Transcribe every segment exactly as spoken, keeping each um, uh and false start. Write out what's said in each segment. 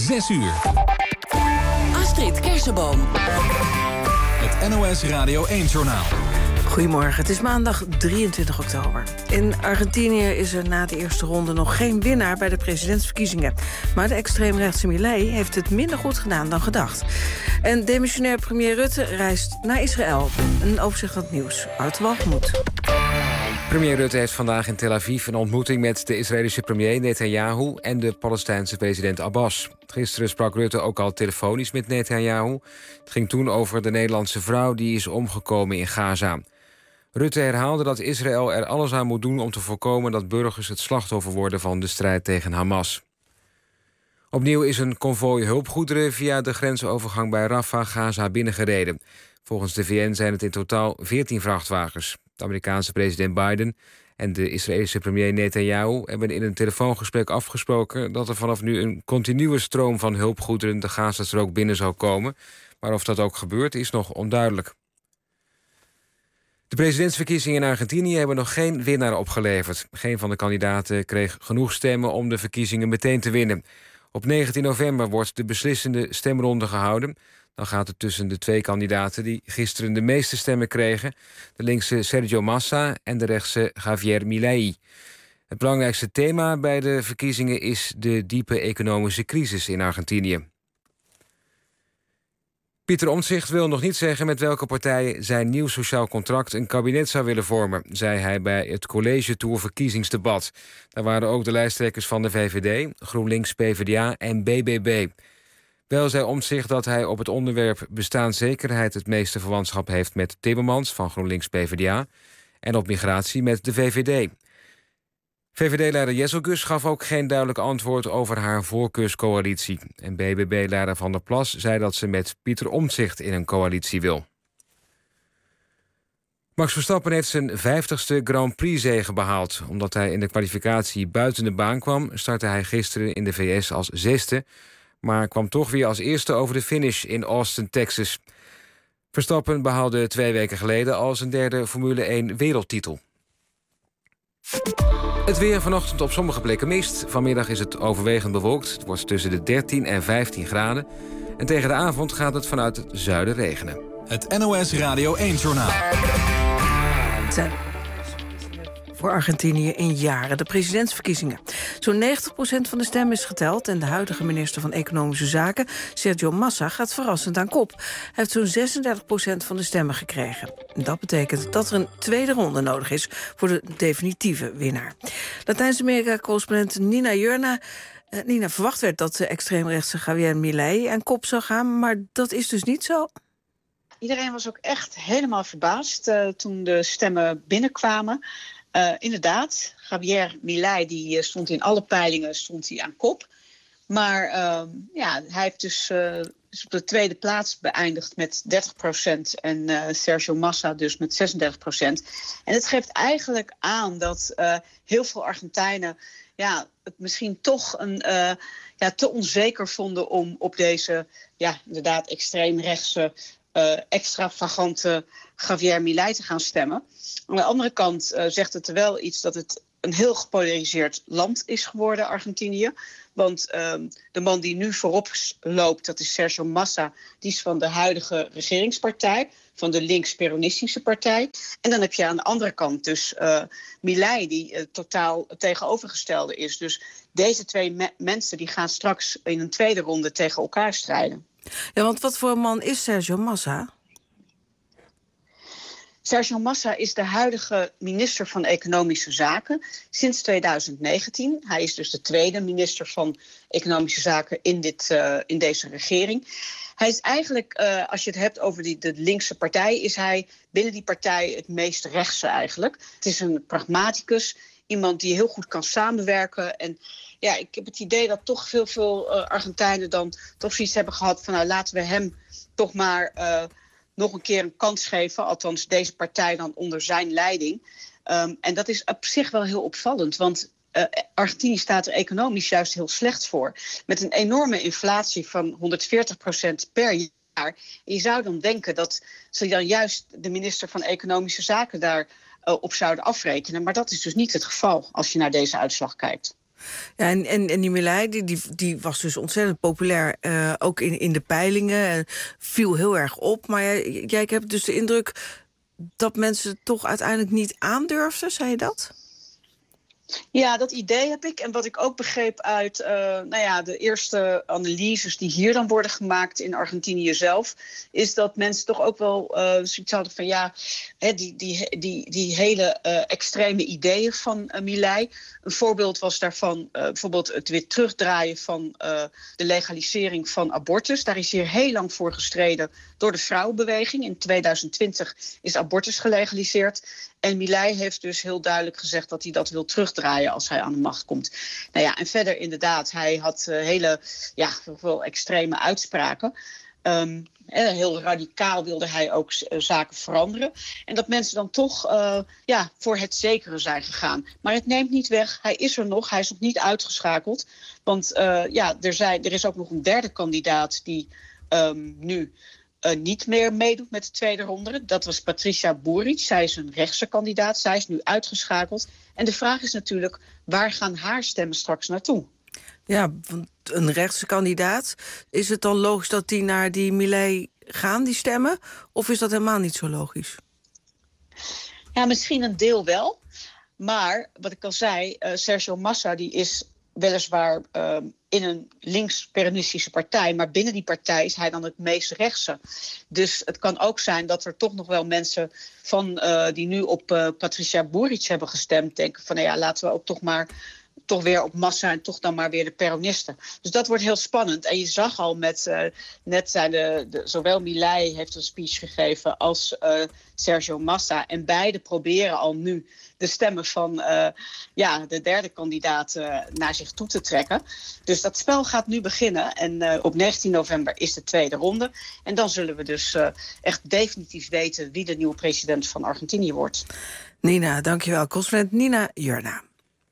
zes uur. Astrid Kersenboom. Het N O S Radio één-journaal. Goedemorgen, het is maandag drieëntwintig oktober. In Argentinië is er na de eerste ronde nog geen winnaar bij de presidentsverkiezingen. Maar de extreemrechtse Milei heeft het minder goed gedaan dan gedacht. En demissionair premier Rutte reist naar Israël. Een overzicht van het nieuws. Uit Walgemoed. Premier Rutte heeft vandaag in Tel Aviv een ontmoeting met de Israëlische premier Netanyahu en de Palestijnse president Abbas. Gisteren sprak Rutte ook al telefonisch met Netanyahu. Het ging toen over de Nederlandse vrouw die is omgekomen in Gaza. Rutte herhaalde dat Israël er alles aan moet doen om te voorkomen dat burgers het slachtoffer worden van de strijd tegen Hamas. Opnieuw is een konvooi hulpgoederen via de grensovergang bij Rafah, Gaza, binnengereden. Volgens de V N zijn het in totaal veertien vrachtwagens. De Amerikaanse president Biden en de Israëlische premier Netanyahu hebben in een telefoongesprek afgesproken dat er vanaf nu een continue stroom van hulpgoederen de Gazastrook binnen zal komen. Maar of dat ook gebeurt is nog onduidelijk. De presidentsverkiezingen in Argentinië hebben nog geen winnaar opgeleverd. Geen van de kandidaten kreeg genoeg stemmen om de verkiezingen meteen te winnen. Op negentien november wordt de beslissende stemronde gehouden. Dan gaat het tussen de twee kandidaten die gisteren de meeste stemmen kregen. De linkse Sergio Massa en de rechtse Javier Milei. Het belangrijkste thema bij de verkiezingen is de diepe economische crisis in Argentinië. Pieter Omtzigt wil nog niet zeggen met welke partijen zijn nieuw sociaal contract een kabinet zou willen vormen, zei hij bij het College Tour verkiezingsdebat. Daar waren ook de lijsttrekkers van de V V D, GroenLinks, PvdA en B B B. Wel zei Omtzigt dat hij op het onderwerp bestaanszekerheid het meeste verwantschap heeft met Timmermans van GroenLinks PvdA en op migratie met de V V D. V V D-leider Jesselgus gaf ook geen duidelijk antwoord over haar voorkeurscoalitie. En B B B-leider Van der Plas zei dat ze met Pieter Omtzigt in een coalitie wil. Max Verstappen heeft zijn vijftigste Grand Prix-zege behaald. Omdat hij in de kwalificatie buiten de baan kwam, startte hij gisteren in de V S als zesde, maar kwam toch weer als eerste over de finish in Austin, Texas. Verstappen behaalde twee weken geleden al zijn derde Formule één wereldtitel. Het weer vanochtend op sommige plekken mist. Vanmiddag is het overwegend bewolkt. Het wordt tussen de dertien en vijftien graden. En tegen de avond gaat het vanuit het zuiden regenen. Het N O S Radio één-journaal. Voor Argentinië in jaren de presidentsverkiezingen. Zo'n negentig procent van de stem is geteld en de huidige minister van Economische Zaken, Sergio Massa, gaat verrassend aan kop. Hij heeft zo'n zesendertig procent van de stemmen gekregen. Dat betekent dat er een tweede ronde nodig is voor de definitieve winnaar. Latijns-Amerika-correspondent Nina Jurna. Uh, Nina, verwacht werd dat de extreemrechtse Javier Milei aan kop zou gaan, maar dat is dus niet zo. Iedereen was ook echt helemaal verbaasd uh, toen de stemmen binnenkwamen. Uh, inderdaad, Javier Milei die uh, stond in alle peilingen stond hij aan kop. Maar uh, ja, hij heeft dus uh, is op de tweede plaats beëindigd met dertig procent en uh, Sergio Massa dus met zesendertig procent. En het geeft eigenlijk aan dat uh, heel veel Argentijnen ja, het misschien toch een, uh, ja, te onzeker vonden om op deze ja, inderdaad extreemrechtse, uh, extravagante Javier Milei te gaan stemmen. Aan de andere kant uh, zegt het er wel iets dat het een heel gepolariseerd land is geworden, Argentinië. Want uh, de man die nu voorop loopt, dat is Sergio Massa. Die is van de huidige regeringspartij, van de links-peronistische partij. En dan heb je aan de andere kant dus uh, Milei, die uh, totaal tegenovergestelde is. Dus deze twee me- mensen die gaan straks in een tweede ronde tegen elkaar strijden. Ja, want wat voor een man is Sergio Massa? Sergio Massa is de huidige minister van Economische Zaken sinds tweeduizend negentien. Hij is dus de tweede minister van Economische Zaken in, dit, uh, in deze regering. Hij is eigenlijk, uh, als je het hebt over die, de linkse partij, is hij binnen die partij het meest rechtse eigenlijk. Het is een pragmaticus, iemand die heel goed kan samenwerken. En ja, ik heb het idee dat toch veel, veel uh, Argentijnen dan toch zoiets hebben gehad van nou laten we hem toch maar Uh, nog een keer een kans geven, althans deze partij dan onder zijn leiding. Um, en dat is op zich wel heel opvallend, want uh, Argentinië staat er economisch juist heel slecht voor. Met een enorme inflatie van honderdveertig procent per jaar. En je zou dan denken dat ze dan juist de minister van Economische Zaken daar uh, op zouden afrekenen. Maar dat is dus niet het geval als je naar deze uitslag kijkt. Ja, en, en, en die Milei, die, die, die was dus ontzettend populair, uh, ook in, in de peilingen. En viel heel erg op. Maar jij, jij ik heb dus de indruk dat mensen het toch uiteindelijk niet aandurfden, zei je dat? Ja, dat idee heb ik. En wat ik ook begreep uit uh, nou ja, de eerste analyses die hier dan worden gemaakt in Argentinië zelf, is dat mensen toch ook wel uh, zoiets hadden van ja, hè, die, die, die, die hele uh, extreme ideeën van uh, Milei. Een voorbeeld was daarvan uh, bijvoorbeeld het weer terugdraaien van uh, de legalisering van abortus. Daar is hier heel lang voor gestreden door de vrouwenbeweging. In tweeduizend twintig is abortus gelegaliseerd. En Milei heeft dus heel duidelijk gezegd dat hij dat wil terugdraaien als hij aan de macht komt. Nou ja, en verder inderdaad, hij had uh, hele, ja, wel extreme uitspraken. Um, eh, heel radicaal wilde hij ook uh, zaken veranderen. En dat mensen dan toch uh, ja, voor het zekere zijn gegaan. Maar het neemt niet weg, hij is er nog, hij is nog niet uitgeschakeld. Want uh, ja, er, zijn, er is ook nog een derde kandidaat die um, nu Uh, niet meer meedoet met de tweede ronde. Dat was Patricia Buric. Zij is een rechtse kandidaat. Zij is nu uitgeschakeld. En de vraag is natuurlijk, waar gaan haar stemmen straks naartoe? Ja, want een rechtse kandidaat, is het dan logisch dat die naar die Milei gaan, die stemmen? Of is dat helemaal niet zo logisch? Ja, misschien een deel wel. Maar, wat ik al zei, uh, Sergio Massa die is weliswaar uh, in een links-peronistische partij, maar binnen die partij is hij dan het meest rechtse. Dus het kan ook zijn dat er toch nog wel mensen van uh, die nu op uh, Patricia Buric hebben gestemd, denken van nou ja, laten we ook toch maar toch weer op Massa en toch dan maar weer de peronisten. Dus dat wordt heel spannend. En je zag al met, uh, net zijn de, de, zowel Milei heeft een speech gegeven als uh, Sergio Massa. En beide proberen al nu de stemmen van uh, ja, de derde kandidaat uh, naar zich toe te trekken. Dus dat spel gaat nu beginnen. En uh, op negentien november is de tweede ronde. En dan zullen we dus uh, echt definitief weten wie de nieuwe president van Argentinië wordt. Nina, dankjewel. Correspondent Nina Jurna.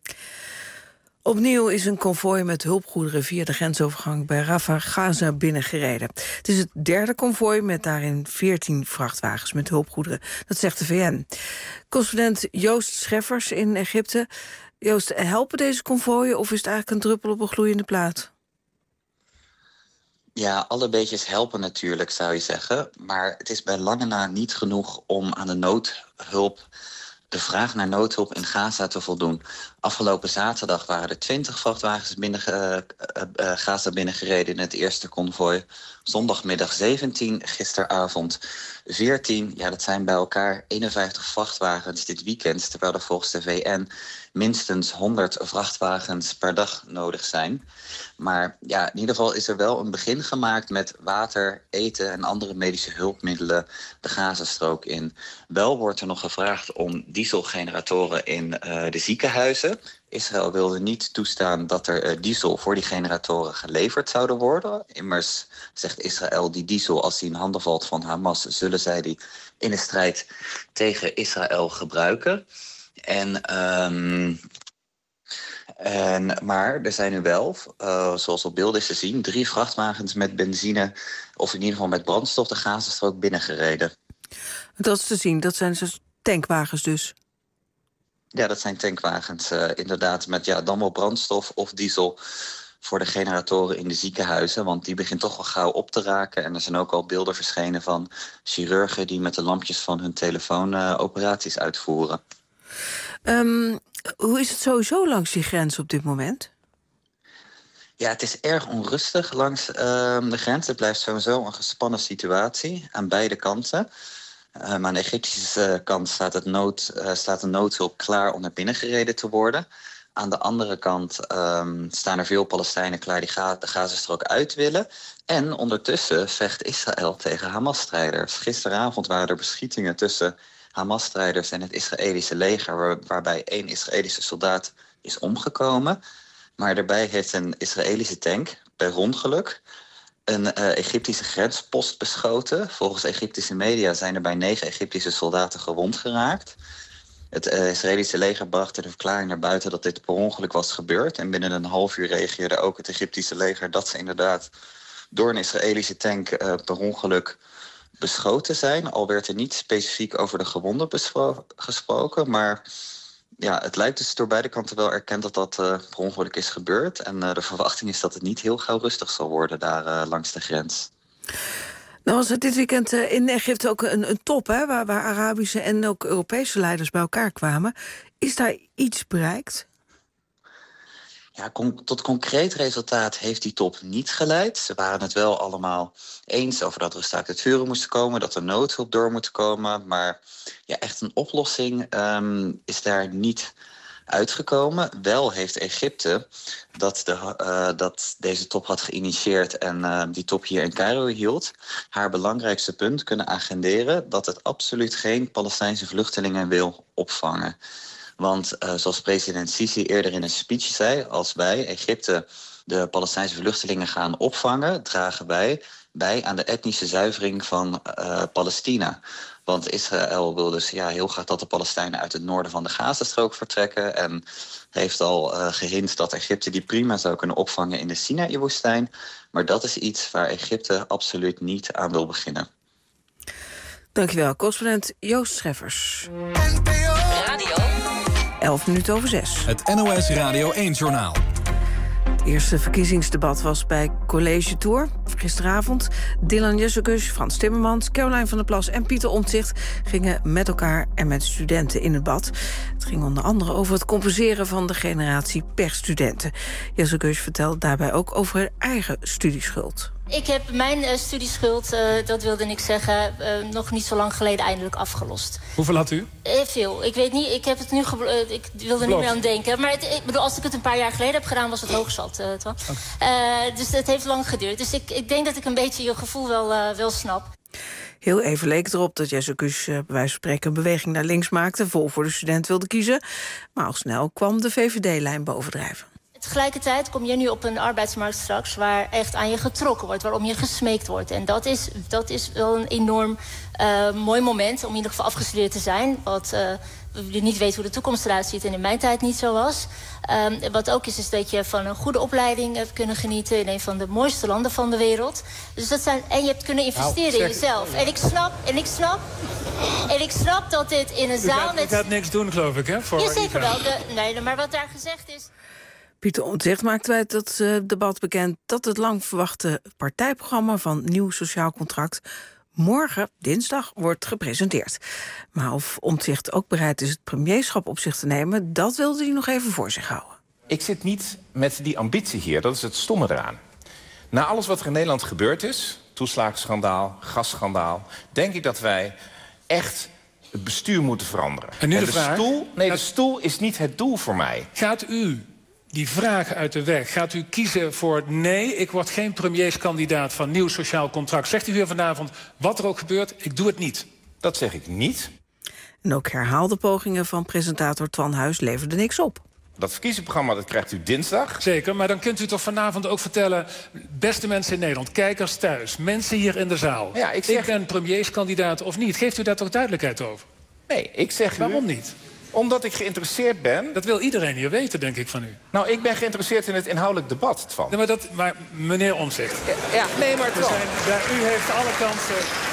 Opnieuw is een konvooi met hulpgoederen via de grensovergang bij Rafah, Gaza, binnengereden. Het is het derde konvooi met daarin veertien vrachtwagens met hulpgoederen. Dat zegt de V N. Correspondent Joost Scheffers in Egypte. Joost, helpen deze konvooien of is het eigenlijk een druppel op een gloeiende plaat? Ja, alle beetjes helpen natuurlijk, zou je zeggen. Maar het is bij lange na niet genoeg om aan de noodhulp, de vraag naar noodhulp in Gaza te voldoen. Afgelopen zaterdag waren er twintig vrachtwagens binnen, uh, uh, Gaza binnengereden in het eerste konvooi. Zondagmiddag zeventien, gisteravond veertien. Ja, dat zijn bij elkaar eenenvijftig vrachtwagens dit weekend, terwijl er volgens de V N minstens honderd vrachtwagens per dag nodig zijn. Maar ja, in ieder geval is er wel een begin gemaakt met water, eten en andere medische hulpmiddelen de Gazastrook in. Wel wordt er nog gevraagd om dieselgeneratoren in uh, de ziekenhuizen. Israël wilde niet toestaan dat er uh, diesel voor die generatoren geleverd zouden worden. Immers zegt Israël, die diesel, als die in handen valt van Hamas, zullen zij die in de strijd tegen Israël gebruiken. En, um, en, maar er zijn nu wel, uh, zoals op beeld is te zien, drie vrachtwagens met benzine, of in ieder geval met brandstof, de Gazastrook binnengereden. Dat is te zien, dat zijn dus tankwagens dus. Ja, dat zijn tankwagens, uh, inderdaad, met ja, dan wel brandstof of diesel voor de generatoren in de ziekenhuizen, want die begint toch wel gauw op te raken. En er zijn ook al beelden verschenen van chirurgen die met de lampjes van hun telefoon uh, operaties uitvoeren. Um, hoe is het sowieso langs die grens op dit moment? Ja, het is erg onrustig langs uh, de grens. Het blijft sowieso een gespannen situatie aan beide kanten. Uh, maar aan de Egyptische kant staat, het nood, uh, staat de noodhulp klaar om naar binnen gereden te worden. Aan de andere kant um, staan er veel Palestijnen klaar die ga- de Gazastrook uit willen. En ondertussen vecht Israël tegen Hamas-strijders. Gisteravond waren er beschietingen tussen Hamas-strijders en het Israëlische leger, waar, waarbij één Israëlische soldaat is omgekomen. Maar daarbij heeft een Israëlische tank per ongeluk een uh, Egyptische grenspost beschoten. Volgens Egyptische media zijn er bij negen Egyptische soldaten gewond geraakt. Het uh, Israëlische leger bracht er de verklaring naar buiten dat dit per ongeluk was gebeurd. En binnen een half uur reageerde ook het Egyptische leger dat ze inderdaad door een Israëlische tank uh, per ongeluk beschoten zijn. Al werd er niet specifiek over de gewonden bespro- gesproken, maar ja, het lijkt dus door beide kanten wel erkend dat dat uh, per ongeluk is gebeurd. En uh, de verwachting is dat het niet heel gauw rustig zal worden daar uh, langs de grens. Nou was het dit weekend uh, in Egypte ook een, een top, hè, waar, waar Arabische en ook Europese leiders bij elkaar kwamen. Is daar iets bereikt? Ja, con- tot concreet resultaat heeft die top niet geleid. Ze waren het wel allemaal eens over dat er een staakt het vuren moest komen, dat er noodhulp door moet komen. Maar ja, echt een oplossing um, is daar niet uitgekomen. Wel heeft Egypte, dat, de, uh, dat deze top had geïnitieerd en uh, die top hier in Cairo hield, haar belangrijkste punt kunnen agenderen dat het absoluut geen Palestijnse vluchtelingen wil opvangen. Want uh, zoals president Sisi eerder in een speech zei, als wij, Egypte, de Palestijnse vluchtelingen gaan opvangen, dragen wij bij aan de etnische zuivering van uh, Palestina. Want Israël wil dus ja, heel graag dat de Palestijnen uit het noorden van de Gazastrook vertrekken. En heeft al uh, gehint dat Egypte die prima zou kunnen opvangen in de Sinaï-woestijn. Maar dat is iets waar Egypte absoluut niet aan wil beginnen. Dankjewel, correspondent Joost Scheffers. Radio. elf minuten over zes. Het N O S Radio één-journaal. Het eerste verkiezingsdebat was bij College Tour. Gisteravond Dylan Jezegus, Frans Timmermans, Caroline van der Plas en Pieter Omtzigt gingen met elkaar en met studenten in het bad. Het ging onder andere over het compenseren van de generatie persstudenten. Jezegus vertelde daarbij ook over haar eigen studieschuld. Ik heb mijn uh, studieschuld, uh, dat wilde ik zeggen, uh, nog niet zo lang geleden eindelijk afgelost. Hoeveel had u? Uh, veel. Ik weet niet, ik heb het nu geblo- uh, ik wilde er niet meer aan denken. Maar het, ik bedoel, als ik het een paar jaar geleden heb gedaan, was het hoogzat. Uh, okay. uh, dus het heeft lang geduurd. Dus ik, ik denk dat ik een beetje je gevoel wel, uh, wel snap. Heel even leek het erop dat Jezegus uh, bij wijze van spreken een beweging naar links maakte, vol voor de student wilde kiezen. Maar al snel kwam de V V D-lijn bovendrijven. Tegelijkertijd kom je nu op een arbeidsmarkt straks waar echt aan je getrokken wordt, waarom je gesmeekt wordt. En dat is, dat is wel een enorm uh, mooi moment om in ieder geval afgestudeerd te zijn. Wat uh, je niet weet hoe de toekomst eruit ziet en in mijn tijd niet zo was. Um, wat ook is, is dat je van een goede opleiding hebt kunnen genieten in een van de mooiste landen van de wereld. Dus dat zijn, en je hebt kunnen investeren nou, in jezelf. En ik snap, en ik snap, en ik snap dat dit in een zaal gaat, met... U gaat niks doen, geloof ik, hè? Voor ja, zeker wel. De, nee, maar wat daar gezegd is... Pieter Omtzigt maakte bij het uh, debat bekend dat het lang verwachte partijprogramma van Nieuw Sociaal Contract morgen, dinsdag, wordt gepresenteerd. Maar of Omtzigt ook bereid is het premierschap op zich te nemen, dat wilde hij nog even voor zich houden. Ik zit niet met die ambitie hier, dat is het stomme eraan. Na alles wat er in Nederland gebeurd is, toeslagenschandaal, gasschandaal, denk ik dat wij echt het bestuur moeten veranderen. En nu en de, de vraag, stoel, nee, gaat, de stoel is niet het doel voor mij. Gaat u die vraag uit de weg, gaat u kiezen voor nee, ik word geen premierskandidaat van Nieuw Sociaal Contract? Zegt u hier vanavond, wat er ook gebeurt, ik doe het niet? Dat zeg ik niet. En ook herhaalde pogingen van presentator Twan Huis leverden niks op. Dat verkiezingsprogramma dat krijgt u dinsdag. Zeker, maar dan kunt u toch vanavond ook vertellen, beste mensen in Nederland, kijkers thuis, mensen hier in de zaal. Ja, ik, zeg... ik ben premierskandidaat of niet. Geeft u daar toch duidelijkheid over? Nee, ik zeg Waarom u... niet? Omdat ik geïnteresseerd ben... Dat wil iedereen hier weten, denk ik, van u. Nou, ik ben geïnteresseerd in het inhoudelijk debat, Twan. Nee, maar, dat, maar meneer Omtzigt. Ja, ja, nee, maar Twan. Zijn, ja, u heeft alle kansen.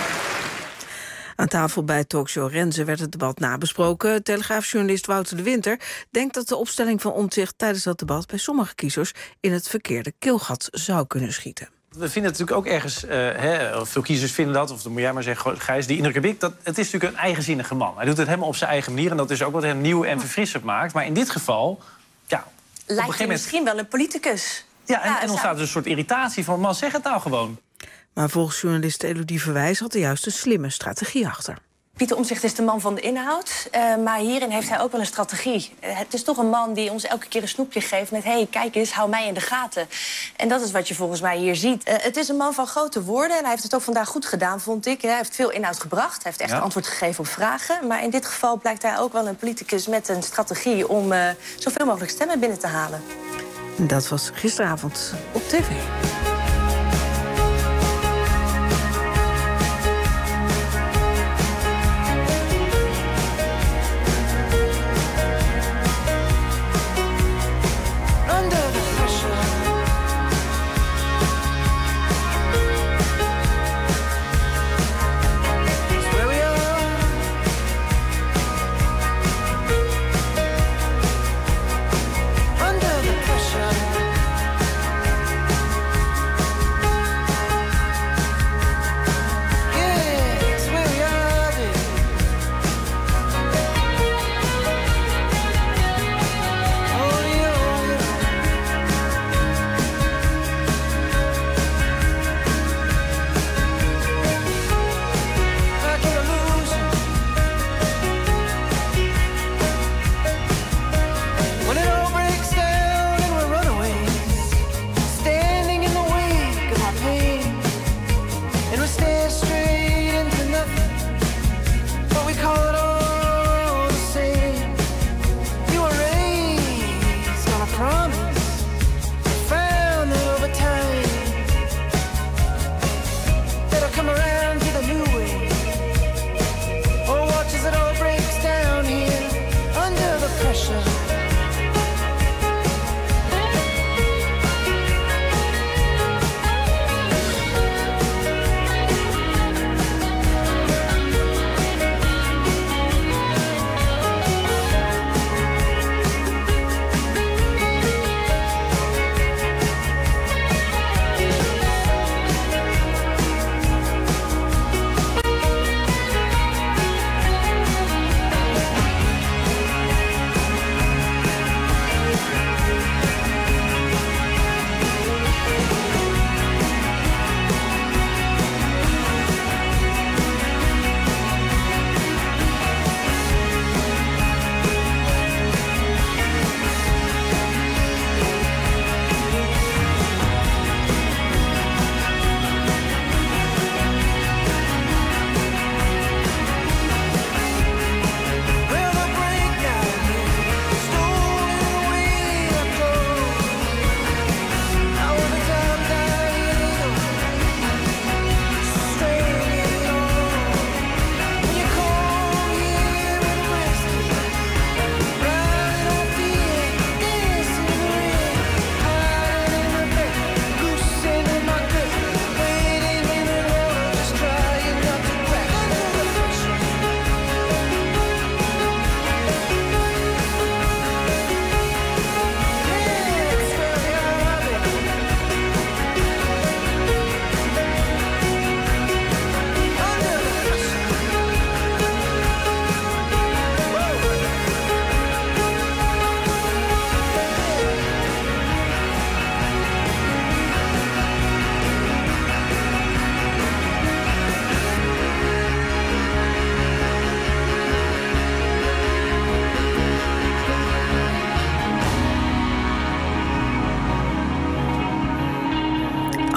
Aan tafel bij talkshow Renze werd het debat nabesproken. Telegraafjournalist Wouter de Winter denkt dat de opstelling van Omtzigt tijdens dat debat bij sommige kiezers in het verkeerde keelgat zou kunnen schieten. We vinden het natuurlijk ook ergens, uh, hè, veel kiezers vinden dat, of dan moet jij maar zeggen, Gijs, die indruk heb ik, dat het is natuurlijk een eigenzinnige man. Hij doet het helemaal op zijn eigen manier en dat is ook wat hem nieuw en verfrissend maakt. Maar in dit geval, ja... Lijkt hij misschien wel een politicus. Ja, en, ja, en ontstaat dus een soort irritatie van, man, zeg het nou gewoon. Maar volgens journalist Elodie Verwijs had er juist een slimme strategie achter. Pieter Omtzigt is de man van de inhoud, uh, maar hierin heeft hij ook wel een strategie. Uh, het is toch een man die ons elke keer een snoepje geeft met... hé, hey, kijk eens, hou mij in de gaten. En dat is wat je volgens mij hier ziet. Uh, het is een man van grote woorden en hij heeft het ook vandaag goed gedaan, vond ik. Hij heeft veel inhoud gebracht, hij heeft echt ja. antwoord gegeven op vragen. Maar in dit geval blijkt hij ook wel een politicus met een strategie... om uh, zoveel mogelijk stemmen binnen te halen. Dat was gisteravond op tv.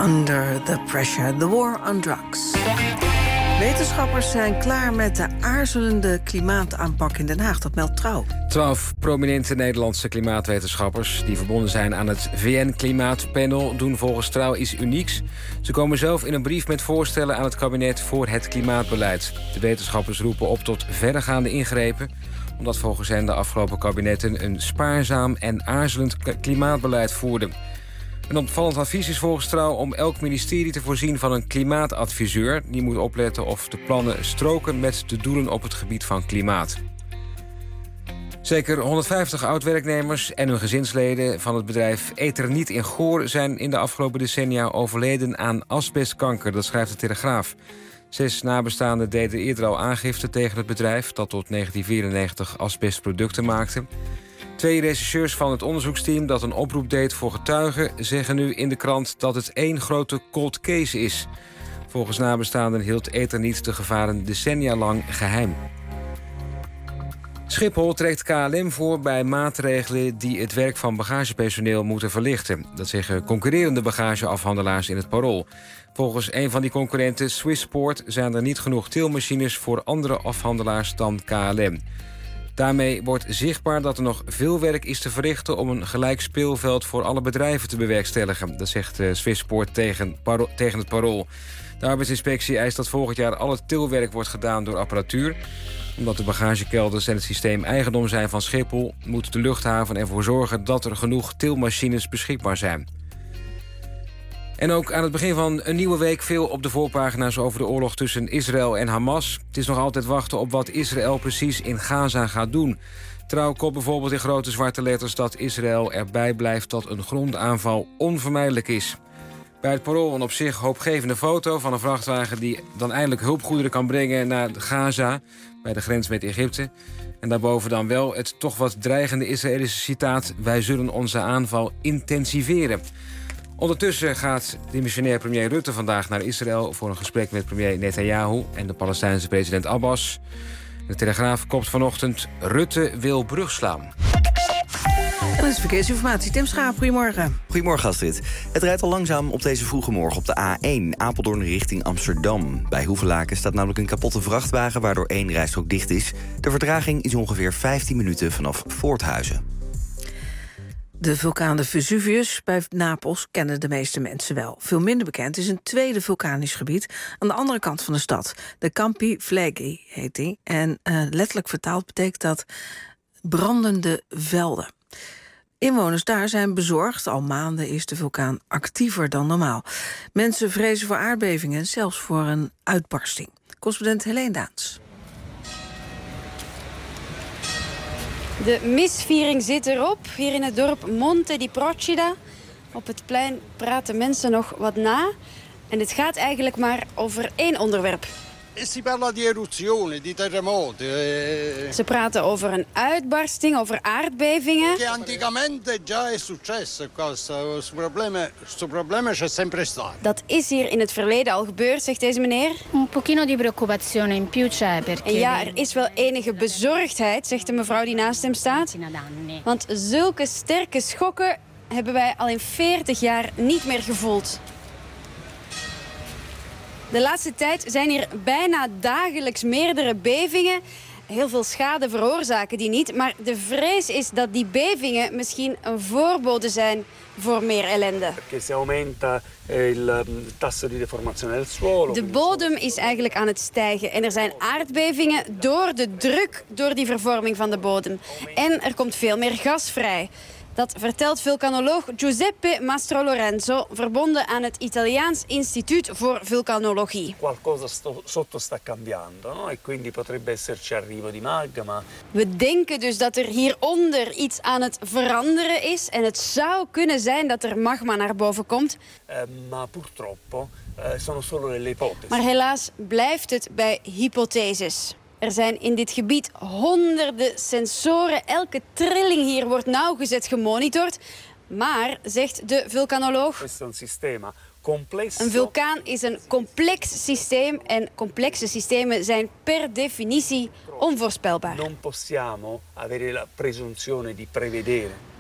Under the Pressure, the War on Drugs. Wetenschappers zijn klaar met de aarzelende klimaataanpak in Den Haag. Dat meldt Trouw. Twaalf prominente Nederlandse klimaatwetenschappers die verbonden zijn aan het V N-klimaatpanel doen volgens Trouw iets unieks. Ze komen zelf in een brief met voorstellen aan het kabinet voor het klimaatbeleid. De wetenschappers roepen op tot verdergaande ingrepen, omdat volgens hen de afgelopen kabinetten een spaarzaam en aarzelend klimaatbeleid voerden. Een opvallend advies is volgens Trouw om elk ministerie te voorzien van een klimaatadviseur. Die moet opletten of de plannen stroken met de doelen op het gebied van klimaat. Zeker honderdvijftig oud-werknemers en hun gezinsleden van het bedrijf Eternit in Goor zijn in de afgelopen decennia overleden aan asbestkanker. Dat schrijft de Telegraaf. Zes nabestaanden deden eerder al aangifte tegen het bedrijf dat tot negentien vierennegentig asbestproducten maakte. Twee rechercheurs van het onderzoeksteam dat een oproep deed voor getuigen zeggen nu in de krant dat het één grote cold case is. Volgens nabestaanden hield Eternit de gevaren decennia lang geheim. Schiphol trekt K L M voor bij maatregelen die het werk van bagagepersoneel moeten verlichten. Dat zeggen concurrerende bagageafhandelaars in het Parool. Volgens een van die concurrenten, Swissport, zijn er niet genoeg tilmachines voor andere afhandelaars dan K L M. Daarmee wordt zichtbaar dat er nog veel werk is te verrichten om een gelijk speelveld voor alle bedrijven te bewerkstelligen. Dat zegt Swissport tegen, Paro- tegen het Parool. De arbeidsinspectie eist dat volgend jaar al het tilwerk wordt gedaan door apparatuur. Omdat de bagagekelders en het systeem eigendom zijn van Schiphol, moet de luchthaven ervoor zorgen dat er genoeg tilmachines beschikbaar zijn. En ook aan het begin van een nieuwe week veel op de voorpagina's over de oorlog tussen Israël en Hamas. Het is nog altijd wachten op wat Israël precies in Gaza gaat doen. Trouw kopt bijvoorbeeld in grote zwarte letters dat Israël erbij blijft dat een grondaanval onvermijdelijk is. Bij het Parool een op zich hoopgevende foto van een vrachtwagen die dan eindelijk hulpgoederen kan brengen naar Gaza, bij de grens met Egypte. En daarboven dan wel het toch wat dreigende Israëlische citaat: wij zullen onze aanval intensiveren. Ondertussen gaat dimissionair premier Rutte vandaag naar Israël voor een gesprek met premier Netanyahu en de Palestijnse president Abbas. De Telegraaf kopt vanochtend: Rutte wil brug slaan. En dat is verkeersinformatie. Tim Schaap, goedemorgen. Goedemorgen, Astrid. Het rijdt al langzaam op deze vroege morgen op de A één, Apeldoorn richting Amsterdam. Bij Hoevelaken staat namelijk een kapotte vrachtwagen waardoor één rijstrook dicht is. De vertraging is ongeveer vijftien minuten vanaf Voorthuizen. De vulkaan de Vesuvius bij Napels kennen de meeste mensen wel. Veel minder bekend is een tweede vulkanisch gebied aan de andere kant van de stad. De Campi Flegrei heet die. En uh, letterlijk vertaald betekent dat brandende velden. Inwoners daar zijn bezorgd. Al maanden is de vulkaan actiever dan normaal. Mensen vrezen voor aardbevingen, zelfs voor een uitbarsting. Correspondent Helene Daans. De misviering zit erop, hier in het dorp Monte di Procida. Op het plein praten mensen nog wat na. En het gaat eigenlijk maar over één onderwerp. Si parla di eruzioni, di terremoti. Ze praten over een uitbarsting, over aardbevingen. Che anticamente già è successo, questo problema, questo problema c'è sempre stato. Dat is hier in het verleden al gebeurd, zegt deze meneer. Un pochino di preoccupazione in più c'è perché. En ja, er is wel enige bezorgdheid, zegt de mevrouw die naast hem staat. Want zulke sterke schokken hebben wij al in veertig jaar niet meer gevoeld. De laatste tijd zijn hier bijna dagelijks meerdere bevingen. Heel veel schade veroorzaken die niet. Maar de vrees is dat die bevingen misschien een voorbode zijn voor meer ellende. De bodem is eigenlijk aan het stijgen. En er zijn aardbevingen door de druk, door die vervorming van de bodem. En er komt veel meer gas vrij. Dat vertelt vulkanoloog Giuseppe Mastro Lorenzo, verbonden aan het Italiaans Instituut voor Vulkanologie. Qualcosa sotto sta cambiando, no? E quindi potrebbe esserci arrivo di magma. We denken dus dat er hieronder iets aan het veranderen is en het zou kunnen zijn dat er magma naar boven komt. Uh, ma purtroppo uh, sono solo delle ipotesi. Maar helaas blijft het bij hypotheses. Er zijn in dit gebied honderden sensoren. Elke trilling hier wordt nauwgezet gemonitord. Maar, zegt de vulkanoloog, een vulkaan is een complex systeem en complexe systemen zijn per definitie onvoorspelbaar. Non possiamo avere la presunzione di prevedere.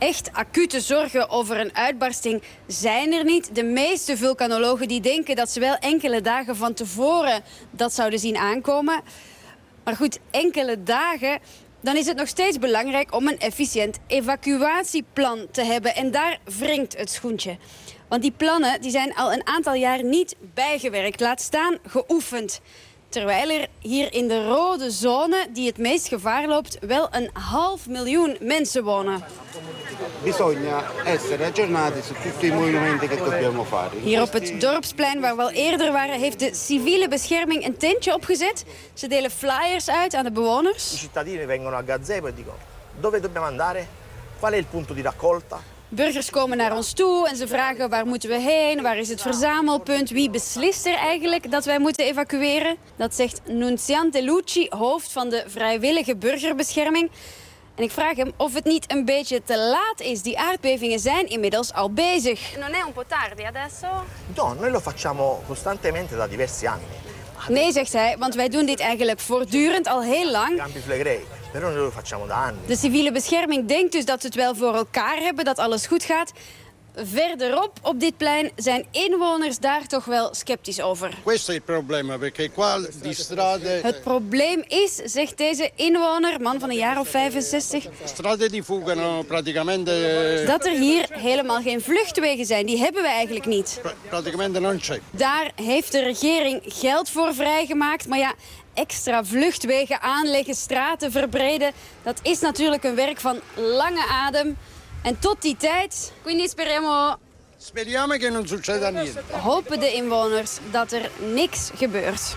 Echt acute zorgen over een uitbarsting zijn er niet. De meeste vulkanologen die denken dat ze wel enkele dagen van tevoren dat zouden zien aankomen. Maar goed, enkele dagen, dan is het nog steeds belangrijk om een efficiënt evacuatieplan te hebben. En daar wringt het schoentje. Want die plannen die zijn al een aantal jaar niet bijgewerkt, laat staan geoefend. Terwijl er hier in de rode zone, die het meest gevaar loopt, wel een half miljoen mensen wonen. Bisogna essere aggiornati su tutti i movimenti che dobbiamo fare. Hier op het dorpsplein, waar we al eerder waren, heeft de civiele bescherming een tentje opgezet. Ze delen flyers uit aan de bewoners. I cittadini vengono a gazebo e dicono: dove dobbiamo andare? Qual è il punto di raccolta? Burgers komen naar ons toe en ze vragen waar moeten we heen, waar is het verzamelpunt, wie beslist er eigenlijk dat wij moeten evacueren. Dat zegt Nunziante Lucci, hoofd van de vrijwillige burgerbescherming. En ik vraag hem of het niet een beetje te laat is. Die aardbevingen zijn inmiddels al bezig. Non è un po' tardi adesso? No, noi lo facciamo costantemente da diversi anni. Nee, zegt hij, want wij doen dit eigenlijk voortdurend, al heel lang. Campi Flegrei, però noi lo facciamo da anni. De civiele bescherming denkt dus dat ze het wel voor elkaar hebben, dat alles goed gaat. Verderop op dit plein zijn inwoners daar toch wel sceptisch over. Questo è il problema, perché qua di strade... Het probleem is, zegt deze inwoner, man van een jaar of vijfenzestig... Strade die fuggono praticamente... dat er hier helemaal geen vluchtwegen zijn. Die hebben we eigenlijk niet. Pra- praticamente non c'è. Daar heeft de regering geld voor vrijgemaakt, maar ja... Extra vluchtwegen aanleggen, straten verbreden... dat is natuurlijk een werk van lange adem... En tot die tijd, quindi speriamo... Speriamo che non succeda niente. Hopen de inwoners dat er niks gebeurt.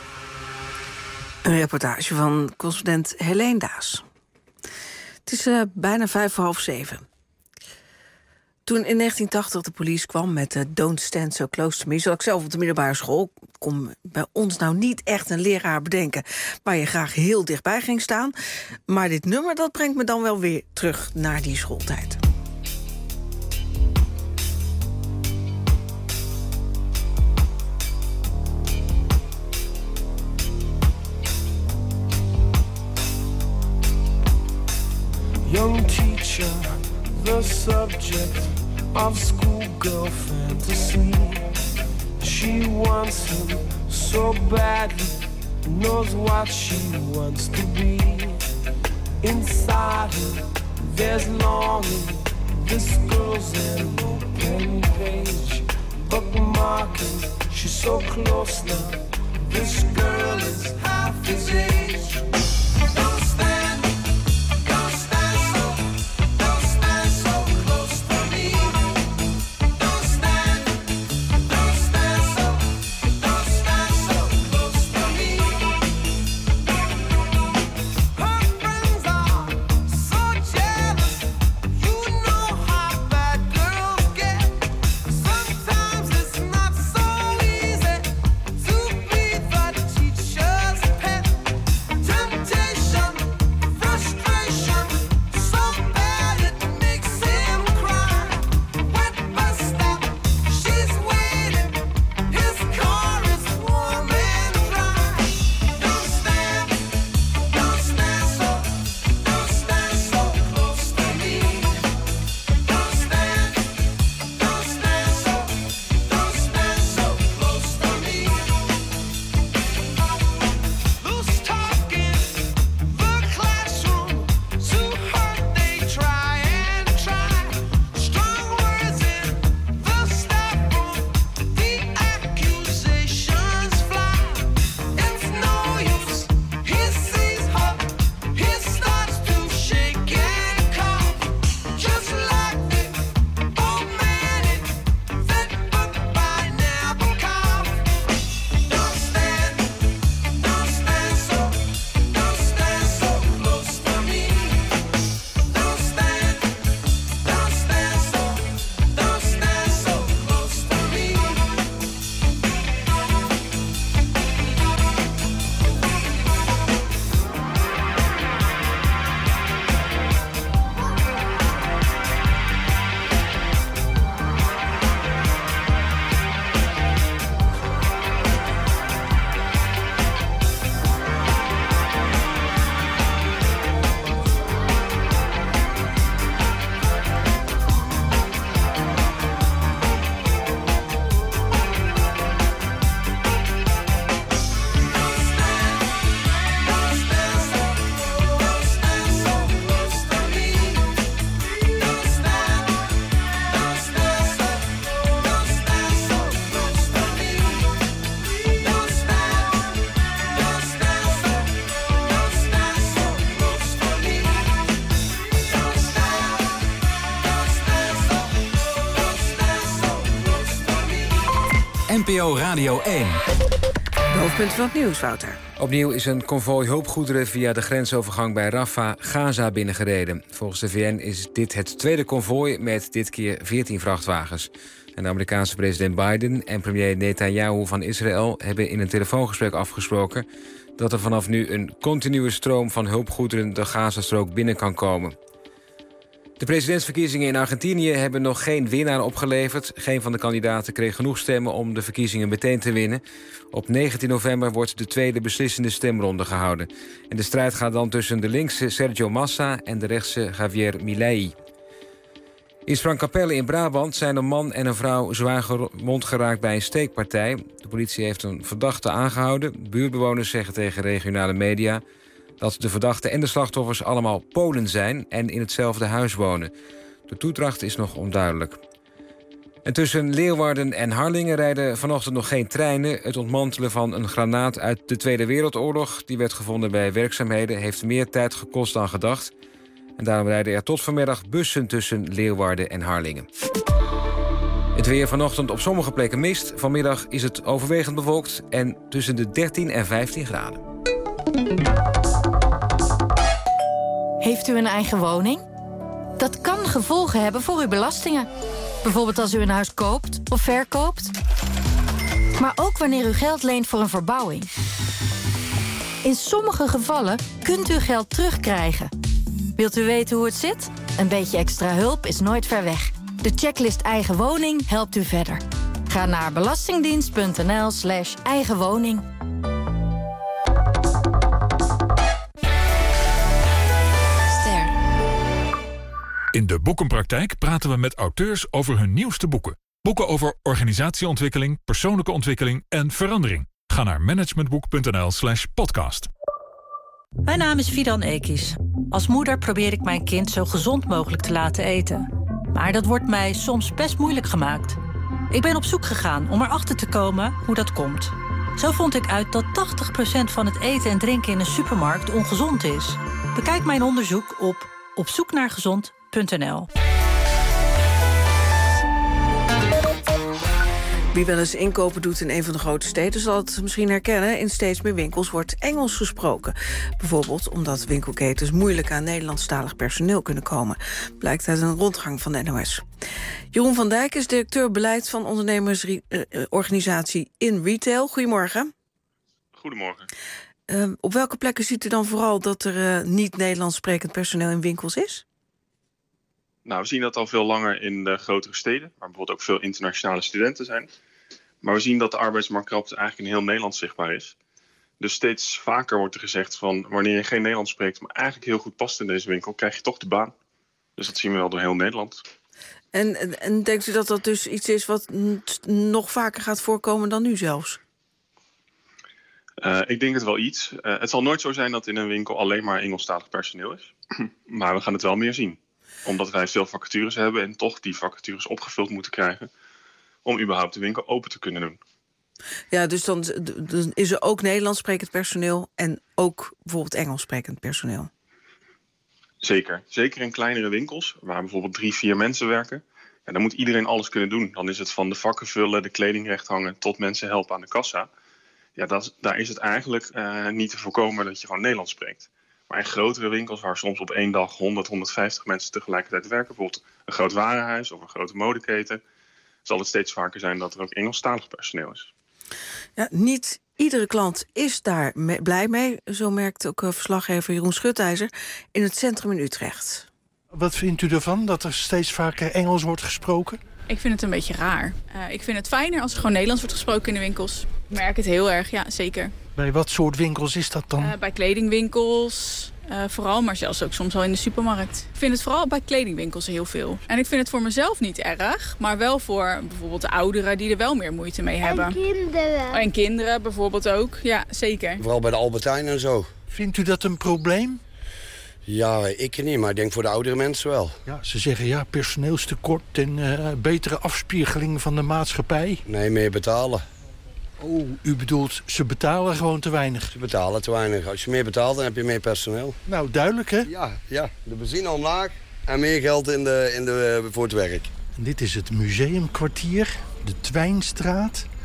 Een reportage van correspondent Helene Daas. Het is uh, bijna vijf voor half zeven. Toen in negentien tachtig de police kwam met uh, Don't Stand So Close To Me... zat ik zelf op de middelbare school. Kon bij ons nou niet echt een leraar bedenken... waar je graag heel dichtbij ging staan. Maar dit nummer dat brengt me dan wel weer terug naar die schooltijd. Young teacher, the subject of schoolgirl fantasy. She wants him so badly, knows what she wants to be. Inside her, there's longing. This girl's an open page, bookmarking. She's so close now. This girl is half his age. Don't stand. Temptation N P O Radio één. De hoofdpunten van het nieuws, Wouter. Opnieuw is een konvooi hulpgoederen via de grensovergang bij Rafah, Gaza, binnengereden. Volgens de V N is dit het tweede konvooi met dit keer veertien vrachtwagens. En de Amerikaanse president Biden en premier Netanyahu van Israël hebben in een telefoongesprek afgesproken dat er vanaf nu een continue stroom van hulpgoederen de Gazastrook binnen kan komen. De presidentsverkiezingen in Argentinië hebben nog geen winnaar opgeleverd. Geen van de kandidaten kreeg genoeg stemmen om de verkiezingen meteen te winnen. Op negentien november wordt de tweede beslissende stemronde gehouden. En de strijd gaat dan tussen de linkse Sergio Massa en de rechtse Javier Milei. In Sprangkapelle in Brabant zijn een man en een vrouw zwaar gewond geraakt bij een steekpartij. De politie heeft een verdachte aangehouden. Buurtbewoners zeggen tegen regionale media dat de verdachten en de slachtoffers allemaal Polen zijn en in hetzelfde huis wonen. De toedracht is nog onduidelijk. En tussen Leeuwarden en Harlingen rijden vanochtend nog geen treinen. Het ontmantelen van een granaat uit de Tweede Wereldoorlog, die werd gevonden bij werkzaamheden, heeft meer tijd gekost dan gedacht. En daarom rijden er tot vanmiddag bussen tussen Leeuwarden en Harlingen. Het weer vanochtend op sommige plekken mist. Vanmiddag is het overwegend bewolkt en tussen de dertien en vijftien graden. Heeft u een eigen woning? Dat kan gevolgen hebben voor uw belastingen. Bijvoorbeeld als u een huis koopt of verkoopt. Maar ook wanneer u geld leent voor een verbouwing. In sommige gevallen kunt u geld terugkrijgen. Wilt u weten hoe het zit? Een beetje extra hulp is nooit ver weg. De checklist Eigen Woning helpt u verder. Ga naar belastingdienst.nl slash eigen woning. In de Boekenpraktijk praten we met auteurs over hun nieuwste boeken. Boeken over organisatieontwikkeling, persoonlijke ontwikkeling en verandering. Ga naar managementboek.nl slash podcast. Mijn naam is Fidan Ekis. Als moeder probeer ik mijn kind zo gezond mogelijk te laten eten. Maar dat wordt mij soms best moeilijk gemaakt. Ik ben op zoek gegaan om erachter te komen hoe dat komt. Zo vond ik uit dat tachtig procent van het eten en drinken in een supermarkt ongezond is. Bekijk mijn onderzoek op opzoeknaargezond punt n l. Wie wel eens inkopen doet in een van de grote steden zal het misschien herkennen. In steeds meer winkels wordt Engels gesproken. Bijvoorbeeld omdat winkelketens moeilijk aan Nederlandstalig personeel kunnen komen. Blijkt uit een rondgang van de N O S. Jeroen van Dijk is directeur beleid van ondernemersorganisatie In Retail. Goedemorgen. Goedemorgen. Uh, op welke plekken ziet u dan vooral dat er uh, niet Nederlands sprekend personeel in winkels is? Nou, we zien dat al veel langer in de grotere steden, waar bijvoorbeeld ook veel internationale studenten zijn. Maar we zien dat de arbeidsmarktkrapte eigenlijk in heel Nederland zichtbaar is. Dus steeds vaker wordt er gezegd van wanneer je geen Nederlands spreekt, maar eigenlijk heel goed past in deze winkel, krijg je toch de baan. Dus dat zien we wel door heel Nederland. En, en, en denkt u dat dat dus iets is wat nog vaker gaat voorkomen dan nu zelfs? Uh, ik denk het wel iets. Uh, het zal nooit zo zijn dat in een winkel alleen maar Engelstalig personeel is. Maar we gaan het wel meer zien. Omdat wij veel vacatures hebben en toch die vacatures opgevuld moeten krijgen om überhaupt de winkel open te kunnen doen. Ja, dus dan, dan is er ook Nederlands sprekend personeel en ook bijvoorbeeld Engels sprekend personeel. Zeker. Zeker in kleinere winkels, waar bijvoorbeeld drie, vier mensen werken. Ja, dan moet iedereen alles kunnen doen. Dan is het van de vakken vullen, de kleding recht hangen, tot mensen helpen aan de kassa. Ja, dat, daar is het eigenlijk uh, niet te voorkomen dat je gewoon Nederlands spreekt. Maar in grotere winkels, waar soms op één dag honderd, honderdvijftig mensen tegelijkertijd werken, bijvoorbeeld een groot warenhuis of een grote modeketen, zal het steeds vaker zijn dat er ook Engelstalig personeel is. Ja, niet iedere klant is daar me- blij mee, zo merkt ook uh, verslaggever Jeroen Schutijzer in het centrum in Utrecht. Wat vindt u ervan, dat er steeds vaker Engels wordt gesproken? Ik vind het een beetje raar. Uh, ik vind het fijner als er gewoon Nederlands wordt gesproken in de winkels. Ik merk het heel erg, ja, zeker. Bij wat soort winkels is dat dan? Uh, bij kledingwinkels, uh, vooral, maar zelfs ook soms wel in de supermarkt. Ik vind het vooral bij kledingwinkels heel veel. En ik vind het voor mezelf niet erg, maar wel voor bijvoorbeeld de ouderen die er wel meer moeite mee hebben. En kinderen. En kinderen bijvoorbeeld ook, ja, zeker. Vooral bij de Albert Heijn en zo. Vindt u dat een probleem? Ja, ik niet, maar ik denk voor de oudere mensen wel. Ja, ze zeggen ja, personeelstekort en uh, betere afspiegeling van de maatschappij. Nee, meer betalen. Oh, u bedoelt, ze betalen gewoon te weinig? Ze betalen te weinig. Als je meer betaalt, dan heb je meer personeel. Nou, duidelijk, hè? Ja, ja. De benzine omlaag en meer geld in de, in de, voor het werk. En dit is het Museumkwartier, de Twijnstraat.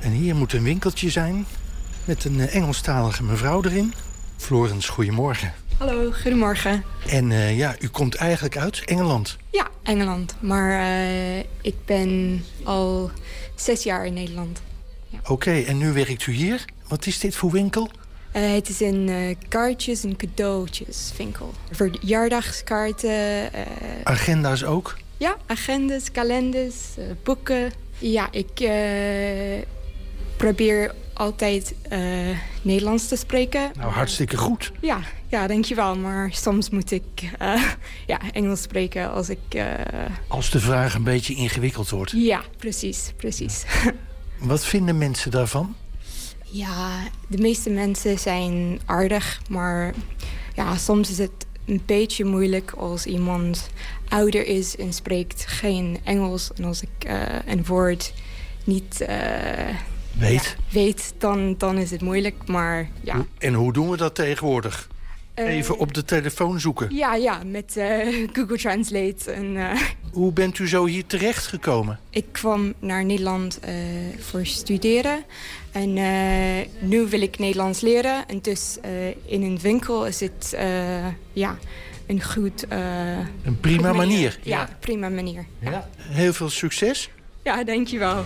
En hier moet een winkeltje zijn met een uh, Engelstalige mevrouw erin. Florence, goedemorgen. Hallo, goedemorgen. En uh, ja, u komt eigenlijk uit Engeland. Ja, Engeland. Maar uh, ik ben al zes jaar in Nederland. Ja. Oké, okay, en nu werkt u hier. Wat is dit voor winkel? Uh, het is een uh, kaartjes- en cadeautjeswinkel. Verjaardagskaarten. Uh, Agenda's ook? Ja, agendas, kalenders, uh, boeken. Ja, ik uh, probeer altijd uh, Nederlands te spreken. Nou, hartstikke goed. Ja, ja, dankjewel. Maar soms moet ik uh, ja, Engels spreken als ik... Uh... Als de vraag een beetje ingewikkeld wordt. Ja, precies, precies. Wat vinden mensen daarvan? Ja, de meeste mensen zijn aardig, maar ja, soms is het een beetje moeilijk als iemand ouder is en spreekt geen Engels. En als ik uh, een woord niet uh, weet, ja, weet dan, dan is het moeilijk, maar ja. En hoe doen we dat tegenwoordig? Uh, Even op de telefoon zoeken? Ja, ja, met uh, Google Translate. En, uh, hoe bent u zo hier terechtgekomen? Ik kwam naar Nederland uh, voor studeren. En uh, nu wil ik Nederlands leren. En dus uh, in een winkel is het uh, ja, een goed... Uh, een prima goed manier. manier. Ja, ja, prima manier. Ja. Ja. Heel veel succes. Ja, dankjewel.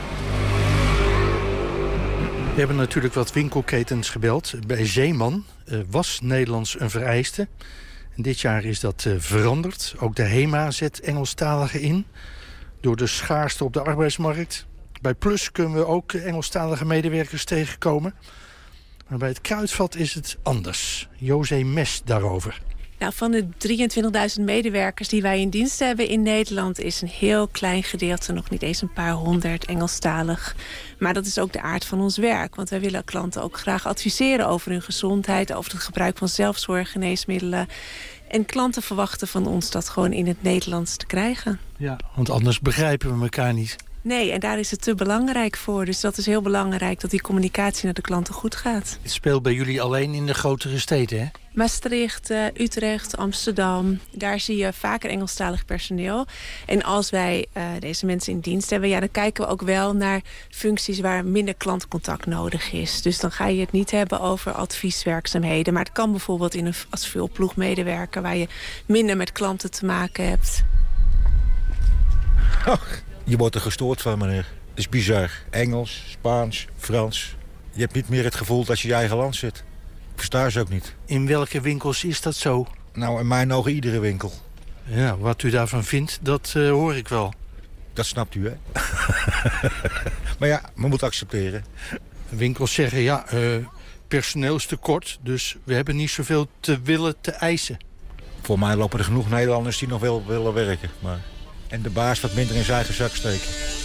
We hebben natuurlijk wat winkelketens gebeld. Bij Zeeman uh, was Nederlands een vereiste. En dit jaar is dat uh, veranderd. Ook de HEMA zet Engelstaligen in. Door de schaarste op de arbeidsmarkt. Bij Plus kunnen we ook Engelstalige medewerkers tegenkomen. Maar bij het Kruidvat is het anders. José Mes daarover. Nou, van de drieëntwintigduizend medewerkers die wij in dienst hebben in Nederland is een heel klein gedeelte, nog niet eens een paar honderd, Engelstalig. Maar dat is ook de aard van ons werk. Want wij willen klanten ook graag adviseren over hun gezondheid, over het gebruik van zelfzorggeneesmiddelen. En klanten verwachten van ons dat gewoon in het Nederlands te krijgen. Ja, want anders begrijpen we elkaar niet. Nee, en daar is het te belangrijk voor. Dus dat is heel belangrijk dat die communicatie naar de klanten goed gaat. Het speelt bij jullie alleen in de grotere steden, hè? Maastricht, uh, Utrecht, Amsterdam. Daar zie je vaker Engelstalig personeel. En als wij uh, deze mensen in dienst hebben, ja, dan kijken we ook wel naar functies waar minder klantcontact nodig is. Dus dan ga je het niet hebben over advieswerkzaamheden. Maar het kan bijvoorbeeld in een, als vulploegmedewerker waar je minder met klanten te maken hebt. Ach, je wordt er gestoord van, meneer. Het is bizar. Engels, Spaans, Frans. Je hebt niet meer het gevoel dat je in je eigen land zit. Ik versta ze ook niet. In welke winkels is dat zo? Nou, in mijn ogen iedere winkel. Ja, wat u daarvan vindt, dat uh, hoor ik wel. Dat snapt u, hè? Maar ja, we moeten accepteren. Winkels zeggen, ja, uh, personeelstekort, dus we hebben niet zoveel te willen te eisen. Voor mij lopen er genoeg Nederlanders die nog wel willen werken. Maar... En de baas wat minder in zijn eigen zak steken.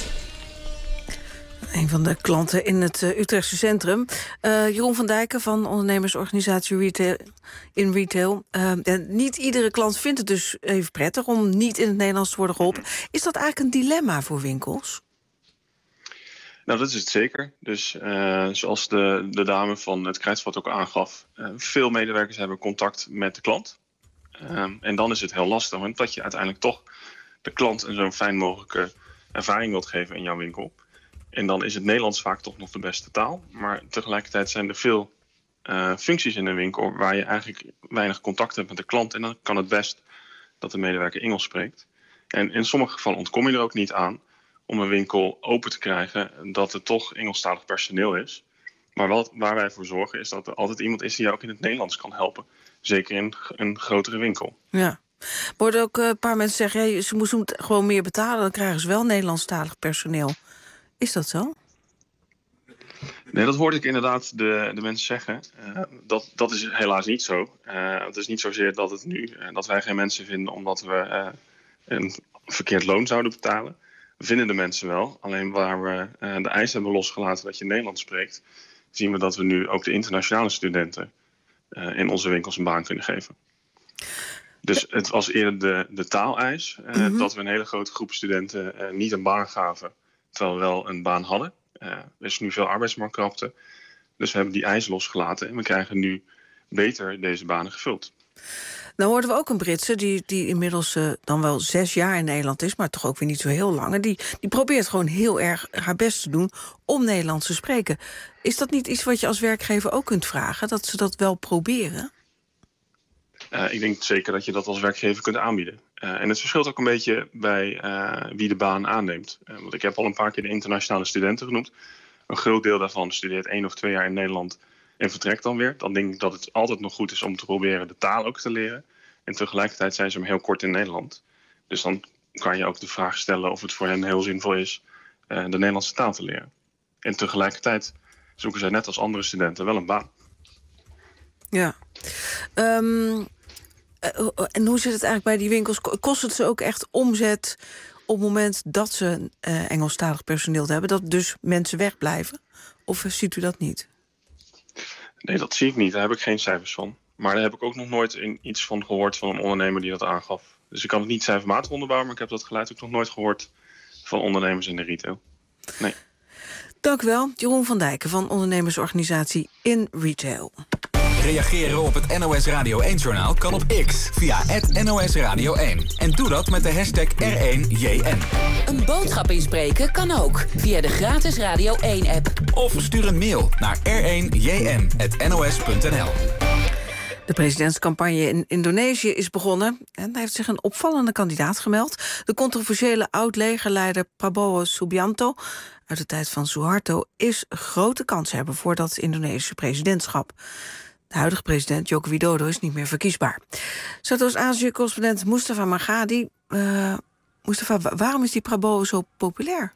Een van de klanten in het uh, Utrechtse centrum. Uh, Jeroen van Dijken van ondernemersorganisatie Retail, in Retail. Uh, ja, niet iedere klant vindt het dus even prettig om niet in het Nederlands te worden geholpen. Is dat eigenlijk een dilemma voor winkels? Nou, dat is het zeker. Dus uh, zoals de, de dame van het Kruidvat ook aangaf, Uh, veel medewerkers hebben contact met de klant. Uh, en dan is het heel lastig, want dat je uiteindelijk toch de klant een zo fijn mogelijke ervaring wilt geven in jouw winkel. En dan is het Nederlands vaak toch nog de beste taal. Maar tegelijkertijd zijn er veel uh, functies in een winkel waar je eigenlijk weinig contact hebt met de klant. En dan kan het best dat de medewerker Engels spreekt. En in sommige gevallen ontkom je er ook niet aan om een winkel open te krijgen dat er toch Engelstalig personeel is. Maar wat, waar wij voor zorgen is dat er altijd iemand is die jou ook in het Nederlands kan helpen. Zeker in een grotere winkel. Ja. Er worden ook een paar mensen zeggen, ja, ze moeten gewoon meer betalen, dan krijgen ze wel Nederlandstalig personeel. Is dat zo? Nee, dat hoorde ik inderdaad de, de mensen zeggen. Uh, dat, dat is helaas niet zo. Uh, het is niet zozeer dat, het nu, uh, dat wij geen mensen vinden omdat we uh, een verkeerd loon zouden betalen. We vinden de mensen wel. Alleen waar we uh, de eis hebben losgelaten dat je Nederlands spreekt, zien we dat we nu ook de internationale studenten uh, in onze winkels een baan kunnen geven. Dus het was eerder de, de taaleis, uh, mm-hmm. dat we een hele grote groep studenten uh, niet een baan gaven, terwijl we wel een baan hadden. Uh, er is nu veel arbeidsmarktkrapte, dus we hebben die eis losgelaten en we krijgen nu beter deze banen gevuld. Nou hoorden we ook een Britse die, die inmiddels uh, dan wel zes jaar in Nederland is, maar toch ook weer niet zo heel lang. En die, die probeert gewoon heel erg haar best te doen om Nederlands te spreken. Is dat niet iets wat je als werkgever ook kunt vragen, dat ze dat wel proberen? Uh, ik denk zeker dat je dat als werkgever kunt aanbieden. Uh, en het verschilt ook een beetje bij uh, wie de baan aanneemt. Uh, want ik heb al een paar keer de internationale studenten genoemd. Een groot deel daarvan studeert één of twee jaar in Nederland en vertrekt dan weer. Dan denk ik dat het altijd nog goed is om te proberen de taal ook te leren. En tegelijkertijd zijn ze maar heel kort in Nederland. Dus dan kan je ook de vraag stellen of het voor hen heel zinvol is uh, de Nederlandse taal te leren. En tegelijkertijd zoeken zij net als andere studenten wel een baan. Ja. Um, en hoe zit het eigenlijk bij die winkels? Kost het ze ook echt omzet op het moment dat ze uh, Engelstalig personeel hebben, dat dus mensen wegblijven? Of ziet u dat niet? Nee, dat zie ik niet. Daar heb ik geen cijfers van. Maar daar heb ik ook nog nooit in iets van gehoord van een ondernemer die dat aangaf. Dus ik kan het niet cijfermatig onderbouwen, maar ik heb dat geluid ook nog nooit gehoord van ondernemers in de retail. Nee. Dank u wel, Jeroen van Dijken van ondernemersorganisatie In Retail. Reageren op het N O S Radio één-journaal kan op X via het N O S Radio één. En doe dat met de hashtag R één J N. Een boodschap inspreken kan ook via de gratis Radio één-app. Of stuur een mail naar r één j n at n o s punt n l. De presidentscampagne in Indonesië is begonnen en daar heeft zich een opvallende kandidaat gemeld. De controversiële oud-legerleider Prabowo Subianto uit de tijd van Suharto is grote kans hebben voor dat Indonesische presidentschap. De huidige president Joko Widodo is niet meer verkiesbaar. Zuidoost-Azië-correspondent Mustafa Margadi. Uh, Mustafa, waarom is die Prabowo zo populair?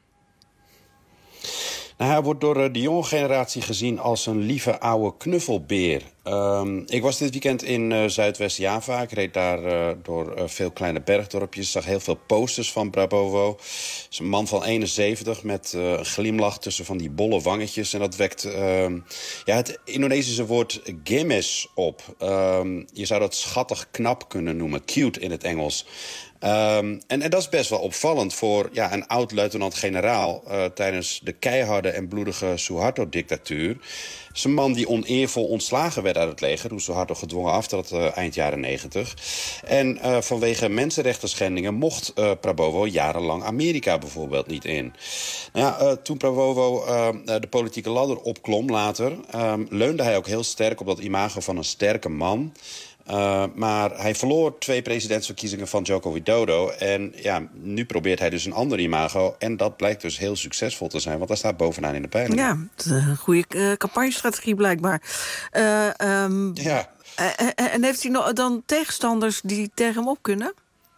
Nou, hij wordt door de jonge generatie gezien als een lieve oude knuffelbeer. Um, ik was dit weekend in uh, Zuidwest-Java. Ik reed daar uh, door uh, veel kleine bergdorpjes. Zag heel veel posters van Prabowo. Het is een man van eenenzeventig met uh, een glimlach tussen van die bolle wangetjes. En dat wekt uh, ja, het Indonesische woord gemes op. Um, je zou dat schattig knap kunnen noemen. Cute in het Engels. Um, en, en dat is best wel opvallend voor ja, een oud-luitenant-generaal uh, tijdens de keiharde en bloedige Suharto-dictatuur. Het is een man die oneervol ontslagen werd uit het leger toen Suharto gedwongen aftrad uh, eind jaren negentig. En uh, vanwege mensenrechtenschendingen mocht uh, Prabowo jarenlang Amerika bijvoorbeeld niet in. Nou ja, uh, toen Prabowo uh, de politieke ladder opklom later, uh, leunde hij ook heel sterk op dat imago van een sterke man. Uh, maar hij verloor twee presidentsverkiezingen van Joko Widodo. En ja, nu probeert hij dus een ander imago. En dat blijkt dus heel succesvol te zijn, want hij staat bovenaan in de peiling. Ja, een goede uh, campagnestrategie blijkbaar. Uh, um, ja. Uh, en heeft hij nog dan tegenstanders die tegen hem op kunnen?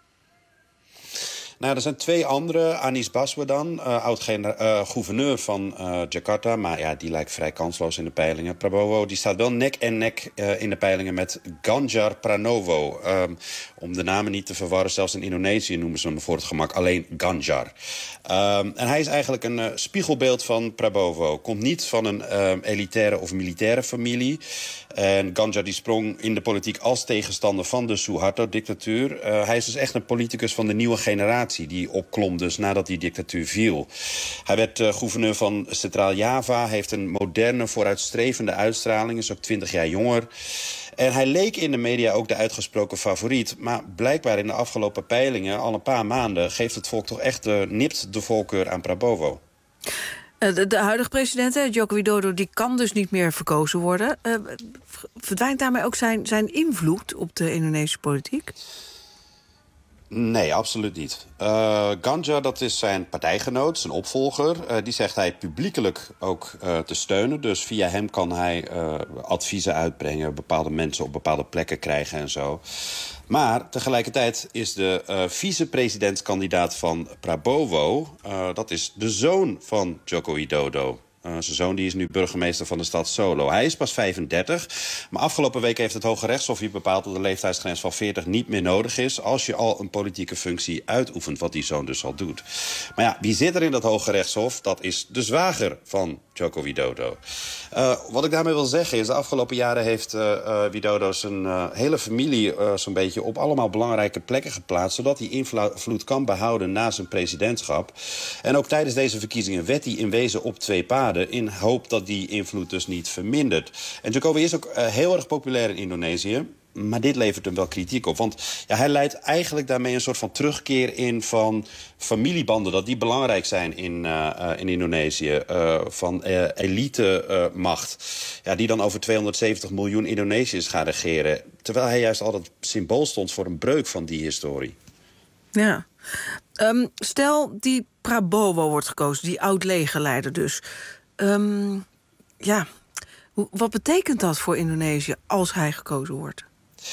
Nou, er zijn twee andere. Anies Baswedan, uh, oud-gouverneur uh, van uh, Jakarta. Maar ja, die lijkt vrij kansloos in de peilingen. Prabowo die staat wel nek en nek uh, in de peilingen met Ganjar Pranowo. Um, om de namen niet te verwarren, zelfs in Indonesië noemen ze hem voor het gemak alleen Ganjar. Um, en hij is eigenlijk een uh, spiegelbeeld van Prabowo. Komt niet van een uh, elitaire of militaire familie. En Ganjar die sprong in de politiek als tegenstander van de Suharto-dictatuur. Uh, hij is dus echt een politicus van de nieuwe generatie die opklom dus nadat die dictatuur viel. Hij werd uh, gouverneur van Centraal-Java, heeft een moderne, vooruitstrevende uitstraling, is ook twintig jaar jonger. En hij leek in de media ook de uitgesproken favoriet. Maar blijkbaar in de afgelopen peilingen, al een paar maanden, geeft het volk toch echt uh, nipt de voorkeur aan Prabowo. De, de huidige president, Joko Widodo, die kan dus niet meer verkozen worden. Uh, verdwijnt daarmee ook zijn, zijn invloed op de Indonesische politiek? Nee, absoluut niet. Uh, Ganjar, dat is zijn partijgenoot, zijn opvolger. Uh, die zegt hij publiekelijk ook uh, te steunen. Dus via hem kan hij uh, adviezen uitbrengen, bepaalde mensen op bepaalde plekken krijgen en zo. Maar tegelijkertijd is de uh, vicepresidentskandidaat van Prabowo, Uh, dat is de zoon van Joko Widodo. Uh, zijn zoon die is nu burgemeester van de stad Solo. Hij is pas vijfendertig, maar afgelopen week heeft het Hoge Rechtshof hier bepaald dat de leeftijdsgrens van veertig niet meer nodig is als je al een politieke functie uitoefent, wat die zoon dus al doet. Maar ja, wie zit er in dat Hoge Rechtshof? Dat is de zwager van Joko Widodo. Uh, wat ik daarmee wil zeggen is, de afgelopen jaren heeft uh, uh, Widodo zijn uh, hele familie uh, zo'n beetje op allemaal belangrijke plekken geplaatst, zodat hij invloed kan behouden na zijn presidentschap. En ook tijdens deze verkiezingen werd hij in wezen op twee paden, in hoop dat die invloed dus niet vermindert. En Jokowi is ook uh, heel erg populair in Indonesië. Maar dit levert hem wel kritiek op. Want ja, hij leidt eigenlijk daarmee een soort van terugkeer in van familiebanden, dat die belangrijk zijn in, uh, uh, in Indonesië. Uh, van uh, elite-macht. Uh, ja, die dan over tweehonderdzeventig miljoen Indonesiërs gaan regeren. Terwijl hij juist altijd symbool stond voor een breuk van die historie. Ja. Um, stel, die Prabowo wordt gekozen, die oud-legerleider dus. Um, ja, wat betekent dat voor Indonesië als hij gekozen wordt?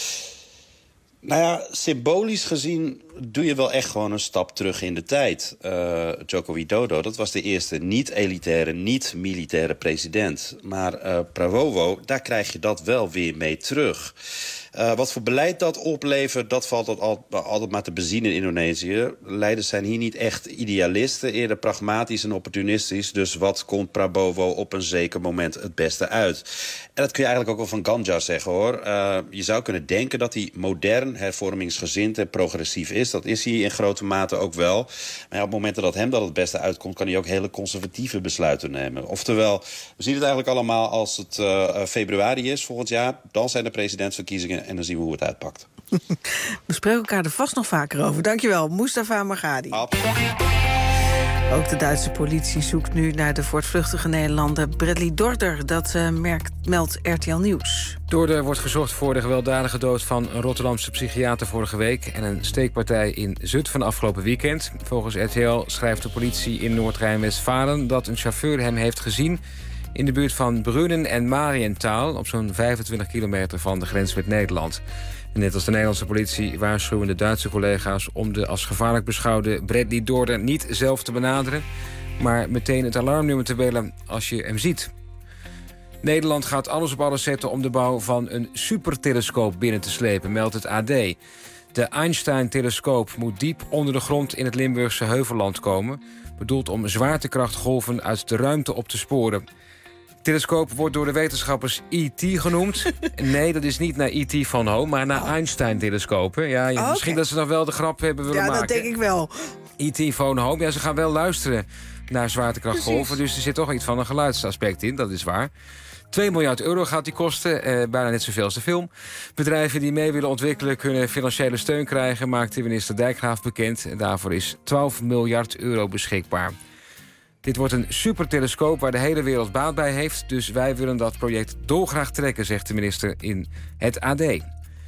Nou ja, symbolisch gezien doe je wel echt gewoon een stap terug in de tijd. Uh, Joko Widodo, dat was de eerste niet-elitaire, niet-militaire president. Maar uh, Prabowo, daar krijg je dat wel weer mee terug. Uh, wat voor beleid dat oplevert, dat valt al, altijd maar te bezien in Indonesië. Leiders zijn hier niet echt idealisten, eerder pragmatisch en opportunistisch. Dus wat komt Prabowo op een zeker moment het beste uit? En dat kun je eigenlijk ook wel van Ganjar zeggen, hoor. Uh, je zou kunnen denken dat hij modern, hervormingsgezind en progressief is. Dat is hij in grote mate ook wel. Maar ja, op momenten dat hem dat het beste uitkomt, kan hij ook hele conservatieve besluiten nemen. Oftewel, we zien het eigenlijk allemaal als het uh, februari is volgend jaar. Dan zijn de presidentsverkiezingen en dan zien we hoe het uitpakt. We spreken elkaar er vast nog vaker over. Dankjewel, Mustafa Margadi. Ook de Duitse politie zoekt nu naar de voortvluchtige Nederlander Bradley Dorder. Dat uh, merkt, meldt R T L Nieuws. Dorder wordt gezocht voor de gewelddadige dood van een Rotterdamse psychiater vorige week en een steekpartij in Zutphen afgelopen weekend. Volgens R T L schrijft de politie in Noord-Rijn-Westfalen dat een chauffeur hem heeft gezien in de buurt van Brunnen en Mariëntaal, op zo'n vijfentwintig kilometer van de grens met Nederland. En net als de Nederlandse politie waarschuwen de Duitse collega's om de als gevaarlijk beschouwde Bradley Dorder niet zelf te benaderen, maar meteen het alarmnummer te bellen als je hem ziet. Nederland gaat alles op alles zetten om de bouw van een supertelescoop binnen te slepen, meldt het A D. De Einstein-telescoop moet diep onder de grond in het Limburgse Heuvelland komen, bedoeld om zwaartekrachtgolven uit de ruimte op te sporen. De telescoop wordt door de wetenschappers E T genoemd. Nee, dat is niet naar E T van Home, maar naar oh. Einstein-telescopen. Ja, ja, oh, misschien okay. dat ze nog wel de grap hebben willen ja, maken. Ja, dat denk ik wel. E T van Home, ja, ze gaan wel luisteren naar zwaartekrachtgolven. Precies. Dus er zit toch iets van een geluidsaspect in, dat is waar. twee miljard euro gaat die kosten, eh, bijna net zoveel als de film. Bedrijven die mee willen ontwikkelen kunnen financiële steun krijgen, maakte minister Dijkgraaf bekend. En daarvoor is twaalf miljard euro beschikbaar. Dit wordt een supertelescoop waar de hele wereld baat bij heeft, dus wij willen dat project dolgraag trekken, zegt de minister in het A D. De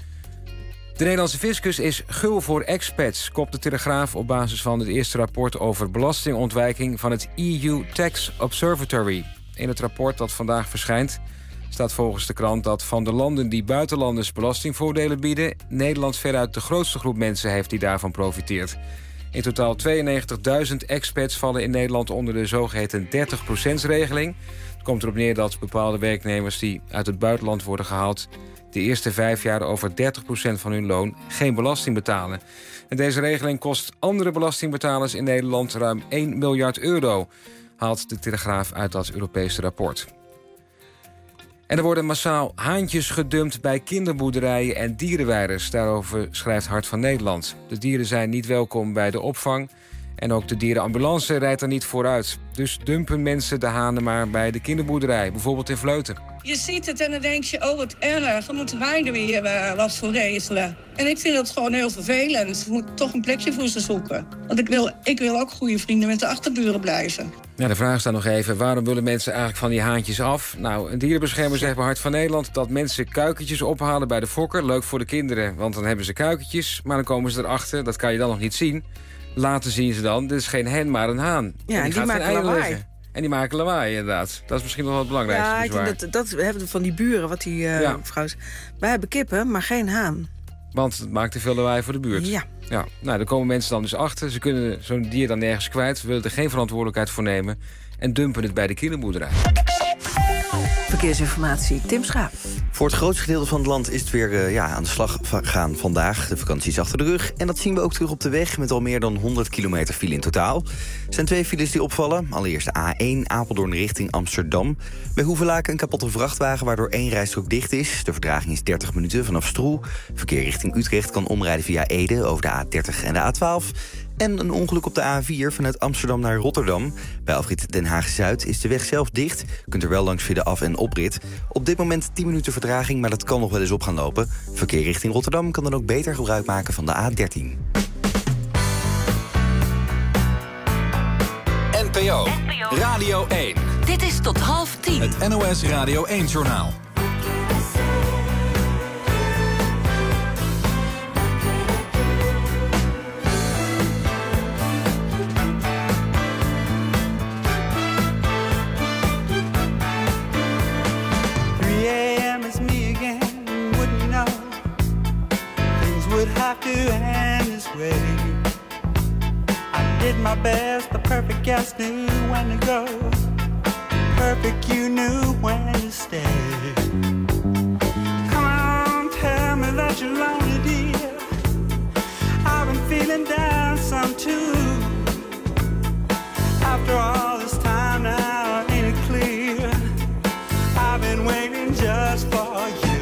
Nederlandse fiscus is gul voor expats, kopt de Telegraaf op basis van het eerste rapport over belastingontwijking van het E U Tax Observatory. In het rapport dat vandaag verschijnt staat volgens de krant dat van de landen die buitenlanders belastingvoordelen bieden, Nederland veruit de grootste groep mensen heeft die daarvan profiteert. In totaal tweeënnegentigduizend expats vallen in Nederland onder de zogeheten dertig procent-regeling. Het komt erop neer dat bepaalde werknemers die uit het buitenland worden gehaald de eerste vijf jaar over dertig procent van hun loon geen belasting betalen. En deze regeling kost andere belastingbetalers in Nederland ruim één miljard euro, haalt de Telegraaf uit dat Europese rapport. En er worden massaal haantjes gedumpt bij kinderboerderijen en dierenweiders. Daarover schrijft Hart van Nederland. De dieren zijn niet welkom bij de opvang en ook de dierenambulance rijdt er niet vooruit. Dus dumpen mensen de hanen maar bij de kinderboerderij, bijvoorbeeld in Vleuten. Je ziet het en dan denk je, oh wat erg, dan moeten wij er weer uh, wat voor regelen. En ik vind dat gewoon heel vervelend. We moeten toch een plekje voor ze zoeken. Want ik wil, ik wil ook goede vrienden met de achterburen blijven. Ja, de vraag staat nog even, waarom willen mensen eigenlijk van die haantjes af? Nou, een dierenbeschermer zegt bij Hart van Nederland dat mensen kuikentjes ophalen bij de fokker. Leuk voor de kinderen, want dan hebben ze kuikentjes. Maar dan komen ze erachter, dat kan je dan nog niet zien. Later zien ze dan, dit is geen hen, maar een haan. Ja, en die, en die maken lawaai. En die maken lawaai, inderdaad. Dat is misschien nog wel het belangrijkste. Ja, ik denk dat, dat we hebben van die buren, wat die uh, ja. vrouw... Wij hebben kippen, maar geen haan. Want het maakt te veel lawaai voor de buurt. Ja. ja. Nou, daar komen mensen dan dus achter. Ze kunnen zo'n dier dan nergens kwijt. We willen er geen verantwoordelijkheid voor nemen. En dumpen het bij de kinderboerderij. Verkeersinformatie, Tim Schaap. Voor het grootste gedeelte van het land is het weer uh, ja, aan de slag gaan vandaag. De vakantie is achter de rug. En dat zien we ook terug op de weg met al meer dan honderd kilometer file in totaal. Er zijn twee files die opvallen. Allereerst de A één Apeldoorn richting Amsterdam. Bij Hoevelaken een kapotte vrachtwagen waardoor één rijstrook dicht is. De vertraging is dertig minuten vanaf Stroe. Verkeer richting Utrecht kan omrijden via Ede over de A dertig en de A twaalf. En een ongeluk op de A vier vanuit Amsterdam naar Rotterdam. Bij afrit Den Haag-Zuid is de weg zelf dicht. Je kunt er wel langs via de af- en oprit. Op dit moment tien minuten vertraging, maar dat kan nog wel eens op gaan lopen. Verkeer richting Rotterdam kan dan ook beter gebruik maken van de A dertien. N P O, Radio één. Dit is tot half tien. Het N O S Radio één-journaal. My best, the perfect guest knew when to go. Perfect, you knew when to stay. Come on, tell me that you're lonely, dear. I've been feeling down some too. After all this time now, ain't it clear? I've been waiting just for you.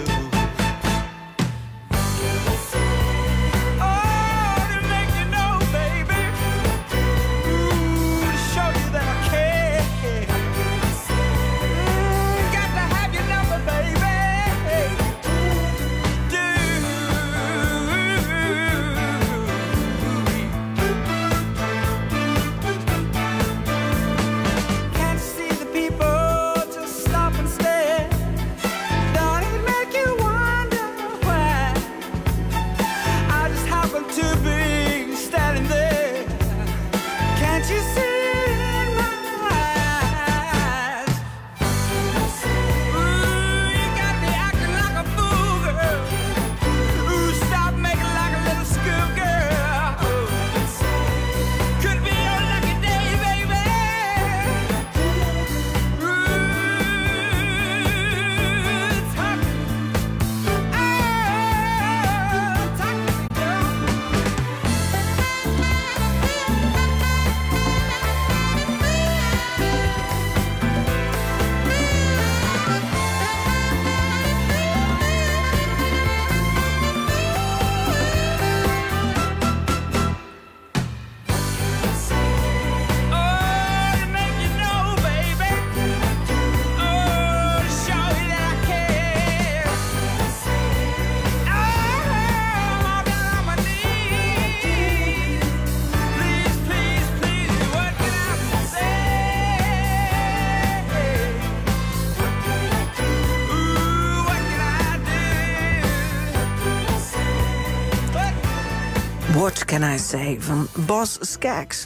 What Can I Say van Bas Skaggs.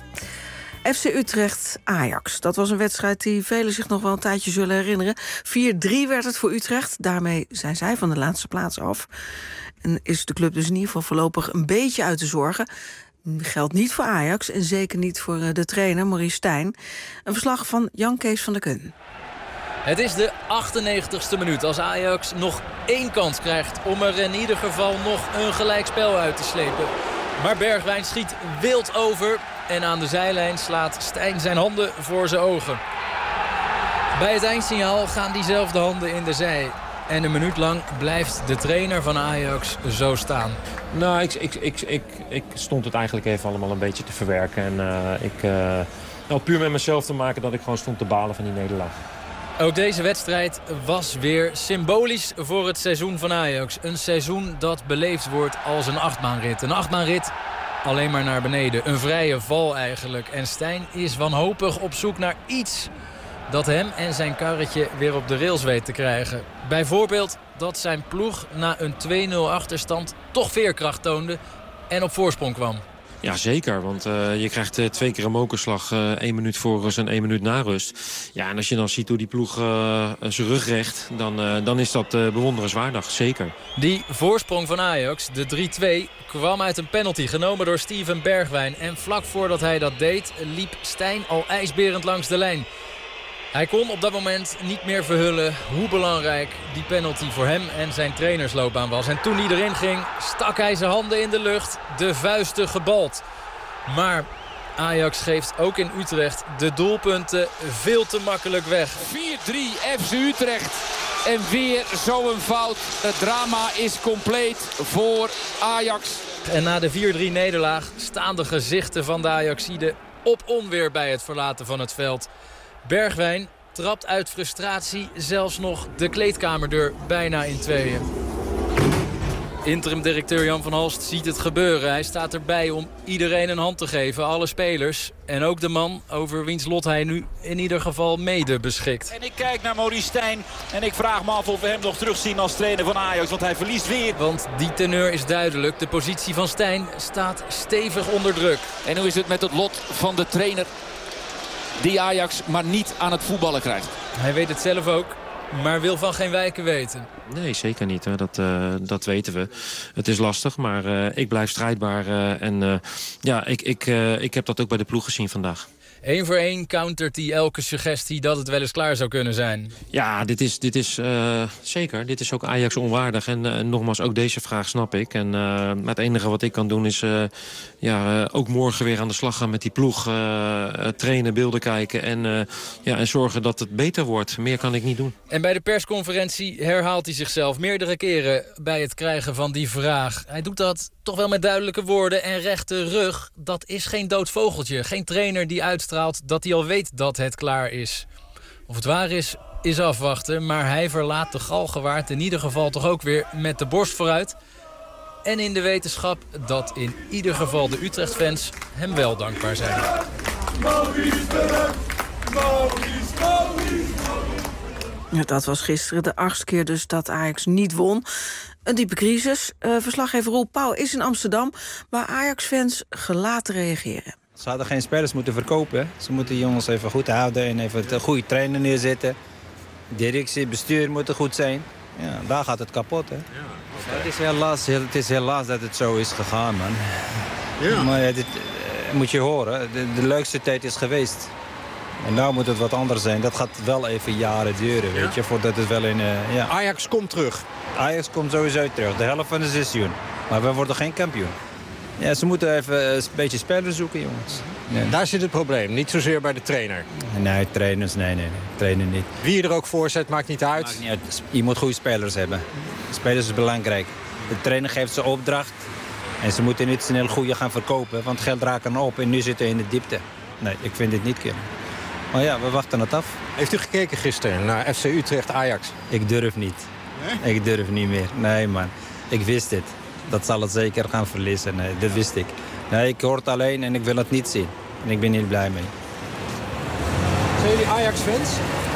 F C Utrecht-Ajax. Dat was een wedstrijd die velen zich nog wel een tijdje zullen herinneren. vier drie werd het voor Utrecht. Daarmee zijn zij van de laatste plaats af. En is de club dus in ieder geval voorlopig een beetje uit de zorgen. Geldt niet voor Ajax en zeker niet voor de trainer Maurice Stijn. Een verslag van Jan Kees van der Kun. Het is de achtennegentigste minuut als Ajax nog één kans krijgt om er in ieder geval nog een gelijkspel uit te slepen. Maar Bergwijn schiet wild over en aan de zijlijn slaat Stijn zijn handen voor zijn ogen. Bij het eindsignaal gaan diezelfde handen in de zij. En een minuut lang blijft de trainer van Ajax zo staan. Nou, ik, ik, ik, ik, ik stond het eigenlijk even allemaal een beetje te verwerken. En uh, ik, uh, nou, puur met mezelf te maken dat ik gewoon stond te balen van die nederlaag. Ook deze wedstrijd was weer symbolisch voor het seizoen van Ajax. Een seizoen dat beleefd wordt als een achtbaanrit. Een achtbaanrit alleen maar naar beneden. Een vrije val eigenlijk. En Stijn is wanhopig op zoek naar iets dat hem en zijn karretje weer op de rails weet te krijgen. Bijvoorbeeld dat zijn ploeg na een twee nul achterstand toch veerkracht toonde en op voorsprong kwam. Ja, zeker. Want uh, je krijgt uh, twee keer een mokerslag. Uh, één minuut voor rust en één minuut na rust. Ja, en als je dan ziet hoe die ploeg uh, zijn rug recht, dan, uh, dan is dat uh, bewonderenswaardig. Zeker. Die voorsprong van Ajax, de drie twee, kwam uit een penalty genomen door Steven Bergwijn. En vlak voordat hij dat deed, liep Stijn al ijsberend langs de lijn. Hij kon op dat moment niet meer verhullen hoe belangrijk die penalty voor hem en zijn trainersloopbaan was. En toen hij erin ging, stak hij zijn handen in de lucht, de vuisten gebald. Maar Ajax geeft ook in Utrecht de doelpunten veel te makkelijk weg. vier drie F C Utrecht. En weer zo'n fout. Het drama is compleet voor Ajax. En na de vier drie nederlaag staan de gezichten van de Ajaxiden op onweer bij het verlaten van het veld. Bergwijn trapt uit frustratie zelfs nog de kleedkamerdeur bijna in tweeën. Interim-directeur Jan van Halst ziet het gebeuren. Hij staat erbij om iedereen een hand te geven, alle spelers. En ook de man over wiens lot hij nu in ieder geval mede beschikt. En ik kijk naar Maurice Stijn en ik vraag me af of we hem nog terugzien als trainer van Ajax. Want hij verliest weer. Want die teneur is duidelijk. De positie van Stijn staat stevig onder druk. En hoe is het met het lot van de trainer die Ajax maar niet aan het voetballen krijgt? Hij weet het zelf ook, maar wil van geen wijken weten. Nee, zeker niet. Hè. Dat, uh, dat weten we. Het is lastig, maar uh, ik blijf strijdbaar. Uh, en uh, ja, ik, ik, uh, ik heb dat ook bij de ploeg gezien vandaag. Eén voor één countert hij elke suggestie dat het wel eens klaar zou kunnen zijn. Ja, dit is, dit is uh, zeker. Dit is ook Ajax onwaardig. En uh, nogmaals, ook deze vraag snap ik. En uh, het enige wat ik kan doen is uh, ja, uh, ook morgen weer aan de slag gaan met die ploeg. Uh, uh, trainen, beelden kijken en, uh, ja, en zorgen dat het beter wordt. Meer kan ik niet doen. En bij de persconferentie herhaalt hij zichzelf meerdere keren bij het krijgen van die vraag. Hij doet dat toch wel met duidelijke woorden en rechte rug. Dat is geen dood vogeltje. Geen trainer die uitstraalt dat hij al weet dat het klaar is. Of het waar is, is afwachten. Maar hij verlaat de Galgenwaard in ieder geval toch ook weer met de borst vooruit. En in de wetenschap dat in ieder geval de Utrecht-fans hem wel dankbaar zijn. Ja, dat was gisteren de achtste keer dus dat Ajax niet won. Een diepe crisis. Uh, verslaggever Roel Pauw is in Amsterdam, waar Ajax-fans gelaten reageren. Ze hadden geen spelers moeten verkopen. Ze moeten jongens even goed houden en even een goede trainer neerzetten. Directie, bestuur moeten goed zijn. Ja, daar gaat het kapot, hè. Ja, okay. Het is helaas, het is helaas dat het zo is gegaan, man. Ja. Maar ja, dit uh, moet je horen. De, de leukste tijd is geweest. En nou moet het wat anders zijn. Dat gaat wel even jaren duren, weet ja? je, voordat het wel in... Uh, ja. Ajax komt terug. Ajax komt sowieso terug. De helft van het seizoen. Maar we worden geen kampioen. Ja, ze moeten even een beetje spelers zoeken, jongens. Ja. Daar zit het probleem, niet zozeer bij de trainer. Nee, trainers, nee, nee, nee. Trainer niet. Wie je er ook voor zet, maakt niet uit. Maakt niet uit. Je moet goede spelers hebben. Spelers is belangrijk. De trainer geeft ze opdracht. En ze moeten niet snel goede gaan verkopen, want geld raakt er op en nu zitten we in de diepte. Nee, ik vind dit niet kunnen. Maar ja, we wachten het af. Heeft u gekeken gisteren naar F C Utrecht-Ajax? Ik durf niet. Nee? Ik durf niet meer. Nee, man. Ik wist het. Dat zal het zeker gaan verliezen. Nee, dat wist ik. Nee, ik hoor het alleen en ik wil het niet zien. En ik ben niet blij mee. Zijn jullie Ajax-fans?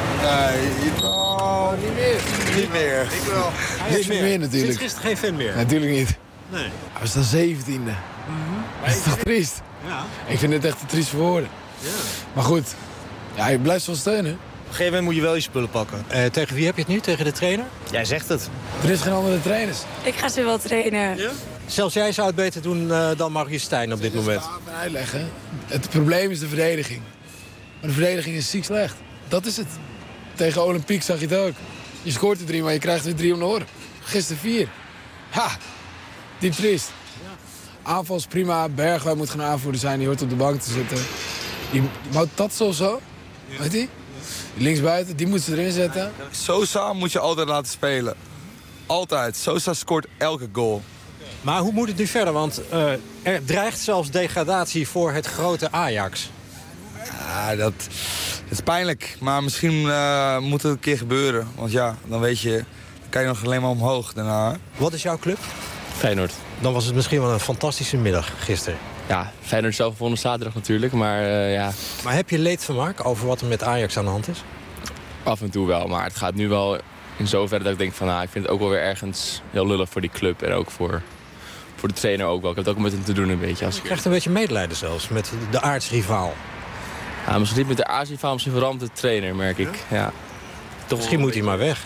Nee, oh, niet meer. Niet meer. Ik wel. Niks meer. meer natuurlijk. Sinds gisteren geen fan meer? Nee, natuurlijk niet. Nee. We staan zeventiende. Mm-hmm. Dat is toch triest? Ja. Ik vind het echt te triest voor woorden. Ja. Maar goed, ja, je blijft wel steunen. Op een gegeven moment moet je wel je spullen pakken. Uh, tegen wie heb je het nu? Tegen de trainer? Jij zegt het. Er is geen andere trainers. Ik ga ze wel trainen. Ja? Zelfs jij zou het beter doen uh, dan Maurice Stijn op dit moment. Ik ga uitleggen. Het probleem is de verdediging. Maar de verdediging is ziek slecht. Dat is het. Tegen Olympique zag je het ook. Je scoort er drie, maar je krijgt er drie om de oren. Gisteren vier. Ha, diep triest. Aanvals prima. Bergwijn moet gaan aanvoerder zijn. Die hoort op de bank te zitten. Die Wout Tatso of zo. Ja. Weet je? Linksbuiten, die moet ze erin zetten. Sosa moet je altijd laten spelen. Altijd. Sosa scoort elke goal. Maar hoe moet het nu verder? Want uh, er dreigt zelfs degradatie voor het grote Ajax. Ja, dat is pijnlijk. Maar misschien uh, moet het een keer gebeuren. Want ja, dan weet je, dan kan je nog alleen maar omhoog daarna. Wat is jouw club? Feyenoord. Dan was het misschien wel een fantastische middag gisteren. Ja, Feyenoord zelf volgende zaterdag natuurlijk, maar uh, ja. Maar heb je leedvermaak over wat er met Ajax aan de hand is? Af en toe wel, maar het gaat nu wel in zoverre dat ik denk van... Nou, ik vind het ook wel weer ergens heel lullig voor die club en ook voor, voor de trainer ook wel. Ik heb het ook met hem te doen een beetje. Als je krijgt een beetje medelijden zelfs met de aartsrivaal. Ja, misschien niet met de aartsrivaal, misschien vooral met de trainer, merk ik. Ja. Toch misschien moet hij maar weg.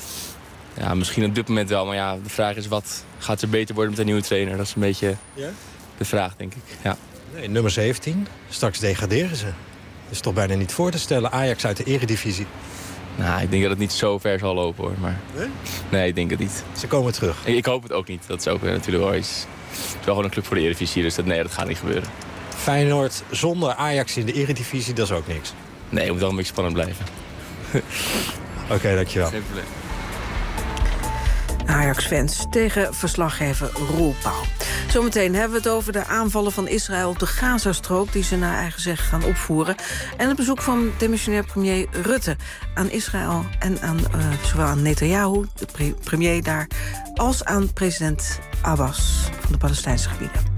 Ja, misschien op dit moment wel, maar ja, de vraag is wat gaat er beter worden met een nieuwe trainer? Dat is een beetje... Ja? De vraag, denk ik, ja. Nee, nummer zeventien. Straks degraderen ze. Dat is toch bijna niet voor te stellen. Ajax uit de eredivisie. Nou, ik denk dat het niet zo ver zal lopen, hoor. Maar... Nee? Nee, ik denk het niet. Ze komen terug? Ik, ik hoop het ook niet. Dat is ook natuurlijk wel iets... Het is wel gewoon een club voor de eredivisie, dus dat, nee, dat gaat niet gebeuren. Feyenoord zonder Ajax in de eredivisie, dat is ook niks? Nee, het moet wel een beetje spannend blijven. Oké, okay, dankjewel. Geen probleem. Ajax-fans tegen verslaggever Roel Pauw. Zometeen hebben we het over de aanvallen van Israël op de Gazastrook... die ze naar eigen zeggen gaan opvoeren. En het bezoek van demissionair premier Rutte aan Israël... en aan, uh, zowel aan Netanyahu, de pre- premier daar... als aan president Abbas van de Palestijnse gebieden.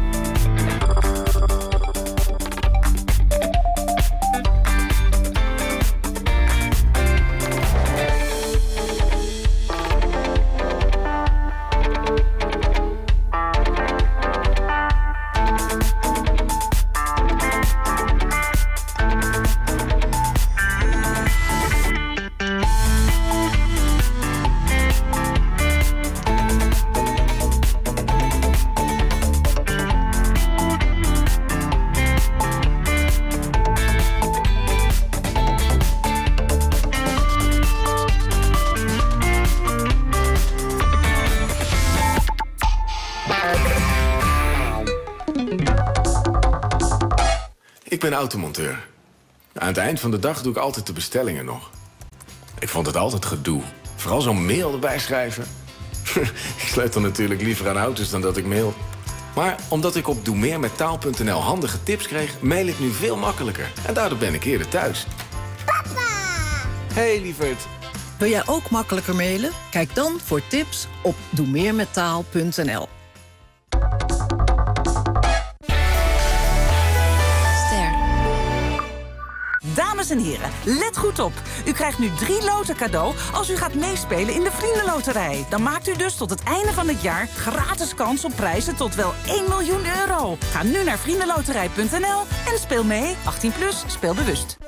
Ik ben automonteur. Aan het eind van de dag doe ik altijd de bestellingen nog. Ik vond het altijd gedoe. Vooral zo'n mail erbij schrijven. Ik sleutel natuurlijk liever aan auto's dan dat ik mail. Maar omdat ik op doe meer met taal punt n l handige tips kreeg... mail ik nu veel makkelijker. En daardoor ben ik eerder thuis. Papa! Hey, lieverd. Wil jij ook makkelijker mailen? Kijk dan voor tips op doe meer met taal punt n l. Dames en heren, let goed op. U krijgt nu drie loten cadeau als u gaat meespelen in de Vriendenloterij. Dan maakt u dus tot het einde van het jaar gratis kans op prijzen tot wel één miljoen euro. Ga nu naar vriendenloterij punt n l en speel mee. achttien plus, speel bewust.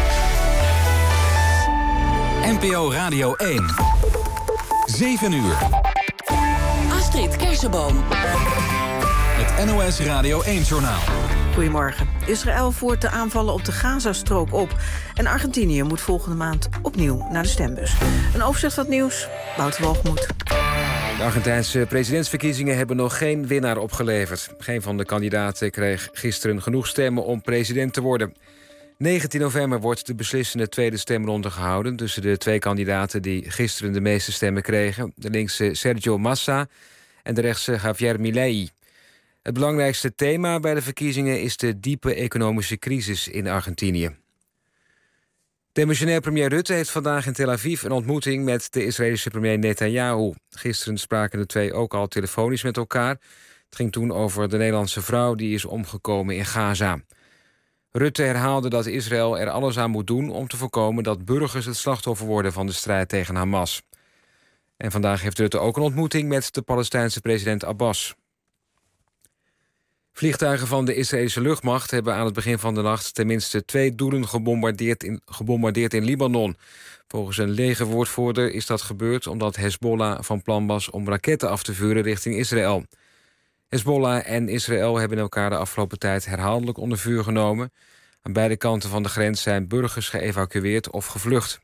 N P O Radio één. zeven uur. Astrid Kersenboom. Het N O S Radio één-journaal. Goedemorgen. Israël voert de aanvallen op de Gazastrook op. En Argentinië moet volgende maand opnieuw naar de stembus. Een overzicht van het nieuws, Wouter Walgemoed. De Argentijnse presidentsverkiezingen hebben nog geen winnaar opgeleverd. Geen van de kandidaten kreeg gisteren genoeg stemmen om president te worden. negentien november wordt de beslissende tweede stemronde gehouden... tussen de twee kandidaten die gisteren de meeste stemmen kregen. De linkse Sergio Massa en de rechtse Javier Milei. Het belangrijkste thema bij de verkiezingen is de diepe economische crisis in Argentinië. Demissionair premier Rutte heeft vandaag in Tel Aviv een ontmoeting met de Israëlische premier Netanyahu. Gisteren spraken de twee ook al telefonisch met elkaar. Het ging toen over de Nederlandse vrouw die is omgekomen in Gaza. Rutte herhaalde dat Israël er alles aan moet doen om te voorkomen dat burgers het slachtoffer worden van de strijd tegen Hamas. En vandaag heeft Rutte ook een ontmoeting met de Palestijnse president Abbas. Vliegtuigen van de Israëlische luchtmacht hebben aan het begin van de nacht tenminste twee doelen gebombardeerd in, gebombardeerd in Libanon. Volgens een legerwoordvoerder is dat gebeurd omdat Hezbollah van plan was om raketten af te vuren richting Israël. Hezbollah en Israël hebben elkaar de afgelopen tijd herhaaldelijk onder vuur genomen. Aan beide kanten van de grens zijn burgers geëvacueerd of gevlucht.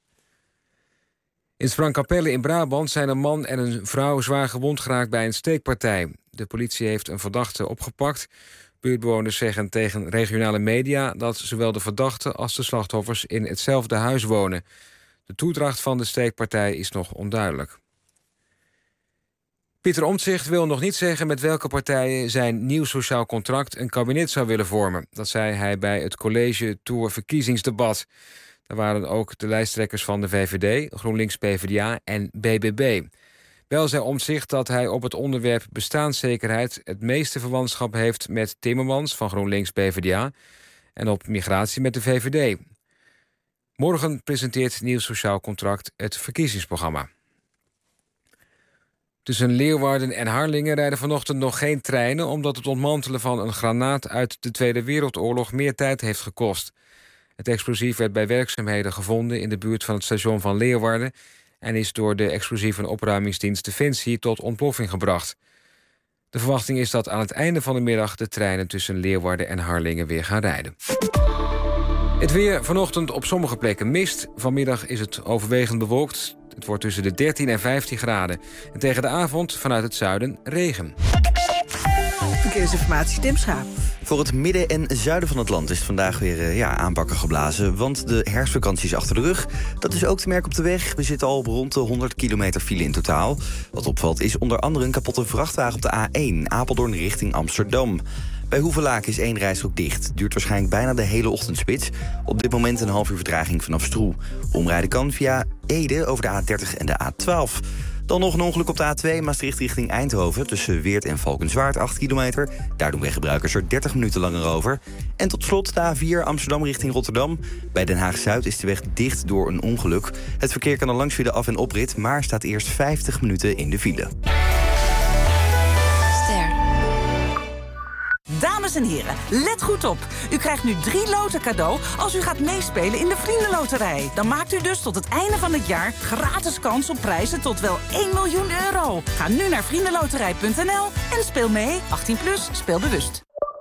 In Sprangkapelle in Brabant zijn een man en een vrouw zwaar gewond geraakt bij een steekpartij. De politie heeft een verdachte opgepakt. Buurtbewoners zeggen tegen regionale media dat zowel de verdachte als de slachtoffers in hetzelfde huis wonen. De toedracht van de steekpartij is nog onduidelijk. Pieter Omtzigt wil nog niet zeggen met welke partijen zijn nieuw sociaal contract een kabinet zou willen vormen. Dat zei hij bij het College Tour verkiezingsdebat. Daar waren ook de lijsttrekkers van de V V D, GroenLinks P v d A en B B B. Wel zei Omtzigt dat hij op het onderwerp bestaanszekerheid het meeste verwantschap heeft met Timmermans van GroenLinks P v d A en op migratie met de V V D. Morgen presenteert Nieuw Sociaal Contract het verkiezingsprogramma. Tussen Leeuwarden en Harlingen rijden vanochtend nog geen treinen omdat het ontmantelen van een granaat uit de Tweede Wereldoorlog meer tijd heeft gekost. Het explosief werd bij werkzaamheden gevonden in de buurt van het station van Leeuwarden en is door de explosieve opruimingsdienst Defensie tot ontploffing gebracht. De verwachting is dat aan het einde van de middag de treinen tussen Leeuwarden en Harlingen weer gaan rijden. Het weer vanochtend op sommige plekken mist. Vanmiddag is het overwegend bewolkt. Het wordt tussen de dertien en vijftien graden. En tegen de avond vanuit het zuiden regen. Verkeersinformatie, Tim Schaap. Voor het midden en zuiden van het land is het vandaag weer uh, ja, aanpakken geblazen. Want de herfstvakantie is achter de rug. Dat is ook te merken op de weg. We zitten al op rond de honderd kilometer file in totaal. Wat opvalt is onder andere een kapotte vrachtwagen op de A één... Apeldoorn richting Amsterdam. Bij Hoevelaken is één rijstrook dicht. Duurt waarschijnlijk bijna de hele ochtendspits. Op dit moment een half uur vertraging vanaf Stroe. Omrijden kan via Ede over de A dertig en de A twaalf. Dan nog een ongeluk op de A twee, Maastricht richting Eindhoven... tussen Weert en Valkenswaard, acht kilometer. Daar doen weggebruikers er dertig minuten langer over. En tot slot de A vier, Amsterdam richting Rotterdam. Bij Den Haag-Zuid is de weg dicht door een ongeluk. Het verkeer kan er langs via de af- en oprit... maar staat eerst vijftig minuten in de file. Dames en heren, let goed op. U krijgt nu drie loten cadeau als u gaat meespelen in de Vriendenloterij. Dan maakt u dus tot het einde van het jaar gratis kans op prijzen tot wel één miljoen euro. Ga nu naar vriendenloterij punt n l en speel mee. achttien plus, speel bewust.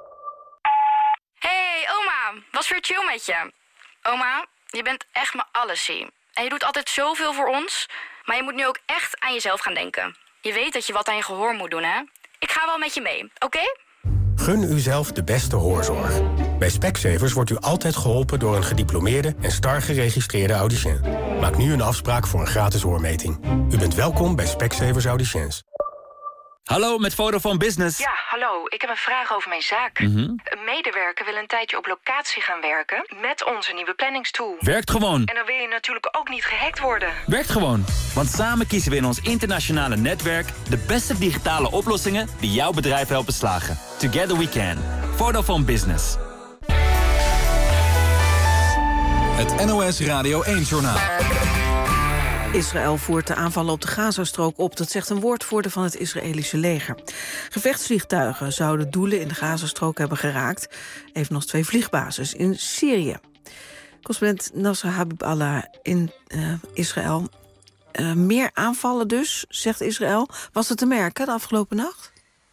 Hey oma, was weer chill met je. Oma, je bent echt mijn allesie. En je doet altijd zoveel voor ons. Maar je moet nu ook echt aan jezelf gaan denken. Je weet dat je wat aan je gehoor moet doen, hè? Ik ga wel met je mee, oké? Okay? Gun uzelf de beste hoorzorg. Bij Specsavers wordt u altijd geholpen door een gediplomeerde en star geregistreerde audiciën. Maak nu een afspraak voor een gratis hoormeting. U bent welkom bij Specsavers Audiciëns. Hallo, met Vodafone Business. Ja, hallo. Ik heb een vraag over mijn zaak. Mm-hmm. Een medewerker wil een tijdje op locatie gaan werken met onze nieuwe planningstool. Werkt gewoon. En dan wil je natuurlijk ook niet gehackt worden. Werkt gewoon. Want samen kiezen we in ons internationale netwerk de beste digitale oplossingen die jouw bedrijf helpen slagen. Together we can. Vodafone Business. Het N O S Radio één-journaal. Israël voert de aanvallen op de Gazastrook op. Dat zegt een woordvoerder van het Israëlische leger. Gevechtsvliegtuigen zouden doelen in de Gazastrook hebben geraakt. Evenals twee vliegbases in Syrië. Correspondent Nasser Habiballah in uh, Israël. Uh, meer aanvallen dus, zegt Israël. Was het te merken de afgelopen nacht?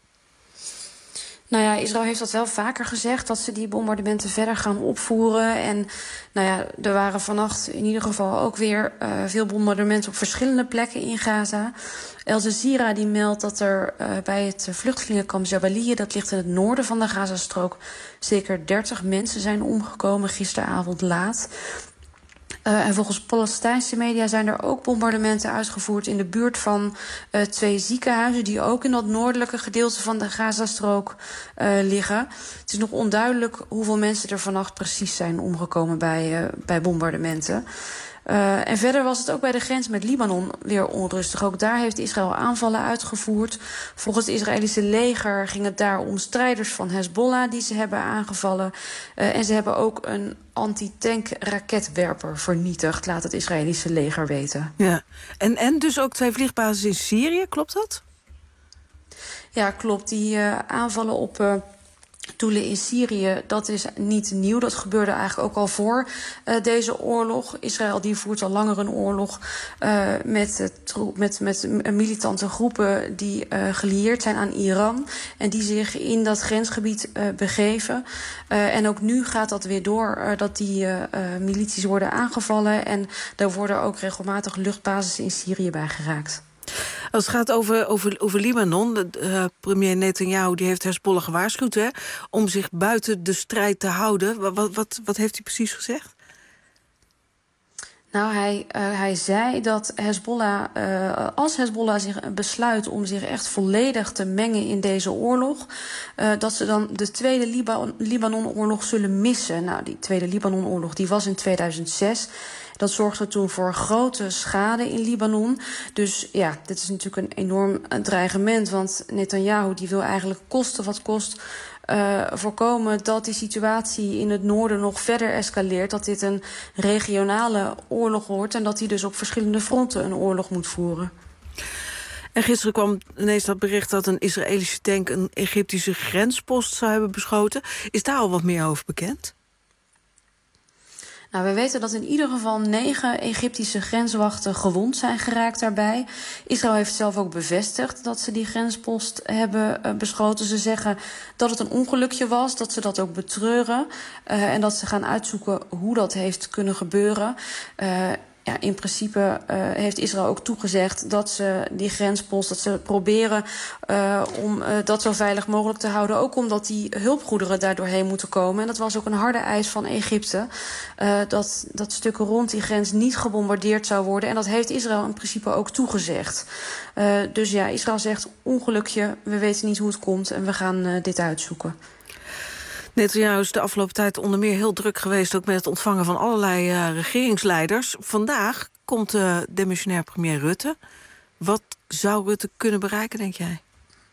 Nou ja, Israël heeft dat wel vaker gezegd, dat ze die bombardementen verder gaan opvoeren. En nou ja, er waren vannacht in ieder geval ook weer uh, veel bombardementen op verschillende plekken in Gaza. Al Jazeera die meldt dat er uh, bij het vluchtelingenkamp Jabalia, dat ligt in het noorden van de Gazastrook, zeker dertig mensen zijn omgekomen gisteravond laat. Uh, en volgens Palestijnse media zijn er ook bombardementen uitgevoerd in de buurt van uh, twee ziekenhuizen die ook in dat noordelijke gedeelte van de Gazastrook uh, liggen. Het is nog onduidelijk hoeveel mensen er vannacht precies zijn omgekomen bij, uh, bij bombardementen. Uh, en verder was het ook bij de grens met Libanon weer onrustig. Ook daar heeft Israël aanvallen uitgevoerd. Volgens het Israëlische leger ging het daar om strijders van Hezbollah die ze hebben aangevallen. Uh, en ze hebben ook een antitank-raketwerper vernietigd, laat het Israëlische leger weten. Ja, en, en dus ook twee vliegbases in Syrië, klopt dat? Ja, klopt. Die uh, aanvallen op Uh, doelen in Syrië, dat is niet nieuw. Dat gebeurde eigenlijk ook al voor uh, deze oorlog. Israël die voert al langer een oorlog uh, met, uh, met, met militante groepen die uh, gelieerd zijn aan Iran en die zich in dat grensgebied uh, begeven. Uh, en ook nu gaat dat weer door, uh, dat die uh, uh, milities worden aangevallen en daar worden ook regelmatig luchtbases in Syrië bij geraakt. Als het gaat over, over, over Libanon, de, uh, premier Netanyahu die heeft Hezbollah gewaarschuwd hè, om zich buiten de strijd te houden. Wat, wat, wat heeft hij precies gezegd? Nou, hij, uh, hij zei dat Hezbollah, uh, als Hezbollah zich besluit om zich echt volledig te mengen in deze oorlog, uh, dat ze dan de Tweede Liba- Libanon-oorlog zullen missen. Nou, die Tweede Libanon-oorlog die was in tweeduizend zes. Dat zorgde toen voor grote schade in Libanon. Dus ja, dit is natuurlijk een enorm dreigement. Want Netanyahu die wil eigenlijk koste wat kost uh, voorkomen dat die situatie in het noorden nog verder escaleert. Dat dit een regionale oorlog wordt en dat hij dus op verschillende fronten een oorlog moet voeren. En gisteren kwam ineens dat bericht dat een Israëlische tank een Egyptische grenspost zou hebben beschoten. Is daar al wat meer over bekend? Nou, we weten dat in ieder geval negen Egyptische grenswachten gewond zijn geraakt daarbij. Israël heeft zelf ook bevestigd dat ze die grenspost hebben uh, beschoten. Ze zeggen dat het een ongelukje was, dat ze dat ook betreuren. Uh, en dat ze gaan uitzoeken hoe dat heeft kunnen gebeuren. Uh, ja, in principe uh, heeft Israël ook toegezegd dat ze die grenspost, dat ze proberen uh, om uh, dat zo veilig mogelijk te houden. Ook omdat die hulpgoederen daar doorheen moeten komen. En dat was ook een harde eis van Egypte. Uh, dat, dat stukken rond die grens niet gebombardeerd zou worden. En dat heeft Israël in principe ook toegezegd. Uh, dus ja, Israël zegt ongelukje, we weten niet hoe het komt en we gaan uh, dit uitzoeken. Netanyahu is de afgelopen tijd onder meer heel druk geweest, ook met het ontvangen van allerlei uh, regeringsleiders. Vandaag komt de uh, demissionair premier Rutte. Wat zou Rutte kunnen bereiken, denk jij?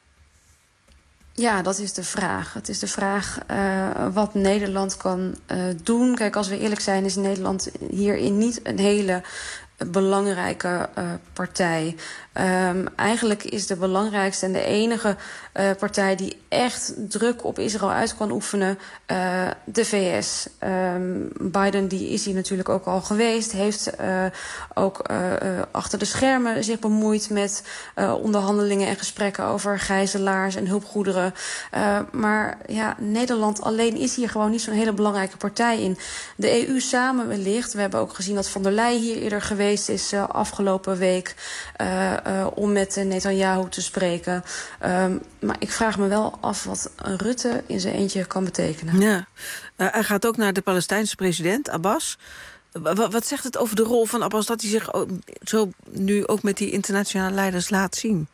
Ja, dat is de vraag. Het is de vraag uh, wat Nederland kan uh, doen. Kijk, als we eerlijk zijn, is Nederland hierin niet een hele belangrijke uh, partij. Um, eigenlijk is de belangrijkste en de enige uh, partij die echt druk op Israël uit kan oefenen uh, de V S. Um, Biden die is hier natuurlijk ook al geweest, heeft uh, ook uh, uh, achter de schermen zich bemoeid met uh, onderhandelingen en gesprekken over gijzelaars en hulpgoederen. Uh, maar ja, Nederland alleen is hier gewoon niet zo'n hele belangrijke partij in. De E U samen wellicht. We hebben ook gezien dat Von der Leyen hier eerder geweest is uh, afgelopen week Uh, Uh, om met uh, Netanyahu te spreken. Um, maar ik vraag me wel af wat Rutte in zijn eentje kan betekenen. Ja. Uh, hij gaat ook naar de Palestijnse president, Abbas. W- wat zegt het over de rol van Abbas dat hij zich ook, zo nu ook met die internationale leiders laat zien?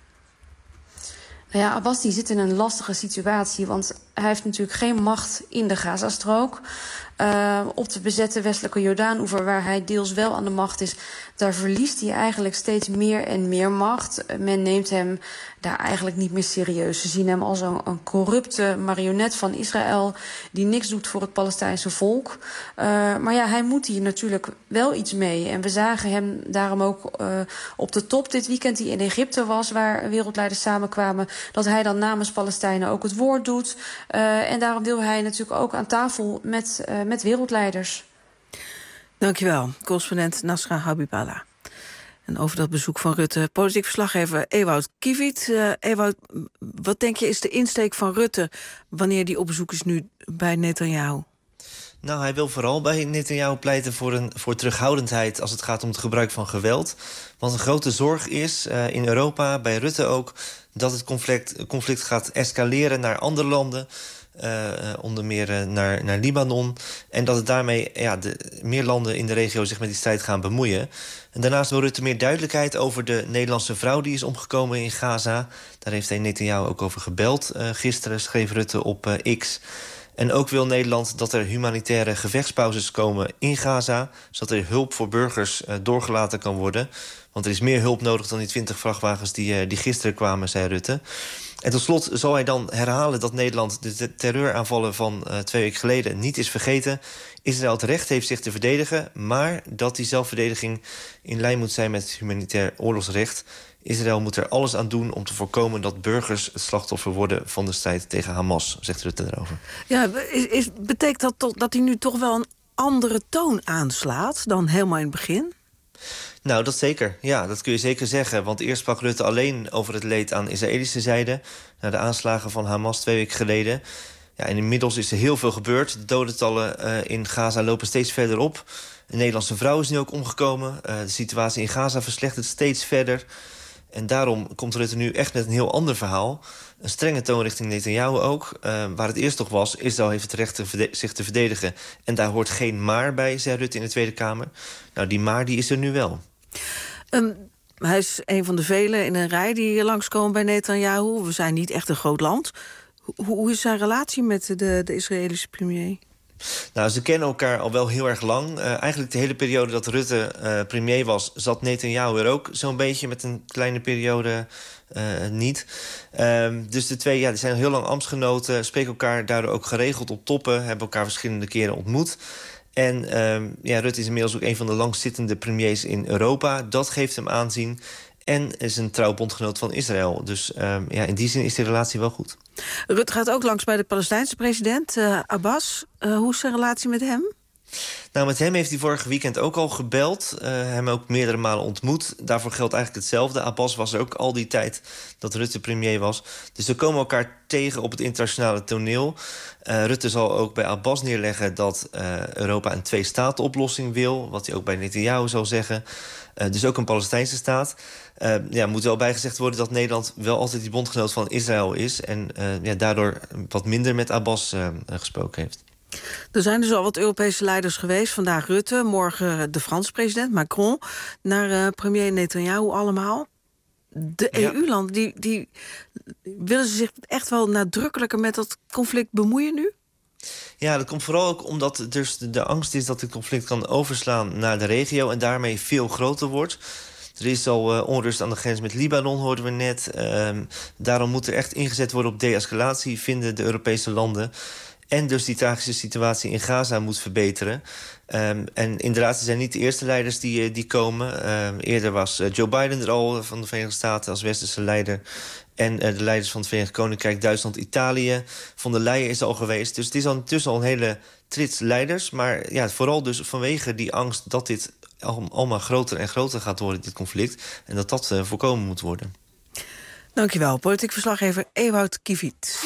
Nou ja, Abbas die zit in een lastige situatie, want hij heeft natuurlijk geen macht in de Gazastrook. Uh, op de bezette westelijke Jordaanoever, waar hij deels wel aan de macht is, daar verliest hij eigenlijk steeds meer en meer macht. Men neemt hem daar eigenlijk niet meer serieus. Ze zien hem als een, een corrupte marionet van Israël die niks doet voor het Palestijnse volk. Uh, maar ja, hij moet hier natuurlijk wel iets mee. En we zagen hem daarom ook uh, op de top dit weekend die in Egypte was, waar wereldleiders samenkwamen, dat hij dan namens Palestijnen ook het woord doet. Uh, en daarom wil hij natuurlijk ook aan tafel met, uh, met wereldleiders. Dankjewel, correspondent Nasra Habiballah. En over dat bezoek van Rutte, politiek verslaggever Ewout Kiviet. Uh, Ewout, wat denk je is de insteek van Rutte wanneer die op bezoek is nu bij Netanyahu? Nou, hij wil vooral bij Netanyahu pleiten voor, een, voor terughoudendheid als het gaat om het gebruik van geweld. Want een grote zorg is uh, in Europa, bij Rutte ook, dat het conflict, conflict gaat escaleren naar andere landen. Uh, onder meer uh, naar, naar Libanon. En dat het daarmee ja, de, meer landen in de regio zich met die strijd gaan bemoeien. En daarnaast wil Rutte meer duidelijkheid over de Nederlandse vrouw die is omgekomen in Gaza. Daar heeft hij Netanyahu ook over gebeld. Uh, gisteren schreef Rutte op uh, X. En ook wil Nederland dat er humanitaire gevechtspauzes komen in Gaza, zodat er hulp voor burgers uh, doorgelaten kan worden. Want er is meer hulp nodig dan die twintig vrachtwagens die, uh, die gisteren kwamen, zei Rutte. En tot slot zal hij dan herhalen dat Nederland de terreuraanvallen van uh, twee weken geleden niet is vergeten. Israël het recht heeft zich te verdedigen, maar dat die zelfverdediging in lijn moet zijn met humanitair oorlogsrecht. Israël moet er alles aan doen om te voorkomen dat burgers het slachtoffer worden van de strijd tegen Hamas, zegt Rutte erover. Ja, is, is, betekent dat toch dat hij nu toch wel een andere toon aanslaat dan helemaal in het begin? Nou, dat zeker. Ja, dat kun je zeker zeggen. Want eerst sprak Rutte alleen over het leed aan Israëlische zijde, na de aanslagen van Hamas twee weken geleden. Ja, en inmiddels is er heel veel gebeurd. De dodentallen uh, in Gaza lopen steeds verder op. Een Nederlandse vrouw is nu ook omgekomen. Uh, de situatie in Gaza verslechtert steeds verder. En daarom komt Rutte nu echt met een heel ander verhaal. Een strenge toon richting Netanyahu ook. Uh, waar het eerst toch was, Israël heeft het recht te verde- zich te verdedigen. En daar hoort geen maar bij, zei Rutte in de Tweede Kamer. Nou, die maar die is er nu wel. Um, hij is een van de velen in een rij die langskomen bij Netanyahu. We zijn niet echt een groot land. Hoe, hoe is zijn relatie met de, de Israëlische premier? Nou, ze kennen elkaar al wel heel erg lang. Uh, eigenlijk de hele periode dat Rutte uh, premier was, zat Netanyahu er ook zo'n beetje, met een kleine periode uh, niet. Um, dus de twee ja, die zijn al heel lang ambtsgenoten, spreken elkaar daardoor ook geregeld op toppen, hebben elkaar verschillende keren ontmoet. En um, ja, Rutte is inmiddels ook een van de langzittende premiers in Europa. Dat geeft hem aanzien. En is een trouw bondgenoot van Israël. Dus um, ja, in die zin is die relatie wel goed. Rutte gaat ook langs bij de Palestijnse president, uh, Abbas. Uh, hoe is zijn relatie met hem? Nou, met hem heeft hij vorig weekend ook al gebeld. Uh, hem ook meerdere malen ontmoet. Daarvoor geldt eigenlijk hetzelfde. Abbas was er ook al die tijd dat Rutte premier was. Dus ze komen elkaar tegen op het internationale toneel. Uh, Rutte zal ook bij Abbas neerleggen dat uh, Europa een twee-staten-oplossing wil. Wat hij ook bij Netanyahu zal zeggen. Uh, dus ook een Palestijnse staat. Uh, ja, moet wel bijgezegd worden dat Nederland wel altijd die bondgenoot van Israël is. En uh, ja, daardoor wat minder met Abbas uh, gesproken heeft. Er zijn dus al wat Europese leiders geweest. Vandaag Rutte, morgen de Franse president Macron. Naar uh, premier Netanyahu allemaal. De ja. E U-landen, die, die willen ze zich echt wel nadrukkelijker met dat conflict bemoeien nu? Ja, dat komt vooral ook omdat dus de, de angst is dat het conflict kan overslaan naar de regio en daarmee veel groter wordt. Er is al uh, onrust aan de grens met Libanon, hoorden we net. Uh, daarom moet er echt ingezet worden op de-escalatie, vinden de Europese landen. En dus die tragische situatie in Gaza moet verbeteren. Um, en inderdaad, ze zijn niet de eerste leiders die, die komen. Um, eerder was uh, Joe Biden er al van de Verenigde Staten als westerse leider. En uh, de leiders van het Verenigd Koninkrijk, Duitsland, Italië. Von der Leyen is al geweest. Dus het is al intussen al een hele trits leiders. Maar ja, vooral dus vanwege die angst dat dit al, allemaal groter en groter gaat worden, dit conflict. En dat dat uh, voorkomen moet worden. Dankjewel, politiek verslaggever Ewout Kiviet.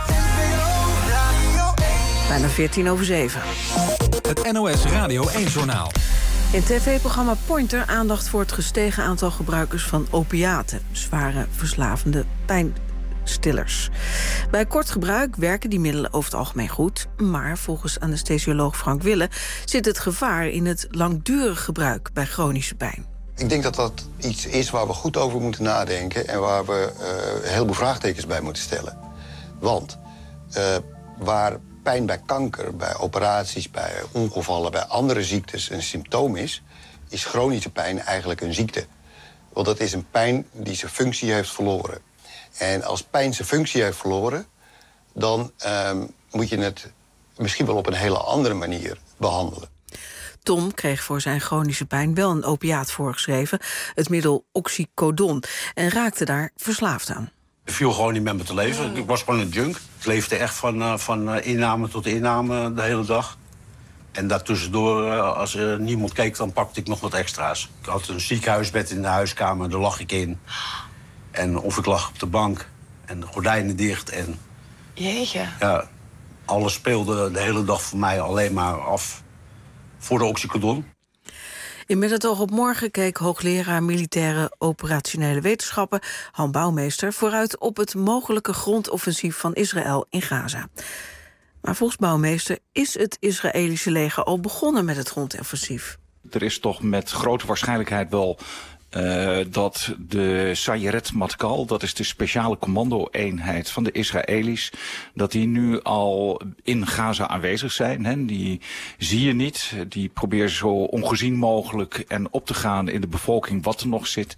Bijna veertien over zeven. Het N O S Radio één-journaal. In tv-programma Pointer aandacht voor het gestegen aantal gebruikers van opiaten. Zware verslavende pijnstillers. Bij kort gebruik werken die middelen over het algemeen goed. Maar volgens anesthesioloog Frank Wille zit het gevaar in het langdurig gebruik bij chronische pijn. Ik denk dat dat iets is waar we goed over moeten nadenken en waar we uh, heel veel vraagtekens bij moeten stellen. Want uh, waar pijn bij kanker, bij operaties, bij ongevallen, bij andere ziektes een symptoom is, is chronische pijn eigenlijk een ziekte. Want dat is een pijn die zijn functie heeft verloren. En als pijn zijn functie heeft verloren, dan um, moet je het misschien wel op een hele andere manier behandelen. Tom kreeg voor zijn chronische pijn wel een opiaat voorgeschreven, het middel oxycodon, en raakte daar verslaafd aan. Ik viel gewoon niet met me te leven. Ik was gewoon een junk. Ik leefde echt van, uh, van uh, inname tot inname de hele dag. En daartussendoor, uh, als er niemand keek, dan pakte ik nog wat extra's. Ik had een ziekenhuisbed in de huiskamer, daar lag ik in. En of ik lag op de bank en de gordijnen dicht. En, Jeetje. Ja, alles speelde de hele dag voor mij alleen maar af voor de oxycodon. In Met het oog op morgen keek hoogleraar militaire operationele wetenschappen Han Bouwmeester vooruit op het mogelijke grondoffensief van Israël in Gaza. Maar volgens Bouwmeester is het Israëlische leger al begonnen met het grondoffensief. Er is toch met grote waarschijnlijkheid wel Uh, dat de Sayeret Matkal, dat is de speciale commando-eenheid van de Israëli's, dat die nu al in Gaza aanwezig zijn. Hè. Die zie je niet. Die proberen zo ongezien mogelijk en op te gaan in de bevolking wat er nog zit.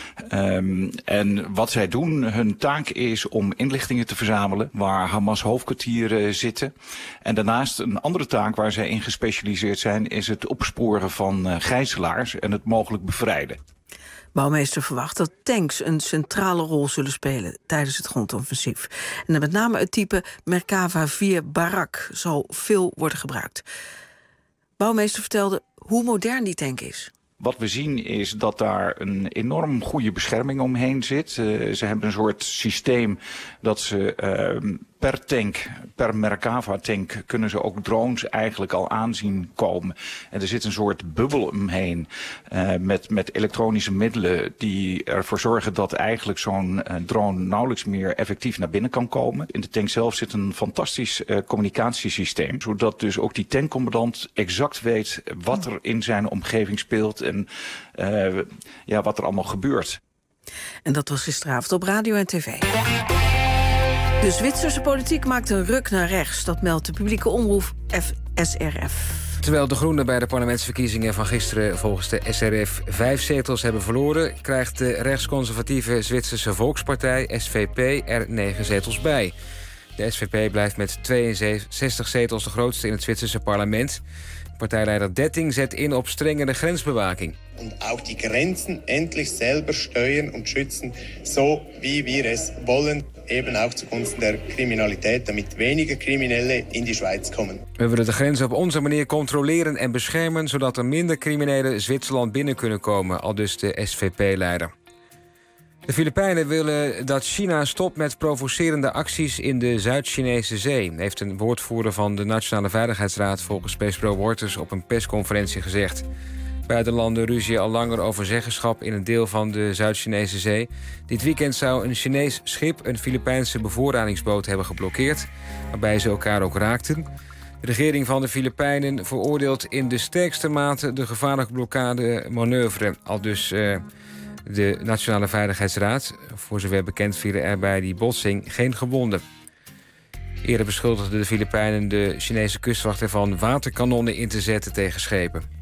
Um, en wat zij doen, hun taak is om inlichtingen te verzamelen waar Hamas hoofdkwartieren zitten. En daarnaast een andere taak waar zij in gespecialiseerd zijn is het opsporen van uh, gijzelaars en het mogelijk bevrijden. Bouwmeester verwacht dat tanks een centrale rol zullen spelen tijdens het grondoffensief. En met name het type Merkava vier Barak zal veel worden gebruikt. Bouwmeester vertelde hoe modern die tank is. Wat we zien is dat daar een enorm goede bescherming omheen zit. Uh, ze hebben een soort systeem dat ze uh, per tank, per Merkava-tank, kunnen ze ook drones eigenlijk al aanzien komen. En er zit een soort bubbel omheen uh, met, met elektronische middelen die ervoor zorgen dat eigenlijk zo'n uh, drone nauwelijks meer effectief naar binnen kan komen. In de tank zelf zit een fantastisch uh, communicatiesysteem, zodat dus ook die tankcommandant exact weet wat er in zijn omgeving speelt en uh, ja, wat er allemaal gebeurt. En dat was gisteravond op radio en tv. De Zwitserse politiek maakt een ruk naar rechts. Dat meldt de publieke omroep S R F. Terwijl de Groenen bij de parlementsverkiezingen van gisteren volgens de S R F vijf zetels hebben verloren, krijgt de rechtsconservatieve Zwitserse Volkspartij S V P er negen zetels bij. De S V P blijft met tweeënzestig zetels de grootste in het Zwitserse parlement. De Partijleider Detting zet in op strengere grensbewaking. En ook die Grenzen endlich selber steuern und schützen, so wie wir es wollen, eben auch zugunsten der Kriminalität, damit weniger Kriminelle in die Schweiz komen. We willen de grenzen op onze manier controleren en beschermen, zodat er minder criminelen Zwitserland binnen kunnen komen, aldus de S V P-leider. De Filipijnen willen dat China stopt met provocerende acties in de Zuid-Chinese Zee, heeft een woordvoerder van de Nationale Veiligheidsraad volgens persbureau Reuters op een persconferentie gezegd. Beide landen ruzien al langer over zeggenschap in een deel van de Zuid-Chinese Zee. Dit weekend zou een Chinees schip een Filipijnse bevoorradingsboot hebben geblokkeerd, waarbij ze elkaar ook raakten. De regering van de Filipijnen veroordeelt in de sterkste mate de gevaarlijke blokkade manoeuvre, aldus uh, de Nationale Veiligheidsraad. Voor zover bekend vielen er bij die botsing geen gewonden. Eerder beschuldigden de Filipijnen de Chinese kustwacht ervan waterkanonnen in te zetten tegen schepen.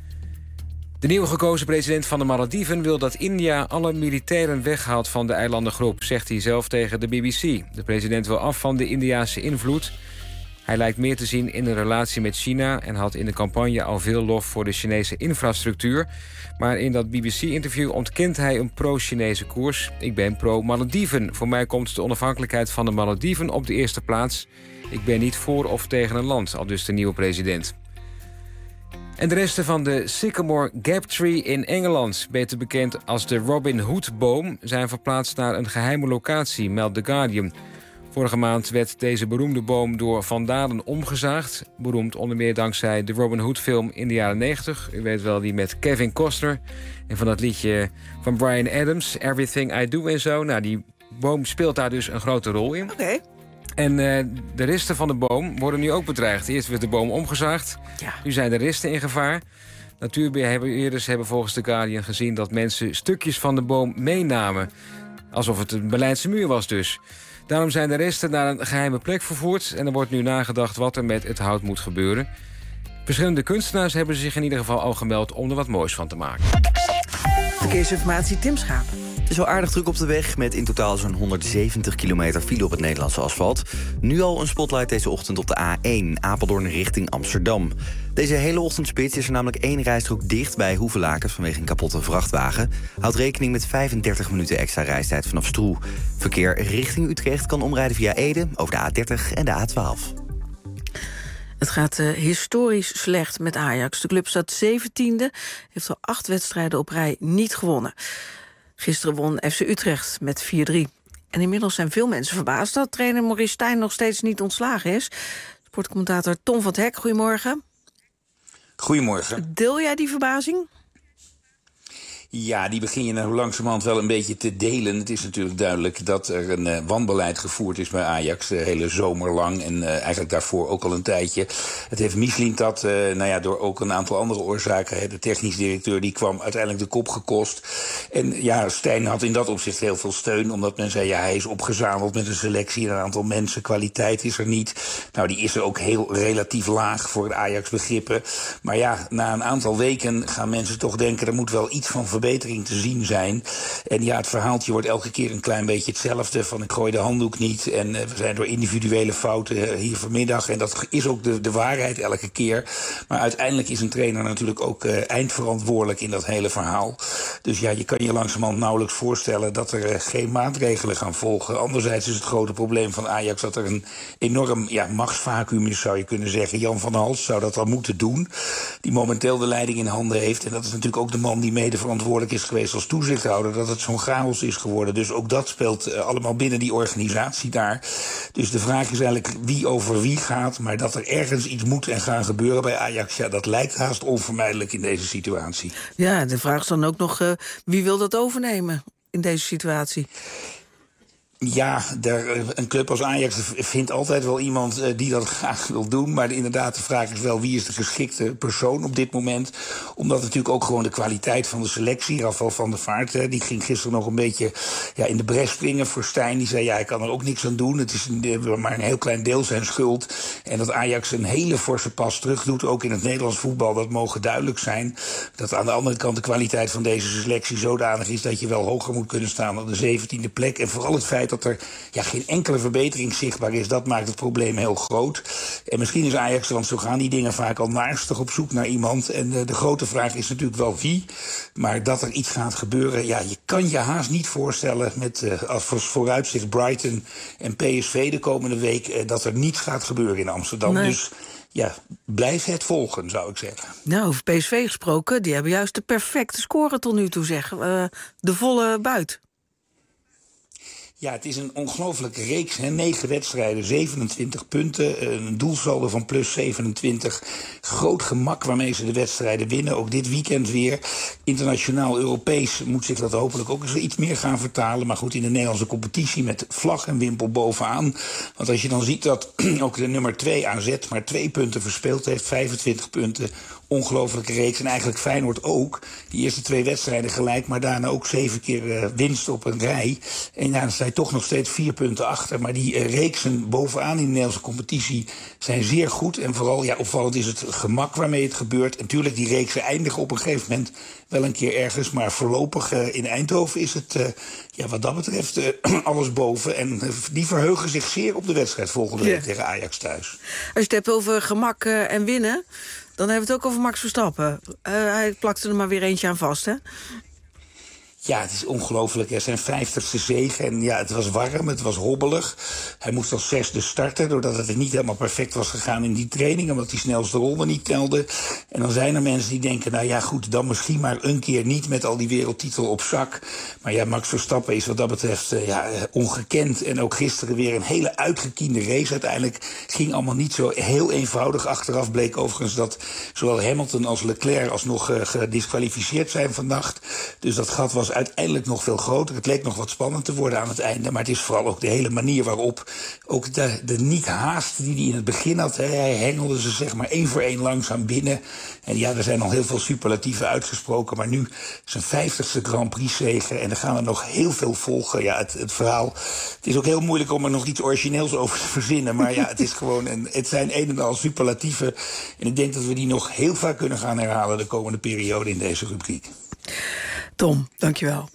De nieuwe gekozen president van de Malediven wil dat India alle militairen weghaalt van de eilandengroep, zegt hij zelf tegen de B B C. De president wil af van de Indiase invloed. Hij lijkt meer te zien in een relatie met China en had in de campagne al veel lof voor de Chinese infrastructuur. Maar in dat B B C-interview ontkent hij een pro-Chinese koers. Ik ben pro-Malediven. Voor mij komt de onafhankelijkheid van de Malediven op de eerste plaats. Ik ben niet voor of tegen een land, aldus de nieuwe president. En de resten van de Sycamore Gap Tree in Engeland, beter bekend als de Robin Hood-boom, zijn verplaatst naar een geheime locatie, meldt The Guardian. Vorige maand werd deze beroemde boom door vandalen omgezaagd. Beroemd onder meer dankzij de Robin Hood-film in de jaren negentig. U weet wel, die met Kevin Costner. En van dat liedje van Bryan Adams, Everything I Do en zo. Nou, die boom speelt daar dus een grote rol in. Oké. Okay. En uh, de resten van de boom worden nu ook bedreigd. Eerst werd de boom omgezaagd. Ja. Nu zijn de resten in gevaar. Natuurbeheerders hebben volgens The Guardian gezien dat mensen stukjes van de boom meenamen. Alsof het een Berlijnse muur was dus. Daarom zijn de resten naar een geheime plek vervoerd. En er wordt nu nagedacht wat er met het hout moet gebeuren. Verschillende kunstenaars hebben zich in ieder geval al gemeld om er wat moois van te maken. Verkeersinformatie, Tim Schaap. Het is wel aardig druk op de weg, met in totaal zo'n honderdzeventig kilometer file op het Nederlandse asfalt. Nu al een spotlight deze ochtend op de A één, Apeldoorn richting Amsterdam. Deze hele ochtendspits is er namelijk één rijstrook dicht bij Hoevelaken vanwege een kapotte vrachtwagen. Houd rekening met vijfendertig minuten extra reistijd vanaf Stroe. Verkeer richting Utrecht kan omrijden via Ede over de A dertig en de A twaalf. Het gaat uh, historisch slecht met Ajax. De club staat zeventiende, heeft al acht wedstrijden op rij niet gewonnen. Gisteren won F C Utrecht met vier drie. En inmiddels zijn veel mensen verbaasd dat trainer Maurice Stijn nog steeds niet ontslagen is. Sportcommentator Tom van 't Hek, goedemorgen. Goedemorgen. Deel jij die verbazing? Ja, die begin je nou langzamerhand wel een beetje te delen. Het is natuurlijk duidelijk dat er een uh, wanbeleid gevoerd is bij Ajax de hele zomer lang. En uh, eigenlijk daarvoor ook al een tijdje. Het heeft Mislintat, uh, nou ja, door ook een aantal andere oorzaken. Hè, de technisch directeur die kwam uiteindelijk de kop gekost. En ja, Stijn had in dat opzicht heel veel steun. Omdat men zei, ja, hij is opgezadeld met een selectie en een aantal mensen. Kwaliteit is er niet. Nou, die is er ook heel relatief laag voor het Ajax-begrippen. Maar ja, na een aantal weken gaan mensen toch denken, er moet wel iets van verbetering te zien zijn. En ja, het verhaaltje wordt elke keer een klein beetje hetzelfde. Van ik gooi de handdoek niet. En uh, we zijn door individuele fouten uh, hier vanmiddag. En dat is ook de, de waarheid elke keer. Maar uiteindelijk is een trainer natuurlijk ook uh, eindverantwoordelijk in dat hele verhaal. Dus ja, je kan je langzamerhand nauwelijks voorstellen dat er uh, geen maatregelen gaan volgen. Anderzijds is het grote probleem van Ajax dat er een enorm ja, machtsvacuum is, zou je kunnen zeggen. Jan van Hals zou dat dan moeten doen. Die momenteel de leiding in handen heeft. En dat is natuurlijk ook de man die mede verantwoordelijk is geweest als toezichthouder, dat het zo'n chaos is geworden. Dus ook dat speelt uh, allemaal binnen die organisatie daar. Dus de vraag is eigenlijk wie over wie gaat, maar dat er ergens iets moet en gaan gebeuren bij Ajax, ja, dat lijkt haast onvermijdelijk in deze situatie. Ja, de vraag is dan ook nog, uh, wie wil dat overnemen in deze situatie? Ja, der, een club als Ajax vindt altijd wel iemand uh, die dat graag wil doen. Maar inderdaad, de vraag is wel wie is de geschikte persoon op dit moment. Omdat natuurlijk ook gewoon de kwaliteit van de selectie, Rafael van der Vaart, hè, die ging gisteren nog een beetje ja, in de bres springen voor Stijn. Die zei, ja, ik kan er ook niks aan doen. Het is een, maar een heel klein deel zijn schuld. En dat Ajax een hele forse pas terug doet, ook in het Nederlands voetbal, dat mogen duidelijk zijn. Dat aan de andere kant de kwaliteit van deze selectie zodanig is dat je wel hoger moet kunnen staan dan de zeventiende plek. En vooral het feit feit dat er ja, geen enkele verbetering zichtbaar is, dat maakt het probleem heel groot. En misschien is Ajax, want zo gaan die dingen vaak al naastig op zoek naar iemand. En uh, de grote vraag is natuurlijk wel wie. Maar dat er iets gaat gebeuren, ja, je kan je haast niet voorstellen met uh, als vooruitzicht Brighton en P S V de komende week, uh, dat er niets gaat gebeuren in Amsterdam. Nee. Dus ja, blijf het volgen, zou ik zeggen. Nou, over P S V gesproken, die hebben juist de perfecte score tot nu toe, zeg. Uh, de volle buit. Ja, het is een ongelofelijke reeks. Hè? negen wedstrijden, zevenentwintig punten. Een doelsaldo van plus zevenentwintig. Groot gemak waarmee ze de wedstrijden winnen. Ook dit weekend weer. Internationaal, Europees moet zich dat hopelijk ook eens iets meer gaan vertalen. Maar goed, in de Nederlandse competitie met vlag en wimpel bovenaan. Want als je dan ziet dat ook de nummer twee A Z maar twee punten verspeeld heeft. vijfentwintig punten. Ongelofelijke reeks. En eigenlijk Feyenoord ook. Die eerste twee wedstrijden gelijk, maar daarna ook zeven keer uh, winst op een rij. En ja, dan sta je toch nog steeds vier punten achter. Maar die uh, reeksen bovenaan in de Nederlandse competitie zijn zeer goed. En vooral, ja, opvallend is het gemak waarmee het gebeurt. En natuurlijk, die reeksen eindigen op een gegeven moment wel een keer ergens. Maar voorlopig uh, in Eindhoven is het, uh, ja, wat dat betreft, uh, alles boven. En uh, die verheugen zich zeer op de wedstrijd volgende week ja. tegen Ajax thuis. Als je het hebt over gemak uh, en winnen, dan hebben we het ook over Max Verstappen. Uh, hij plakte er maar weer eentje aan vast, hè? Ja, het is ongelooflijk. Er zijn vijftigste zege en ja, het was warm, het was hobbelig. Hij moest als zesde starten, doordat het niet helemaal perfect was gegaan in die training, omdat die snelste ronde niet telde. En dan zijn er mensen die denken, nou ja goed, dan misschien maar een keer niet met al die wereldtitel op zak. Maar ja, Max Verstappen is wat dat betreft uh, ja, ongekend. En ook gisteren weer een hele uitgekiende race. Uiteindelijk ging allemaal niet zo heel eenvoudig. Achteraf bleek overigens dat zowel Hamilton als Leclerc alsnog uh, gedisqualificeerd zijn vannacht. Dus dat gat was uiteindelijk nog veel groter. Het leek nog wat spannend te worden aan het einde. Maar het is vooral ook de hele manier waarop, ook de, de niet-haast die hij in het begin had. Hè, hij hengelde ze zeg maar één voor één langzaam binnen. En ja, er zijn al heel veel superlatieven uitgesproken. Maar nu zijn vijftigste Grand Prix zege. En er gaan er nog heel veel volgen. Ja, het, het verhaal. Het is ook heel moeilijk om er nog iets origineels over te verzinnen. Maar ja, het is gewoon een, het zijn een en al superlatieven. En ik denk dat we die nog heel vaak kunnen gaan herhalen de komende periode in deze rubriek. Tom, dankjewel.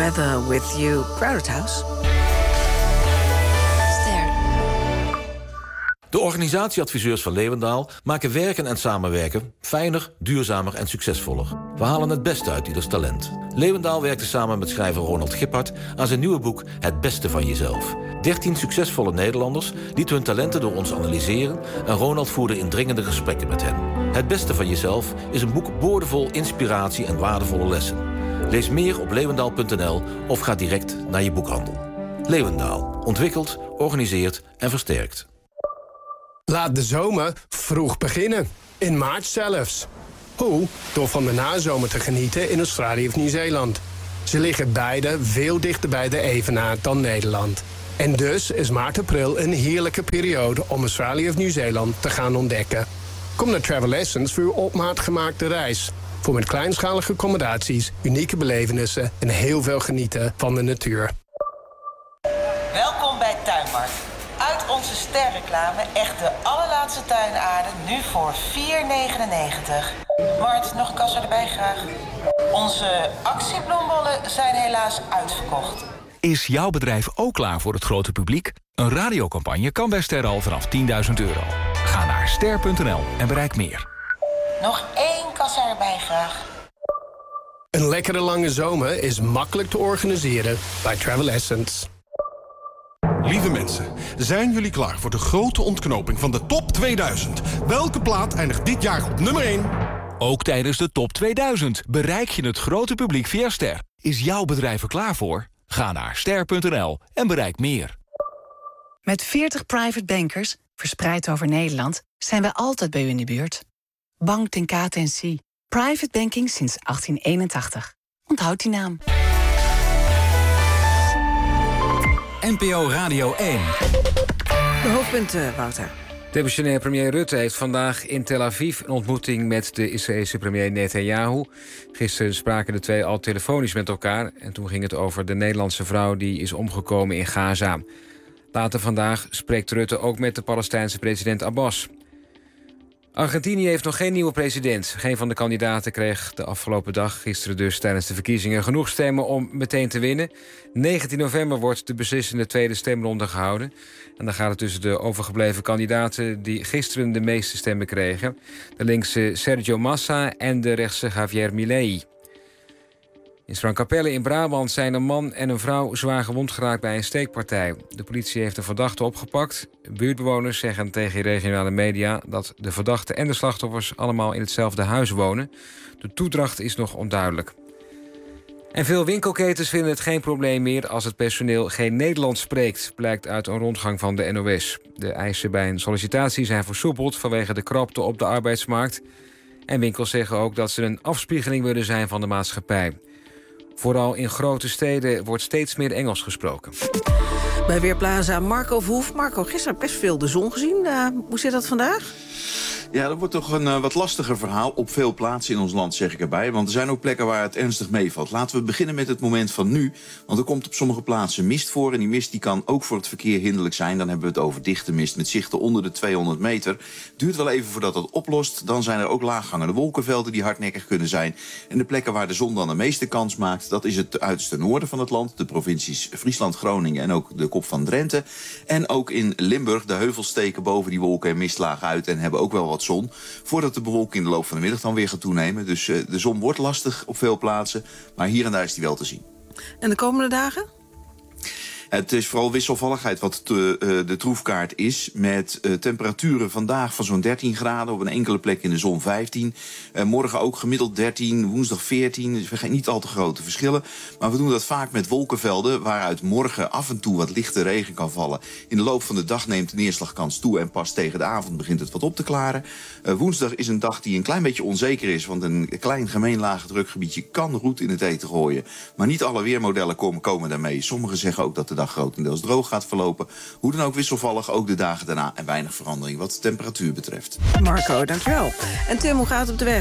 Together With You. Crowded House. De organisatieadviseurs van Leeuwendaal maken werken en samenwerken fijner, duurzamer en succesvoller. We halen het beste uit ieders talent. Leeuwendaal werkte samen met schrijver Ronald Gippard aan zijn nieuwe boek Het Beste van Jezelf. dertien succesvolle Nederlanders lieten hun talenten door ons analyseren en Ronald voerde indringende gesprekken met hen. Het Beste van Jezelf is een boek boordevol inspiratie en waardevolle lessen. Lees meer op leeuwendaal punt n l of ga direct naar je boekhandel. Leeuwendaal. Ontwikkelt, organiseert en versterkt. Laat de zomer vroeg beginnen. In maart zelfs. Hoe? Door van de nazomer te genieten in Australië of Nieuw-Zeeland. Ze liggen beide veel dichter bij de evenaar dan Nederland. En dus is maart-april een heerlijke periode om Australië of Nieuw-Zeeland te gaan ontdekken. Kom naar Travel Essence voor uw op maat gemaakte reis. Voor met kleinschalige accommodaties, unieke belevenissen en heel veel genieten van de natuur. Welkom bij Tuinmarkt. Uit onze sterreclame echt de allerlaatste tuinaarden, nu voor vier negenennegentig. Mart, nog een kassa erbij graag. Onze actiebloembollen zijn helaas uitverkocht. Is jouw bedrijf ook klaar voor het grote publiek? Een radiocampagne kan bij Ster al vanaf tienduizend euro. Ga naar ster punt n l en bereik meer. Nog één kassa erbij graag. Een lekkere lange zomer is makkelijk te organiseren bij Travel Essence. Lieve mensen, zijn jullie klaar voor de grote ontknoping van de top tweeduizend? Welke plaat eindigt dit jaar op nummer één? Ook tijdens de top tweeduizend bereik je het grote publiek via Ster. Is jouw bedrijf er klaar voor? Ga naar ster punt n l en bereik meer. Met veertig private bankers, verspreid over Nederland, zijn wij altijd bij u in de buurt. Bank ten K T N C. Private banking sinds achttien eenentachtig. Onthoud die naam. N P O Radio één. De hoofdpunten, Wouter. Demissionair premier Rutte heeft vandaag in Tel Aviv een ontmoeting met de Israëlische premier Netanyahu. Gisteren spraken de twee al telefonisch met elkaar en toen ging het over de Nederlandse vrouw die is omgekomen in Gaza. Later vandaag spreekt Rutte ook met de Palestijnse president Abbas. Argentinië heeft nog geen nieuwe president. Geen van de kandidaten kreeg de afgelopen dag, gisteren dus tijdens de verkiezingen, genoeg stemmen om meteen te winnen. negentien november wordt de beslissende tweede stemronde gehouden. En dan gaat het tussen de overgebleven kandidaten die gisteren de meeste stemmen kregen. De linkse Sergio Massa en de rechtse Javier Milei. In Sprangkapelle in Brabant zijn een man en een vrouw zwaar gewond geraakt bij een steekpartij. De politie heeft een verdachte opgepakt. Buurtbewoners zeggen tegen regionale media dat de verdachte en de slachtoffers allemaal in hetzelfde huis wonen. De toedracht is nog onduidelijk. En veel winkelketens vinden het geen probleem meer als het personeel geen Nederlands spreekt, blijkt uit een rondgang van de N O S. De eisen bij een sollicitatie zijn versoepeld vanwege de krapte op de arbeidsmarkt. En winkels zeggen ook dat ze een afspiegeling willen zijn van de maatschappij. Vooral in grote steden wordt steeds meer Engels gesproken. Bij Weerplaza Marco Verhoef. Marco, gisteren best veel de zon gezien. Uh, hoe zit dat vandaag? Ja, dat wordt toch een uh, wat lastiger verhaal op veel plaatsen in ons land, zeg ik erbij. Want er zijn ook plekken waar het ernstig meevalt. Laten we beginnen met het moment van nu. Want er komt op sommige plaatsen mist voor. En die mist die kan ook voor het verkeer hinderlijk zijn. Dan hebben we het over dichte mist met zichten onder de tweehonderd meter. Duurt wel even voordat dat oplost. Dan zijn er ook laaghangende wolkenvelden die hardnekkig kunnen zijn. En de plekken waar de zon dan de meeste kans maakt, dat is het uiterste noorden van het land. De provincies Friesland, Groningen en ook de kop van Drenthe. En ook in Limburg. De heuvels steken boven die wolken en mistlagen uit en hebben ook wel wat zon. Voordat de bewolking in de loop van de middag dan weer gaat toenemen. Dus uh, de zon wordt lastig op veel plaatsen. Maar hier en daar is die wel te zien. En de komende dagen? Het is vooral wisselvalligheid wat te, uh, de troefkaart is. Met uh, temperaturen vandaag van zo'n dertien graden. Op een enkele plek in de zon vijftien. Uh, morgen ook gemiddeld dertien, woensdag veertien. Dus niet al te grote verschillen. Maar we doen dat vaak met wolkenvelden. Waaruit morgen af en toe wat lichte regen kan vallen. In de loop van de dag neemt de neerslagkans toe. En pas tegen de avond begint het wat op te klaren. Uh, woensdag is een dag die een klein beetje onzeker is. Want een klein gemeen lage drukgebiedje kan roet in het eten gooien. Maar niet alle weermodellen komen, komen daarmee. Sommigen zeggen ook dat de dag grotendeels droog gaat verlopen. Hoe dan ook wisselvallig, ook de dagen daarna. En weinig verandering wat de temperatuur betreft. Marco, dankjewel. En Tim, hoe gaat het op de weg?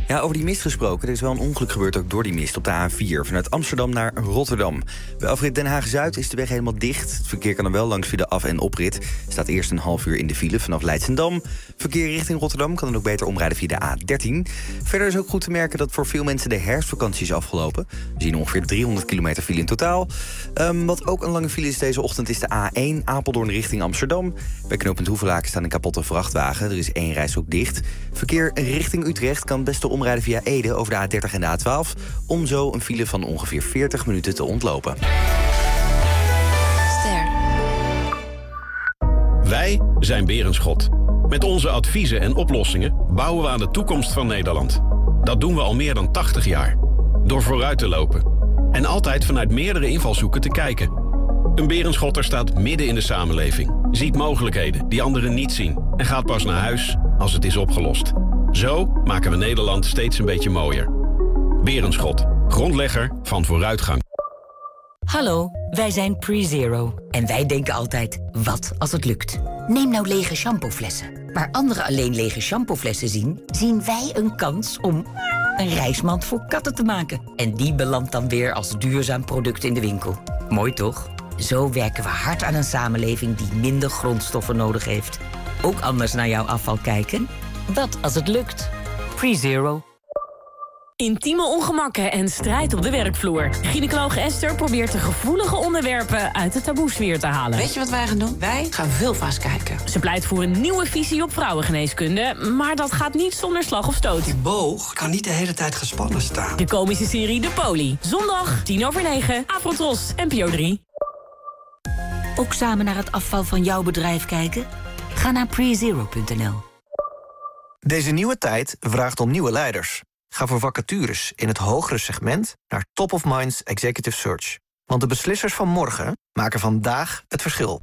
Ja, over die mist gesproken. Er is wel een ongeluk gebeurd ook door die mist op de A vier... vanuit Amsterdam naar Rotterdam. Bij afrit Den Haag-Zuid is de weg helemaal dicht. Het verkeer kan er wel langs via de af- en oprit. Staat eerst een half uur in de file vanaf Leidschendam. Verkeer richting Rotterdam kan dan ook beter omrijden via de A dertien. Verder is ook goed te merken dat voor veel mensen de herfstvakantie is afgelopen. We zien ongeveer driehonderd kilometer file in totaal. Um, wat ook een lange file is deze ochtend is de A één Apeldoorn richting Amsterdam. Bij knooppunt Hoevelaken staat een kapotte vrachtwagen. Er is één reis ook dicht. Verkeer richting Utrecht kan best wel omrijden via Ede over de A dertig en de A twaalf... om zo een file van ongeveer veertig minuten te ontlopen. Ster. Wij zijn Berenschot. Met onze adviezen en oplossingen bouwen we aan de toekomst van Nederland. Dat doen we al meer dan tachtig jaar. Door vooruit te lopen. En altijd vanuit meerdere invalshoeken te kijken. Een Berenschotter staat midden in de samenleving. Ziet mogelijkheden die anderen niet zien. En gaat pas naar huis als het is opgelost. Zo maken we Nederland steeds een beetje mooier. Berenschot, grondlegger van vooruitgang. Hallo, wij zijn PreZero. En wij denken altijd, wat als het lukt? Neem nou lege shampooflessen. Waar anderen alleen lege shampooflessen zien... zien wij een kans om een reismand voor katten te maken. En die belandt dan weer als duurzaam product in de winkel. Mooi toch? Zo werken we hard aan een samenleving die minder grondstoffen nodig heeft. Ook anders naar jouw afval kijken? Wat als het lukt? PreZero. Intieme ongemakken en strijd op de werkvloer. Gynaecoloog Esther probeert de gevoelige onderwerpen uit de taboesfeer te halen. Weet je wat wij gaan doen? Wij gaan vulva's kijken. Ze pleit voor een nieuwe visie op vrouwengeneeskunde, maar dat gaat niet zonder slag of stoot. Die boog kan niet de hele tijd gespannen staan. De komische serie De Poli. Zondag, tien over negen, Afrotros, N P O drie. Ook samen naar het afval van jouw bedrijf kijken? Ga naar prezero punt n l. Deze nieuwe tijd vraagt om nieuwe leiders. Ga voor vacatures in het hogere segment naar Top of Minds Executive Search. Want de beslissers van morgen maken vandaag het verschil.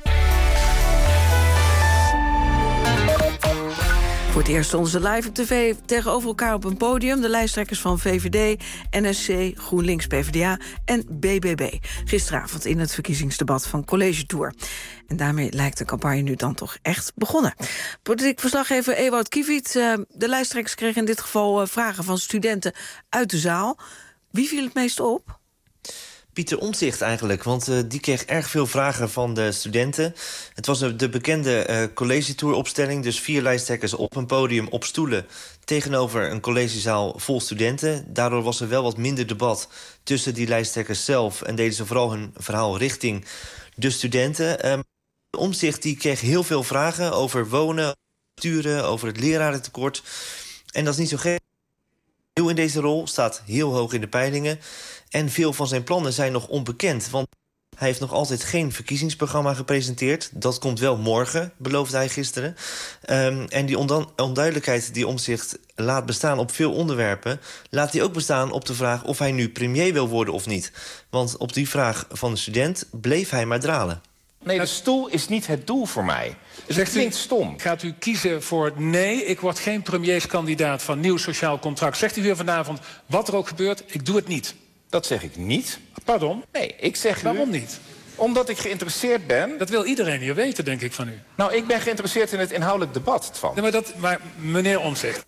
Voor het eerst stonden ze live op tv tegenover elkaar op een podium. De lijsttrekkers van V V D, N S C, GroenLinks, P v d A en B B B. Gisteravond in het verkiezingsdebat van College Tour. En daarmee lijkt de campagne nu dan toch echt begonnen. Politiek verslaggever Ewout Kiviet. Uh, de lijsttrekkers kregen in dit geval uh, vragen van studenten uit de zaal. Wie viel het meest op? Pieter Omtzigt eigenlijk, want uh, die kreeg erg veel vragen van de studenten. Het was de bekende uh, college-tour-opstelling, dus vier lijsttrekkers op een podium op stoelen tegenover een collegezaal vol studenten. Daardoor was er wel wat minder debat tussen die lijsttrekkers zelf en deden ze vooral hun verhaal richting de studenten. Um, Omtzigt die kreeg heel veel vragen over wonen, sturen, over het lerarentekort. En dat is niet zo gek. Nieuw in deze rol, staat heel hoog in de peilingen. En veel van zijn plannen zijn nog onbekend. Want hij heeft nog altijd geen verkiezingsprogramma gepresenteerd. Dat komt wel morgen, beloofde hij gisteren. Um, en die onduidelijkheid die Omtzigt laat bestaan op veel onderwerpen, laat hij ook bestaan op de vraag of hij nu premier wil worden of niet. Want op die vraag van de student bleef hij maar dralen. Nee, de stoel is niet het doel voor mij. Dus het klinkt stom. Gaat u kiezen voor nee, ik word geen premierskandidaat van nieuw sociaal contract? Zegt u weer vanavond, wat er ook gebeurt, ik doe het niet? Dat zeg ik niet. Pardon? Nee, ik zeg Waarom u, niet? Omdat ik geïnteresseerd ben. Dat wil iedereen hier weten, denk ik, van u. Nou, ik ben geïnteresseerd in het inhoudelijk debat van. Nee, maar, dat, maar meneer Omtzigt.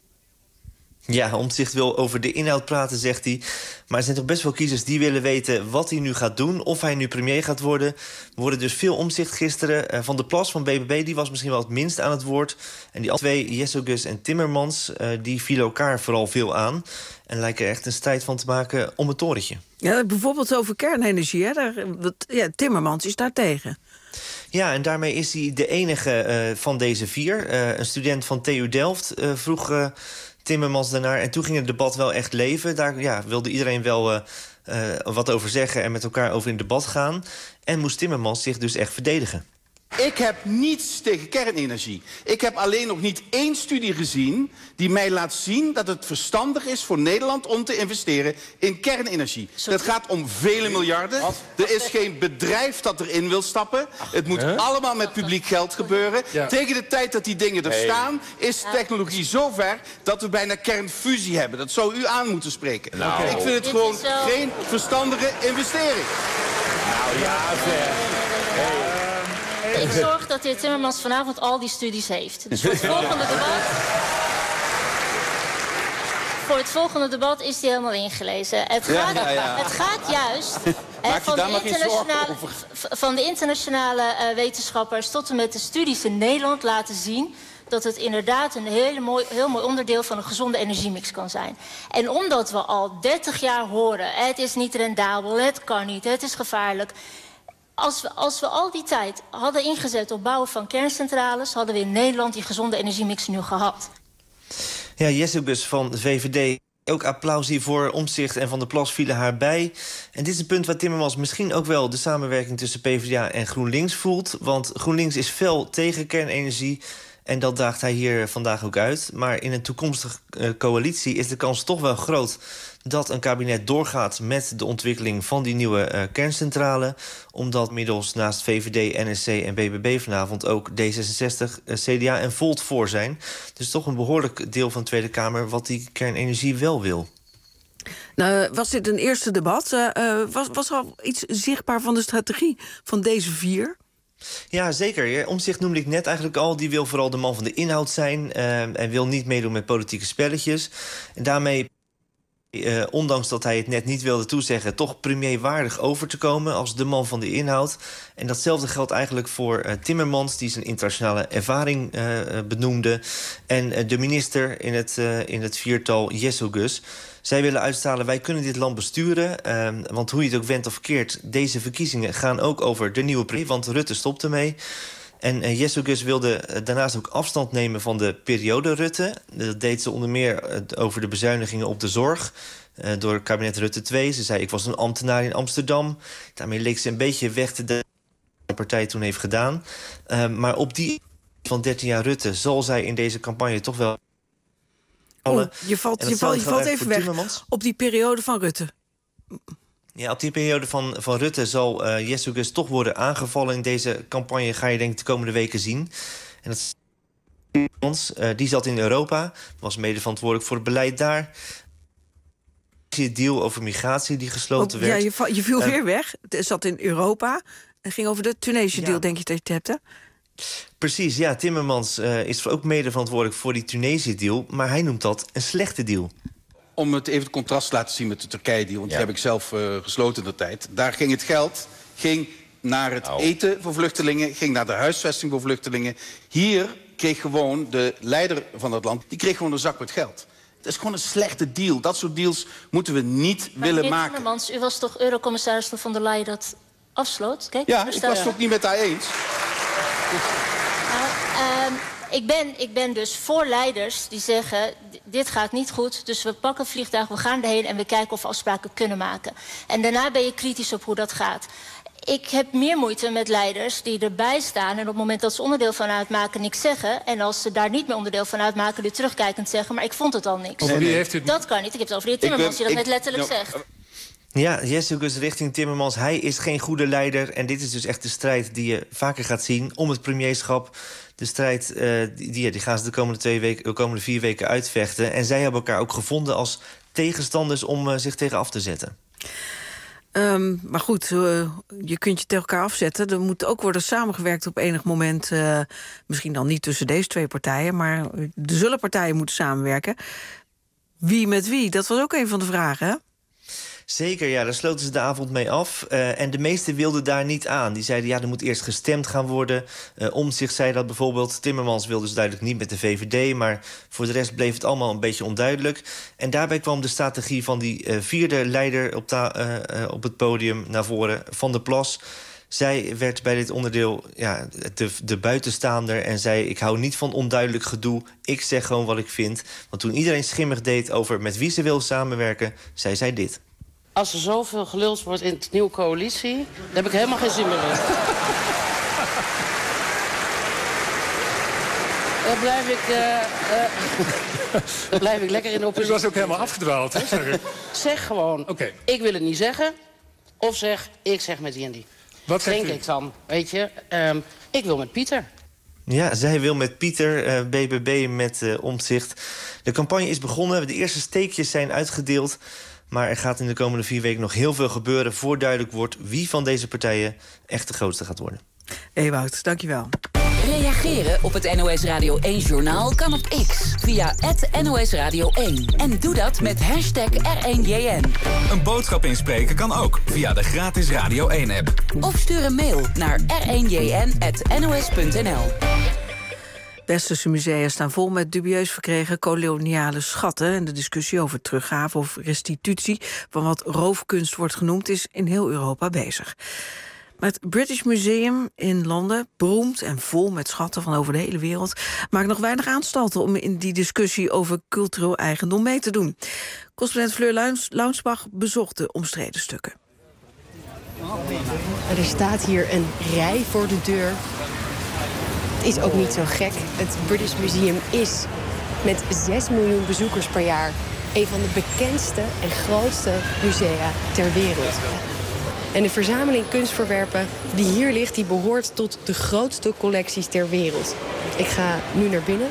Ja, Omtzigt wil over de inhoud praten, zegt hij. Maar er zijn toch best wel kiezers die willen weten wat hij nu gaat doen, of hij nu premier gaat worden. We hoorden dus veel Omtzigt gisteren. Uh, van der Plas van B B B, die was misschien wel het minst aan het woord. En die andere twee, Jesselgus en Timmermans, uh, die vielen elkaar vooral veel aan. En lijken er echt een strijd van te maken om het torentje. Ja, bijvoorbeeld over kernenergie, hè? Daar, ja, Timmermans is daar tegen. Ja, en daarmee is hij de enige uh, van deze vier. Uh, een student van T U Delft uh, vroeg uh, Timmermans daarnaar. En toen ging het debat wel echt leven. Daar ja, wilde iedereen wel uh, uh, wat over zeggen en met elkaar over in debat gaan. En moest Timmermans zich dus echt verdedigen. Ik heb niets tegen kernenergie. Ik heb alleen nog niet één studie gezien die mij laat zien dat het verstandig is voor Nederland om te investeren in kernenergie. Dat gaat om vele miljarden. Wat? Er is geen bedrijf dat erin wil stappen. Ach, het moet huh? allemaal met publiek geld gebeuren. Ja. Tegen de tijd dat die dingen er hey. staan, is technologie zo ver dat we bijna kernfusie hebben. Dat zou u aan moeten spreken. Nou. Ik vind het gewoon zo... geen verstandige investering. Nou ja, zeg. Hey. Ik zorg dat de heer Timmermans vanavond al die studies heeft. Dus voor het volgende debat... voor het volgende debat is die helemaal ingelezen. Het Ja, gaat, ja, ja. Het gaat juist hè, Maak je van, daar de maar geen zorgen internationale, over. v- van de internationale uh, wetenschappers tot en met de studies in Nederland laten zien dat het inderdaad een hele mooi, heel mooi onderdeel van een gezonde energiemix kan zijn. En omdat we al dertig jaar horen, het is niet rendabel, het kan niet, het is gevaarlijk. Als we, als we al die tijd hadden ingezet op bouwen van kerncentrales, hadden we in Nederland die gezonde energiemix nu gehad. Ja, Jesselgus van de V V D. Ook applaus hiervoor. Omtzigt en Van der Plas vielen haar bij. En dit is een punt waar Timmermans misschien ook wel de samenwerking tussen PvdA en GroenLinks voelt. Want GroenLinks is fel tegen kernenergie. En dat daagt hij hier vandaag ook uit. Maar in een toekomstige uh, coalitie is de kans toch wel groot dat een kabinet doorgaat met de ontwikkeling van die nieuwe uh, kerncentrale. Omdat middels naast V V D, N S C en B B B vanavond ook D zesenzestig, uh, C D A en Volt voor zijn. Dus toch een behoorlijk deel van de Tweede Kamer wat die kernenergie wel wil. Nou, was dit een eerste debat? Uh, uh, was, was er al iets zichtbaar van de strategie van deze vier? Ja, zeker. Omtzigt noemde ik net eigenlijk al. Die wil vooral de man van de inhoud zijn uh, en wil niet meedoen met politieke spelletjes. En daarmee, uh, ondanks dat hij het net niet wilde toezeggen, toch premierwaardig over te komen als de man van de inhoud. En datzelfde geldt eigenlijk voor uh, Timmermans, die zijn internationale ervaring uh, benoemde. En uh, de minister in het, uh, in het viertal, Jesselgus. Zij willen uitstralen, wij kunnen dit land besturen. Uh, want hoe je het ook wendt of keert, deze verkiezingen gaan ook over de nieuwe premier. Want Rutte stopt ermee. En uh, Jesselgus wilde uh, daarnaast ook afstand nemen van de periode Rutte. Dat deed ze onder meer uh, over de bezuinigingen op de zorg. Uh, door het kabinet Rutte twee. Ze zei, ik was een ambtenaar in Amsterdam. Daarmee leek ze een beetje weg te de partij toen heeft gedaan. Uh, maar op die van dertien jaar Rutte zal zij in deze campagne toch wel... Oh, je valt, je valt, je valt even weg op die periode van Rutte. Ja, op die periode van, van Rutte zal uh, Jesselgus toch worden aangevallen. In deze campagne ga je denk ik de komende weken zien. En dat is, uh, die zat in Europa, was mede verantwoordelijk voor het beleid daar. Die deal over migratie die gesloten oh, werd. Ja, je, val, je viel uh, weer weg. Het zat in Europa. Het ging over de Tunesische deal, ja. Denk je dat je het hebt, hè? Precies, ja. Timmermans uh, is ook mede verantwoordelijk voor die Tunesië-deal. Maar hij noemt dat een slechte deal. Om het even het contrast te laten zien met de Turkije-deal, want ja. die heb ik zelf uh, gesloten in de tijd. Daar ging het geld ging naar het oh. eten voor vluchtelingen, ging naar de huisvesting voor vluchtelingen. Hier kreeg gewoon de leider van het land, die kreeg gewoon een zak met geld. Het is gewoon een slechte deal. Dat soort deals moeten we niet maar willen maken. Timmermans, u was toch eurocommissaris toen Van der Leyen dat afsloot? Kijk, ja, ik was het ook niet met haar eens. Nou, um, ik, ben, ik ben dus voor leiders die zeggen, dit gaat niet goed, dus we pakken het vliegtuig, we gaan erheen en we kijken of we afspraken kunnen maken. En daarna ben je kritisch op hoe dat gaat. Ik heb meer moeite met leiders die erbij staan en op het moment dat ze onderdeel van uitmaken niks zeggen. En als ze daar niet meer onderdeel van uitmaken, er terugkijkend zeggen, maar ik vond het al niks. Nee, nee. Heeft u... Dat kan niet. Ik heb het over de heer Timmermans die dat net letterlijk no, zegt. Ja, Jesselgus richting Timmermans. Hij is geen goede leider. En dit is dus echt de strijd die je vaker gaat zien om het premierschap. De strijd uh, die, die gaan ze de komende, twee weken, de komende vier weken uitvechten. En zij hebben elkaar ook gevonden als tegenstanders om uh, zich tegen af te zetten. Um, maar goed, uh, je kunt je tegen elkaar afzetten. Er moet ook worden samengewerkt op enig moment. Uh, misschien dan niet tussen deze twee partijen, maar er zullen partijen moeten samenwerken. Wie met wie? Dat was ook een van de vragen, hè? Zeker, ja, daar sloten ze de avond mee af. Uh, en de meesten wilden daar niet aan. Die zeiden, ja, er moet eerst gestemd gaan worden. Uh, Omtzigt zei dat bijvoorbeeld. Timmermans wilde dus duidelijk niet met de V V D... maar voor de rest bleef het allemaal een beetje onduidelijk. En daarbij kwam de strategie van die uh, vierde leider op, ta- uh, uh, op het podium naar voren, Van der Plas. Zij werd bij dit onderdeel ja, de, de buitenstaander en zei, ik hou niet van onduidelijk gedoe. Ik zeg gewoon wat ik vind. Want toen iedereen schimmig deed over met wie ze wil samenwerken, zei zij dit. Als er zoveel geluld wordt in de nieuwe coalitie, dan heb ik helemaal geen zin meer in. Dan blijf ik, uh, uh, dan blijf ik lekker in de oppositie. U was ook helemaal afgedwaald, hè? Zeg, zeg gewoon, okay. Ik wil het niet zeggen. Of zeg, ik zeg met die en die. Wat denk ik dan, weet je. Um, ik wil met Pieter. Ja, zij wil met Pieter, uh, B B B met uh, Omtzigt. De campagne is begonnen, de eerste steekjes zijn uitgedeeld. Maar er gaat in de komende vier weken nog heel veel gebeuren voor duidelijk wordt wie van deze partijen echt de grootste gaat worden. Ewout, dankjewel. Reageren op het N O S Radio één-journaal kan op X via het N O S Radio één. En doe dat met hashtag R één J N. Een boodschap inspreken kan ook via de gratis Radio één-app. Of stuur een mail naar r één j n at n o s punt n l. Westerse musea staan vol met dubieus verkregen koloniale schatten. En de discussie over teruggave of restitutie van wat roofkunst wordt genoemd is in heel Europa bezig. Maar het British Museum in Londen, beroemd en vol met schatten van over de hele wereld, maakt nog weinig aanstalten om in die discussie over cultureel eigendom mee te doen. Correspondent Fleur Launsbach bezocht de omstreden stukken. Er staat hier een rij voor de deur. Het is ook niet zo gek. Het British Museum is met zes miljoen bezoekers per jaar een van de bekendste en grootste musea ter wereld. En de verzameling kunstvoorwerpen die hier ligt, die behoort tot de grootste collecties ter wereld. Ik ga nu naar binnen.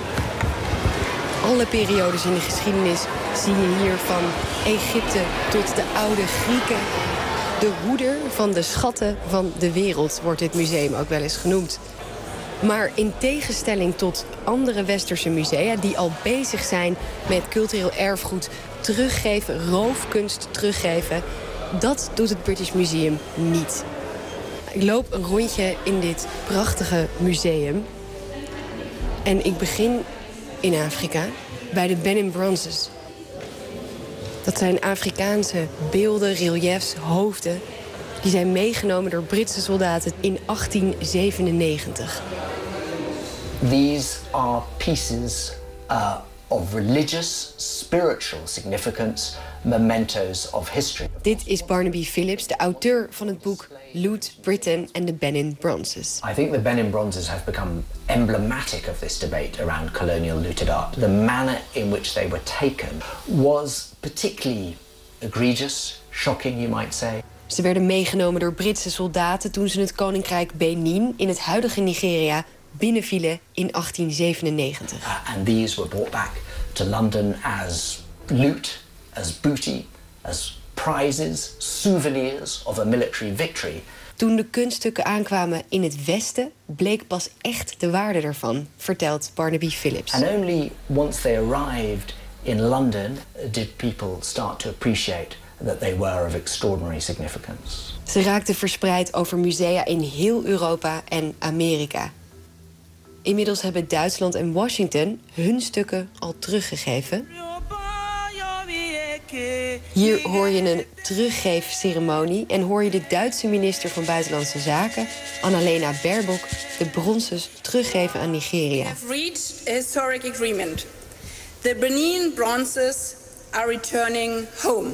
Alle periodes in de geschiedenis zie je hier, van Egypte tot de oude Grieken. De hoeder van de schatten van de wereld wordt dit museum ook wel eens genoemd. Maar in tegenstelling tot andere westerse musea die al bezig zijn met cultureel erfgoed teruggeven, roofkunst teruggeven, dat doet het British Museum niet. Ik loop een rondje in dit prachtige museum. En ik begin in Afrika bij de Benin Bronzes. Dat zijn Afrikaanse beelden, reliefs, hoofden. Die zijn meegenomen door Britse soldaten in achttien zevenennegentig. These are pieces uh, of religious, spiritual significance, mementos of history. Dit is Barnaby Phillips, de auteur van het boek Loot Britain and the Benin Bronzes. I think the Benin Bronzes have become emblematic of this debate around colonial looted art. The manner in which they were taken was particularly egregious, shocking, you might say. Ze werden meegenomen door Britse soldaten toen ze het koninkrijk Benin in het huidige Nigeria binnenvielen in achttien zevenennegentig. Uh, and these were brought back to London as loot, as booty, as prizes, souvenirs of a military victory. Toen de kunststukken aankwamen in het Westen, bleek pas echt de waarde ervan, vertelt Barnaby Phillips. And only once they arrived in London did people start to appreciate that they were of extraordinary significance. Ze raakten verspreid over musea in heel Europa en Amerika. Inmiddels hebben Duitsland en Washington hun stukken al teruggegeven. Hier hoor je een teruggeefceremonie en hoor je de Duitse minister van Buitenlandse Zaken, Annalena Baerbock, de bronzes teruggeven aan Nigeria. We have reached a historic agreement. The Benin bronzes are returning home.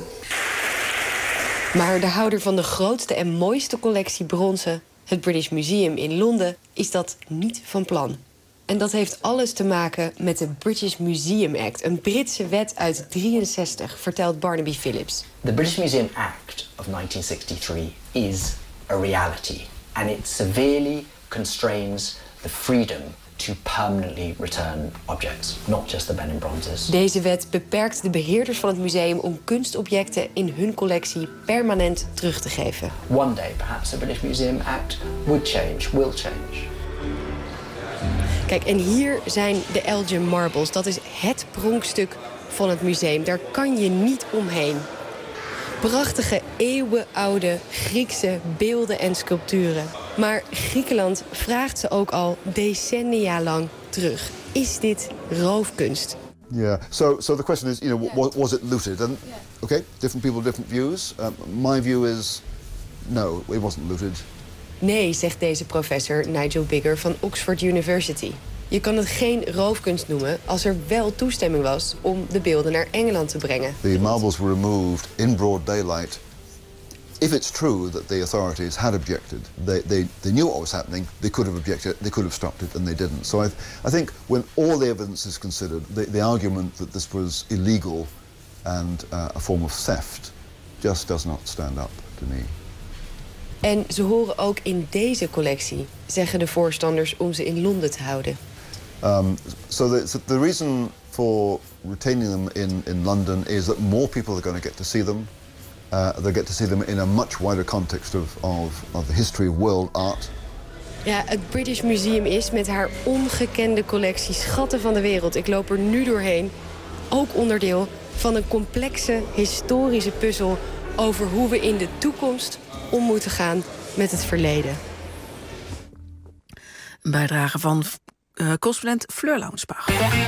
Maar de houder van de grootste en mooiste collectie bronzen, het British Museum in Londen, is dat niet van plan. En dat heeft alles te maken met de British Museum Act, een Britse wet uit drieënzestig, vertelt Barnaby Phillips. The British Museum Act of nineteen sixty-three is a reality, and it severely constrains the freedom to permanently return objects, not just the Benin Bronzes. Deze wet beperkt de beheerders van het museum om kunstobjecten in hun collectie permanent terug te geven. One day, perhaps the British Museum Act would change, will change. Kijk, en hier zijn de Elgin Marbles. Dat is het pronkstuk van het museum. Daar kan je niet omheen. Prachtige, eeuwenoude Griekse beelden en sculpturen. Maar Griekenland vraagt ze ook al decennia lang terug. Is dit roofkunst? Yeah. So, so the question is, you know, was, was it looted? And okay, different people, different views. Um, my view is, no, it wasn't looted. Nee, zegt deze professor Nigel Bigger van Oxford University. Je kan het geen roofkunst noemen als er wel toestemming was om de beelden naar Engeland te brengen. The marbles were removed in broad daylight. If it's true that the authorities had objected, they, they, they knew what was happening, they could have objected, they could have stopped it, and they didn't. So I, I think when all the evidence is considered, the, the argument that this was illegal and uh, a form of theft just does not stand up to me. En ze horen ook in deze collectie, zeggen de voorstanders, om ze in Londen te houden. Um, so the, so the reason for retaining them in, in London is that more people are going to get to see them. Uh, they'll get to see them in a much wider context of, of, of the history of world art. Ja, het British Museum is met haar ongekende collectie schatten van de wereld. Ik loop er nu doorheen. Ook onderdeel van een complexe historische puzzel over hoe we in de toekomst om moeten gaan met het verleden. Een bijdrage van uh, correspondent Fleur Launsbach.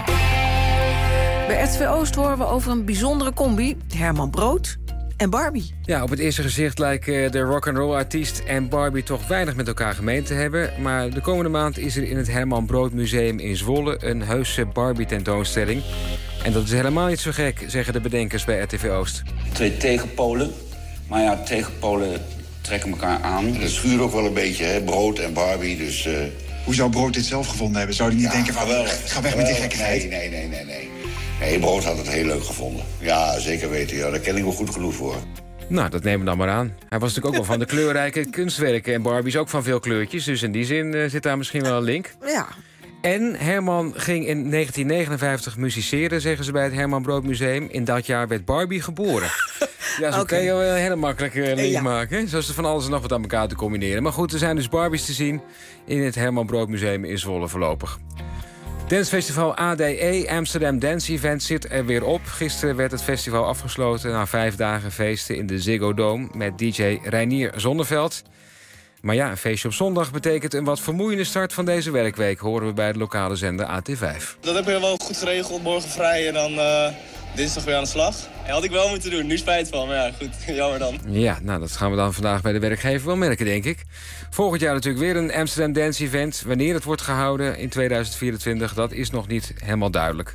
Bij R T V Oost horen we over een bijzondere combi. Herman Brood en Barbie. Ja, op het eerste gezicht lijken de rock'n'roll artiest en Barbie toch weinig met elkaar gemeen te hebben. Maar de komende maand is er in het Herman Brood Museum in Zwolle een heuse Barbie-tentoonstelling. En dat is helemaal niet zo gek, zeggen de bedenkers bij R T V Oost. Twee tegenpolen. Maar ja, tegenpolen trekken elkaar aan. Dat schuurt ook wel een beetje, hè? Brood en Barbie, dus... Uh... Hoe zou Brood dit zelf gevonden hebben? Zou hij niet ja, denken van, wel, ga weg met die gekkigheid? Nee, nee, nee, nee, nee. Nee, Brood had het heel leuk gevonden. Ja, zeker weten. Ja, daar ken ik wel goed genoeg voor. Nou, dat nemen we dan maar aan. Hij was natuurlijk ook wel van de kleurrijke kunstwerken. En Barbie is ook van veel kleurtjes. Dus in die zin uh, zit daar misschien wel een link. Ja. En Herman ging in negentien negenenvijftig musiceren, zeggen ze bij het Herman Brood Museum. In dat jaar werd Barbie geboren. Ja, zo okay. Kan je wel een hele makkelijke link ja. maken. Zo is er van alles en nog wat aan elkaar te combineren. Maar goed, er zijn dus Barbies te zien in het Herman Brood Museum in Zwolle voorlopig. Dancefestival A D E, Amsterdam Dance Event, zit er weer op. Gisteren werd het festival afgesloten na vijf dagen feesten in de Ziggo Dome met D J Reinier Zonneveld. Maar ja, een feestje op zondag betekent een wat vermoeiende start van deze werkweek, horen we bij de lokale zender A T vijf. Dat heb je wel goed geregeld, morgen vrij en dan uh, dinsdag weer aan de slag. Ja, had ik wel moeten doen, nu spijt van, maar ja, goed, jammer dan. Ja, nou, dat gaan we dan vandaag bij de werkgever wel merken, denk ik. Volgend jaar natuurlijk weer een Amsterdam Dance Event. Wanneer het wordt gehouden in tweeduizend vierentwintig, dat is nog niet helemaal duidelijk.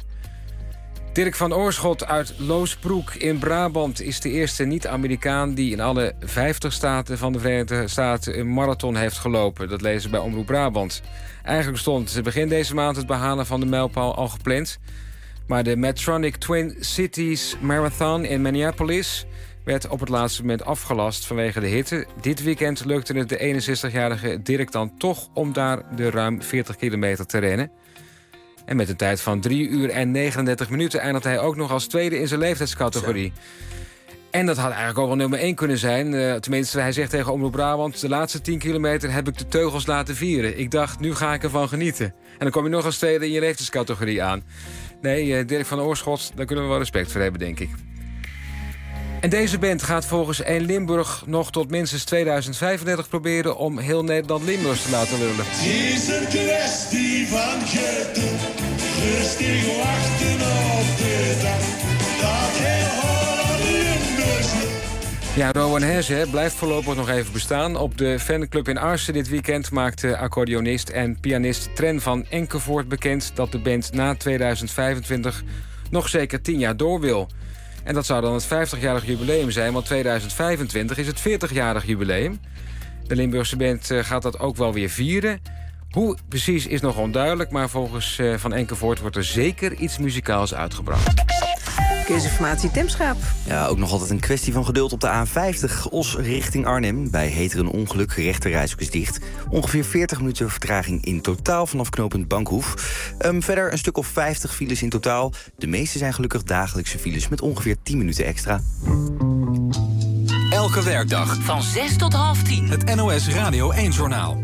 Dirk van Oorschot uit Loosbroek in Brabant is de eerste niet-Amerikaan die in alle vijftig staten van de Verenigde Staten een marathon heeft gelopen. Dat lezen we bij Omroep Brabant. Eigenlijk stond begin deze maand het behalen van de mijlpaal al gepland. Maar de Medtronic Twin Cities Marathon in Minneapolis werd op het laatste moment afgelast vanwege de hitte. Dit weekend lukte het de eenenzestigjarige Dirk dan toch om daar de ruim veertig kilometer te rennen. En met een tijd van drie uur en negenendertig minuten eindigt hij ook nog als tweede in zijn leeftijdscategorie. Zo. En dat had eigenlijk ook wel nummer één kunnen zijn. Uh, tenminste, hij zegt tegen Omroep Brabant, de laatste tien kilometer heb ik de teugels laten vieren. Ik dacht, nu ga ik ervan genieten. En dan kom je nog als tweede in je leeftijdscategorie aan. Nee, uh, Dirk van Oorschot, daar kunnen we wel respect voor hebben, denk ik. En deze band gaat volgens één Limburg nog tot minstens tweeduizend vijfendertig proberen om heel Nederland Limburgs te laten lullen. Het is een kwestie van gedoe, rustig wachten op de dag dat heel Holland Limburgs lult. Ja, Rowan Herse blijft voorlopig nog even bestaan. Op de fanclub in Arsen dit weekend maakte accordeonist en pianist Tren van Enkevoort bekend dat de band na tweeduizend vijfentwintig nog zeker tien jaar door wil. En dat zou dan het vijftigjarig jubileum zijn, want tweeduizend vijfentwintig is het veertigjarig jubileum. De Limburgse band gaat dat ook wel weer vieren. Hoe precies is nog onduidelijk, maar volgens Van Enkevoort wordt er zeker iets muzikaals uitgebracht. Verkeersinformatie, Tim Schaap. Ja, ook nog altijd een kwestie van geduld op de A vijftig Os richting Arnhem. Bij Heter een ongeluk, rechterrijstrook is dicht. Ongeveer veertig minuten vertraging in totaal vanaf knooppunt Bankhoef. Um, verder een stuk of vijftig files in totaal. De meeste zijn gelukkig dagelijkse files met ongeveer tien minuten extra. Elke werkdag van zes tot half tien. Het N O S Radio één Journaal.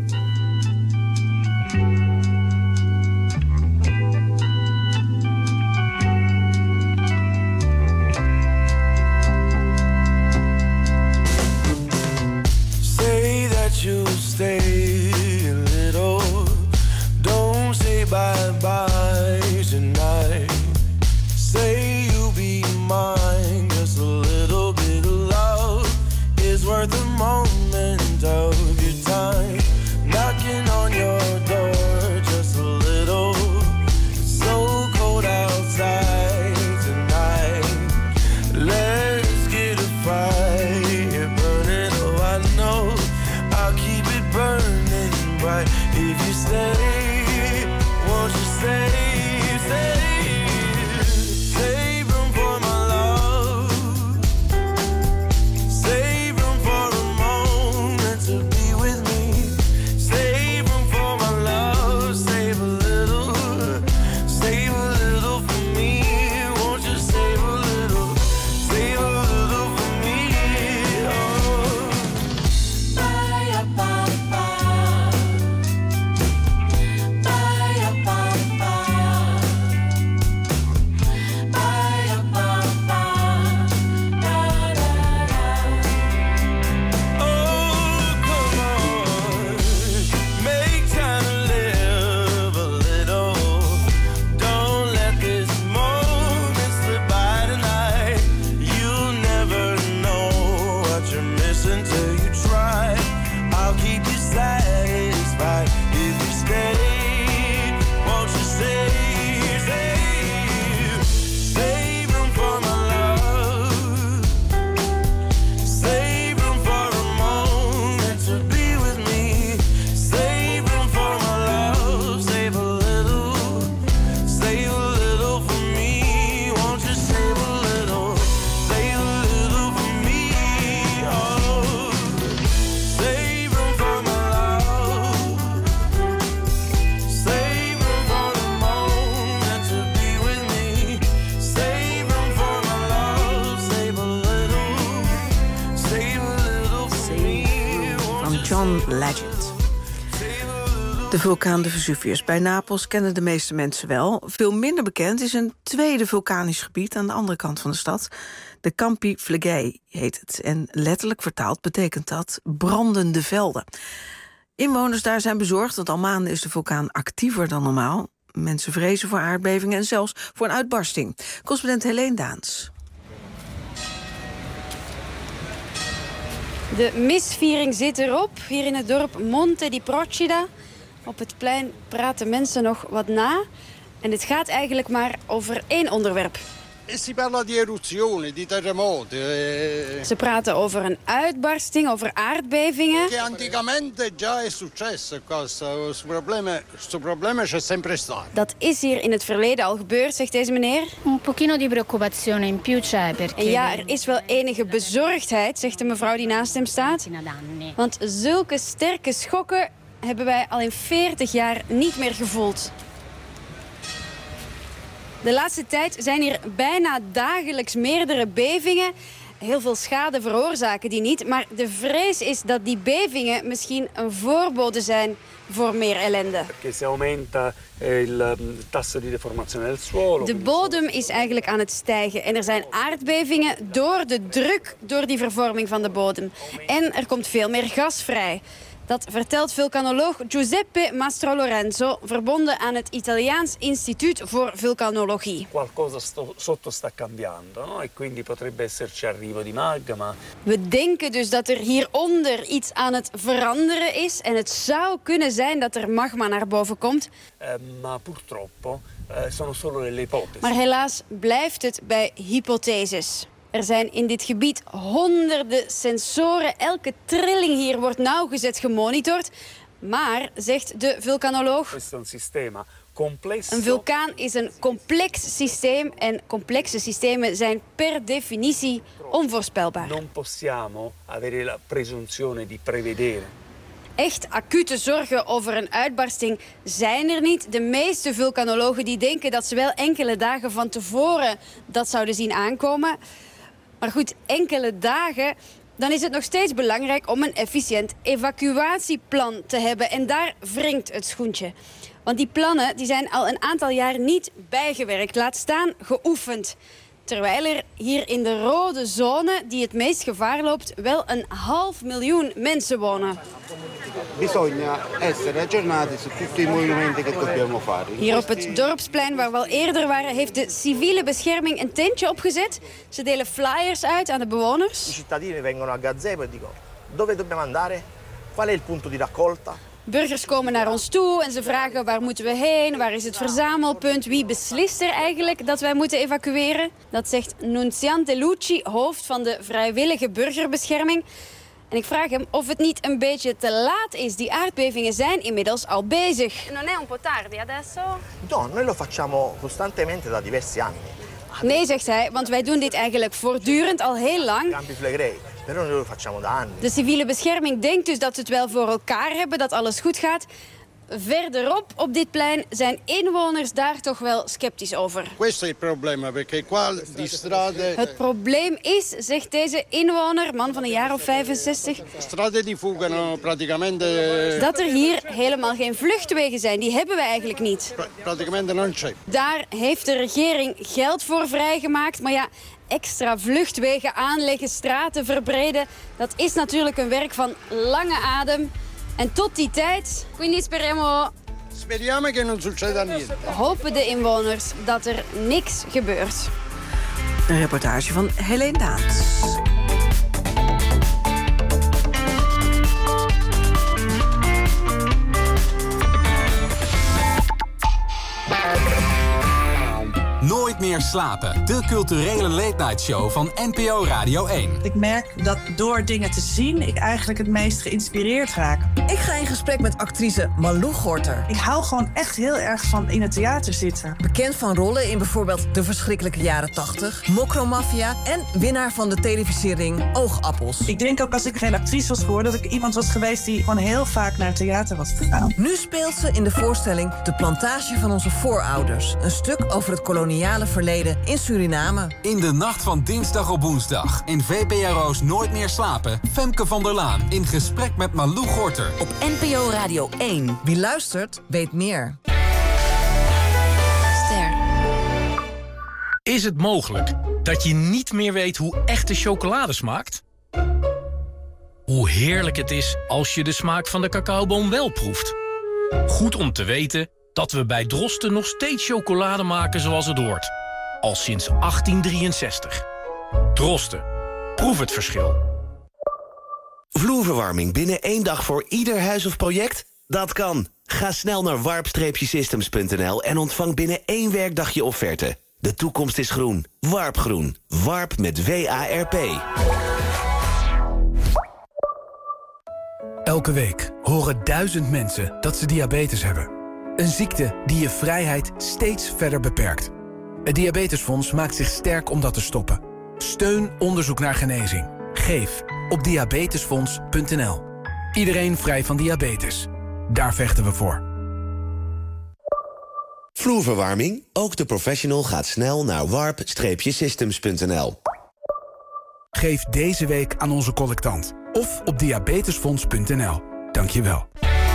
You stay a little, don't say bye-bye tonight. Say you'll be mine, just a little bit of love is worth a moment of your time. Knocking on your door, just a little, it's so cold outside tonight. Let's get a fire burning, oh I know I'll keep it burning bright if you stay. Won't you stay? Legend. De vulkaan de Vesuvius bij Napels kennen de meeste mensen wel. Veel minder bekend is een tweede vulkanisch gebied aan de andere kant van de stad. De Campi Flegrei heet het. En letterlijk vertaald betekent dat brandende velden. Inwoners daar zijn bezorgd, want al maanden is de vulkaan actiever dan normaal. Mensen vrezen voor aardbevingen en zelfs voor een uitbarsting. Correspondent Helene Daans. De misviering zit erop, hier in het dorp Monte di Procida. Op het plein praten mensen nog wat na. En het gaat eigenlijk maar over één onderwerp. Si parla di eruzioni, di terremoti. Ze praten over een uitbarsting, over aardbevingen. Che anticamente già è successo questo. Questo problema, questo problema c'è sempre stato. Dat is hier in het verleden al gebeurd, zegt deze meneer. Un pochino di preoccupazione in più c'è perché... En ja, er is wel enige bezorgdheid, zegt de mevrouw die naast hem staat. Want zulke sterke schokken hebben wij al in veertig jaar niet meer gevoeld. De laatste tijd zijn hier bijna dagelijks meerdere bevingen. Heel veel schade veroorzaken die niet. Maar de vrees is dat die bevingen misschien een voorbode zijn voor meer ellende. De bodem is eigenlijk aan het stijgen. En er zijn aardbevingen door de druk, door die vervorming van de bodem. En er komt veel meer gas vrij. Dat vertelt vulkanoloog Giuseppe Mastro Lorenzo, verbonden aan het Italiaans Instituut voor Vulkanologie. Qualcosa sotto sta cambiando, no? E quindi potrebbe esserci arrivo di magma. We denken dus dat er hieronder iets aan het veranderen is en het zou kunnen zijn dat er magma naar boven komt. Eh, ma purtroppo eh, sono solo delle ipotesi. Maar helaas blijft het bij hypotheses. Er zijn in dit gebied honderden sensoren. Elke trilling hier wordt nauwgezet gemonitord. Maar, zegt de vulkanoloog, een vulkaan is een complex systeem en complexe systemen zijn per definitie onvoorspelbaar. Non possiamo avere la presunzione di prevedere. Echt acute zorgen over een uitbarsting zijn er niet. De meeste vulkanologen die denken dat ze wel enkele dagen van tevoren dat zouden zien aankomen. Maar goed, enkele dagen, dan is het nog steeds belangrijk om een efficiënt evacuatieplan te hebben. En daar wringt het schoentje. Want die plannen die zijn al een aantal jaar niet bijgewerkt, laat staan geoefend. Terwijl er hier in de rode zone, die het meest gevaar loopt, wel een half miljoen mensen wonen. Bisogna essere aggiornati su tutti i movimenti che dobbiamo fare. Hier op het dorpsplein, waar we al eerder waren, heeft de civiele bescherming een tentje opgezet. Ze delen flyers uit aan de bewoners. I cittadini vengono a gazebo e dicono: dove dobbiamo andare? Qual è il punto di raccolta? Burgers komen naar ons toe en ze vragen waar moeten we heen, waar is het verzamelpunt, wie beslist er eigenlijk dat wij moeten evacueren. Dat zegt Nunziante Lucci, hoofd van de vrijwillige burgerbescherming. En ik vraag hem of het niet een beetje te laat is. Die aardbevingen zijn inmiddels al bezig. Non è un po' tardi adesso? No, noi lo facciamo costantemente da diversi anni. Nee, zegt hij, want wij doen dit eigenlijk voortdurend al heel lang. Campi Flegrei, però noi lo facciamo da anni. De civiele bescherming denkt dus dat ze het wel voor elkaar hebben, dat alles goed gaat. Verderop op dit plein zijn inwoners daar toch wel sceptisch over. Questo è il problema, perché qua di strade... Het probleem is, zegt deze inwoner, man van een jaar of vijfenzestig... Strade die fugano praticamente... dat er hier helemaal geen vluchtwegen zijn. Die hebben we eigenlijk niet. Pra praticamente non c'è. Daar heeft de regering geld voor vrijgemaakt, maar ja... extra vluchtwegen aanleggen, straten verbreden... dat is natuurlijk een werk van lange adem... En tot die tijd, quindi speriamo... Speriamo che non succeda niente. Hopen de inwoners dat er niks gebeurt. Een reportage van Helene Daans. Nooit meer slapen. De culturele late-night show van N P O Radio één. Ik merk dat door dingen te zien ik eigenlijk het meest geïnspireerd raak. Ik ga in gesprek met actrice Malou Gorter. Ik hou gewoon echt heel erg van in het theater zitten. Bekend van rollen in bijvoorbeeld De Verschrikkelijke Jaren tachtig, Mokromafia en winnaar van de televisiering Oogappels. Ik denk ook als ik geen actrice was geworden dat ik iemand was geweest die gewoon heel vaak naar het theater was gegaan. Nu speelt ze in de voorstelling De Plantage van onze voorouders. Een stuk over het koloniale verleden overleden in Suriname. In de nacht van dinsdag op woensdag. In V P R O's Nooit meer slapen. Femke van der Laan in gesprek met Malou Gorter. Op N P O Radio één. Wie luistert, weet meer. Ster. Is het mogelijk dat je niet meer weet hoe echte chocolade smaakt? Hoe heerlijk het is als je de smaak van de cacaoboom wel proeft. Goed om te weten dat we bij Drosten nog steeds chocolade maken zoals het hoort. Al sinds achttien drieënzestig. Drosten. Proef het verschil. Vloerverwarming binnen één dag voor ieder huis of project? Dat kan. Ga snel naar warp systems punt n l en ontvang binnen één werkdag je offerte. De toekomst is groen. Warp Groen. Warp met W A R P. Elke week horen duizend mensen dat ze diabetes hebben. Een ziekte die je vrijheid steeds verder beperkt. Het Diabetesfonds maakt zich sterk om dat te stoppen. Steun onderzoek naar genezing. Geef op diabetesfonds punt n l. Iedereen vrij van diabetes. Daar vechten we voor. Vloerverwarming? Ook de professional gaat snel naar warp systems punt n l. Geef deze week aan onze collectant. Of op diabetesfonds punt n l. Dank je wel.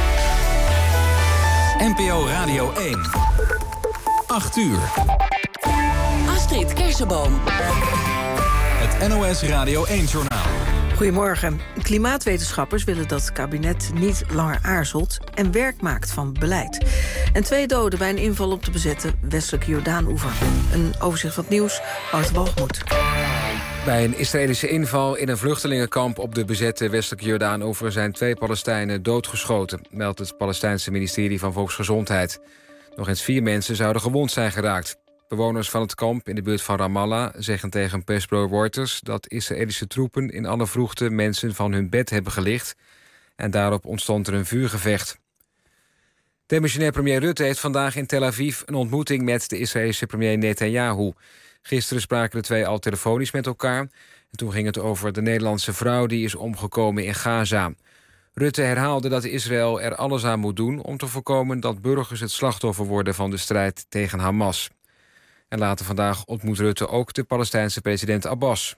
N P O Radio één. acht uur. Astrid Kersenboom. Het N O S Radio één-journaal. Goedemorgen. Klimaatwetenschappers willen dat het kabinet niet langer aarzelt en werk maakt van beleid. En twee doden bij een inval op de bezette westelijke Jordaan-oever. Een overzicht van het nieuws, Wouter Walgemoed. Bij een Israëlische inval in een vluchtelingenkamp op de bezette westelijke Jordaan-oever zijn twee Palestijnen doodgeschoten, meldt het Palestijnse ministerie van Volksgezondheid. Nog eens vier mensen zouden gewond zijn geraakt. Bewoners van het kamp in de buurt van Ramallah zeggen tegen persbureau Reuters dat Israëlische troepen in alle vroegte mensen van hun bed hebben gelicht en daarop ontstond er een vuurgevecht. Demissionair premier Rutte heeft vandaag in Tel Aviv een ontmoeting met de Israëlische premier Netanyahu. Gisteren spraken de twee al telefonisch met elkaar en toen ging het over de Nederlandse vrouw die is omgekomen in Gaza. Rutte herhaalde dat Israël er alles aan moet doen om te voorkomen dat burgers het slachtoffer worden van de strijd tegen Hamas. En later vandaag ontmoet Rutte ook de Palestijnse president Abbas.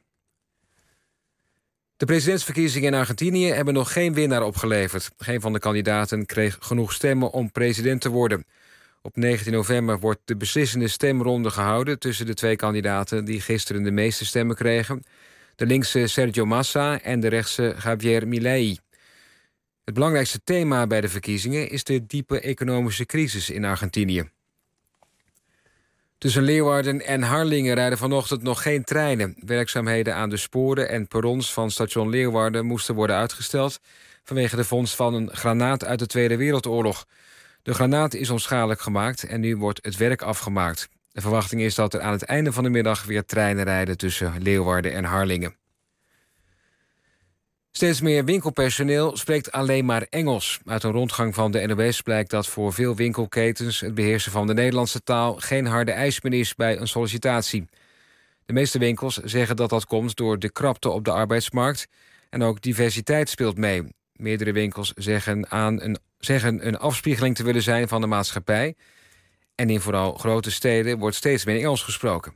De presidentsverkiezingen in Argentinië hebben nog geen winnaar opgeleverd. Geen van de kandidaten kreeg genoeg stemmen om president te worden. Op negentien november wordt de beslissende stemronde gehouden tussen de twee kandidaten die gisteren de meeste stemmen kregen. De linkse Sergio Massa en de rechtse Javier Milei. Het belangrijkste thema bij de verkiezingen is de diepe economische crisis in Argentinië. Tussen Leeuwarden en Harlingen rijden vanochtend nog geen treinen. Werkzaamheden aan de sporen en perrons van station Leeuwarden moesten worden uitgesteld vanwege de vondst van een granaat uit de Tweede Wereldoorlog. De granaat is onschadelijk gemaakt en nu wordt het werk afgemaakt. De verwachting is dat er aan het einde van de middag weer treinen rijden tussen Leeuwarden en Harlingen. Steeds meer winkelpersoneel spreekt alleen maar Engels. Uit een rondgang van de N O S blijkt dat voor veel winkelketens het beheersen van de Nederlandse taal geen harde eis meer is bij een sollicitatie. De meeste winkels zeggen dat dat komt door de krapte op de arbeidsmarkt en ook diversiteit speelt mee. Meerdere winkels zeggen, aan een, zeggen een afspiegeling te willen zijn van de maatschappij. En in vooral grote steden wordt steeds meer Engels gesproken.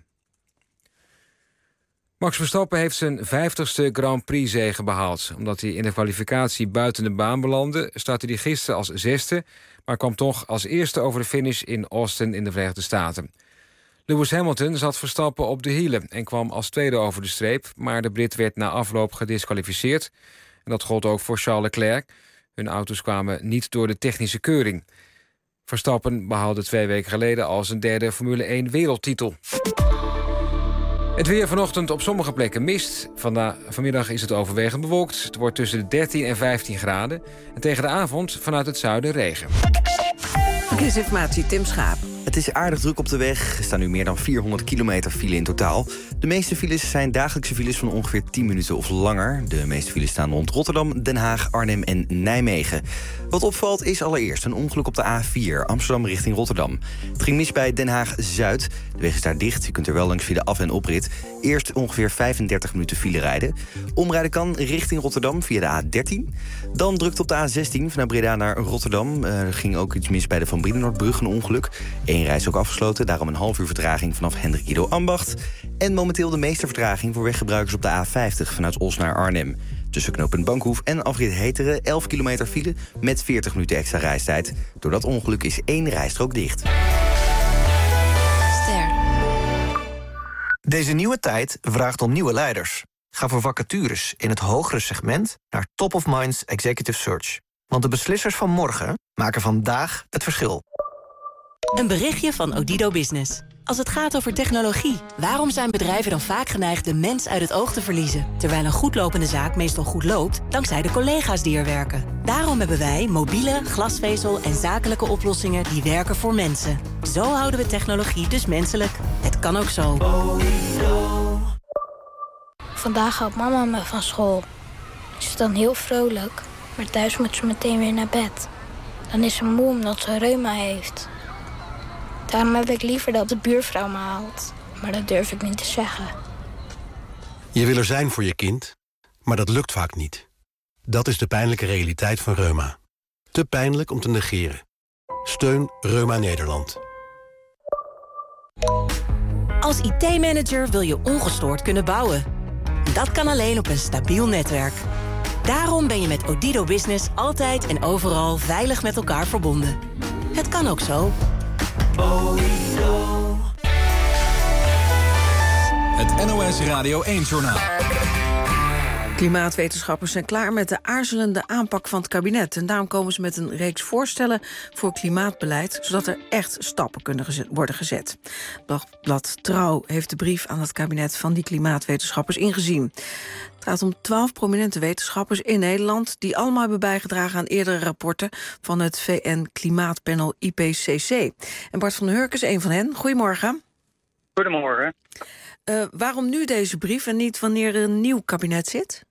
Max Verstappen heeft zijn vijftigste Grand Prix-zege behaald. Omdat hij in de kwalificatie buiten de baan belandde, startte hij gisteren als zesde, maar kwam toch als eerste over de finish in Austin in de Verenigde Staten. Lewis Hamilton zat Verstappen op de hielen en kwam als tweede over de streep, maar de Brit werd na afloop gediskwalificeerd. En dat gold ook voor Charles Leclerc. Hun auto's kwamen niet door de technische keuring. Verstappen behaalde twee weken geleden al zijn derde Formule één wereldtitel. Het weer vanochtend op sommige plekken mist. Vandaag, vanmiddag is het overwegend bewolkt. Het wordt tussen de dertien en vijftien graden. En tegen de avond vanuit het zuiden regen. Verkeersinformatie, Tim Schaap. Het is aardig druk op de weg. Er staan nu meer dan vierhonderd kilometer file in totaal. De meeste files zijn dagelijkse files van ongeveer tien minuten of langer. De meeste files staan rond Rotterdam, Den Haag, Arnhem en Nijmegen. Wat opvalt is allereerst een ongeluk op de A vier, Amsterdam richting Rotterdam. Het ging mis bij Den Haag-Zuid. De weg is daar dicht, je kunt er wel langs via de af- en oprit. Eerst ongeveer vijfendertig minuten file rijden. Omrijden kan richting Rotterdam via de A dertien. Dan drukt op de A zestien vanuit Breda naar Rotterdam. Er ging ook iets mis bij de Van Brienenoordbrug, een ongeluk. één reis is ook afgesloten, daarom een half uur vertraging vanaf Hendrik Ido Ambacht. En momenteel de meeste vertraging voor weggebruikers op de A vijftig vanuit Os naar Arnhem. Tussen knooppunt Bankhoef en afrit Heteren elf kilometer file met veertig minuten extra reistijd. Door dat ongeluk is één rijstrook dicht. Ster. Deze nieuwe tijd vraagt om nieuwe leiders. Ga voor vacatures in het hogere segment naar Top of Minds Executive Search. Want de beslissers van morgen maken vandaag het verschil. Een berichtje van Odido Business. Als het gaat over technologie, waarom zijn bedrijven dan vaak geneigd de mens uit het oog te verliezen? Terwijl een goed lopende zaak meestal goed loopt, dankzij de collega's die er werken. Daarom hebben wij mobiele, glasvezel en zakelijke oplossingen die werken voor mensen. Zo houden we technologie dus menselijk. Het kan ook zo. Vandaag haalt mama me van school. Ze is dan heel vrolijk, maar thuis moet ze meteen weer naar bed. Dan is ze moe omdat ze reuma heeft. Daarom heb ik liever dat de buurvrouw me haalt. Maar dat durf ik niet te zeggen. Je wil er zijn voor je kind, maar dat lukt vaak niet. Dat is de pijnlijke realiteit van reuma. Te pijnlijk om te negeren. Steun Reuma Nederland. Als I T-manager wil je ongestoord kunnen bouwen. Dat kan alleen op een stabiel netwerk. Daarom ben je met Odido Business altijd en overal veilig met elkaar verbonden. Het kan ook zo. Het N O S Radio één-journaal. Klimaatwetenschappers zijn klaar met de aarzelende aanpak van het kabinet. En daarom komen ze met een reeks voorstellen voor klimaatbeleid, zodat er echt stappen kunnen gezet, worden gezet. Blad Trouw heeft de brief aan het kabinet van die klimaatwetenschappers ingezien. Het gaat om twaalf prominente wetenschappers in Nederland die allemaal hebben bijgedragen aan eerdere rapporten van het V N-klimaatpanel I P C C. En Bart van der Hurk is een van hen. Goedemorgen. Goedemorgen. Uh, waarom nu deze brief en niet wanneer er een nieuw kabinet zit?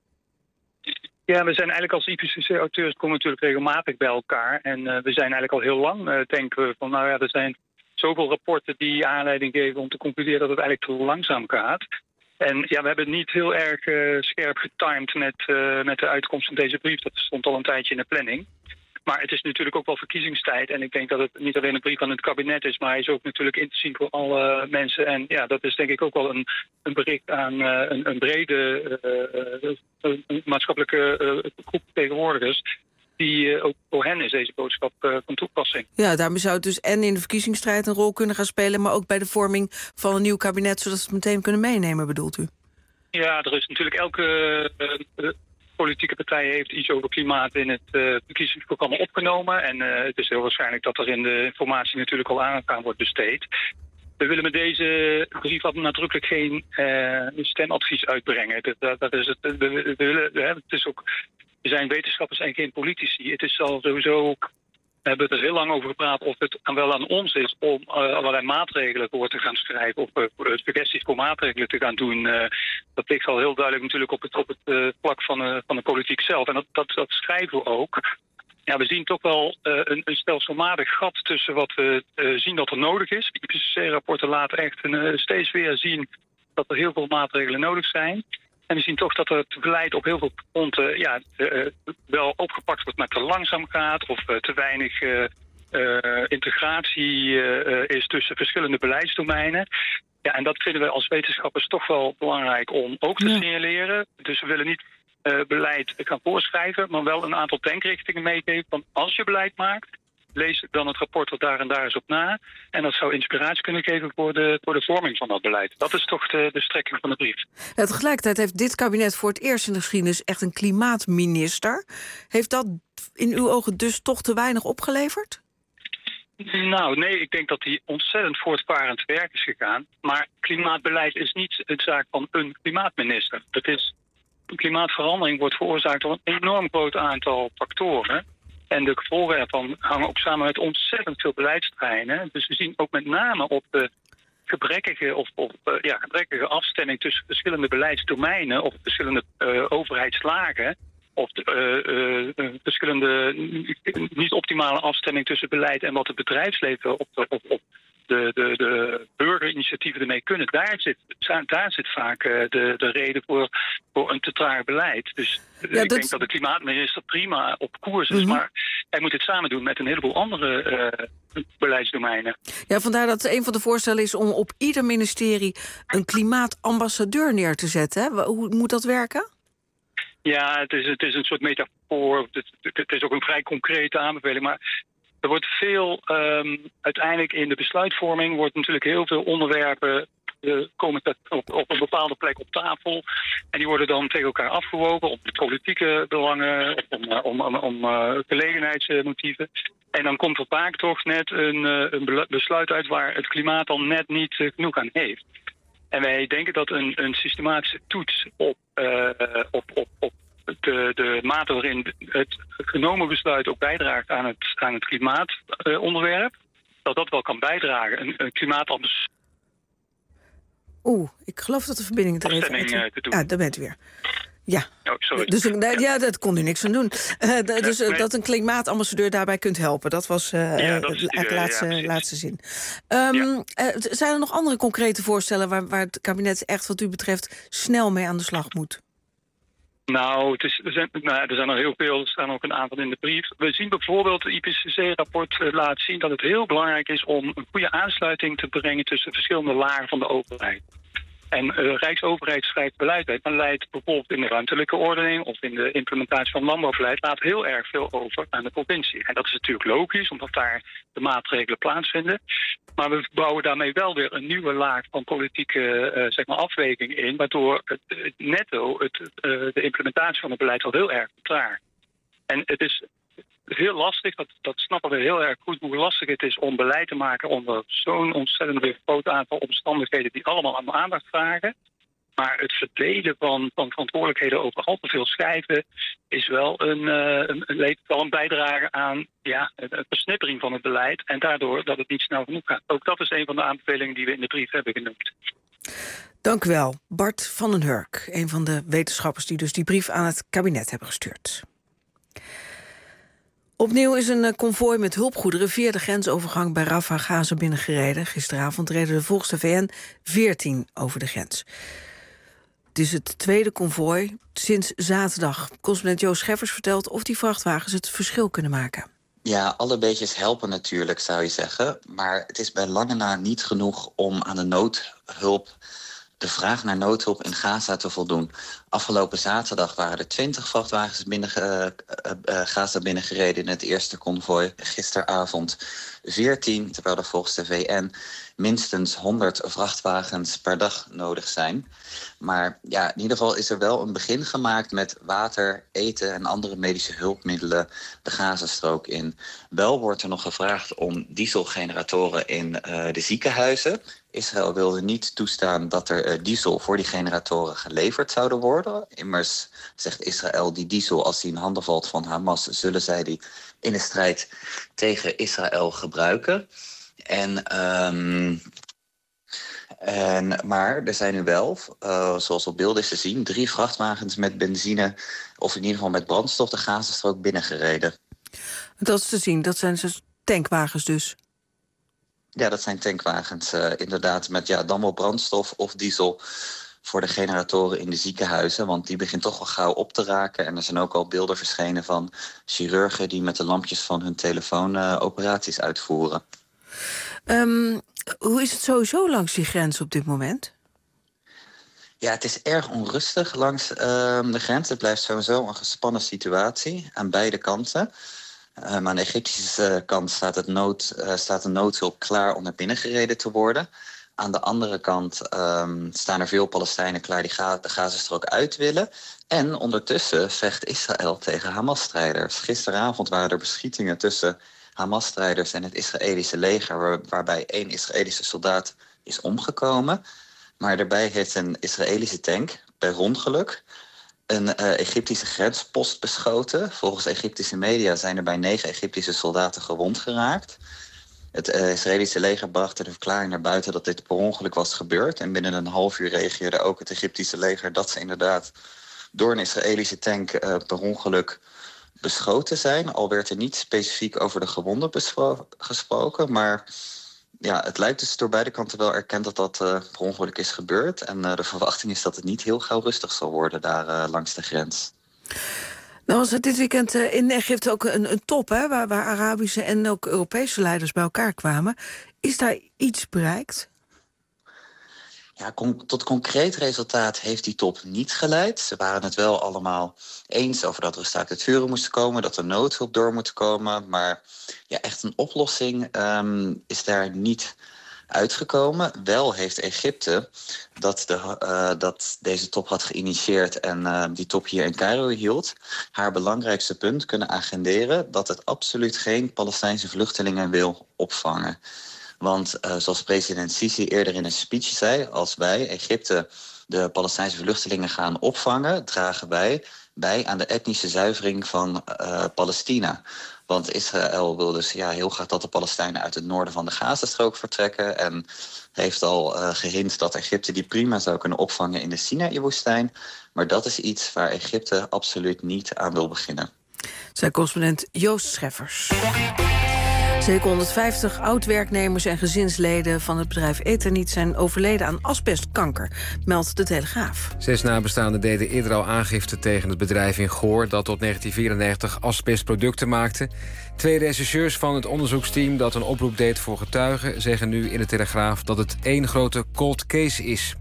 Ja, we zijn eigenlijk als I P C C-auteurs komen natuurlijk regelmatig bij elkaar. En uh, we zijn eigenlijk al heel lang, uh, denken we, van nou ja, er zijn zoveel rapporten die aanleiding geven om te concluderen dat het eigenlijk te langzaam gaat. En ja, we hebben het niet heel erg uh, scherp getimed met, uh, met de uitkomst van deze brief. Dat stond al een tijdje in de planning. Maar het is natuurlijk ook wel verkiezingstijd. En ik denk dat het niet alleen een brief aan het kabinet is, maar hij is ook natuurlijk in te zien voor alle mensen. En ja, dat is denk ik ook wel een, een bericht aan uh, een, een brede uh, uh, maatschappelijke uh, groep tegenwoordigers. Die uh, ook voor hen is deze boodschap uh, van toepassing. Ja, daarmee zou het dus en in de verkiezingsstrijd een rol kunnen gaan spelen, maar ook bij de vorming van een nieuw kabinet, zodat ze het meteen kunnen meenemen, bedoelt u? Ja, er is natuurlijk elke Uh, uh, politieke partij heeft iets over klimaat in het uh, verkiezingsprogramma opgenomen. En uh, het is heel waarschijnlijk dat er in de informatie natuurlijk al aan wordt besteed. We willen met deze brief nadrukkelijk geen uh, stemadvies uitbrengen. Dat, dat, dat is het, we, we willen, het is ook, we zijn wetenschappers en geen politici. Het is al sowieso ook, we hebben er heel lang over gepraat of het wel aan ons is om uh, allerlei maatregelen voor te gaan schrijven of uh, suggesties voor maatregelen te gaan doen. Uh, dat ligt al heel duidelijk natuurlijk op het, op het uh, vlak van, uh, van de politiek zelf. En dat, dat, dat schrijven we ook. Ja, we zien toch wel uh, een, een stelselmatig gat tussen wat we uh, zien dat er nodig is. De I P C C-rapporten laten echt uh, steeds weer zien dat er heel veel maatregelen nodig zijn. En we zien toch dat het beleid op heel veel fronten ja, uh, wel opgepakt wordt, maar te langzaam gaat of uh, te weinig uh, uh, integratie uh, is tussen verschillende beleidsdomeinen. Ja, en dat vinden we als wetenschappers toch wel belangrijk om ook te signaleren. Dus we willen niet uh, beleid gaan voorschrijven, maar wel een aantal denkrichtingen meegeven van als je beleid maakt, lees dan het rapport wat daar en daar is op na. En dat zou inspiratie kunnen geven voor de, voor de vorming van dat beleid. Dat is toch de, de strekking van de brief. Ja, tegelijkertijd heeft dit kabinet voor het eerst in de geschiedenis echt een klimaatminister. Heeft dat in uw ogen dus toch te weinig opgeleverd? Nou, nee, ik denk dat hij ontzettend voortvarend te werk is gegaan. Maar klimaatbeleid is niet een zaak van een klimaatminister. Het is, klimaatverandering wordt veroorzaakt door een enorm groot aantal factoren. En de gevolgen ervan hangen ook samen met ontzettend veel beleidsterreinen. Dus we zien ook met name op de gebrekkige, of, of, uh, ja, gebrekkige afstemming tussen verschillende beleidsdomeinen of verschillende uh, overheidslagen. Of de, uh, uh, verschillende niet optimale afstemming tussen beleid en wat het bedrijfsleven op de, op, op de, de, de burgerinitiatieven ermee kunnen. Daar zit, daar zit vaak uh, de, de reden voor, voor een te traag beleid. Dus ja, ik dat... denk dat de klimaatminister prima op koers is, mm-hmm. maar hij moet het samen doen met een heleboel andere uh, beleidsdomeinen. Ja, vandaar dat een van de voorstellen is om op ieder ministerie een klimaatambassadeur neer te zetten. Hè? Hoe moet dat werken? Ja, het is, het is een soort metafoor. Het, het is ook een vrij concrete aanbeveling. Maar er wordt veel, um, uiteindelijk in de besluitvorming wordt natuurlijk heel veel onderwerpen uh, komen op, op een bepaalde plek op tafel. En die worden dan tegen elkaar afgewogen op de politieke belangen, of om, om, om, om uh, gelegenheidsmotieven. En dan komt er vaak toch net een, uh, een besluit uit waar het klimaat dan net niet uh, genoeg aan heeft. En wij denken dat een, een systematische toets op, uh, op, op, op de, de mate waarin het genomen besluit ook bijdraagt aan het, aan het klimaatonderwerp, uh, dat dat wel kan bijdragen. Een, een klimaatambassadeur. Oeh, ik geloof dat de verbinding er even uit... Uh, te doen. Ja, daar bent u weer. Ja, oh, sorry. Dus, ja, dat kon u niks aan doen. Uh, d- dus uh, dat een klimaatambassadeur daarbij kunt helpen. Dat was uh, ja, dat de uh, laatste, ja, laatste zin. Um, ja. uh, zijn er nog andere concrete voorstellen waar, waar het kabinet echt wat u betreft snel mee aan de slag moet? Nou, het is, er, zijn, nou, er zijn er heel veel. Er staan ook een aantal in de brief. We zien bijvoorbeeld, het I P C C-rapport uh, laat zien dat het heel belangrijk is om een goede aansluiting te brengen tussen verschillende lagen van de overheid. En uh, Rijksoverheid schrijft beleid uit, maar leidt bijvoorbeeld in de ruimtelijke ordening of in de implementatie van landbouwbeleid, laat heel erg veel over aan de provincie. En dat is natuurlijk logisch, omdat daar de maatregelen plaatsvinden. Maar we bouwen daarmee wel weer een nieuwe laag van politieke uh, zeg maar afweging in, waardoor het, het netto het, uh, de implementatie van het beleid al heel erg vertraagt. En het is heel lastig, dat, dat snappen we heel erg goed, hoe lastig het is om beleid te maken onder zo'n ontzettend groot aantal omstandigheden die allemaal aan aandacht vragen. Maar het verdelen van, van verantwoordelijkheden over al te veel schijven is wel een, uh, een, levert wel een bijdrage aan ja, een versnippering van het beleid en daardoor dat het niet snel genoeg gaat. Ook dat is een van de aanbevelingen die we in de brief hebben genoemd. Dank u wel, Bart van den Hurk, een van de wetenschappers die dus die brief aan het kabinet hebben gestuurd. Opnieuw is een konvooi met hulpgoederen via de grensovergang bij Rafah Gaza binnengereden. Gisteravond reden er volgens de V N veertien over de grens. Het is het tweede konvooi sinds zaterdag. Correspondent Joost Scheffers vertelt of die vrachtwagens het verschil kunnen maken. Ja, alle beetjes helpen natuurlijk, zou je zeggen. Maar het is bij lange na niet genoeg om aan de noodhulp, de vraag naar noodhulp in Gaza te voldoen. Afgelopen zaterdag waren er twintig vrachtwagens binnen, uh, uh, Gaza binnengereden in het eerste konvooi. Gisteravond veertien, terwijl er volgens de V N minstens honderd vrachtwagens per dag nodig zijn. Maar ja, in ieder geval is er wel een begin gemaakt met water, eten en andere medische hulpmiddelen de Gazastrook in. Wel wordt er nog gevraagd om dieselgeneratoren in uh, de ziekenhuizen. Israël wilde niet toestaan dat er uh, diesel voor die generatoren geleverd zouden worden. Immers zegt Israël, die diesel, als die in handen valt van Hamas, zullen zij die in de strijd tegen Israël gebruiken. En, um, en, maar er zijn nu wel, uh, zoals op beelden is te zien, drie vrachtwagens met benzine, of in ieder geval met brandstof, de Gazastrook binnengereden. Dat is te zien, dat zijn dus tankwagens dus? Ja, dat zijn tankwagens, uh, inderdaad, met ja, dan wel brandstof of diesel voor de generatoren in de ziekenhuizen, want die begint toch wel gauw op te raken. En er zijn ook al beelden verschenen van chirurgen die met de lampjes van hun telefoon uh, operaties uitvoeren. Um, hoe is het sowieso langs die grens op dit moment? Ja, het is erg onrustig langs uh, de grens. Het blijft sowieso een gespannen situatie aan beide kanten. Um, aan de Egyptische kant staat, het nood, uh, staat de noodhulp klaar om naar binnen gereden te worden. Aan de andere kant um, staan er veel Palestijnen klaar die ga- de Gazastrook uit willen. En ondertussen vecht Israël tegen Hamas-strijders. Gisteravond waren er beschietingen tussen Hamas-strijders en het Israëlische leger, waar, waarbij één Israëlische soldaat is omgekomen. Maar daarbij heeft een Israëlische tank bij ongeluk een uh, Egyptische grenspost beschoten. Volgens Egyptische media zijn er bij negen Egyptische soldaten gewond geraakt. Het uh, Israëlische leger bracht er de verklaring naar buiten dat dit per ongeluk was gebeurd. En binnen een half uur reageerde ook het Egyptische leger dat ze inderdaad door een Israëlische tank uh, per ongeluk beschoten zijn. Al werd er niet specifiek over de gewonden bespro- gesproken. Maar ja, het lijkt dus door beide kanten wel erkend dat dat uh, per ongeluk is gebeurd. En uh, de verwachting is dat het niet heel gauw rustig zal worden daar uh, langs de grens. Nou was het dit weekend in Egypte ook een, een top, hè, waar, waar Arabische en ook Europese leiders bij elkaar kwamen. Is daar iets bereikt? Ja, con- tot concreet resultaat heeft die top niet geleid. Ze waren het wel allemaal eens over dat er een staakt het vuren moest komen, dat er noodhulp door moet komen. Maar ja, echt een oplossing um, is daar niet uitgekomen. Wel heeft Egypte, dat, de, uh, dat deze top had geïnitieerd en uh, die top hier in Cairo hield, haar belangrijkste punt kunnen agenderen dat het absoluut geen Palestijnse vluchtelingen wil opvangen. Want uh, zoals president Sisi eerder in een speech zei, als wij, Egypte, de Palestijnse vluchtelingen gaan opvangen, dragen wij bij aan de etnische zuivering van uh, Palestina. Want Israël wil dus ja, heel graag dat de Palestijnen uit het noorden van de Gazastrook vertrekken. En heeft al uh, gehint dat Egypte die prima zou kunnen opvangen in de Sinaï-woestijn. Maar dat is iets waar Egypte absoluut niet aan wil beginnen. Zei correspondent Joost Scheffers. Zeker honderdvijftig oud-werknemers en gezinsleden van het bedrijf Eternit zijn overleden aan asbestkanker, meldt de Telegraaf. Zes nabestaanden deden eerder al aangifte tegen het bedrijf in Goor dat tot negentien vierennegentig asbestproducten maakte. Twee rechercheurs van het onderzoeksteam dat een oproep deed voor getuigen zeggen nu in de Telegraaf dat het één grote cold case is.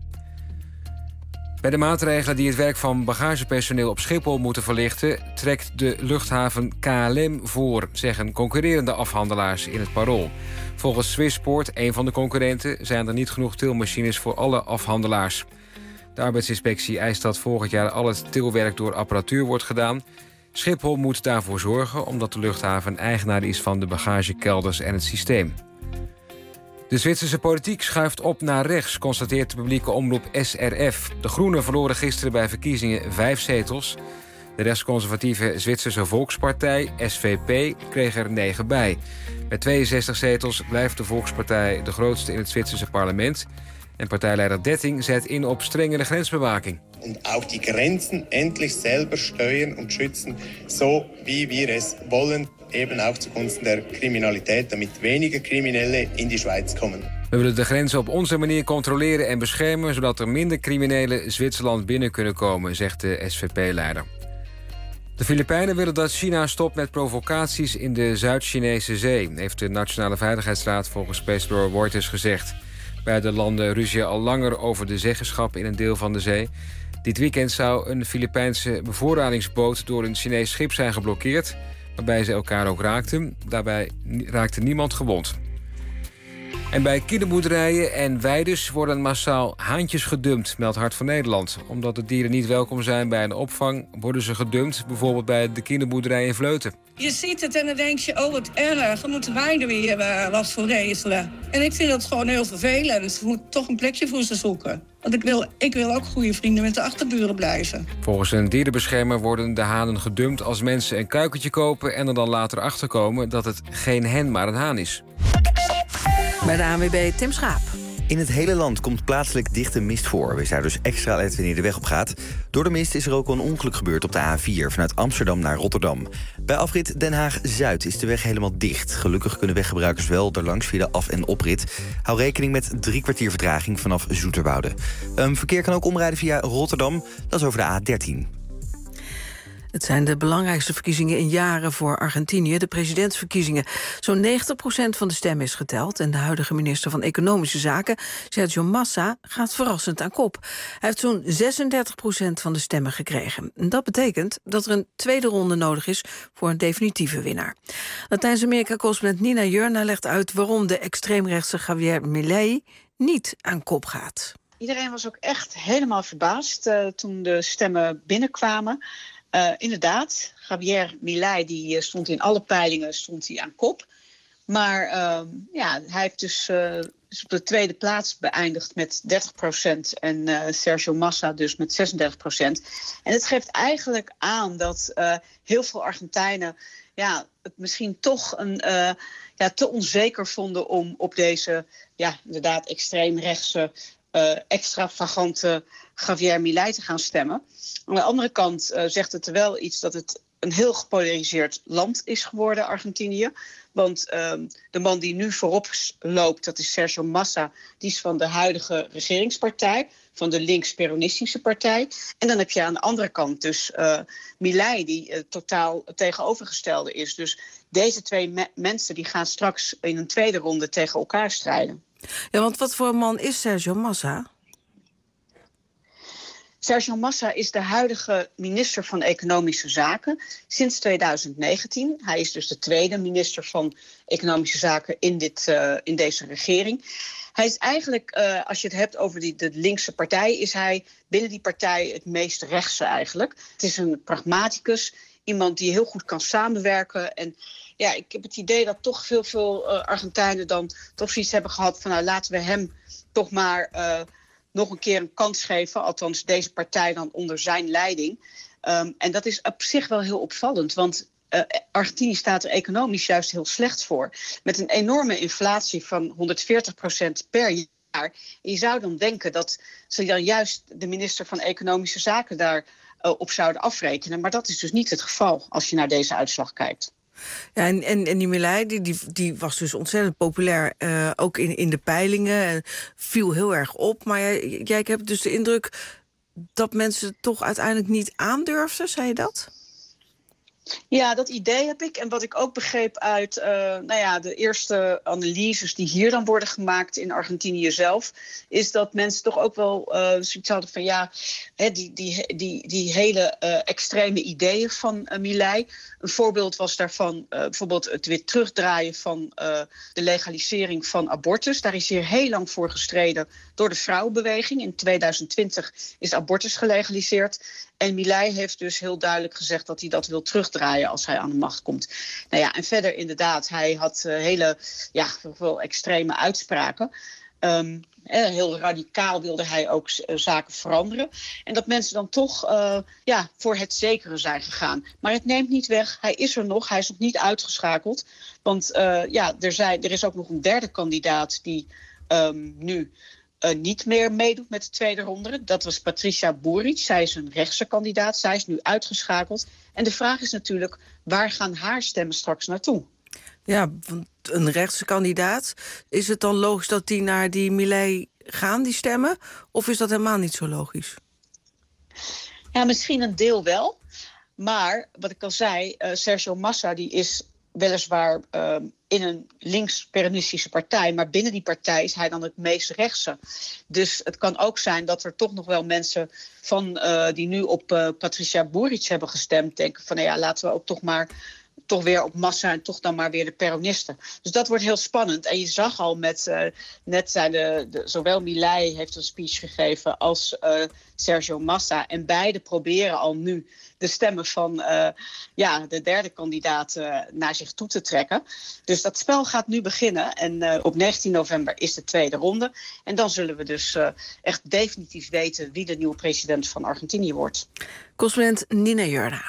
Bij de maatregelen die het werk van bagagepersoneel op Schiphol moeten verlichten, trekt de luchthaven K L M voor, zeggen concurrerende afhandelaars in het Parool. Volgens Swissport, een van de concurrenten, zijn er niet genoeg tilmachines voor alle afhandelaars. De arbeidsinspectie eist dat volgend jaar al het tilwerk door apparatuur wordt gedaan. Schiphol moet daarvoor zorgen, omdat de luchthaven eigenaar is van de bagagekelders en het systeem. De Zwitserse politiek schuift op naar rechts, constateert de publieke omroep S R F. De Groenen verloren gisteren bij verkiezingen vijf zetels. De rechtsconservatieve Zwitserse Volkspartij, S V P, kreeg er negen bij. Met tweeënzestig zetels blijft de Volkspartij de grootste in het Zwitserse parlement. En partijleider Detting zet in op strengere grensbewaking. En ook die grenzen endlich selber steuern und schützen, so wie wir es wollen, eben auch zugunsten der Kriminalität, damit weniger Kriminelle in die Schweiz komen. We willen de grenzen op onze manier controleren en beschermen, zodat er minder criminelen Zwitserland binnen kunnen komen, zegt de S V P-leider. De Filipijnen willen dat China stopt met provocaties in de Zuid-Chinese Zee, heeft de Nationale Veiligheidsraad volgens persbureau Reuters gezegd. Beide landen ruzien al langer over de zeggenschap in een deel van de zee. Dit weekend zou een Filipijnse bevoorradingsboot door een Chinees schip zijn geblokkeerd, waarbij ze elkaar ook raakten. Daarbij raakte niemand gewond. En bij kinderboerderijen en weiders worden massaal haantjes gedumpt, meldt Hart van Nederland. Omdat de dieren niet welkom zijn bij een opvang, worden ze gedumpt, bijvoorbeeld bij de kinderboerderij in Vleuten. Je ziet het en dan denk je, oh wat erg, dan moeten wij er weer uh, wat voor regelen. En ik vind dat gewoon heel vervelend. Ze moeten toch een plekje voor ze zoeken. Want ik wil, ik wil ook goede vrienden met de achterburen blijven. Volgens een dierenbeschermer worden de hanen gedumpt als mensen een kuikentje kopen en er dan later achterkomen dat het geen hen, maar een haan is. Bij de A N W B Tim Schaap. In het hele land komt plaatselijk dichte mist voor. Wees daar dus extra alert wanneer de weg op gaat. Door de mist is er ook een ongeluk gebeurd op de A vier... vanuit Amsterdam naar Rotterdam. Bij afrit Den Haag-Zuid is de weg helemaal dicht. Gelukkig kunnen weggebruikers wel erlangs via de af- en oprit. Hou rekening met drie kwartier vertraging vanaf Zoeterwoude. Um, verkeer kan ook omrijden via Rotterdam. Dat is over de A dertien. Het zijn de belangrijkste verkiezingen in jaren voor Argentinië, de presidentsverkiezingen. Zo'n negentig procent van de stemmen is geteld en de huidige minister van Economische Zaken, Sergio Massa, gaat verrassend aan kop. Hij heeft zo'n zesendertig procent van de stemmen gekregen. En dat betekent dat er een tweede ronde nodig is voor een definitieve winnaar. Latijns-Amerika-correspondent Nina Jurna legt uit waarom de extreemrechtse Javier Milei niet aan kop gaat. Iedereen was ook echt helemaal verbaasd uh, toen de stemmen binnenkwamen. Uh, inderdaad, Javier Milei die uh, stond in alle peilingen stond hij aan kop. Maar uh, ja, hij heeft dus, uh, dus op de tweede plaats beëindigd met dertig procent. En uh, Sergio Massa dus met zesendertig procent. En het geeft eigenlijk aan dat uh, heel veel Argentijnen ja, het misschien toch een, uh, ja, te onzeker vonden om op deze ja, inderdaad extreemrechtse, uh, extravagante Javier Milei te gaan stemmen. Aan de andere kant uh, zegt het er wel iets dat het een heel gepolariseerd land is geworden, Argentinië. Want uh, de man die nu voorop loopt, dat is Sergio Massa. Die is van de huidige regeringspartij, van de links-peronistische partij. En dan heb je aan de andere kant dus uh, Milei, die uh, totaal het tegenovergestelde is. Dus deze twee me- mensen die gaan straks in een tweede ronde tegen elkaar strijden. Ja, want wat voor een man is Sergio Massa? Sergio Massa is de huidige minister van Economische Zaken sinds tweeduizend negentien. Hij is dus de tweede minister van Economische Zaken in, dit, uh, in deze regering. Hij is eigenlijk, uh, als je het hebt over die, de linkse partij, is hij binnen die partij het meest rechtse eigenlijk. Het is een pragmaticus, iemand die heel goed kan samenwerken. En ja, ik heb het idee dat toch veel, veel uh, Argentijnen dan toch zoiets hebben gehad van, nou, laten we hem toch maar Uh, nog een keer een kans geven, althans deze partij dan onder zijn leiding. Um, en dat is op zich wel heel opvallend, want uh, Argentinië staat er economisch juist heel slecht voor. Met een enorme inflatie van honderdveertig procent per jaar. En je zou dan denken dat ze dan juist de minister van Economische Zaken daar uh, op zouden afrekenen. Maar dat is dus niet het geval als je naar deze uitslag kijkt. Ja, en, en, en die Milei, die, die, die was dus ontzettend populair, uh, ook in, in de peilingen. En viel heel erg op. Maar jij, jij ik heb dus de indruk dat mensen het toch uiteindelijk niet aandurfden, zei je dat? Ja, dat idee heb ik. En wat ik ook begreep uit uh, nou ja, de eerste analyses die hier dan worden gemaakt in Argentinië zelf, is dat mensen toch ook wel uh, zoiets hadden van ja, hè, die, die, die, die hele uh, extreme ideeën van uh, Milei. Een voorbeeld was daarvan uh, bijvoorbeeld het weer terugdraaien van uh, de legalisering van abortus. Daar is hier heel lang voor gestreden door de vrouwenbeweging. In tweeduizend twintig is abortus gelegaliseerd. En Milei heeft dus heel duidelijk gezegd dat hij dat wil terugdraaien als hij aan de macht komt. Nou ja, en verder inderdaad, hij had uh, hele, ja, veel extreme uitspraken. Um, heel radicaal wilde hij ook uh, zaken veranderen. En dat mensen dan toch uh, ja, voor het zekere zijn gegaan. Maar het neemt niet weg, hij is er nog, hij is nog niet uitgeschakeld. Want uh, ja, er, zijn, er is ook nog een derde kandidaat die um, nu Uh, niet meer meedoet met de tweede ronde. Dat was Patricia Buric. Zij is een rechtse kandidaat. Zij is nu uitgeschakeld. En de vraag is natuurlijk, waar gaan haar stemmen straks naartoe? Ja, want een rechtse kandidaat. Is het dan logisch dat die naar die Milei gaan, die stemmen? Of is dat helemaal niet zo logisch? Ja, misschien een deel wel. Maar, wat ik al zei, uh, Sergio Massa die is weliswaar uh, in een links-peronistische partij, maar binnen die partij is hij dan het meest rechtse. Dus het kan ook zijn dat er toch nog wel mensen van uh, die nu op uh, Patricia Buric hebben gestemd denken van nou ja, laten we ook toch maar toch weer op Massa en toch dan maar weer de peronisten. Dus dat wordt heel spannend. En je zag al met, uh, net zijn de, de, zowel Milei heeft een speech gegeven als uh, Sergio Massa. En beide proberen al nu de stemmen van uh, ja, de derde kandidaat uh, naar zich toe te trekken. Dus dat spel gaat nu beginnen. En uh, op negentien november is de tweede ronde. En dan zullen we dus uh, echt definitief weten wie de nieuwe president van Argentinië wordt. Correspondent Nina Jurda.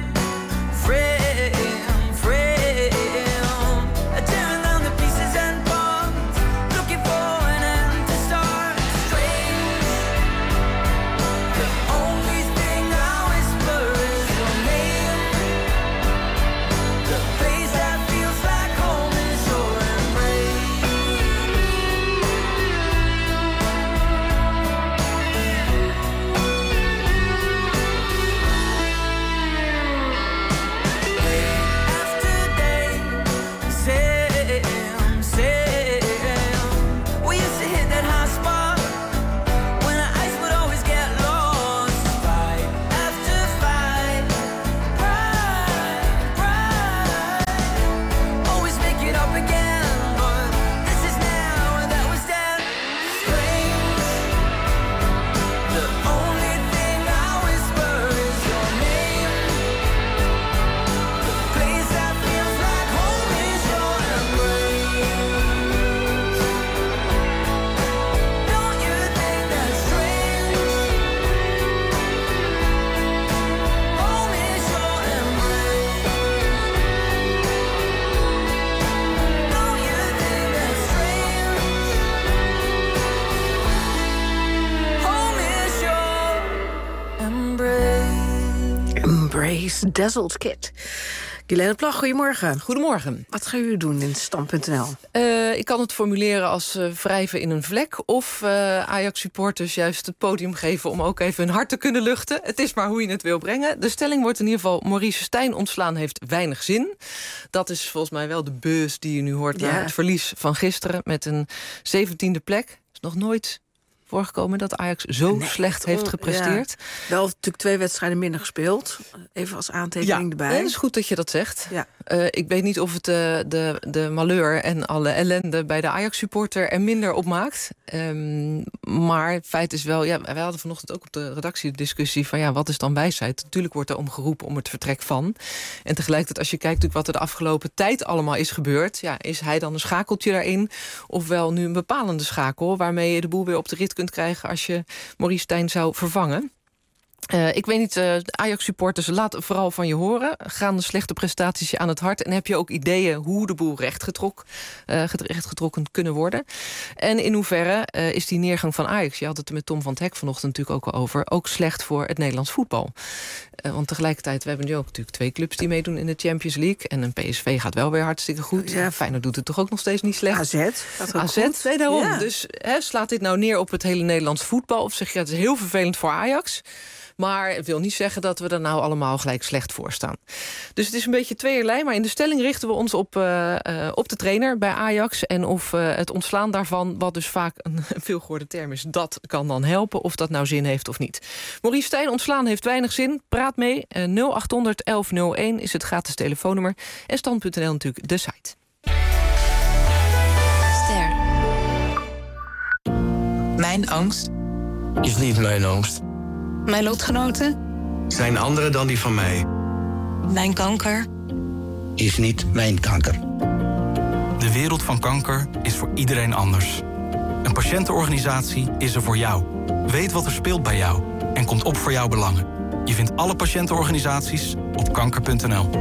Tearing down the pieces and Grace Dazzled Kid. Guilaine Plag, goedemorgen. Goedemorgen. Wat gaan jullie doen in stand punt n l? Uh, ik kan het formuleren als uh, wrijven in een vlek. Of uh, Ajax-supporters juist het podium geven om ook even hun hart te kunnen luchten. Het is maar hoe je het wil brengen. De stelling wordt in ieder geval: Maurice Stijn ontslaan heeft weinig zin. Dat is volgens mij wel de buzz die je nu hoort na ja. het verlies van gisteren met een zeventiende plek. Is nog nooit voorgekomen dat Ajax zo nee, slecht heeft gepresteerd. Ja. Wel natuurlijk twee wedstrijden minder gespeeld. Even als aantekening ja, erbij. Het is goed dat je dat zegt. Ja. Uh, ik weet niet of het de, de, de malheur en alle ellende bij de Ajax-supporter er minder op maakt. Um, maar het feit is wel, ja, wij hadden vanochtend ook op de redactie de discussie van ja, wat is dan wijsheid? Natuurlijk wordt er om geroepen om het vertrek van. En tegelijkertijd, als je kijkt natuurlijk wat er de afgelopen tijd allemaal is gebeurd, ja, is hij dan een schakeltje daarin? Ofwel nu een bepalende schakel waarmee je de boel weer op de rit kunt krijgen als je Maurice Stijn zou vervangen. Uh, ik weet niet, uh, Ajax-supporters, laat vooral van je horen. Gaan de slechte prestaties je aan het hart? En heb je ook ideeën hoe de boel rechtgetrok, uh, rechtgetrokken kunnen worden? En in hoeverre uh, is die neergang van Ajax, je had het er met Tom van 't Hek vanochtend natuurlijk ook al over, ook slecht voor het Nederlands voetbal? Uh, want tegelijkertijd, we hebben nu ook natuurlijk twee clubs die meedoen in de Champions League. En een P S V gaat wel weer hartstikke goed. Ja. Feyenoord doet het toch ook nog steeds niet slecht. A Z gaat ook A Z, goed. Nee, daarom. Ja. Dus hè, slaat dit nou neer op het hele Nederlands voetbal? Of zeg je, het is heel vervelend voor Ajax? Maar het wil niet zeggen dat we er nou allemaal gelijk slecht voor staan. Dus het is een beetje tweeërlei. Maar in de stelling richten we ons op, uh, uh, op de trainer bij Ajax. En of uh, het ontslaan daarvan, wat dus vaak een veelgehoorde term is, dat kan dan helpen. Of dat nou zin heeft of niet. Maurice Stijn, ontslaan heeft weinig zin. Praat mee. Uh, nul acht honderd elf nul één is het gratis telefoonnummer. En stand punt n l natuurlijk de site. Ster. Mijn angst is niet mijn angst. Mijn lotgenoten zijn andere dan die van mij. Mijn kanker is niet mijn kanker. De wereld van kanker is voor iedereen anders. Een patiëntenorganisatie is er voor jou. Weet wat er speelt bij jou en komt op voor jouw belangen. Je vindt alle patiëntenorganisaties op kanker punt n l.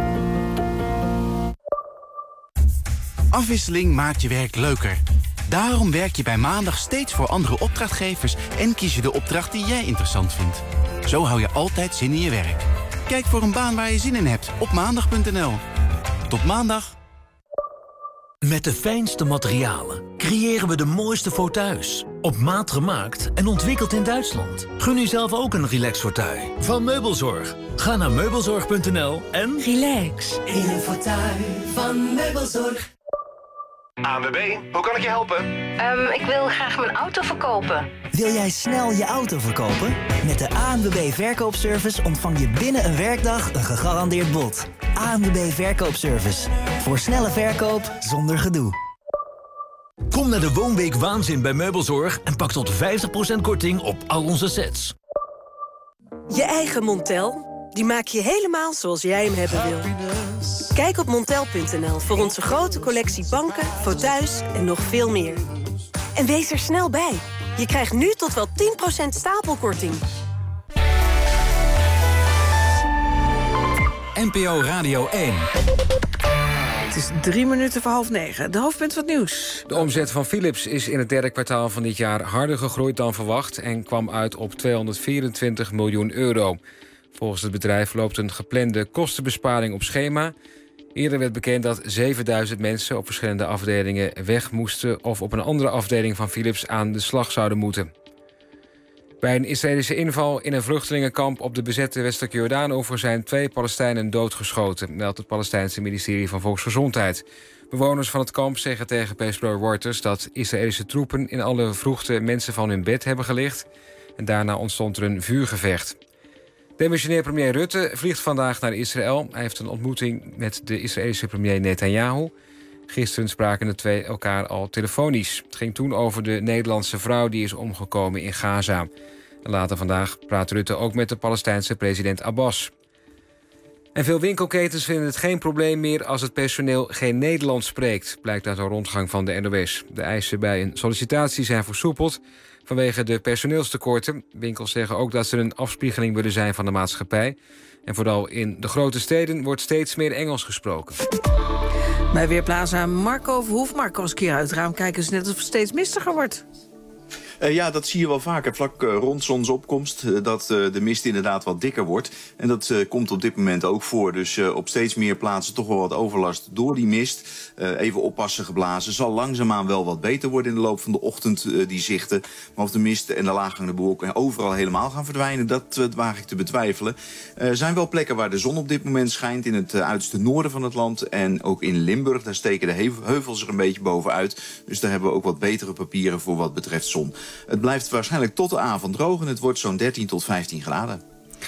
Afwisseling maakt je werk leuker. Daarom werk je bij Maandag steeds voor andere opdrachtgevers en kies je de opdracht die jij interessant vindt. Zo hou je altijd zin in je werk. Kijk voor een baan waar je zin in hebt op maandag punt n l. Tot maandag. Met de fijnste materialen creëren we de mooiste fauteuils. Op maat gemaakt en ontwikkeld in Duitsland. Gun u zelf ook een relax fauteuil van Meubelzorg. Ga naar meubelzorg punt n l en relax in een fauteuil van Meubelzorg. A N W B, hoe kan ik je helpen? Um, ik wil graag mijn auto verkopen. Wil jij snel je auto verkopen? Met de A N W B Verkoopservice ontvang je binnen een werkdag een gegarandeerd bod. A N W B Verkoopservice. Voor snelle verkoop zonder gedoe. Kom naar de Woonweek Waanzin bij Meubelzorg en pak tot vijftig procent korting op al onze sets. Je eigen Montel, die maak je helemaal zoals jij hem hebben wil. Kijk op montel punt n l voor onze grote collectie banken, fauteuils en nog veel meer. En wees er snel bij. Je krijgt nu tot wel tien procent stapelkorting. N P O Radio één. Het is drie minuten voor half negen. De hoofdpunt van het nieuws. De omzet van Philips is in het derde kwartaal van dit jaar harder gegroeid dan verwacht en kwam uit op tweehonderdvierentwintig miljoen euro. Volgens het bedrijf loopt een geplande kostenbesparing op schema. Eerder werd bekend dat zevenduizend mensen op verschillende afdelingen weg moesten of op een andere afdeling van Philips aan de slag zouden moeten. Bij een Israëlische inval in een vluchtelingenkamp op de bezette westelijke Jordaanoever zijn twee Palestijnen doodgeschoten, meldt het Palestijnse ministerie van Volksgezondheid. Bewoners van het kamp zeggen tegen persbureau Reuters dat Israëlische troepen in alle vroegte mensen van hun bed hebben gelicht en daarna ontstond er een vuurgevecht. Demissionair premier Rutte vliegt vandaag naar Israël. Hij heeft een ontmoeting met de Israëlische premier Netanyahu. Gisteren spraken de twee elkaar al telefonisch. Het ging toen over de Nederlandse vrouw die is omgekomen in Gaza. En later vandaag praat Rutte ook met de Palestijnse president Abbas. En veel winkelketens vinden het geen probleem meer als het personeel geen Nederlands spreekt, blijkt uit een rondgang van de N O S. De eisen bij een sollicitatie zijn versoepeld vanwege de personeelstekorten. Winkels zeggen ook dat ze een afspiegeling willen zijn van de maatschappij. En vooral in de grote steden wordt steeds meer Engels gesproken. Bij Weerplaza Marco Verhoef. Marco, eens een keer uit het raam kijken, is net alsof het steeds mistiger wordt. Uh, ja, dat zie je wel vaker vlak uh, rond zonsopkomst. Uh, dat uh, de mist inderdaad wat dikker wordt. En dat uh, komt op dit moment ook voor. Dus uh, op steeds meer plaatsen toch wel wat overlast door die mist. Uh, even oppassen geblazen. Zal langzaamaan wel wat beter worden in de loop van de ochtend, uh, die zichten. Maar of de mist en de laaghangende bewolking overal helemaal gaan verdwijnen, dat uh, waag ik te betwijfelen. Er uh, zijn wel plekken waar de zon op dit moment schijnt. In het uh, uiterste noorden van het land. En ook in Limburg. Daar steken de heuvels er een beetje bovenuit. Dus daar hebben we ook wat betere papieren voor wat betreft zon. Het blijft waarschijnlijk tot de avond droog en het wordt zo'n dertien tot vijftien graden.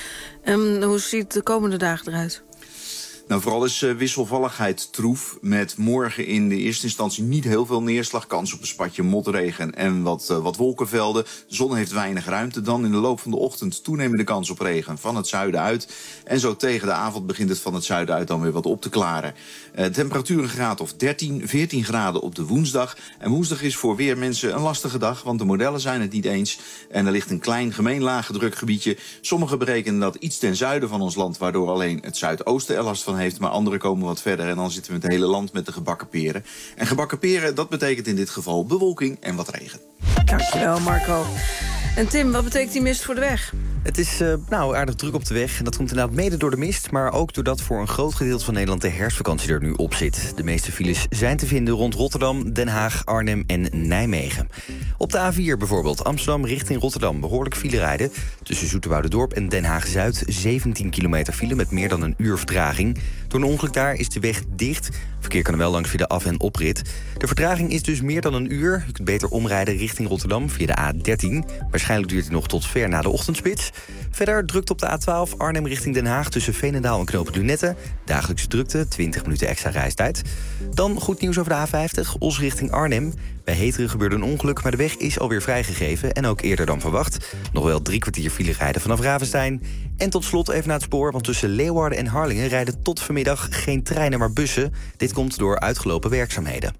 En hoe ziet de komende dagen eruit? Nou, vooral is uh, wisselvalligheid troef. Met morgen in de eerste instantie niet heel veel neerslag. Kans op een spatje motregen en wat, uh, wat wolkenvelden. De zon heeft weinig ruimte. Dan in de loop van de ochtend toenemende kans op regen van het zuiden uit. En zo tegen de avond begint het van het zuiden uit dan weer wat op te klaren. Uh, temperatuur een graad of dertien, veertien graden op de woensdag. En woensdag is voor weer mensen een lastige dag, want de modellen zijn het niet eens. En er ligt een klein gemeen lage drukgebiedje. Sommigen berekenen dat iets ten zuiden van ons land, waardoor alleen het zuidoosten er last van heeft, maar anderen komen wat verder. En dan zitten we het hele land met de gebakken peren. En gebakken peren, dat betekent in dit geval bewolking en wat regen. Dankjewel, Marco. En Tim, wat betekent die mist voor de weg? Het is uh, nou, aardig druk op de weg. En dat komt inderdaad mede door de mist, maar ook doordat voor een groot gedeelte van Nederland de herfstvakantie er nu op zit. De meeste files zijn te vinden rond Rotterdam, Den Haag, Arnhem en Nijmegen. Op de A vier bijvoorbeeld, Amsterdam richting Rotterdam, behoorlijk file rijden. Tussen Zoeterwoudendorp en Den Haag-Zuid, zeventien kilometer file met meer dan een uur vertraging. Door een ongeluk daar is de weg dicht. Verkeer kan er wel langs via de af- en oprit. De vertraging is dus meer dan een uur. U kunt beter omrijden richting Rotterdam via de A dertien. Waarschijnlijk duurt het nog tot ver na de ochtendspits. Verder drukt op de A twaalf Arnhem richting Den Haag tussen Veenendaal en Knoopend Lunette. Dagelijkse drukte, twintig minuten extra reistijd. Dan goed nieuws over de A vijftig, Os richting Arnhem. Bij Heteren gebeurde een ongeluk, maar de weg is alweer vrijgegeven en ook eerder dan verwacht. Nog wel drie kwartier file rijden vanaf Ravenstein. En tot slot even naar het spoor, want tussen Leeuwarden en Harlingen rijden tot vanmiddag geen treinen, maar bussen. Dit komt door uitgelopen werkzaamheden.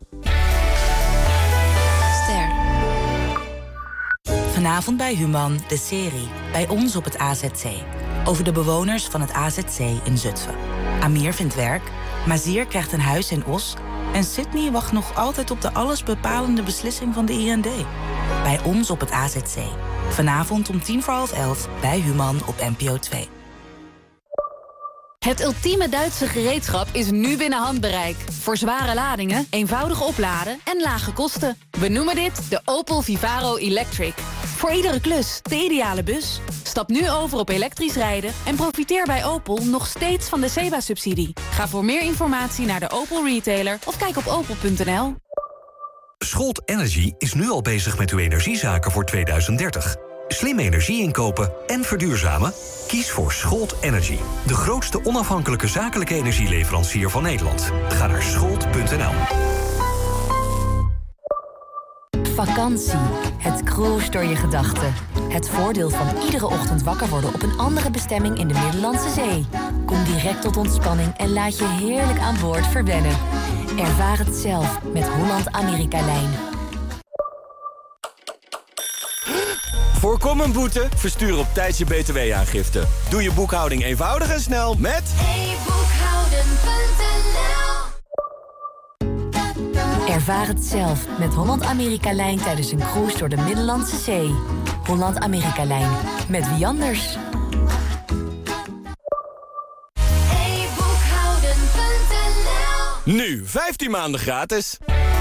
Ster. Vanavond bij Human, de serie. Bij ons op het A Z C. Over de bewoners van het A Z C in Zutphen. Amir vindt werk, Mazier krijgt een huis in Os en Sydney wacht nog altijd op de allesbepalende beslissing van de I N D. Bij ons op het A Z C. Vanavond om tien voor half elf bij Human op N P O twee. Het ultieme Duitse gereedschap is nu binnen handbereik. Voor zware ladingen, eenvoudig opladen en lage kosten. We noemen dit de Opel Vivaro Electric. Voor iedere klus de ideale bus. Stap nu over op elektrisch rijden en profiteer bij Opel nog steeds van de S E B A-subsidie. Ga voor meer informatie naar de Opel retailer of kijk op opel punt n l. Scholt Energy is nu al bezig met uw energiezaken voor tweeduizend dertig. Slim energie inkopen en verduurzamen? Kies voor Scholt Energy. De grootste onafhankelijke zakelijke energieleverancier van Nederland. Ga naar scholt punt n l. Vakantie. Het cruise door je gedachten. Het voordeel van iedere ochtend wakker worden op een andere bestemming in de Middellandse Zee. Kom direct tot ontspanning en laat je heerlijk aan boord verwennen. Ervaar het zelf met Holland-Amerika-lijn. Voorkom een boete? Verstuur op tijd je B T W-aangifte. Doe je boekhouding eenvoudig en snel met e boekhouden punt n l. Ervaar het zelf met Holland-Amerika-lijn tijdens een cruise door de Middellandse Zee. Holland-Amerika-lijn. Met wie anders? e boekhouden punt n l. Nu, vijftien maanden gratis.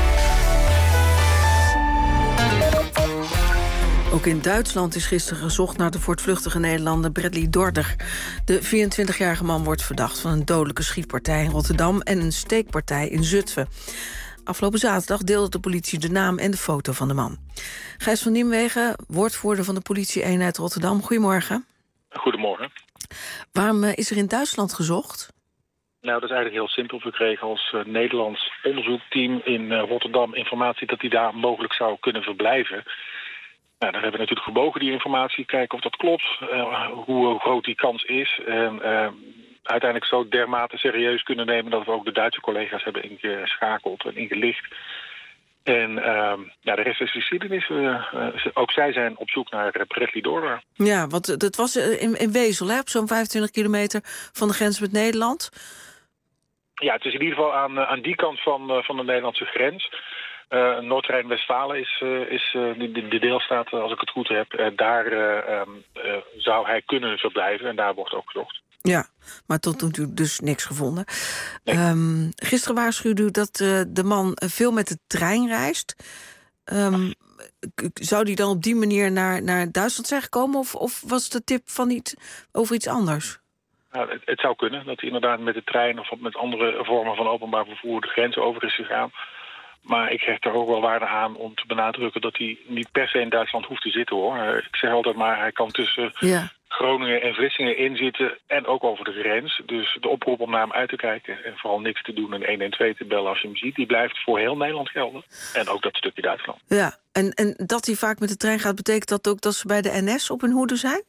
Ook in Duitsland is gisteren gezocht naar de voortvluchtige Nederlander Bradley Dorder. De vierentwintigjarige man wordt verdacht van een dodelijke schietpartij in Rotterdam en een steekpartij in Zutphen. Afgelopen zaterdag deelde de politie de naam en de foto van de man. Gijs van Niemwegen, woordvoerder van de politie-eenheid Rotterdam. Goedemorgen. Goedemorgen. Waarom is er in Duitsland gezocht? Nou, dat is eigenlijk heel simpel. We kregen als uh, Nederlands onderzoekteam in uh, Rotterdam informatie dat hij daar mogelijk zou kunnen verblijven. Nou, dan hebben we natuurlijk gebogen die informatie, kijken of dat klopt, uh, hoe groot die kans is. En uh, uiteindelijk zo dermate serieus kunnen nemen dat we ook de Duitse collega's hebben ingeschakeld en ingelicht. En uh, ja, de rest is geschiedenis. Uh, uh, ook zij zijn op zoek naar Bradley Dorder. Ja, want dat was in, in Wezel, hè, op zo'n vijfentwintig kilometer van de grens met Nederland. Ja, het is in ieder geval aan, aan die kant van, uh, van de Nederlandse grens. Uh, Noord-Rijn-Westfalen is, uh, is uh, de, de deelstaat, als ik het goed heb. Uh, daar uh, um, uh, zou hij kunnen verblijven en daar wordt ook gezocht. Ja, maar tot nu toe dus niks gevonden. Nee. Um, gisteren waarschuwde u dat uh, de man veel met de trein reist. Um, zou die dan op die manier naar, naar Duitsland zijn gekomen? Of, of was de tip van iets, over iets anders? Nou, het, het zou kunnen dat hij inderdaad met de trein of met andere vormen van openbaar vervoer de grens over is gegaan. Maar ik hecht er ook wel waarde aan om te benadrukken dat hij niet per se in Duitsland hoeft te zitten, hoor. Ik zeg altijd maar, hij kan tussen ja. Groningen en Vlissingen inzitten en ook over de grens. Dus de oproep om naar hem uit te kijken en vooral niks te doen en honderdtwaalf te bellen als je hem ziet, die blijft voor heel Nederland gelden. En ook dat stukje Duitsland. Ja, en, en dat hij vaak met de trein gaat, betekent dat ook dat ze bij de N S op hun hoede zijn?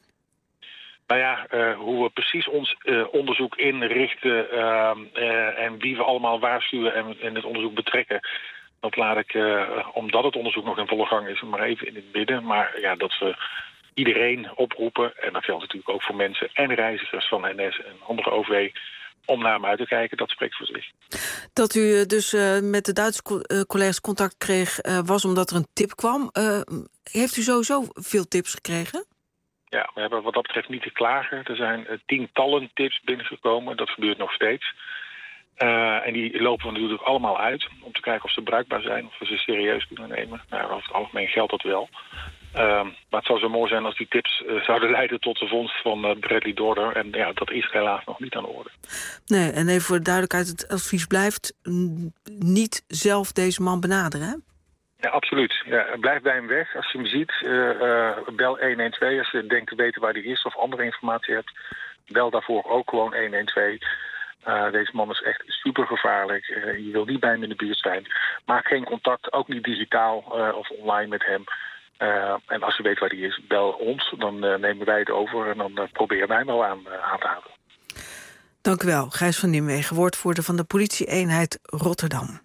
Nou ja, uh, hoe we precies ons uh, onderzoek inrichten uh, uh, en wie we allemaal waarschuwen en in het onderzoek betrekken, dat laat ik, uh, omdat het onderzoek nog in volle gang is, maar even in het midden. Maar ja, dat we iedereen oproepen, en dat geldt natuurlijk ook voor mensen en reizigers van N S en andere O V, om naar hem uit te kijken, dat spreekt voor zich. Dat u dus uh, met de Duitse co- uh, collega's contact kreeg, uh, was omdat er een tip kwam. Uh, heeft u sowieso veel tips gekregen? Ja, we hebben wat dat betreft niet te klagen. Er zijn uh, tientallen tips binnengekomen, dat gebeurt nog steeds. Uh, en die lopen we natuurlijk allemaal uit om te kijken of ze bruikbaar zijn, of we ze serieus kunnen nemen. Nou, over het algemeen geldt dat wel. Uh, maar het zou zo mooi zijn als die tips uh, zouden leiden tot de vondst van uh, Bradley Dorder. En ja, dat is helaas nog niet aan de orde. Nee, en even voor de duidelijkheid, het advies blijft n- niet zelf deze man benaderen, hè? Ja, absoluut. Ja, blijf bij hem weg. Als je hem ziet, uh, uh, bel honderdtwaalf. Als je denkt te weten waar hij is of andere informatie hebt, bel daarvoor ook gewoon honderdtwaalf. Uh, deze man is echt super gevaarlijk. Uh, je wil niet bij hem in de buurt zijn. Maak geen contact, ook niet digitaal uh, of online met hem. Uh, en als je weet waar hij is, bel ons. Dan uh, nemen wij het over en dan uh, proberen wij hem wel aan, uh, aan te houden. Dank u wel, Gijs van Nimwegen, woordvoerder van de politie-eenheid Rotterdam.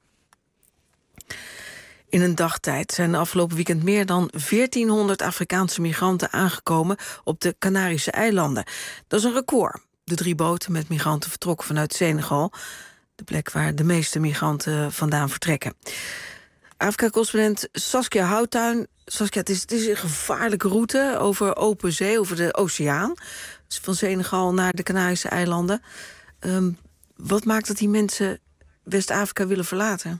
In een dagtijd zijn de afgelopen weekend meer dan veertienhonderd Afrikaanse migranten aangekomen op de Canarische eilanden. Dat is een record. De drie boten met migranten vertrokken vanuit Senegal, de plek waar de meeste migranten vandaan vertrekken. Afrika-correspondent Saskia Houttuin. Saskia, het is, het is een gevaarlijke route over open zee, over de oceaan. Dus van Senegal naar de Canarische eilanden. Um, wat maakt dat die mensen West-Afrika willen verlaten?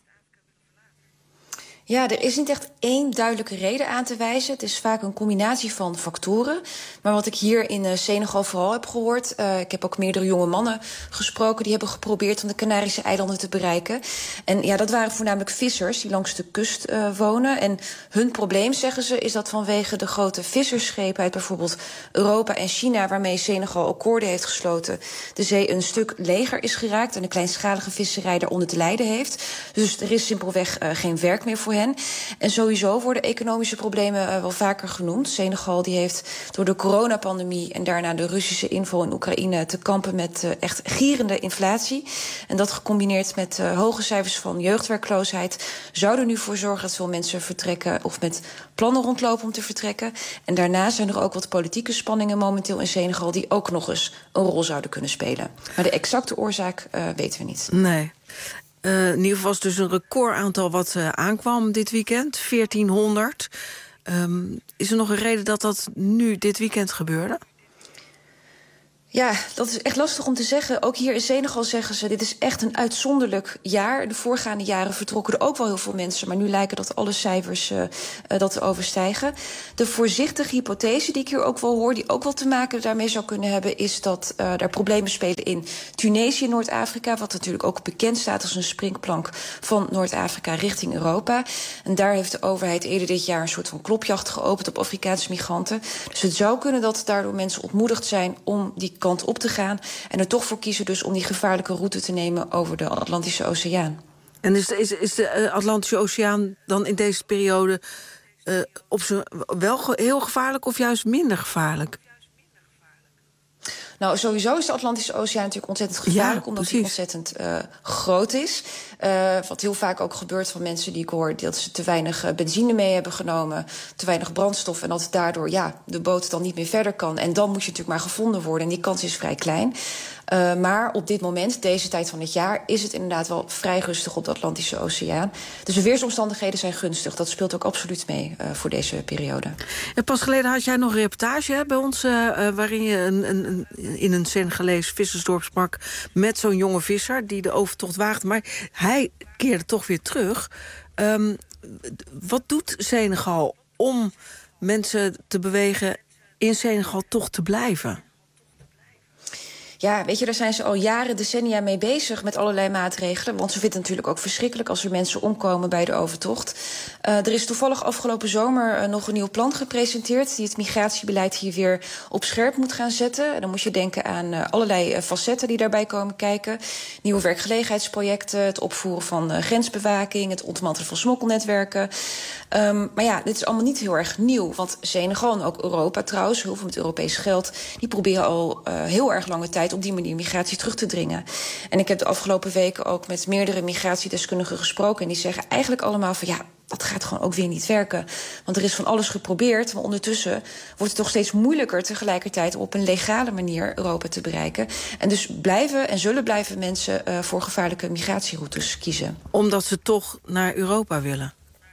Ja, er is niet echt één duidelijke reden aan te wijzen. Het is vaak een combinatie van factoren. Maar wat ik hier in uh, Senegal vooral heb gehoord, Uh, ik heb ook meerdere jonge mannen gesproken die hebben geprobeerd om de Canarische eilanden te bereiken. En ja, dat waren voornamelijk vissers die langs de kust uh, wonen. En hun probleem, zeggen ze, is dat vanwege de grote vissersschepen uit bijvoorbeeld Europa en China, waarmee Senegal akkoorden heeft gesloten, de zee een stuk leger is geraakt en de kleinschalige visserij daaronder te lijden heeft. Dus er is simpelweg uh, geen werk meer voor hen. En sowieso worden economische problemen uh, wel vaker genoemd. Senegal die heeft door de coronapandemie en daarna de Russische inval in Oekraïne te kampen met uh, echt gierende inflatie. En dat gecombineerd met uh, hoge cijfers van jeugdwerkloosheid zou er nu voor zorgen dat veel mensen vertrekken of met plannen rondlopen om te vertrekken. En daarnaast zijn er ook wat politieke spanningen momenteel in Senegal die ook nog eens een rol zouden kunnen spelen. Maar de exacte oorzaak uh, weten we niet. Nee. Uh, in ieder geval was dus een recordaantal wat uh, aankwam dit weekend, veertienhonderd. Um, is er nog een reden dat dat nu dit weekend gebeurde? Ja, dat is echt lastig om te zeggen. Ook hier in Senegal zeggen ze, dit is echt een uitzonderlijk jaar. De voorgaande jaren vertrokken er ook wel heel veel mensen, maar nu lijken dat alle cijfers uh, uh, dat te overstijgen. De voorzichtige hypothese die ik hier ook wel hoor, die ook wel te maken daarmee zou kunnen hebben, is dat uh, er problemen spelen in Tunesië, Noord-Afrika, wat natuurlijk ook bekend staat als een springplank van Noord-Afrika richting Europa. En daar heeft de overheid eerder dit jaar een soort van klopjacht geopend op Afrikaanse migranten. Dus het zou kunnen dat daardoor mensen ontmoedigd zijn om die kant op te gaan en er toch voor kiezen dus om die gevaarlijke route te nemen over de Atlantische Oceaan. En is de, is, is de Atlantische Oceaan dan in deze periode uh, op z'n wel ge- heel gevaarlijk of juist minder gevaarlijk? Nou, sowieso is de Atlantische Oceaan natuurlijk ontzettend gevaarlijk, ja, omdat die ontzettend uh, groot is. Uh, wat heel vaak ook gebeurt van mensen die ik hoor, dat ze te weinig uh, benzine mee hebben genomen, te weinig brandstof, en dat daardoor ja, de boot dan niet meer verder kan. En dan moet je natuurlijk maar gevonden worden en die kans is vrij klein. Uh, maar op dit moment, deze tijd van het jaar, is het inderdaad wel vrij rustig op de Atlantische Oceaan. Dus de weersomstandigheden zijn gunstig. Dat speelt ook absoluut mee uh, voor deze periode. En pas geleden had jij nog een reportage hè, bij ons, uh, uh, waarin je een, een, een, in een Senegalees vissersdorp sprak met zo'n jonge visser die de overtocht waagde. Maar hij keerde toch weer terug. Um, wat doet Senegal om mensen te bewegen in Senegal toch te blijven? Ja, weet je, daar zijn ze al jaren, decennia mee bezig met allerlei maatregelen. Want ze vinden het natuurlijk ook verschrikkelijk als er mensen omkomen bij de overtocht. Uh, er is toevallig afgelopen zomer uh, nog een nieuw plan gepresenteerd die het migratiebeleid hier weer op scherp moet gaan zetten. En dan moet je denken aan uh, allerlei uh, facetten die daarbij komen kijken. Nieuwe werkgelegenheidsprojecten, het opvoeren van uh, grensbewaking, het ontmantelen van smokkelnetwerken. Um, maar ja, dit is allemaal niet heel erg nieuw. Want Senegal en ook Europa trouwens, heel veel met Europees geld, die proberen al uh, heel erg lange tijd op die manier migratie terug te dringen. En ik heb de afgelopen weken ook met meerdere migratiedeskundigen gesproken en die zeggen eigenlijk allemaal van ja, dat gaat gewoon ook weer niet werken. Want er is van alles geprobeerd, maar ondertussen wordt het toch steeds moeilijker tegelijkertijd op een legale manier Europa te bereiken. En dus blijven en zullen blijven mensen uh, voor gevaarlijke migratieroutes kiezen. Omdat ze toch naar Europa willen?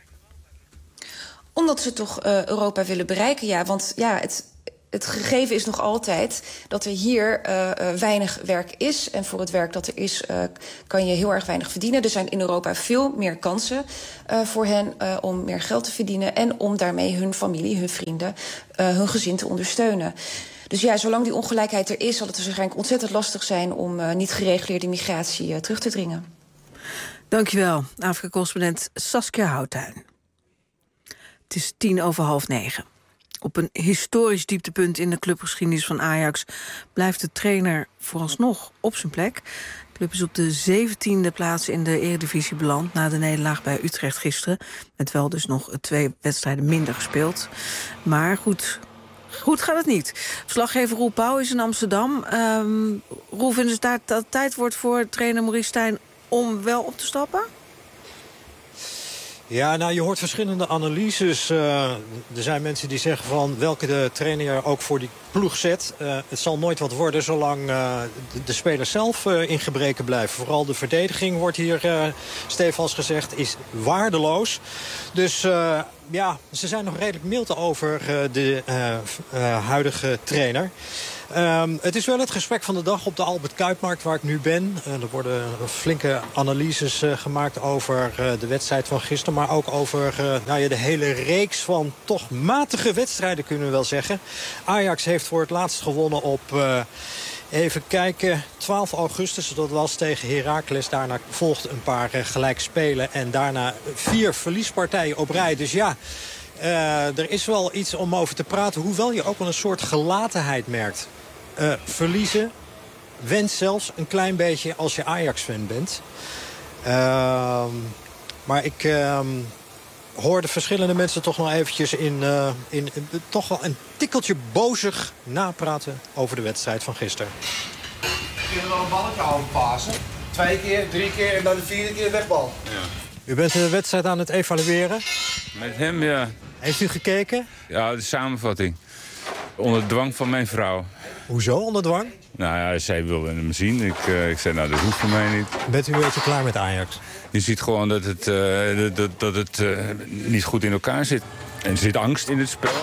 Omdat ze toch uh, Europa willen bereiken, ja. Want ja, het, het gegeven is nog altijd dat er hier uh, uh, weinig werk is. En voor het werk dat er is, uh, kan je heel erg weinig verdienen. Er zijn in Europa veel meer kansen uh, voor hen uh, om meer geld te verdienen en om daarmee hun familie, hun vrienden, uh, hun gezin te ondersteunen. Dus ja, zolang die ongelijkheid er is, zal het dus waarschijnlijk ontzettend lastig zijn om uh, niet gereguleerde migratie uh, terug te dringen. Dankjewel, Afrika-correspondent Saskia Houttuin. Het is tien over half negen. Op een historisch dieptepunt in de clubgeschiedenis van Ajax blijft de trainer vooralsnog op zijn plek. De club is op de zeventiende plaats in de Eredivisie beland na de nederlaag bij Utrecht gisteren. Met wel dus nog twee wedstrijden minder gespeeld. Maar goed, goed gaat het niet. Verslaggever Roel Pauw is in Amsterdam. Um, Roel, vinden ze daar dat het tijd wordt voor trainer Maurice Stijn om wel op te stappen? Ja, nou, je hoort verschillende analyses. Uh, er zijn mensen die zeggen van welke de trainer ook voor die ploeg zet. Uh, het zal nooit wat worden zolang uh, de, de spelers zelf uh, in gebreken blijven. Vooral de verdediging wordt hier uh, stevast gezegd is waardeloos. Dus uh, ja, ze zijn nog redelijk mild over uh, de uh, uh, huidige trainer. Um, het is wel het gesprek van de dag op de Albert Kuipmarkt waar ik nu ben. Uh, er worden flinke analyses uh, gemaakt over uh, de wedstrijd van gisteren. Maar ook over uh, nou ja, de hele reeks van toch matige wedstrijden kunnen we wel zeggen. Ajax heeft voor het laatst gewonnen op, uh, even kijken, twaalf augustus. Dat was tegen Heracles. Daarna volgde een paar uh, gelijkspelen. En daarna vier verliespartijen op rij. Dus ja, uh, er is wel iets om over te praten. Hoewel je ook wel een soort gelatenheid merkt. Uh, verliezen wens zelfs een klein beetje als je Ajax-fan bent. Uh, maar ik uh, hoorde verschillende mensen toch nog eventjes in, uh, in, in toch wel een tikkeltje bozig napraten over de wedstrijd van gisteren. Je kunt wel een balletje houden pasen. Twee keer, drie keer en dan de vierde keer wegbal. Ja. U bent de wedstrijd aan het evalueren? Met hem, ja. Heeft u gekeken? Ja, de samenvatting. Onder dwang van mijn vrouw. Hoezo onder dwang? Nou ja, zij wilde hem zien. Ik, uh, ik zei, nou, dat hoeft voor mij niet. Bent u een beetje klaar met Ajax? Je ziet gewoon dat het, uh, dat, dat het uh, niet goed in elkaar zit. En er zit angst in het spel.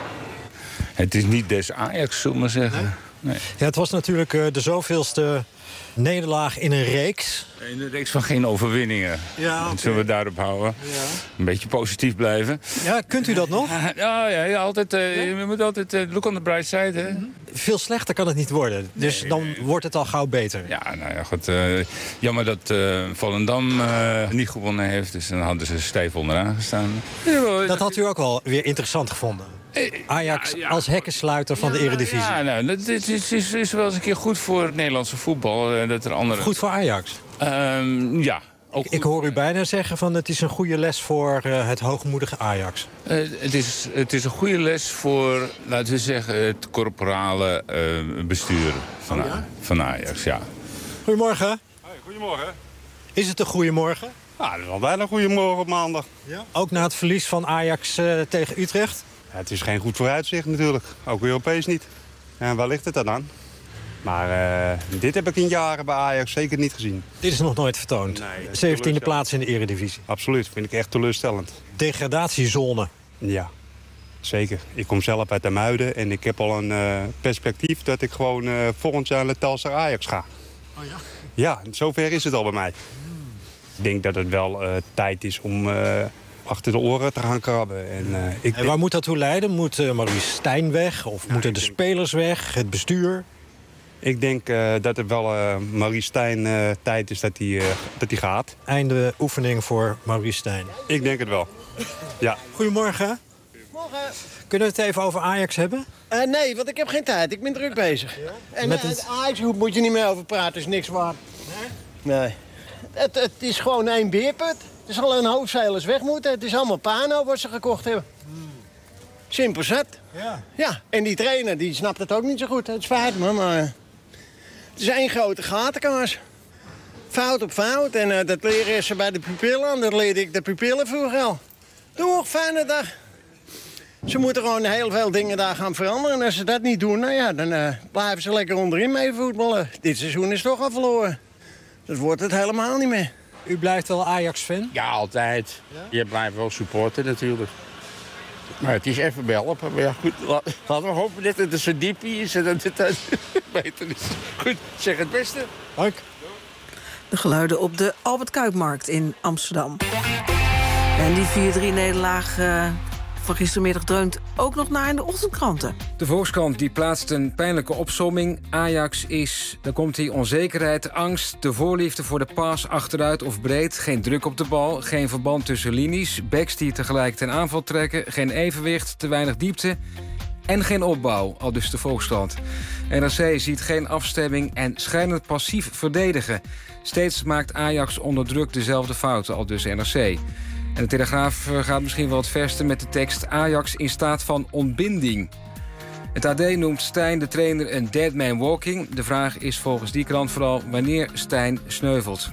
Het is niet des Ajax, zullen we maar zeggen. Nee? Nee. Ja, het was natuurlijk uh, de zoveelste nederlaag in een reeks. In een reeks van geen overwinningen. Ja, okay. Zullen we daarop houden? Ja. Een beetje positief blijven. Ja, kunt u dat nog? Ja, ja, ja altijd, uh, ja? Je moet altijd uh, look on the bright side. Hè? Mm-hmm. Veel slechter kan het niet worden. Dus nee, dan nee. wordt het al gauw beter. Ja, nou ja, goed. Uh, jammer dat uh, Volendam uh, niet gewonnen heeft. Dus dan hadden ze stijf onderaan gestaan. Dat had u ook wel weer interessant gevonden. Ajax ja, ja. als hekkensluiter van ja, de Eredivisie. Ja, nou, dat is, is, is, is wel eens een keer goed voor het Nederlandse voetbal. Dat er andere... Goed voor Ajax? Um, ja. Ook ik, ik hoor u bijna zeggen van het is een goede les voor uh, het hoogmoedige Ajax. Uh, het, is, het is een goede les voor, laten we zeggen, het corporale uh, bestuur van, oh, ja? van Ajax. Ja. Goedemorgen. Hoi, goedemorgen. Is het een goede morgen? Ja, het is wel bijna een goede morgen op maandag. Ja? Ook na het verlies van Ajax uh, tegen Utrecht? Ja, het is geen goed vooruitzicht natuurlijk. Ook Europees niet. En waar ligt het dan aan? Maar uh, dit heb ik in jaren bij Ajax zeker niet gezien. Dit is nog nooit vertoond. Nee, zeventiende plaats in de Eredivisie. Absoluut, vind ik echt teleurstellend. Degradatiezone. Ja, zeker. Ik kom zelf uit de Muiden en ik heb al een uh, perspectief dat ik gewoon uh, volgend jaar naar Telstar Ajax ga. Oh ja? Ja, zover is het al bij mij. Hmm. Ik denk dat het wel uh, tijd is om uh, achter de oren te gaan krabben. En, uh, ik en waar moet dat toe leiden? Moet uh, Maurice Stijn weg? Of ja, moeten de denk... spelers weg? Het bestuur? Ik denk uh, dat het wel uh, Maurice Stijn uh, tijd is dat hij uh, dat hij gaat. Einde oefening voor Maurice Stijn. Ik denk het wel, ja. Goedemorgen. Morgen. Kunnen we het even over Ajax hebben? Uh, nee, want ik heb geen tijd. Ik ben druk bezig. Ja? En met uh, het Ajax moet je niet meer over praten, is niks waard. Nee? Nee. Het, het is gewoon één beerput. Er zal een hoop zeilers weg moeten. Het is allemaal pano wat ze gekocht hebben. Hmm. Simpel zet. Ja. Ja, en die trainer die snapt het ook niet zo goed. Het spijt me, maar... Uh, het is één grote gatenkaas. Fout op fout. En uh, dat leren ze bij de pupillen. Dat leerde ik de pupillen vroeger al. Doe, fijne dag. Ze moeten gewoon heel veel dingen daar gaan veranderen. En als ze dat niet doen, nou ja, dan uh, blijven ze lekker onderin mee voetballen. Dit seizoen is toch al verloren. Dat wordt het helemaal niet meer. U blijft wel Ajax-fan? Ja, altijd. Ja? Je blijft wel supporter natuurlijk. Maar het is even helpen. Maar ja, goed, laten we hopen dat het een zo diepie is en dat het uh, beter is. Goed, zeg het beste. Dank. De geluiden op de Albert Kuipmarkt in Amsterdam. En die vier drie nederlaag uh, van gistermiddag dreunt ook nog naar in de ochtendkranten. De Volkskrant die plaatst een pijnlijke opsomming. Ajax is, daar komt die onzekerheid, angst, de voorliefde voor de pas achteruit of breed. Geen druk op de bal, geen verband tussen linies. Backs die tegelijk ten aanval trekken. Geen evenwicht, te weinig diepte. En geen opbouw, aldus de Volkskrant. N R C ziet geen afstemming en schijnend passief verdedigen. Steeds maakt Ajax onder druk dezelfde fouten, aldus N R C. En de Telegraaf gaat misschien wel het verste met de tekst Ajax in staat van ontbinding. Het A D noemt Stijn de trainer een dead man walking. De vraag is volgens die krant vooral wanneer Stijn sneuvelt.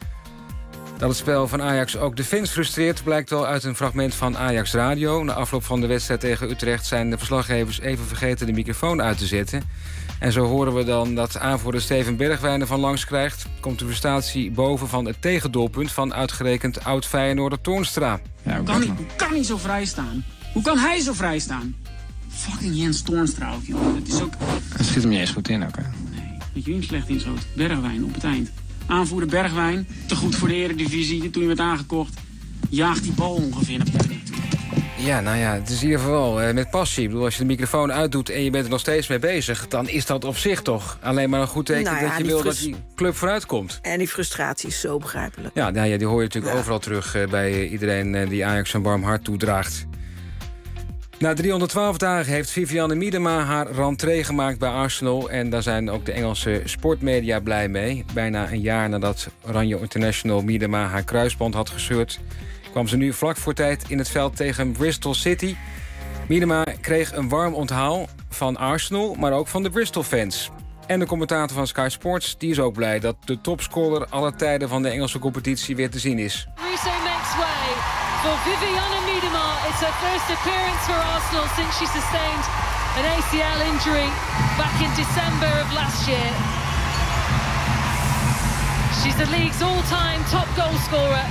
Dat het spel van Ajax ook de fans frustreert blijkt wel uit een fragment van Ajax Radio. Na afloop van de wedstrijd tegen Utrecht zijn de verslaggevers even vergeten de microfoon uit te zetten. En zo horen we dan dat aanvoerder Steven Bergwijn ervan langs krijgt. Komt de frustratie boven van het tegendoelpunt van uitgerekend oud-Feyenoorder Toornstra. Ja, hoe, kan hij, hoe kan hij zo vrij staan? Hoe kan hij zo vrij staan? Fucking Jens Toornstra ook, joh. Het is ook... Het schiet hem niet eens goed in ook, hè? Nee, weet je wie hem slecht inschoot? Bergwijn op het eind. Aanvoerder Bergwijn, te goed voor de Eredivisie. Toen hij werd aangekocht, jaagt die bal ongeveer naar binnen. Ja, nou ja, het is hier vooral eh, met passie. Ik bedoel, als je de microfoon uitdoet en je bent er nog steeds mee bezig, dan is dat op zich toch alleen maar een goed teken nou ja, dat je wil frust... dat die club vooruit komt. En die frustratie is zo begrijpelijk. Ja, nou ja, die hoor je natuurlijk ja. overal terug uh, bij iedereen uh, die Ajax een warm hart toedraagt. Na driehonderdtwaalf dagen heeft Vivianne Miedema haar rentree gemaakt bij Arsenal. En daar zijn ook de Engelse sportmedia blij mee. Bijna een jaar nadat Oranje International Miedema haar kruisband had gescheurd, kwam ze nu vlak voor tijd in het veld tegen Bristol City. Miedema kreeg een warm onthaal van Arsenal, maar ook van de Bristol-fans. En de commentator van Sky Sports die is ook blij dat de topscorer aller tijden van de Engelse competitie weer te zien is. Riso makes way for Vivianne Miedema. It's her first appearance for Arsenal since she sustained an A C L injury back in December of last year. She's the league's all-time top goal scorer.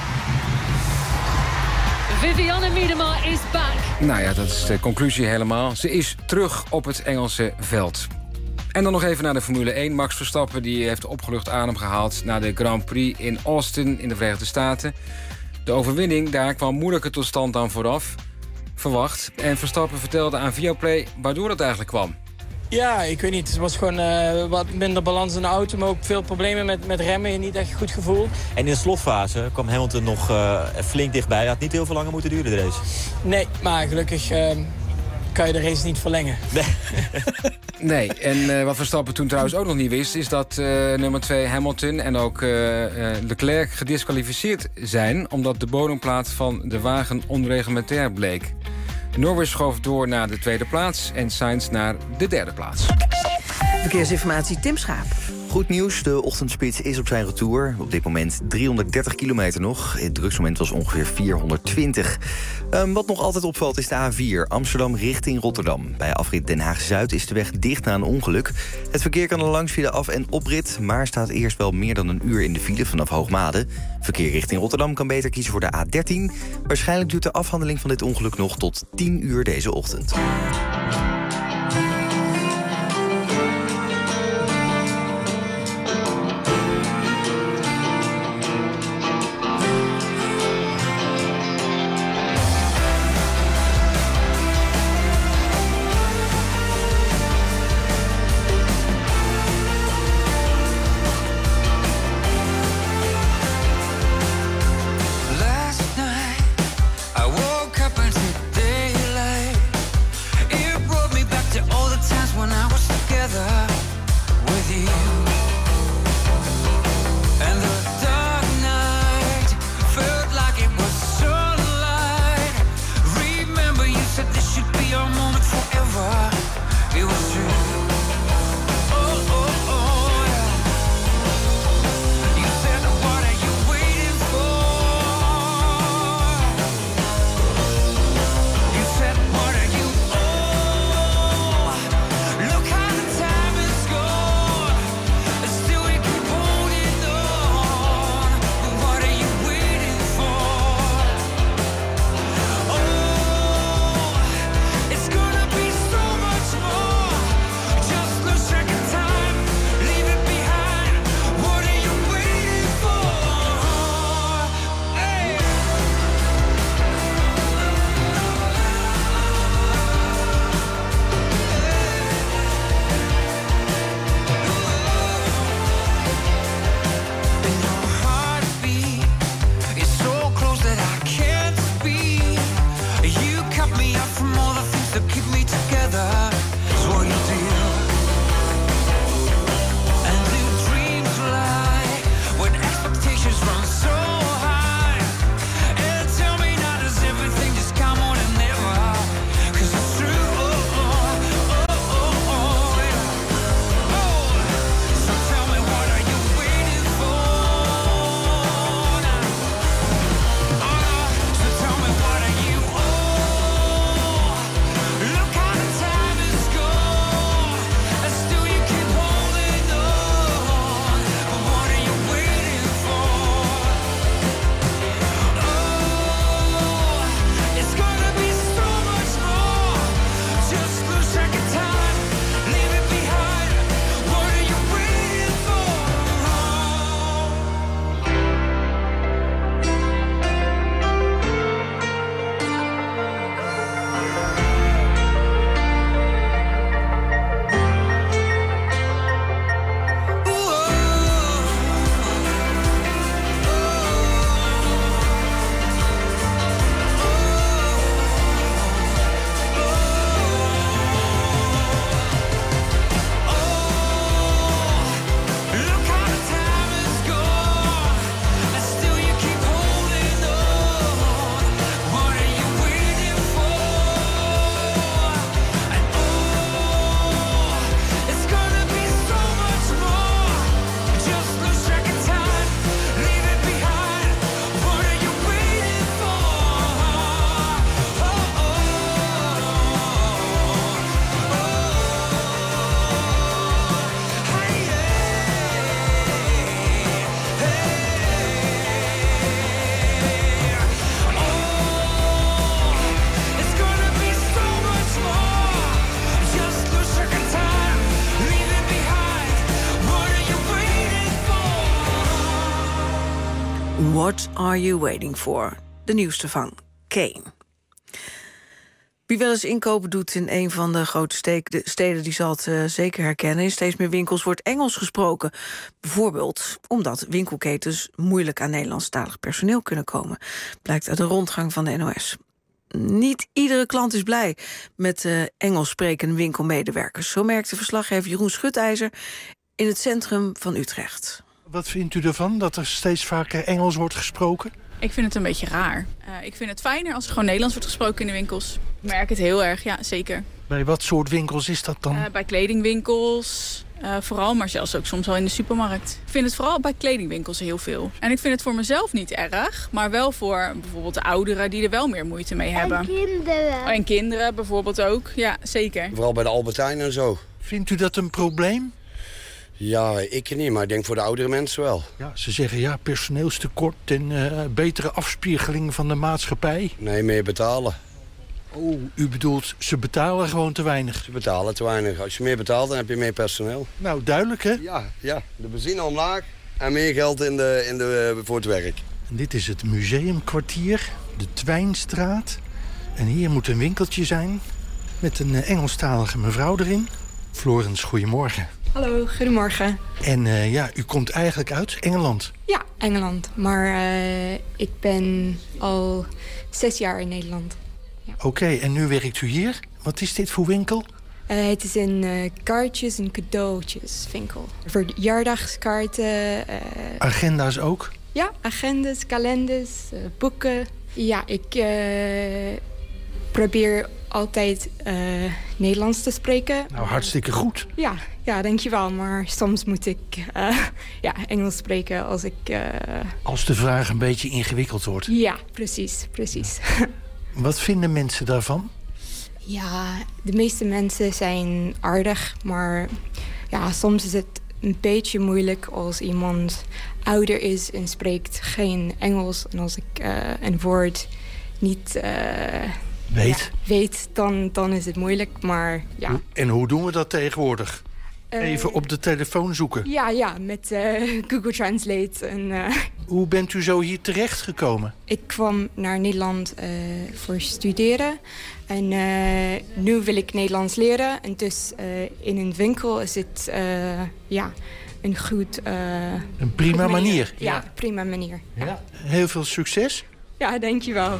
Vivianne Miedema is back. Nou ja, dat is de conclusie helemaal. Ze is terug op het Engelse veld. En dan nog even naar de Formule één. Max Verstappen die heeft opgelucht adem gehaald na de Grand Prix in Austin in de Verenigde Staten. De overwinning daar kwam moeilijker tot stand dan vooraf verwacht. En Verstappen vertelde aan Viaplay waardoor het eigenlijk kwam. Ja, ik weet niet. Het was gewoon uh, wat minder balans in de auto, maar ook veel problemen met, met remmen. Niet echt een goed gevoel. En in de slotfase kwam Hamilton nog uh, flink dichtbij. Hij had niet heel veel langer moeten duren, de race. Nee, maar gelukkig uh, kan je de race niet verlengen. Nee, nee. En uh, wat Verstappen toen trouwens ook nog niet wist, is dat uh, nummer twee Hamilton en ook uh, uh, Leclerc gedisqualificeerd zijn, omdat de bodemplaat van de wagen onreglementair bleek. Norris schoof door naar de tweede plaats en Sainz naar de derde plaats. Verkeersinformatie Tim Schaap. Goed nieuws, de ochtendspits is op zijn retour. Op dit moment driehonderddertig kilometer nog. Het drugsmoment was ongeveer vierhonderdtwintig. Um, wat nog altijd opvalt is de A vier, Amsterdam richting Rotterdam. Bij afrit Den Haag-Zuid is de weg dicht na een ongeluk. Het verkeer kan er langs via de af- en oprit... maar staat eerst wel meer dan een uur in de file vanaf Hoogmade. Verkeer richting Rotterdam kan beter kiezen voor de A dertien. Waarschijnlijk duurt de afhandeling van dit ongeluk nog tot tien uur deze ochtend. What Are You Waiting For? De nieuwste van Kane. Wie wel eens inkopen doet in een van de grote steden, die zal het uh, zeker herkennen. In steeds meer winkels wordt Engels gesproken. Bijvoorbeeld omdat winkelketens moeilijk aan Nederlandstalig personeel kunnen komen. Blijkt uit een rondgang van de N O S. Niet iedere klant is blij met uh, Engels sprekende winkelmedewerkers. Zo merkte verslaggever Jeroen Schutijzer in het centrum van Utrecht. Wat vindt u ervan, dat er steeds vaker Engels wordt gesproken? Ik vind het een beetje raar. Uh, ik vind het fijner als er gewoon Nederlands wordt gesproken in de winkels. Ik merk het heel erg, ja, zeker. Bij wat soort winkels is dat dan? Uh, bij kledingwinkels, uh, vooral, maar zelfs ook soms wel in de supermarkt. Ik vind het vooral bij kledingwinkels heel veel. En ik vind het voor mezelf niet erg, maar wel voor bijvoorbeeld de ouderen die er wel meer moeite mee hebben. En kinderen. En kinderen bijvoorbeeld ook, ja, zeker. Vooral bij de Albert Heijn en zo. Vindt u dat een probleem? Ja, ik niet, maar ik denk voor de oudere mensen wel. Ja, ze zeggen ja, personeelstekort en uh, betere afspiegeling van de maatschappij. Nee, meer betalen. Oh, u bedoelt, ze betalen gewoon te weinig? Ze betalen te weinig. Als je meer betaalt, dan heb je meer personeel. Nou, duidelijk, hè? Ja, ja. De benzine omlaag en meer geld in de, in de, voor het werk. En dit is het museumkwartier, de Twijnstraat. En hier moet een winkeltje zijn met een Engelstalige mevrouw erin. Florence, goedemorgen. Hallo, goedemorgen. En uh, ja, u komt eigenlijk uit Engeland? Ja, Engeland. Maar uh, ik ben al zes jaar in Nederland. Ja. Oké, okay, en nu werkt u hier? Wat is dit voor winkel? Uh, het is een uh, kaartjes- en cadeautjeswinkel. Verjaardagskaarten. Uh, Agenda's ook? Ja, agendas, kalenders, uh, boeken. Ja, ik uh, probeer altijd uh, Nederlands te spreken. Nou, hartstikke goed. Ja, ja, dankjewel. Maar soms moet ik uh, ja, Engels spreken als ik... Uh... Als de vraag een beetje ingewikkeld wordt. Ja, precies, precies. Wat vinden mensen daarvan? Ja, de meeste mensen zijn aardig. Maar ja, soms is het een beetje moeilijk als iemand ouder is en spreekt geen Engels. En als ik uh, een woord niet... Uh, Weet? Ja, weet, dan, dan is het moeilijk, maar ja. En hoe doen we dat tegenwoordig? Uh, Even op de telefoon zoeken? Ja, ja, met uh, Google Translate. En, uh, hoe bent u zo hier terecht gekomen? Ik kwam naar Nederland uh, voor studeren. En uh, nu wil ik Nederlands leren. En dus uh, in een winkel is het uh, ja, een goed... Uh, een prima manier. manier. Ja, ja, prima manier. Ja. Ja. Heel veel succes. Ja, dankjewel.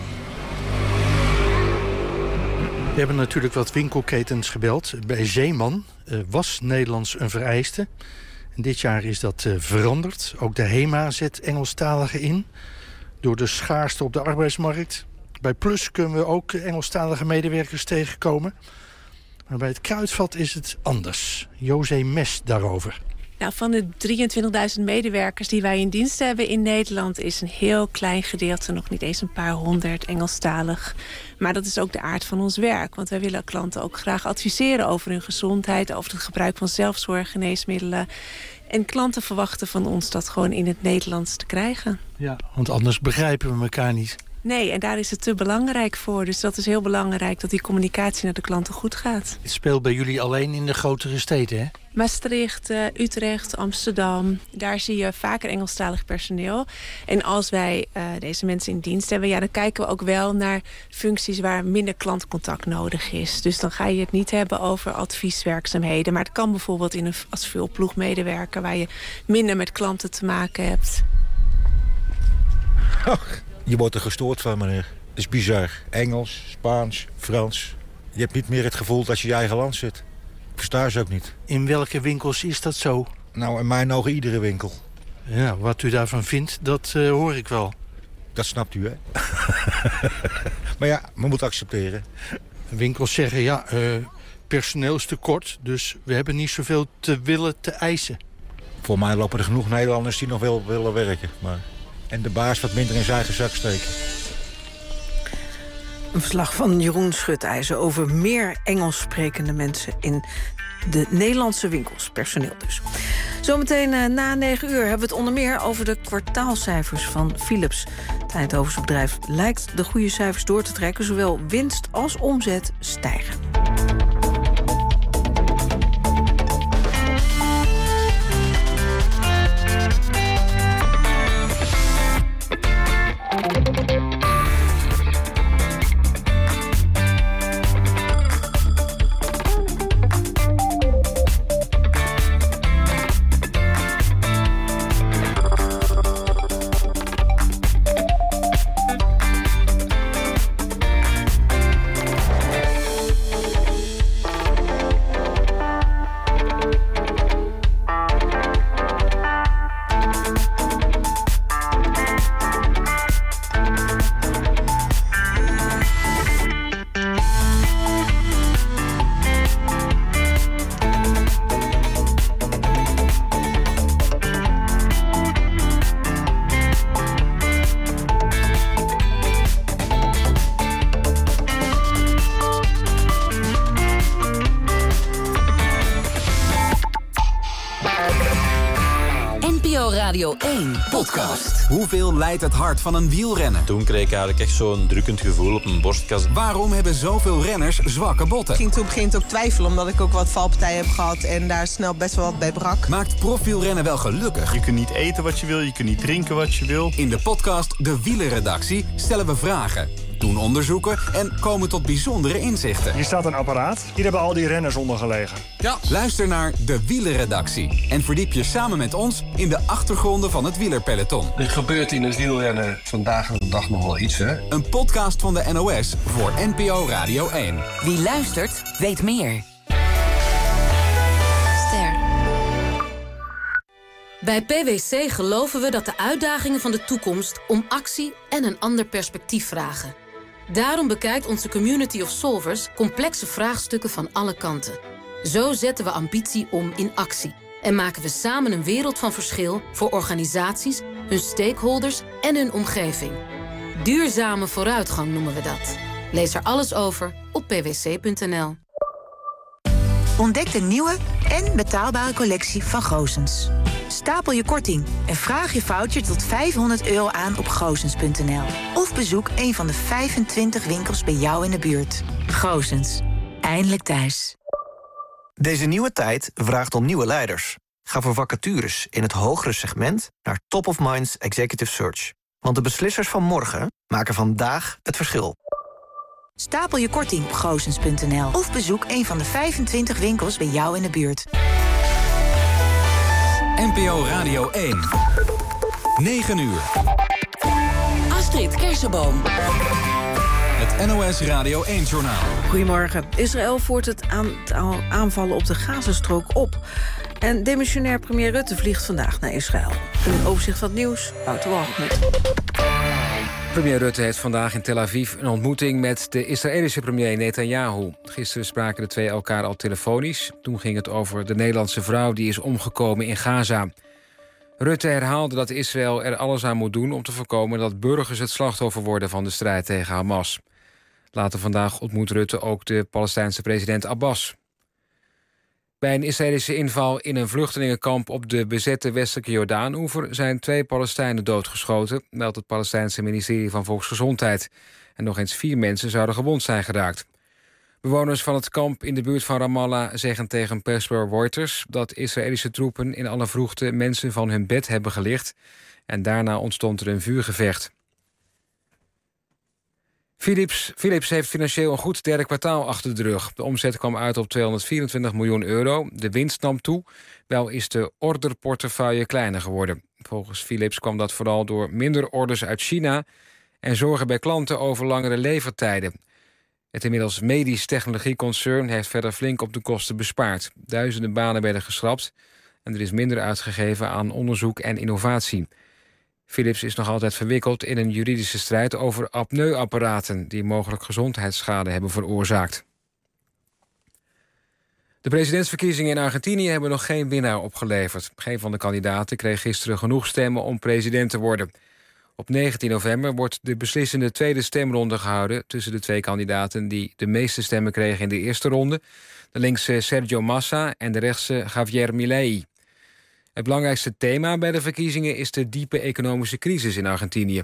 We hebben natuurlijk wat winkelketens gebeld. Bij Zeeman uh, was Nederlands een vereiste. En dit jaar is dat uh, veranderd. Ook de HEMA zet Engelstaligen in. Door de schaarste op de arbeidsmarkt. Bij Plus kunnen we ook Engelstalige medewerkers tegenkomen. Maar bij het Kruidvat is het anders. José Mes daarover. Nou, van de drieëntwintigduizend medewerkers die wij in dienst hebben in Nederland... is een heel klein gedeelte, nog niet eens een paar honderd, Engelstalig. Maar dat is ook de aard van ons werk. Want wij willen klanten ook graag adviseren over hun gezondheid... over het gebruik van zelfzorg, geneesmiddelen. En klanten verwachten van ons dat gewoon in het Nederlands te krijgen. Ja, want anders begrijpen we elkaar niet. Nee, en daar is het te belangrijk voor. Dus dat is heel belangrijk dat die communicatie naar de klanten goed gaat. Het speelt bij jullie alleen in de grotere steden, hè? Maastricht, uh, Utrecht, Amsterdam. Daar zie je vaker Engelstalig personeel. En als wij uh, deze mensen in dienst hebben... Ja, dan kijken we ook wel naar functies waar minder klantcontact nodig is. Dus dan ga je het niet hebben over advieswerkzaamheden. Maar het kan bijvoorbeeld in een, als vulploegmedewerker... waar je minder met klanten te maken hebt. Oh, je wordt er gestoord van, meneer. Het is bizar. Engels, Spaans, Frans. Je hebt niet meer het gevoel dat je in je eigen land zit. Ik versta ze ook niet. In welke winkels is dat zo? Nou, in mijn ogen iedere winkel. Ja, wat u daarvan vindt, dat uh, hoor ik wel. Dat snapt u, hè? Maar ja, we moeten accepteren. Winkels zeggen, ja, uh, personeelstekort... dus we hebben niet zoveel te willen te eisen. Voor mij lopen er genoeg Nederlanders die nog wel willen werken. Maar... En de baas wat minder in zijn eigen zak steken. Een verslag van Jeroen Schutijzer over meer Engels sprekende mensen in de Nederlandse winkels. Personeel dus. Zometeen uh, na negen uur hebben we het onder meer over de kwartaalcijfers van Philips. Het Eindhovense lijkt de goede cijfers door te trekken. Zowel winst als omzet stijgen. O Radio één podcast. Hoeveel leidt het hart van een wielrenner? Toen kreeg ik eigenlijk echt zo'n drukkend gevoel op mijn borstkas. Waarom hebben zoveel renners zwakke botten? Ik ging toen op een gegeven moment ook twijfelen, omdat ik ook wat valpartijen heb gehad en daar snel best wel wat bij brak. Maakt profielrennen wel gelukkig? Je kunt niet eten wat je wil, je kunt niet drinken wat je wil. In de podcast De Wielerredactie stellen we vragen, doen onderzoeken en komen tot bijzondere inzichten. Hier staat een apparaat. Hier hebben al die renners onder gelegen. Ja. Luister naar De Wielerredactie en verdiep je samen met ons in de achtergronden van het wielerpeloton. Er gebeurt in het wielrennen vandaag de dag nog wel iets, hè? Een podcast van de N O S voor N P O Radio één. Wie luistert, weet meer. Ster. Bij P W C geloven we dat de uitdagingen van de toekomst om actie en een ander perspectief vragen. Daarom bekijkt onze community of solvers complexe vraagstukken van alle kanten. Zo zetten we ambitie om in actie. En maken we samen een wereld van verschil voor organisaties, hun stakeholders en hun omgeving. Duurzame vooruitgang noemen we dat. Lees er alles over op p w c punt n l. Ontdek de nieuwe en betaalbare collectie van Goossens. Stapel je korting en vraag je voucher tot vijfhonderd euro aan op goosens punt n l. Of bezoek een van de vijfentwintig winkels bij jou in de buurt. Goossens. Eindelijk thuis. Deze nieuwe tijd vraagt om nieuwe leiders. Ga voor vacatures in het hogere segment naar Top of Minds Executive Search. Want de beslissers van morgen maken vandaag het verschil. Stapel je korting op goosens punt n l. Of bezoek een van de vijfentwintig winkels bij jou in de buurt. N P O Radio één. negen uur. Astrid Kersenboom. Het N O S Radio één-journaal. Goedemorgen. Israël voert het aantal aanvallen op de Gazastrook op. En demissionair premier Rutte vliegt vandaag naar Israël. Een overzicht van het nieuws. Wouter Walgemoed. Premier Rutte heeft vandaag in Tel Aviv een ontmoeting met de Israëlische premier Netanyahu. Gisteren spraken de twee elkaar al telefonisch. Toen ging het over de Nederlandse vrouw die is omgekomen in Gaza. Rutte herhaalde dat Israël er alles aan moet doen om te voorkomen dat burgers het slachtoffer worden van de strijd tegen Hamas. Later vandaag ontmoet Rutte ook de Palestijnse president Abbas. Bij een Israëlische inval in een vluchtelingenkamp op de bezette westelijke Jordaanoever zijn twee Palestijnen doodgeschoten, meldt het Palestijnse ministerie van Volksgezondheid. En nog eens vier mensen zouden gewond zijn geraakt. Bewoners van het kamp in de buurt van Ramallah zeggen tegen persbureau Reuters dat Israëlische troepen in alle vroegte mensen van hun bed hebben gelicht en daarna ontstond er een vuurgevecht. Philips, Philips heeft financieel een goed derde kwartaal achter de rug. De omzet kwam uit op tweehonderdvierentwintig miljoen euro. De winst nam toe. Wel is de orderportefeuille kleiner geworden. Volgens Philips kwam dat vooral door minder orders uit China en zorgen bij klanten over langere levertijden. Het inmiddels medisch technologieconcern heeft verder flink op de kosten bespaard. Duizenden banen werden geschrapt en er is minder uitgegeven aan onderzoek en innovatie. Philips is nog altijd verwikkeld in een juridische strijd over apneuapparaten die mogelijk gezondheidsschade hebben veroorzaakt. De presidentsverkiezingen in Argentinië hebben nog geen winnaar opgeleverd. Geen van de kandidaten kreeg gisteren genoeg stemmen om president te worden. Op negentien november wordt de beslissende tweede stemronde gehouden tussen de twee kandidaten die de meeste stemmen kregen in de eerste ronde. De linkse Sergio Massa en de rechtse Javier Milei. Het belangrijkste thema bij de verkiezingen is de diepe economische crisis in Argentinië.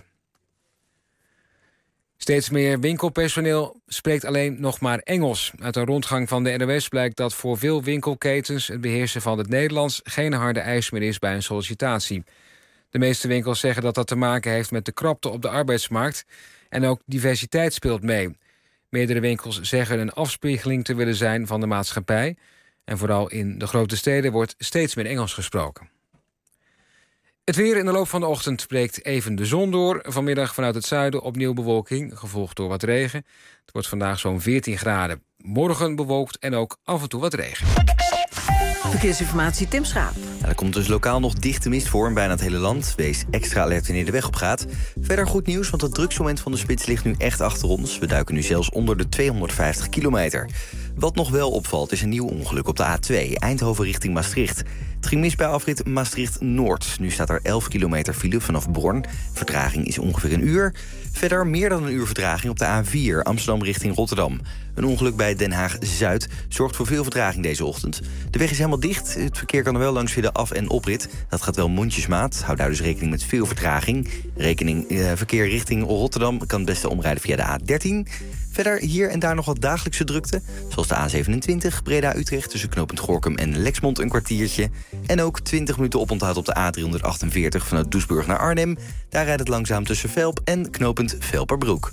Steeds meer winkelpersoneel spreekt alleen nog maar Engels. Uit een rondgang van de N O S blijkt dat voor veel winkelketens het beheersen van het Nederlands geen harde eis meer is bij een sollicitatie. De meeste winkels zeggen dat dat te maken heeft met de krapte op de arbeidsmarkt en ook diversiteit speelt mee. Meerdere winkels zeggen een afspiegeling te willen zijn van de maatschappij. En vooral in de grote steden wordt steeds meer Engels gesproken. Het weer in de loop van de ochtend breekt even de zon door. Vanmiddag vanuit het zuiden opnieuw bewolking, gevolgd door wat regen. Het wordt vandaag zo'n veertien graden. Morgen bewolkt en ook af en toe wat regen. Verkeersinformatie Tim Schaap. Ja, er komt dus lokaal nog dichte mist voor in bijna het hele land. Wees extra alert wanneer de weg op gaat. Verder goed nieuws, want het drugsmoment van de spits ligt nu echt achter ons. We duiken nu zelfs onder de tweehonderdvijftig kilometer. Wat nog wel opvalt is een nieuw ongeluk op de A twee, Eindhoven richting Maastricht. Het ging mis bij afrit Maastricht-Noord. Nu staat er elf kilometer file vanaf Born. Vertraging is ongeveer een uur. Verder meer dan een uur vertraging op de A vier, Amsterdam richting Rotterdam. Een ongeluk bij Den Haag-Zuid zorgt voor veel vertraging deze ochtend. De weg is helemaal dicht. Het verkeer kan er wel langs via de af- en oprit. Dat gaat wel mondjesmaat. Houd daar dus rekening met veel vertraging. Rekening eh, verkeer richting Rotterdam kan het beste omrijden via de A dertien. Verder hier en daar nog wat dagelijkse drukte. Zoals de A zevenentwintig, Breda-Utrecht tussen knooppunt Gorinchem en Lexmond een kwartiertje. En ook twintig minuten oponthoud op de A driehonderdachtenveertig vanuit Doesburg naar Arnhem. Daar rijdt het langzaam tussen Velp en knooppunt Velperbroek.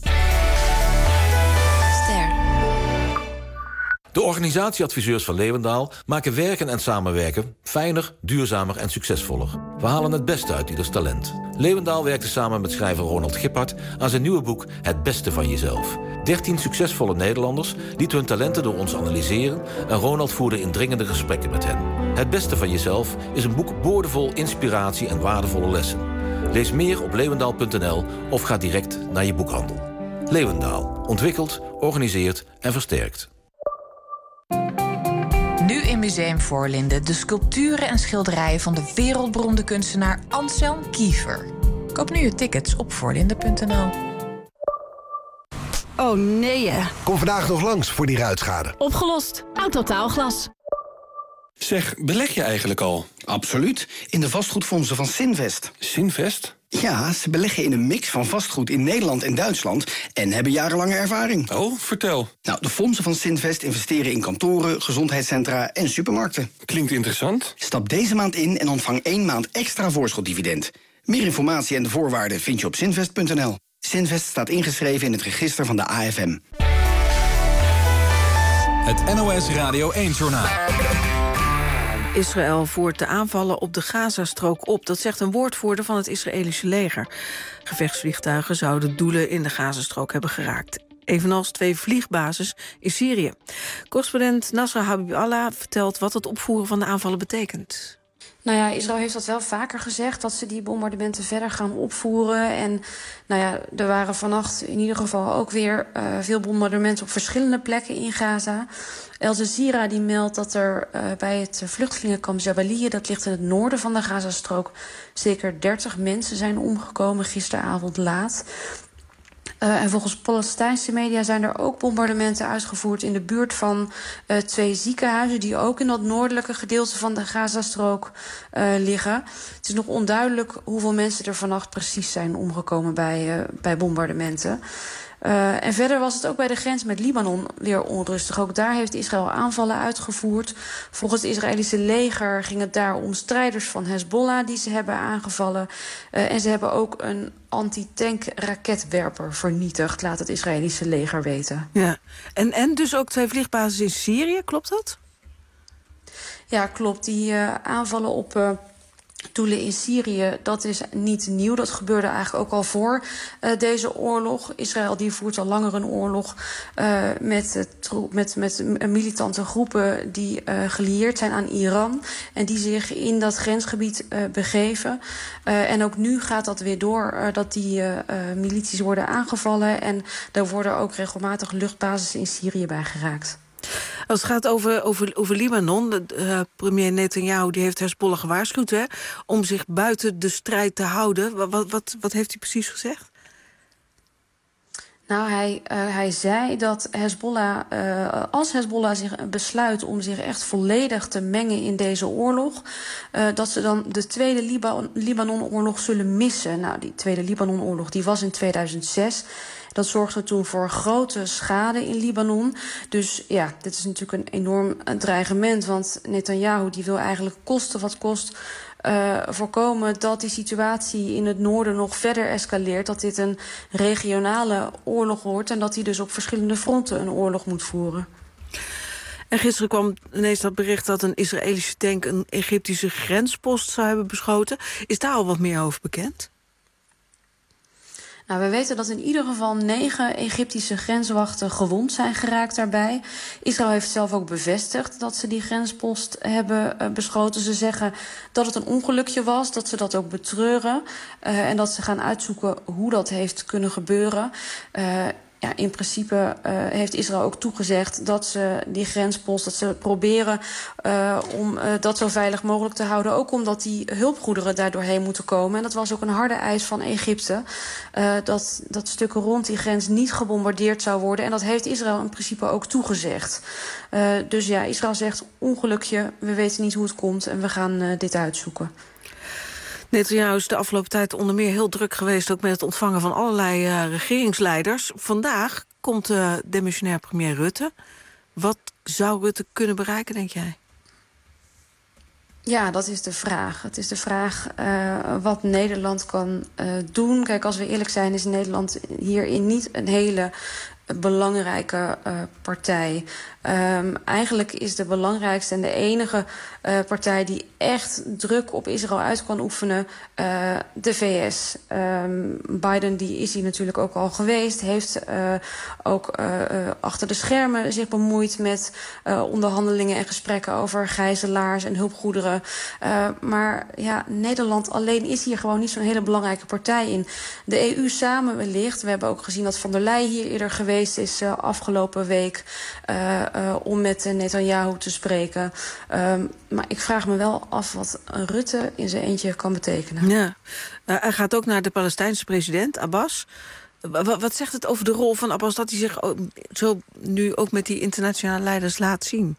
De organisatieadviseurs van Leeuwendaal maken werken en samenwerken fijner, duurzamer en succesvoller. We halen het beste uit ieders talent. Leeuwendaal werkte samen met schrijver Ronald Gippard aan zijn nieuwe boek Het Beste van Jezelf. dertien succesvolle Nederlanders lieten hun talenten door ons analyseren en Ronald voerde indringende gesprekken met hen. Het Beste van Jezelf is een boek boordevol inspiratie en waardevolle lessen. Lees meer op leeuwendaal punt n l of ga direct naar je boekhandel. Leeuwendaal. Ontwikkelt, organiseert en versterkt. Nu in Museum Voorlinden de sculpturen en schilderijen van de wereldberoemde kunstenaar Anselm Kiefer. Koop nu je tickets op voorlinden punt n l. Oh nee. Kom vandaag nog langs voor die ruitschade. Opgelost. Autotaalglas. Zeg, beleg je eigenlijk al? Absoluut. In de vastgoedfondsen van Sinvest. Sinvest? Ja, ze beleggen in een mix van vastgoed in Nederland en Duitsland en hebben jarenlange ervaring. Oh, vertel. Nou, de fondsen van Sinvest investeren in kantoren, gezondheidscentra en supermarkten. Klinkt interessant. Stap deze maand in en ontvang één maand extra voorschotdividend. Meer informatie en de voorwaarden vind je op sinvest punt n l. Sinvest staat ingeschreven in het register van de A F M. Het N O S Radio één-journaal. Israël voert de aanvallen op de Gazastrook op. Dat zegt een woordvoerder van het Israëlische leger. Gevechtsvliegtuigen zouden doelen in de Gazastrook hebben geraakt. Evenals twee vliegbases in Syrië. Correspondent Nasra Habiballah vertelt wat het opvoeren van de aanvallen betekent. Nou ja, Israël heeft dat wel vaker gezegd, dat ze die bombardementen verder gaan opvoeren. En nou ja, er waren vannacht in ieder geval ook weer uh, veel bombardementen op verschillende plekken in Gaza. Al Jazeera die meldt dat er uh, bij het vluchtelingenkamp Jabalia, dat ligt in het noorden van de Gazastrook, zeker dertig mensen zijn omgekomen gisteravond laat. Uh, en volgens Palestijnse media zijn er ook bombardementen uitgevoerd in de buurt van uh, twee ziekenhuizen die ook in dat noordelijke gedeelte van de Gazastrook uh, liggen. Het is nog onduidelijk hoeveel mensen er vannacht precies zijn omgekomen bij, uh, bij bombardementen. Uh, en verder was het ook bij de grens met Libanon weer onrustig. Ook daar heeft Israël aanvallen uitgevoerd. Volgens het Israëlische leger ging het daar om strijders van Hezbollah die ze hebben aangevallen. Uh, en ze hebben ook een anti-tank raketwerper vernietigd, laat het Israëlische leger weten. Ja, en, en dus ook twee vliegbases in Syrië, klopt dat? Ja, klopt. Die uh, aanvallen op Uh, doelen in Syrië, dat is niet nieuw. Dat gebeurde eigenlijk ook al voor uh, deze oorlog. Israël die voert al langer een oorlog uh, met, uh, met, met militante groepen die uh, gelieerd zijn aan Iran en die zich in dat grensgebied uh, begeven. Uh, en ook nu gaat dat weer door, uh, dat die uh, uh, milities worden aangevallen en daar worden ook regelmatig luchtbases in Syrië bij geraakt. Als het gaat over, over, over Libanon, de, uh, premier Netanyahu die heeft Hezbollah gewaarschuwd hè, om zich buiten de strijd te houden. Wat, wat, wat heeft hij precies gezegd? Nou, hij, uh, hij zei dat Hezbollah, uh, als Hezbollah zich besluit om zich echt volledig te mengen in deze oorlog, uh, dat ze dan de Tweede Liba- Libanon-oorlog zullen missen. Nou, die Tweede Libanon-oorlog die was in tweeduizend zes. Dat zorgde toen voor grote schade in Libanon. Dus ja, dit is natuurlijk een enorm dreigement. Want Netanyahu die wil eigenlijk kosten wat kost uh, voorkomen dat die situatie in het noorden nog verder escaleert. Dat dit een regionale oorlog wordt en dat hij dus op verschillende fronten een oorlog moet voeren. En gisteren kwam ineens dat bericht dat een Israëlische tank een Egyptische grenspost zou hebben beschoten. Is daar al wat meer over bekend? Nou, we weten dat in ieder geval negen Egyptische grenswachten gewond zijn geraakt daarbij. Israël heeft zelf ook bevestigd dat ze die grenspost hebben uh, beschoten. Ze zeggen dat het een ongelukje was, dat ze dat ook betreuren. Uh, en dat ze gaan uitzoeken hoe dat heeft kunnen gebeuren. Uh, ja, in principe uh, heeft Israël ook toegezegd dat ze die grenspost, dat ze proberen uh, om uh, dat zo veilig mogelijk te houden. Ook omdat die hulpgoederen daar doorheen moeten komen. En dat was ook een harde eis van Egypte. Uh, dat, dat stukken rond die grens niet gebombardeerd zou worden. En dat heeft Israël in principe ook toegezegd. Uh, dus ja, Israël zegt ongelukje, we weten niet hoe het komt en we gaan uh, dit uitzoeken. Netanyahu is de afgelopen tijd onder meer heel druk geweest, ook met het ontvangen van allerlei uh, regeringsleiders. Vandaag komt de uh, demissionair premier Rutte. Wat zou Rutte kunnen bereiken, denk jij? Ja, dat is de vraag. Het is de vraag uh, wat Nederland kan uh, doen. Kijk, als we eerlijk zijn, is Nederland hierin niet een hele belangrijke uh, partij. Um, eigenlijk is de belangrijkste en de enige uh, partij die echt druk op Israël uit kan oefenen uh, de V S. Um, Biden die is hier natuurlijk ook al geweest, heeft uh, ook uh, uh, achter de schermen zich bemoeid met uh, onderhandelingen en gesprekken over gijzelaars en hulpgoederen. Uh, maar ja, Nederland alleen is hier gewoon niet zo'n hele belangrijke partij in. De E U samen wellicht. We hebben ook gezien dat Van der Leyen hier eerder geweest is uh, afgelopen week Uh, Uh, om met uh, Netanyahu te spreken. Um, maar ik vraag me wel af wat Rutte in zijn eentje kan betekenen. Ja. Uh, hij gaat ook naar de Palestijnse president, Abbas. Uh, wat zegt het over de rol van Abbas dat hij zich ook, zo nu ook met die internationale leiders laat zien?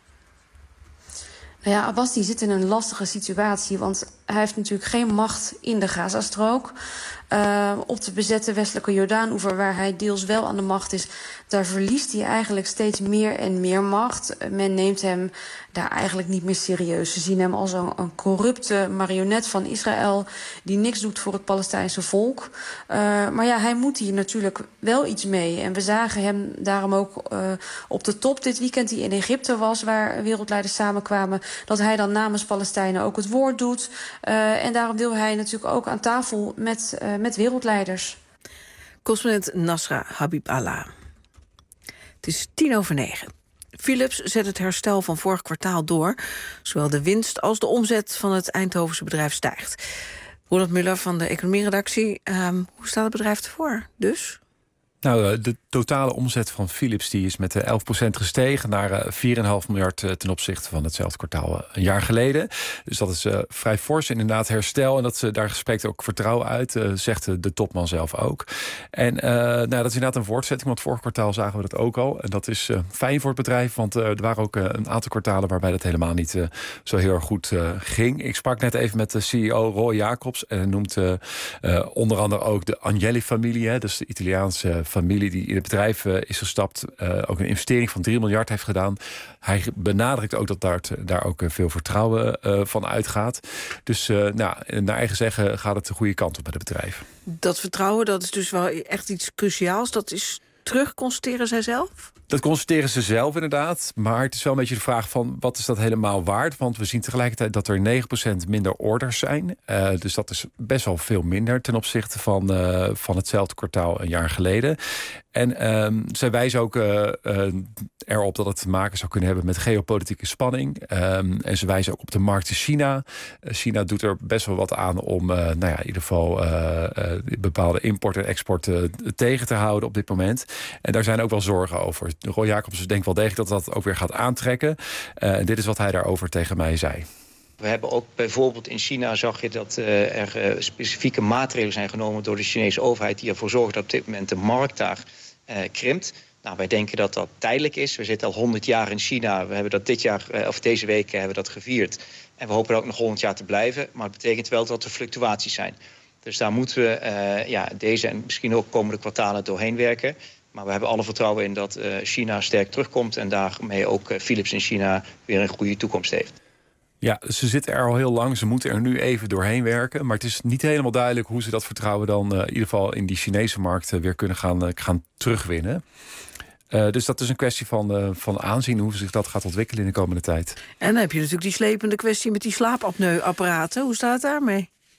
Nou ja, Abbas die zit in een lastige situatie, want hij heeft natuurlijk geen macht in de Gazastrook. Uh, op de bezette westelijke Jordaanoever, waar hij deels wel aan de macht is, daar verliest hij eigenlijk steeds meer en meer macht. Men neemt hem daar eigenlijk niet meer serieus. Ze zien hem als een, een corrupte marionet van Israël die niks doet voor het Palestijnse volk. Uh, maar ja, hij moet hier natuurlijk wel iets mee. En we zagen hem daarom ook uh, op de top dit weekend die in Egypte was, waar wereldleiders samenkwamen, dat hij dan namens Palestijnen ook het woord doet. Uh, en daarom wil hij natuurlijk ook aan tafel met, uh, met wereldleiders. Correspondent Nasra Habib-Allah. Het is tien over negen. Philips zet het herstel van vorig kwartaal door. Zowel de winst als de omzet van het Eindhovense bedrijf stijgt. Ronald Muller van de economieredactie. Um, hoe staat het bedrijf ervoor dus? Nou, de totale omzet van Philips die is met elf procent gestegen naar vier komma vijf miljard ten opzichte van hetzelfde kwartaal een jaar geleden. Dus dat is uh, vrij fors, inderdaad herstel. En dat, uh, daar spreekt ook vertrouwen uit, uh, zegt de, de topman zelf ook. En uh, nou, dat is inderdaad een voortzetting, want vorig kwartaal zagen we dat ook al. En dat is uh, fijn voor het bedrijf, want uh, er waren ook uh, een aantal kwartalen waarbij dat helemaal niet uh, zo heel erg goed uh, ging. Ik sprak net even met de C E O Roy Jacobs en hij noemt uh, uh, onder andere ook de Agnelli-familie, dus de Italiaanse familie die in het bedrijf uh, is gestapt, uh, ook een investering van drie miljard heeft gedaan. Hij benadrukt ook dat daar, daar ook veel vertrouwen uh, van uitgaat. Dus uh, nou, naar eigen zeggen gaat het de goede kant op bij het bedrijf. Dat vertrouwen, dat is dus wel echt iets cruciaals. Dat is terug, constateren zij zelf? Dat constateren ze zelf inderdaad. Maar het is wel een beetje de vraag van wat is dat helemaal waard? Want we zien tegelijkertijd dat er negen procent minder orders zijn. Uh, dus dat is best wel veel minder ten opzichte van, uh, van hetzelfde kwartaal een jaar geleden. En um, zij wijzen ook uh, uh, erop dat het te maken zou kunnen hebben met geopolitieke spanning. Um, en ze wijzen ook op de markt in China. Uh, China doet er best wel wat aan om uh, nou ja, in ieder geval uh, uh, bepaalde import en export uh, tegen te houden op dit moment. En daar zijn ook wel zorgen over. Roy Jacobs denkt wel degelijk dat dat ook weer gaat aantrekken. Uh, en dit is wat hij daarover tegen mij zei. We hebben ook bijvoorbeeld in China zag je dat uh, er uh, specifieke maatregelen zijn genomen door de Chinese overheid die ervoor zorgen dat op dit moment de markt daar uh, krimpt. Nou, wij denken dat dat tijdelijk is. We zitten al honderd jaar in China. We hebben dat dit jaar, uh, of deze week hebben we dat gevierd. En we hopen ook nog honderd jaar te blijven. Maar het betekent wel dat er fluctuaties zijn. Dus daar moeten we uh, ja, deze en misschien ook komende kwartalen doorheen werken. Maar we hebben alle vertrouwen in dat uh, China sterk terugkomt en daarmee ook uh, Philips in China weer een goede toekomst heeft. Ja, ze zitten er al heel lang. Ze moeten er nu even doorheen werken. Maar het is niet helemaal duidelijk hoe ze dat vertrouwen dan uh, in ieder geval in die Chinese markt uh, weer kunnen gaan, uh, gaan terugwinnen. Uh, dus dat is een kwestie van, uh, van aanzien hoe zich dat gaat ontwikkelen in de komende tijd. En dan heb je natuurlijk die slepende kwestie met die slaapapneuapparaten. Hoe staat het daarmee?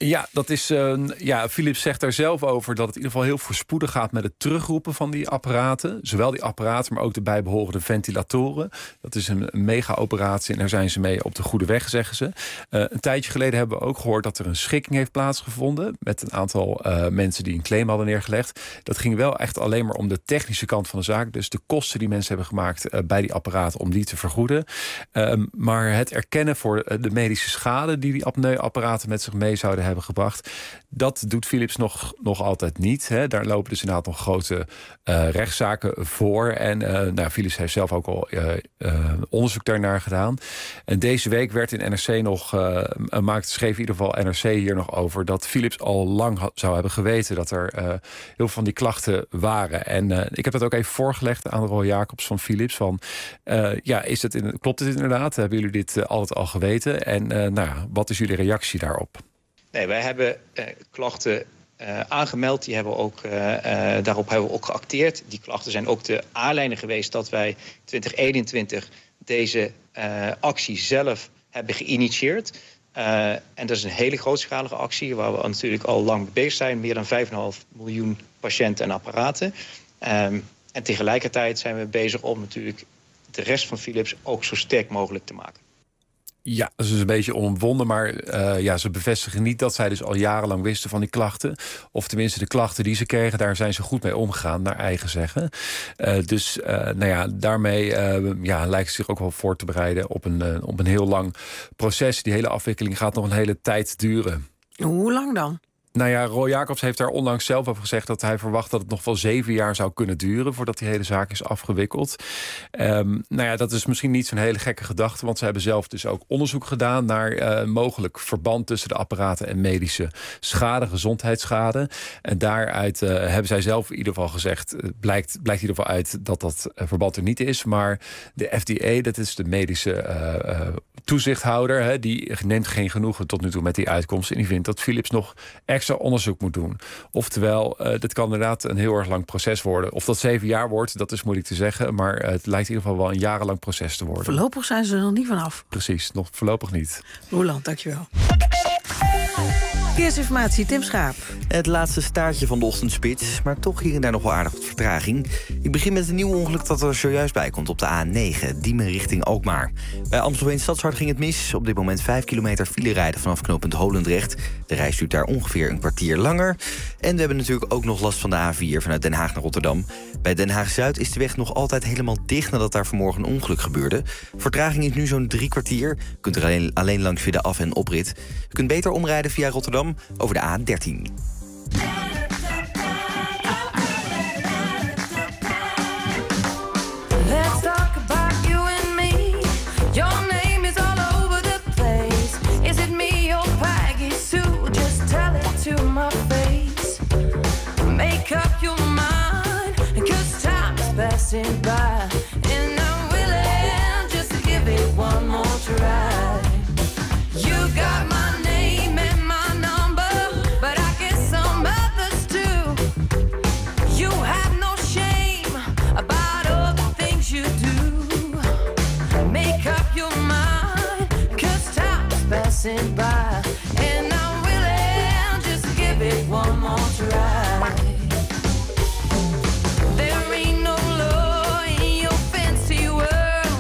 Ja, dat is, uh, ja, Philips zegt daar zelf over dat het in ieder geval heel voorspoedig gaat met het terugroepen van die apparaten. Zowel die apparaten, maar ook de bijbehorende ventilatoren. Dat is een, een mega-operatie en daar zijn ze mee op de goede weg, zeggen ze. Uh, een tijdje geleden hebben we ook gehoord dat er een schikking heeft plaatsgevonden met een aantal uh, mensen die een claim hadden neergelegd. Dat ging wel echt alleen maar om de technische kant van de zaak. Dus de kosten die mensen hebben gemaakt uh, bij die apparaten om die te vergoeden. Uh, maar het erkennen voor de medische schade die die apneuapparaten met zich mee zouden hebben gebracht, dat doet Philips nog, nog altijd niet. Hè. Daar lopen dus inderdaad nog grote uh, rechtszaken voor. En uh, nou, Philips heeft zelf ook al uh, uh, onderzoek daarnaar gedaan. En deze week werd in N R C nog, uh, maakte, schreef in ieder geval N R C hier nog over dat Philips al lang had, zou hebben geweten dat er uh, heel veel van die klachten waren. En uh, ik heb dat ook even voorgelegd aan Roy Jacobs van Philips. Van, uh, ja, is het in, klopt het inderdaad? Hebben jullie dit uh, altijd al geweten? En uh, nou, wat is jullie reactie daarop? Nee, wij hebben uh, klachten uh, aangemeld. Die hebben we ook, uh, uh, daarop hebben we ook geacteerd. Die klachten zijn ook de aanleiding geweest dat wij twintig eenentwintig deze uh, actie zelf hebben geïnitieerd. Uh, en dat is een hele grootschalige actie waar we natuurlijk al lang mee bezig zijn. Meer dan vijf komma vijf miljoen patiënten en apparaten. Um, en tegelijkertijd zijn we bezig om natuurlijk de rest van Philips ook zo sterk mogelijk te maken. Ja, dat is dus een beetje omwonden, maar uh, ja, ze bevestigen niet dat zij dus al jarenlang wisten van die klachten. Of tenminste de klachten die ze kregen, daar zijn ze goed mee omgegaan, naar eigen zeggen. Uh, dus uh, nou ja, daarmee uh, ja, lijkt ze zich ook wel voor te bereiden op een, uh, op een heel lang proces. Die hele afwikkeling gaat nog een hele tijd duren. Hoe lang dan? Nou ja, Roy Jacobs heeft daar onlangs zelf over gezegd dat hij verwacht dat het nog wel zeven jaar zou kunnen duren voordat die hele zaak is afgewikkeld. Um, nou ja, dat is misschien niet zo'n hele gekke gedachte, want ze hebben zelf dus ook onderzoek gedaan naar uh, mogelijk verband tussen de apparaten en medische schade, gezondheidsschade. En daaruit uh, hebben zij zelf in ieder geval gezegd, uh, blijkt, blijkt in ieder geval uit dat dat uh, verband er niet is. Maar de F D A, dat is de medische uh, uh, toezichthouder, hè, die neemt geen genoegen tot nu toe met die uitkomst. En die vindt dat Philips nog extra onderzoek moet doen. Oftewel, uh, dit kan inderdaad een heel erg lang proces worden. Of dat zeven jaar wordt, dat is moeilijk te zeggen. Maar uh, het lijkt in ieder geval wel een jarenlang proces te worden. Voorlopig zijn ze er nog niet vanaf. Precies, nog voorlopig niet. Roeland, dankjewel. Verkeersinformatie, Tim Schaap. Het laatste staartje van de ochtendspits, maar toch hier en daar nog wel aardig wat vertraging. Ik begin met een nieuw ongeluk dat er zojuist bij komt op de A negen, Diemen richting Alkmaar. Bij Amstelveen Stadshart ging het mis. Op dit moment vijf kilometer file rijden vanaf knooppunt Holendrecht. De reis duurt daar ongeveer een kwartier langer. En we hebben natuurlijk ook nog last van de A vier vanuit Den Haag naar Rotterdam. Bij Den Haag-Zuid is de weg nog altijd helemaal dicht nadat daar vanmorgen een ongeluk gebeurde. Vertraging is nu zo'n drie kwartier. U kunt er alleen, alleen langs via de af- en oprit. U kunt beter omrijden via Rotterdam over de A dertien. Let's talk about you and me. Your name is all over the place. Is it me or Peggy Sue? Just tell it to my face. Make up your mind, 'cause time is passing by. And I'm willing just to give it one more try. You got my name and my number, but I guess some others too. You have no shame about all the things you do. Make up your mind, 'cause time's passing by. And I'm willing just to give it one more try. There ain't no law in your fancy world.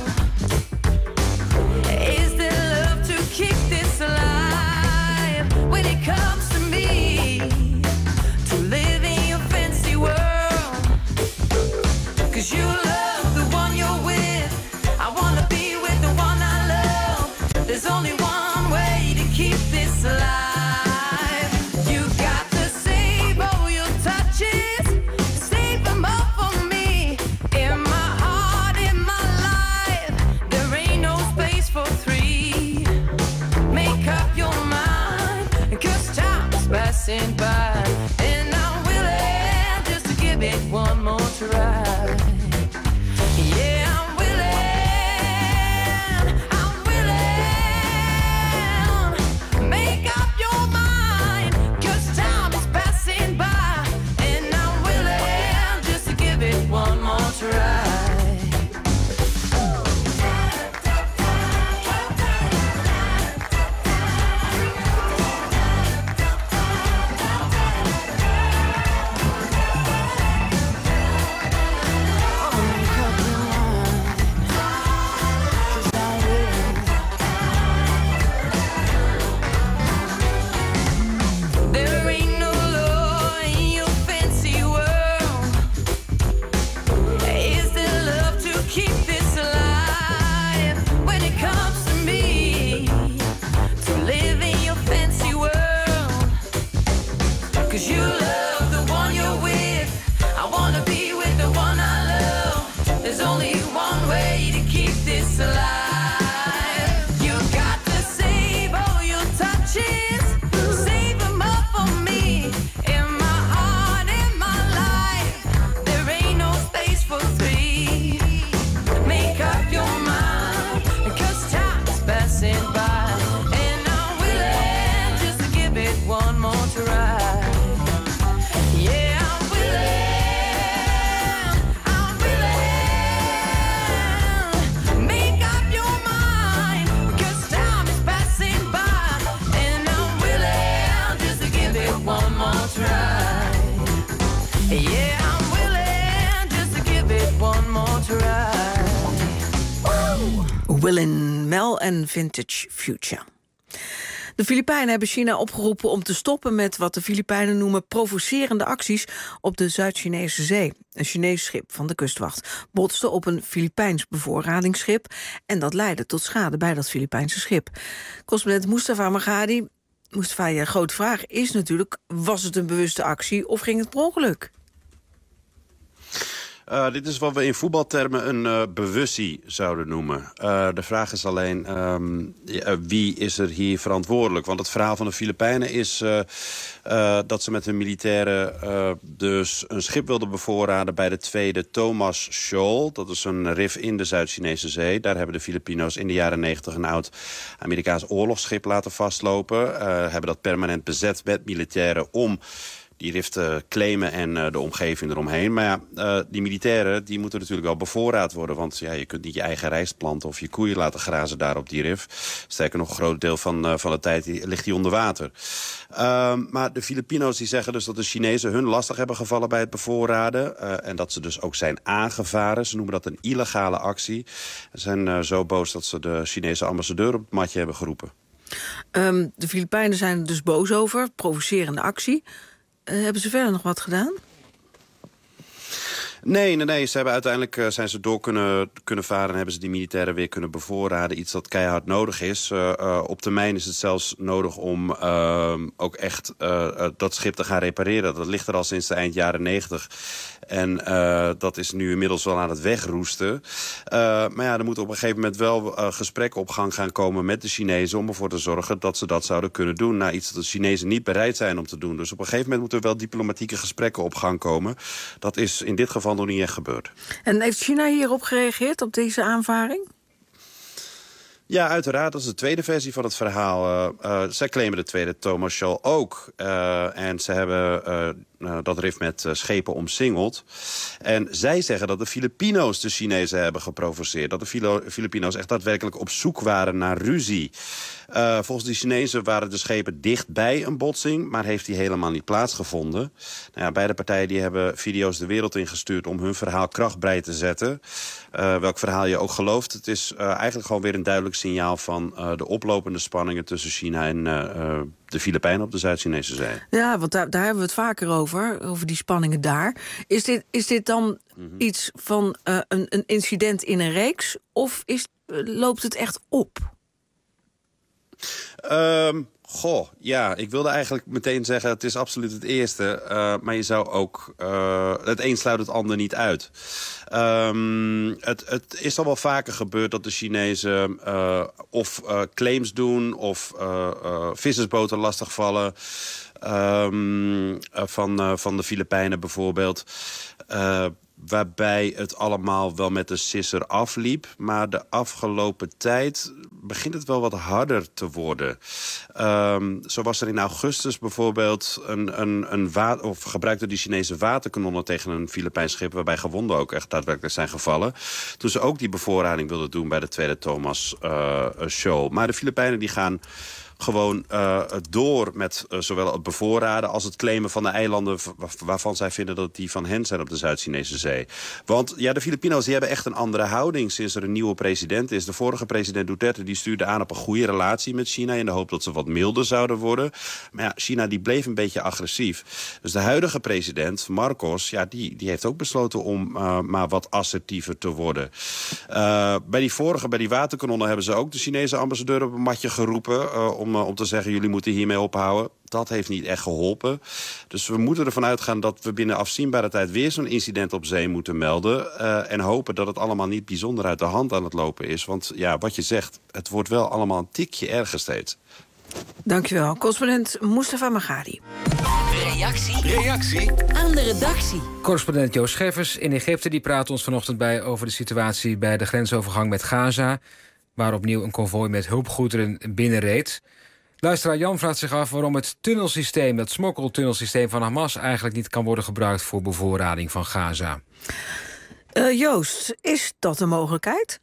Is there love to keep this alive? When it comes to me, to live in your fancy world. 'Cause you love the one you're with. I wanna be with the one I love. There's only one way to keep this alive. You got to save all your touches. Save them up for me. In my heart, in my life, there ain't no space for three. Make up your mind, 'cause time's passing by. And I'm willing just to give it one more try. Yeah, I'm willing, I'm willing. Make up your mind, 'cause time is passing by. And I'm willing just to give it one more try. 'cause you love the one you're with. I wanna be with the one I love. There's only one way to keep this alive. You got to save all your touches. Save them up for me. In my heart, in my life, there ain't no space for three. Make up your mind, 'cause time's passing by. And I'm willing just to give it one more try. Yeah, I'm willing, I'm willing. Make up your mind, 'cause time is passing by. And I'm willing just to give it one more try. Yeah, I'm willing just to give it one more try. Willin Mel en Vintage Future. De Filipijnen hebben China opgeroepen om te stoppen met wat de Filipijnen noemen provocerende acties op de Zuid-Chinese Zee. Een Chinees schip van de kustwacht botste op een Filipijns bevoorradingsschip en dat leidde tot schade bij dat Filipijnse schip. Correspondent Mustafa Magadi. Mustafa, je grote vraag is natuurlijk, was het een bewuste actie of ging het per ongeluk? Uh, dit is wat we in voetbaltermen een uh, bewustie zouden noemen. Uh, de vraag is alleen, um, uh, wie is er hier verantwoordelijk? Want het verhaal van de Filipijnen is uh, uh, dat ze met hun militairen uh, dus een schip wilden bevoorraden bij de tweede Thomas Shoal. Dat is een rif in de Zuid-Chinese Zee. Daar hebben de Filipino's in de jaren negentig een oud Amerikaans oorlogsschip laten vastlopen. Uh, hebben dat permanent bezet met militairen om die rif te claimen en uh, de omgeving eromheen. Maar ja, uh, die militairen die moeten natuurlijk wel bevoorraad worden. Want ja, je kunt niet je eigen rijst planten of je koeien laten grazen daar op die rif. Sterker nog, een groot deel van, uh, van de tijd die, ligt die onder water. Uh, maar de Filipino's die zeggen dus dat de Chinezen hun lastig hebben gevallen bij het bevoorraden. Uh, en dat ze dus ook zijn aangevaren. Ze noemen dat een illegale actie. Ze zijn uh, zo boos dat ze de Chinese ambassadeur op het matje hebben geroepen. Um, de Filipijnen zijn er dus boos over. Provocerende actie. Uh, hebben ze verder nog wat gedaan? Nee, nee, nee. Ze hebben uiteindelijk uh, zijn ze door kunnen, kunnen varen en hebben ze die militairen weer kunnen bevoorraden. Iets dat keihard nodig is. Uh, uh, op termijn is het zelfs nodig om uh, ook echt uh, uh, dat schip te gaan repareren. Dat ligt er al sinds de eind jaren negentig. En uh, dat is nu inmiddels wel aan het wegroesten. Uh, maar ja, er moet op een gegeven moment wel uh, gesprekken op gang gaan komen met de Chinezen om ervoor te zorgen dat ze dat zouden kunnen doen. Nou, iets dat de Chinezen niet bereid zijn om te doen. Dus op een gegeven moment moeten er wel diplomatieke gesprekken op gang komen. Dat is in dit geval nog niet echt gebeurd. En heeft China hierop gereageerd, op deze aanvaring? Ja, uiteraard. Dat is de tweede versie van het verhaal. Uh, uh, zij claimen de tweede Thomas Shoal ook. Uh, en ze hebben uh, uh, dat rif met uh, schepen omsingeld. En zij zeggen dat de Filipino's de Chinezen hebben geprovoceerd. Dat de Filo- Filipino's echt daadwerkelijk op zoek waren naar ruzie. Uh, volgens de Chinezen waren de schepen dichtbij een botsing, maar heeft die helemaal niet plaatsgevonden. Nou ja, beide partijen die hebben video's de wereld ingestuurd om hun verhaal krachtbrei te zetten. Uh, welk verhaal je ook gelooft. Het is uh, eigenlijk gewoon weer een duidelijk signaal van uh, de oplopende spanningen tussen China en uh, uh, de Filipijnen op de Zuid-Chinese Zee. Ja, want daar, daar hebben we het vaker over, over die spanningen daar. Is dit, is dit dan mm-hmm. iets van uh, een, een incident in een reeks, of is, uh, loopt het echt op? Um, goh, ja, ik wilde eigenlijk meteen zeggen, het is absoluut het eerste. Uh, maar je zou ook, uh, het een sluit het ander niet uit. Um, het, het is al wel vaker gebeurd dat de Chinezen uh, of uh, claims doen of uh, uh, vissersboten lastigvallen. Um, uh, van, uh, van de Filipijnen bijvoorbeeld. Uh, waarbij het allemaal wel met de sisser afliep. Maar de afgelopen tijd begint het wel wat harder te worden. Um, zo was er in augustus bijvoorbeeld een, een, een wa- of gebruikte die Chinese waterkanonnen tegen een Filipijns schip, waarbij gewonden ook echt daadwerkelijk zijn gevallen. Toen ze ook die bevoorrading wilden doen bij de tweede Thomas uh, Shoal. Maar de Filipijnen die gaan gewoon uh, door met uh, zowel het bevoorraden als het claimen van de eilanden waarvan zij vinden dat die van hen zijn op de Zuid-Chinese Zee. Want ja, de Filipino's die hebben echt een andere houding sinds er een nieuwe president is. De vorige president Duterte die stuurde aan op een goede relatie met China in de hoop dat ze wat milder zouden worden. Maar ja, China die bleef een beetje agressief. Dus de huidige president, Marcos, ja, die, die heeft ook besloten om uh, maar wat assertiever te worden. Uh, bij die vorige, bij die waterkanonnen hebben ze ook de Chinese ambassadeur op een matje geroepen uh, om, uh, om te zeggen... jullie moeten hiermee ophouden. Dat heeft niet echt geholpen. Dus we moeten ervan uitgaan dat we binnen afzienbare tijd... weer zo'n incident op zee moeten melden. Uh, en hopen dat het allemaal niet bijzonder uit de hand aan het lopen is. Want ja, wat je zegt, het wordt wel allemaal een tikje erger steeds. Dankjewel. Correspondent Mustafa Magadi. Reactie. Reactie. Aan de redactie. Correspondent Joost Scheffers in Egypte die praat ons vanochtend bij... over de situatie bij de grensovergang met Gaza... waar opnieuw een konvooi met hulpgoederen binnenreed. Luisteraar Jan vraagt zich af waarom het tunnelsysteem... dat smokkeltunnelsysteem van Hamas... eigenlijk niet kan worden gebruikt voor bevoorrading van Gaza. Uh, Joost, is dat een mogelijkheid?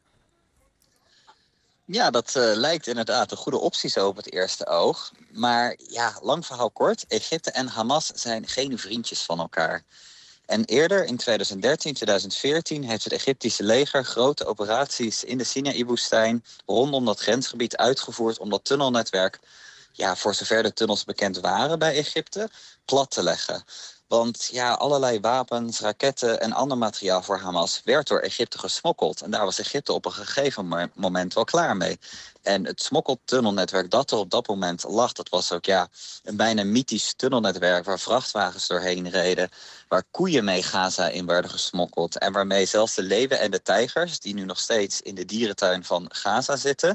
Ja, dat uh, lijkt inderdaad een goede optie zo op het eerste oog. Maar ja, lang verhaal kort. Egypte en Hamas zijn geen vriendjes van elkaar. En eerder, in tweeduizend dertien, tweeduizend veertien... heeft het Egyptische leger grote operaties in de Sinaï-woestijn... rondom dat grensgebied uitgevoerd om dat tunnelnetwerk... ja, voor zover de tunnels bekend waren bij Egypte, plat te leggen. Want ja, allerlei wapens, raketten en ander materiaal voor Hamas werd door Egypte gesmokkeld. En daar was Egypte op een gegeven moment wel klaar mee. En het smokkeltunnelnetwerk dat er op dat moment lag, dat was ook ja, een bijna mythisch tunnelnetwerk waar vrachtwagens doorheen reden, waar koeien mee Gaza in werden gesmokkeld en waarmee zelfs de leeuwen en de tijgers, die nu nog steeds in de dierentuin van Gaza zitten,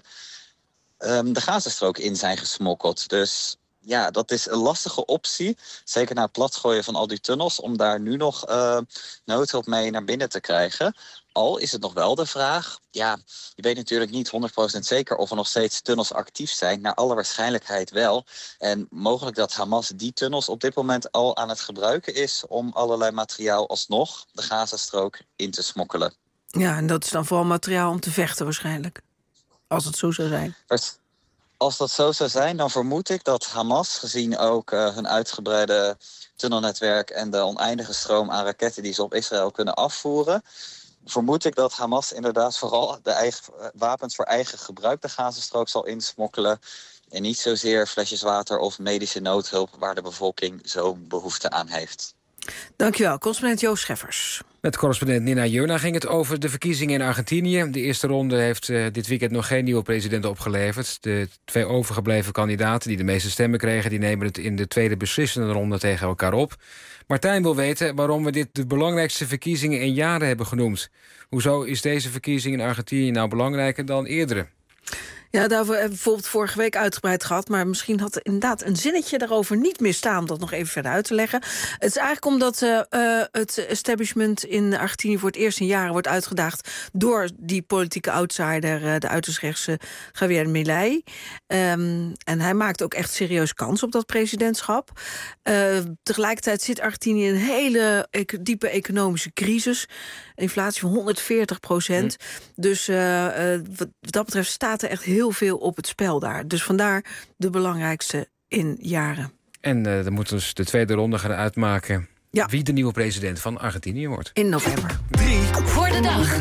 um, de Gazastrook in zijn gesmokkeld. Dus ja, dat is een lastige optie. Zeker na het platgooien van al die tunnels. Om daar nu nog uh, noodhulp mee naar binnen te krijgen. Al is het nog wel de vraag. Ja, je weet natuurlijk niet honderd procent zeker of er nog steeds tunnels actief zijn. Naar alle waarschijnlijkheid wel. En mogelijk dat Hamas die tunnels op dit moment al aan het gebruiken is. Om allerlei materiaal alsnog de Gazastrook in te smokkelen. Ja, en dat is dan vooral materiaal om te vechten waarschijnlijk. Als het zo zou zijn. Als dat zo zou zijn, dan vermoed ik dat Hamas, gezien ook uh, hun uitgebreide tunnelnetwerk en de oneindige stroom aan raketten die ze op Israël kunnen afvoeren, vermoed ik dat Hamas inderdaad vooral de eigen, uh, wapens voor eigen gebruik de Gazastrook zal insmokkelen. En niet zozeer flesjes water of medische noodhulp waar de bevolking zo behoefte aan heeft. Dankjewel, correspondent Joost Scheffers. Met correspondent Nina Jurna ging het over de verkiezingen in Argentinië. De eerste ronde heeft uh, dit weekend nog geen nieuwe president opgeleverd. De twee overgebleven kandidaten die de meeste stemmen kregen, die nemen het in de tweede beslissende ronde tegen elkaar op. Martijn wil weten waarom we dit de belangrijkste verkiezingen in jaren hebben genoemd. Hoezo is deze verkiezing in Argentinië nou belangrijker dan eerdere? Ja, daarvoor hebben we bijvoorbeeld vorige week uitgebreid gehad, maar misschien had er inderdaad een zinnetje daarover niet meer staan om dat nog even verder uit te leggen. Het is eigenlijk omdat uh, uh, het establishment in Argentinië voor het eerst in jaren wordt uitgedaagd door die politieke outsider, uh, de uiterst rechtse Javier Milei. Um, en hij maakt ook echt serieus kans op dat presidentschap. Uh, tegelijkertijd zit Argentinië in een hele e- diepe economische crisis. Inflatie van honderdveertig procent. Mm. Dus uh, uh, wat dat betreft staat er echt heel veel op het spel daar. Dus vandaar de belangrijkste in jaren. En uh, dan moeten dus de tweede ronde gaan uitmaken ja. wie de nieuwe president van Argentinië wordt. In november. Drie voor de dag.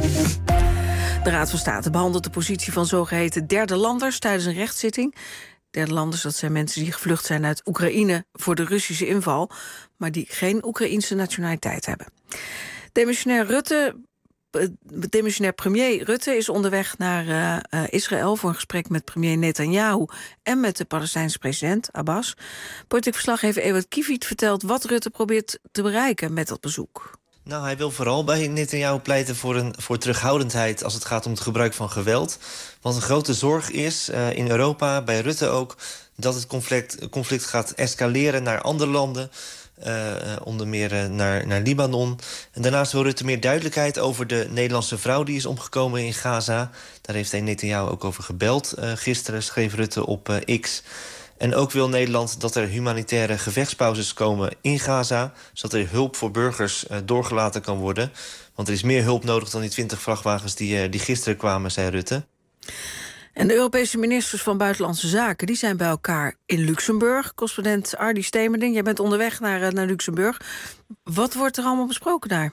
De Raad van State behandelt de positie van zogeheten derde landers tijdens een rechtszitting. Derde landers, dat zijn mensen die gevlucht zijn uit Oekraïne voor de Russische inval, maar die geen Oekraïense nationaliteit hebben. Demissionair Rutte, demissionair premier Rutte is onderweg naar uh, uh, Israël voor een gesprek met premier Netanyahu en met de Palestijnse president Abbas. Politiek verslaggever Ewout Kiviet vertelt wat Rutte probeert te bereiken met dat bezoek. Nou, hij wil vooral bij Netanyahu pleiten voor, een, voor terughoudendheid als het gaat om het gebruik van geweld. Want een grote zorg is uh, in Europa, bij Rutte ook, dat het conflict, conflict gaat escaleren naar andere landen. Uh, onder meer uh, naar, naar Libanon. En daarnaast wil Rutte meer duidelijkheid over de Nederlandse vrouw die is omgekomen in Gaza. Daar heeft hij Netanyahu ook over gebeld. Uh, gisteren schreef Rutte op uh, X. En ook wil Nederland dat er humanitaire gevechtspauzes komen in Gaza, zodat er hulp voor burgers uh, doorgelaten kan worden. Want er is meer hulp nodig dan die twintig vrachtwagens die, uh, die gisteren kwamen, zei Rutte. En de Europese ministers van Buitenlandse Zaken die zijn bij elkaar in Luxemburg. Correspondent Ardy Stemerding, jij bent onderweg naar, naar Luxemburg. Wat wordt er allemaal besproken daar?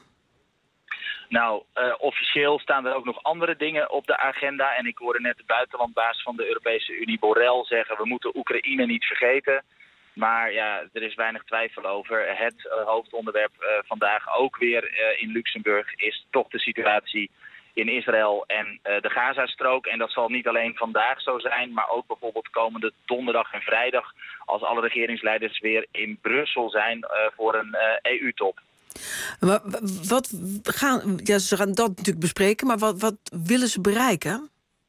Nou, uh, officieel staan er ook nog andere dingen op de agenda. En ik hoorde net de buitenlandbaas van de Europese Unie, Borrell, zeggen we moeten Oekraïne niet vergeten. Maar ja, er is weinig twijfel over. Het uh, hoofdonderwerp uh, vandaag ook weer uh, in Luxemburg is toch de situatie in Israël en uh, de Gazastrook. En dat zal niet alleen vandaag zo zijn, maar ook bijvoorbeeld komende donderdag en vrijdag, als alle regeringsleiders weer in Brussel zijn uh, voor een uh, E U-top. Maar wat gaan, ja, ze gaan dat natuurlijk bespreken, maar wat, wat willen ze bereiken?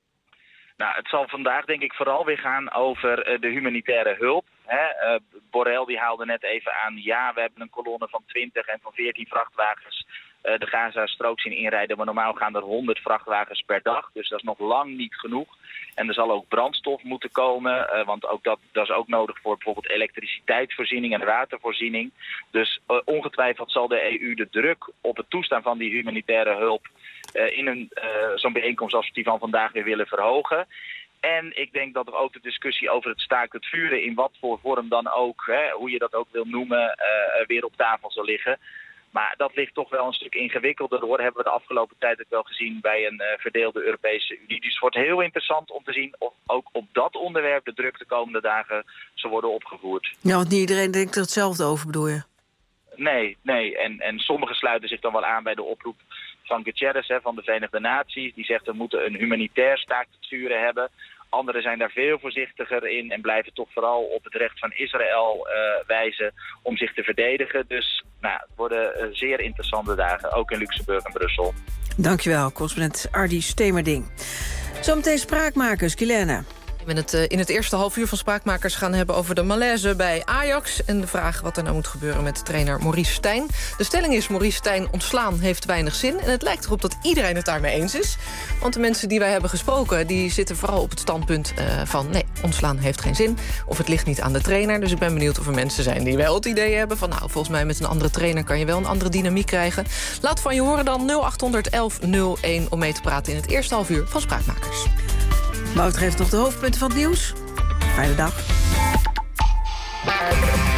Nou, het zal vandaag denk ik vooral weer gaan over uh, de humanitaire hulp. Hè? Uh, Borrell die haalde net even aan, ja, we hebben een kolonne van twintig en van veertien vrachtwagens uh, de Gaza-strook zien inrijden, maar normaal gaan er honderd vrachtwagens per dag. Dus dat is nog lang niet genoeg. En er zal ook brandstof moeten komen, uh, want ook dat, dat is ook nodig voor bijvoorbeeld elektriciteitsvoorziening en watervoorziening. Dus uh, ongetwijfeld zal de E U de druk op het toestaan van die humanitaire hulp uh, in een uh, zo'n bijeenkomst als die van vandaag weer willen verhogen. En ik denk dat er ook de discussie over het staakt het vuren, in wat voor vorm dan ook, hè, hoe je dat ook wil noemen, uh, weer op tafel zal liggen. Maar dat ligt toch wel een stuk ingewikkelder, hoor. Hebben we de afgelopen tijd ook wel gezien bij een uh, verdeelde Europese Unie. Dus het wordt heel interessant om te zien of ook op dat onderwerp de druk de komende dagen zal worden opgevoerd. Ja, want niet iedereen denkt er hetzelfde over, bedoel je? Nee, nee. En, en sommigen sluiten zich dan wel aan bij de oproep van Guterres, hè, van de Verenigde Naties. Die zegt we moeten een humanitair staakt het vuren hebben. Anderen zijn daar veel voorzichtiger in en blijven toch vooral op het recht van Israël uh, wijzen om zich te verdedigen. Dus nou, het worden uh, zeer interessante dagen, ook in Luxemburg en Brussel. Dankjewel, correspondent Ardy Stemerding. Zometeen Spraakmakers, Guilaine. We het uh, in het eerste half uur van Spraakmakers gaan hebben over de malaise bij Ajax en de vraag wat er nou moet gebeuren met trainer Maurice Stijn. De stelling is: Maurice Stijn ontslaan heeft weinig zin. En het lijkt erop dat iedereen het daarmee eens is. Want de mensen die wij hebben gesproken, die zitten vooral op het standpunt uh, van nee, ontslaan heeft geen zin. Of het ligt niet aan de trainer. Dus ik ben benieuwd of er mensen zijn die wel het idee hebben van nou, volgens mij met een andere trainer kan je wel een andere dynamiek krijgen. Laat van je horen dan nul acht honderd elf nul één om mee te praten in het eerste half uur van Spraakmakers. Wouter geeft nog de hoofdpunten van het nieuws. Fijne dag.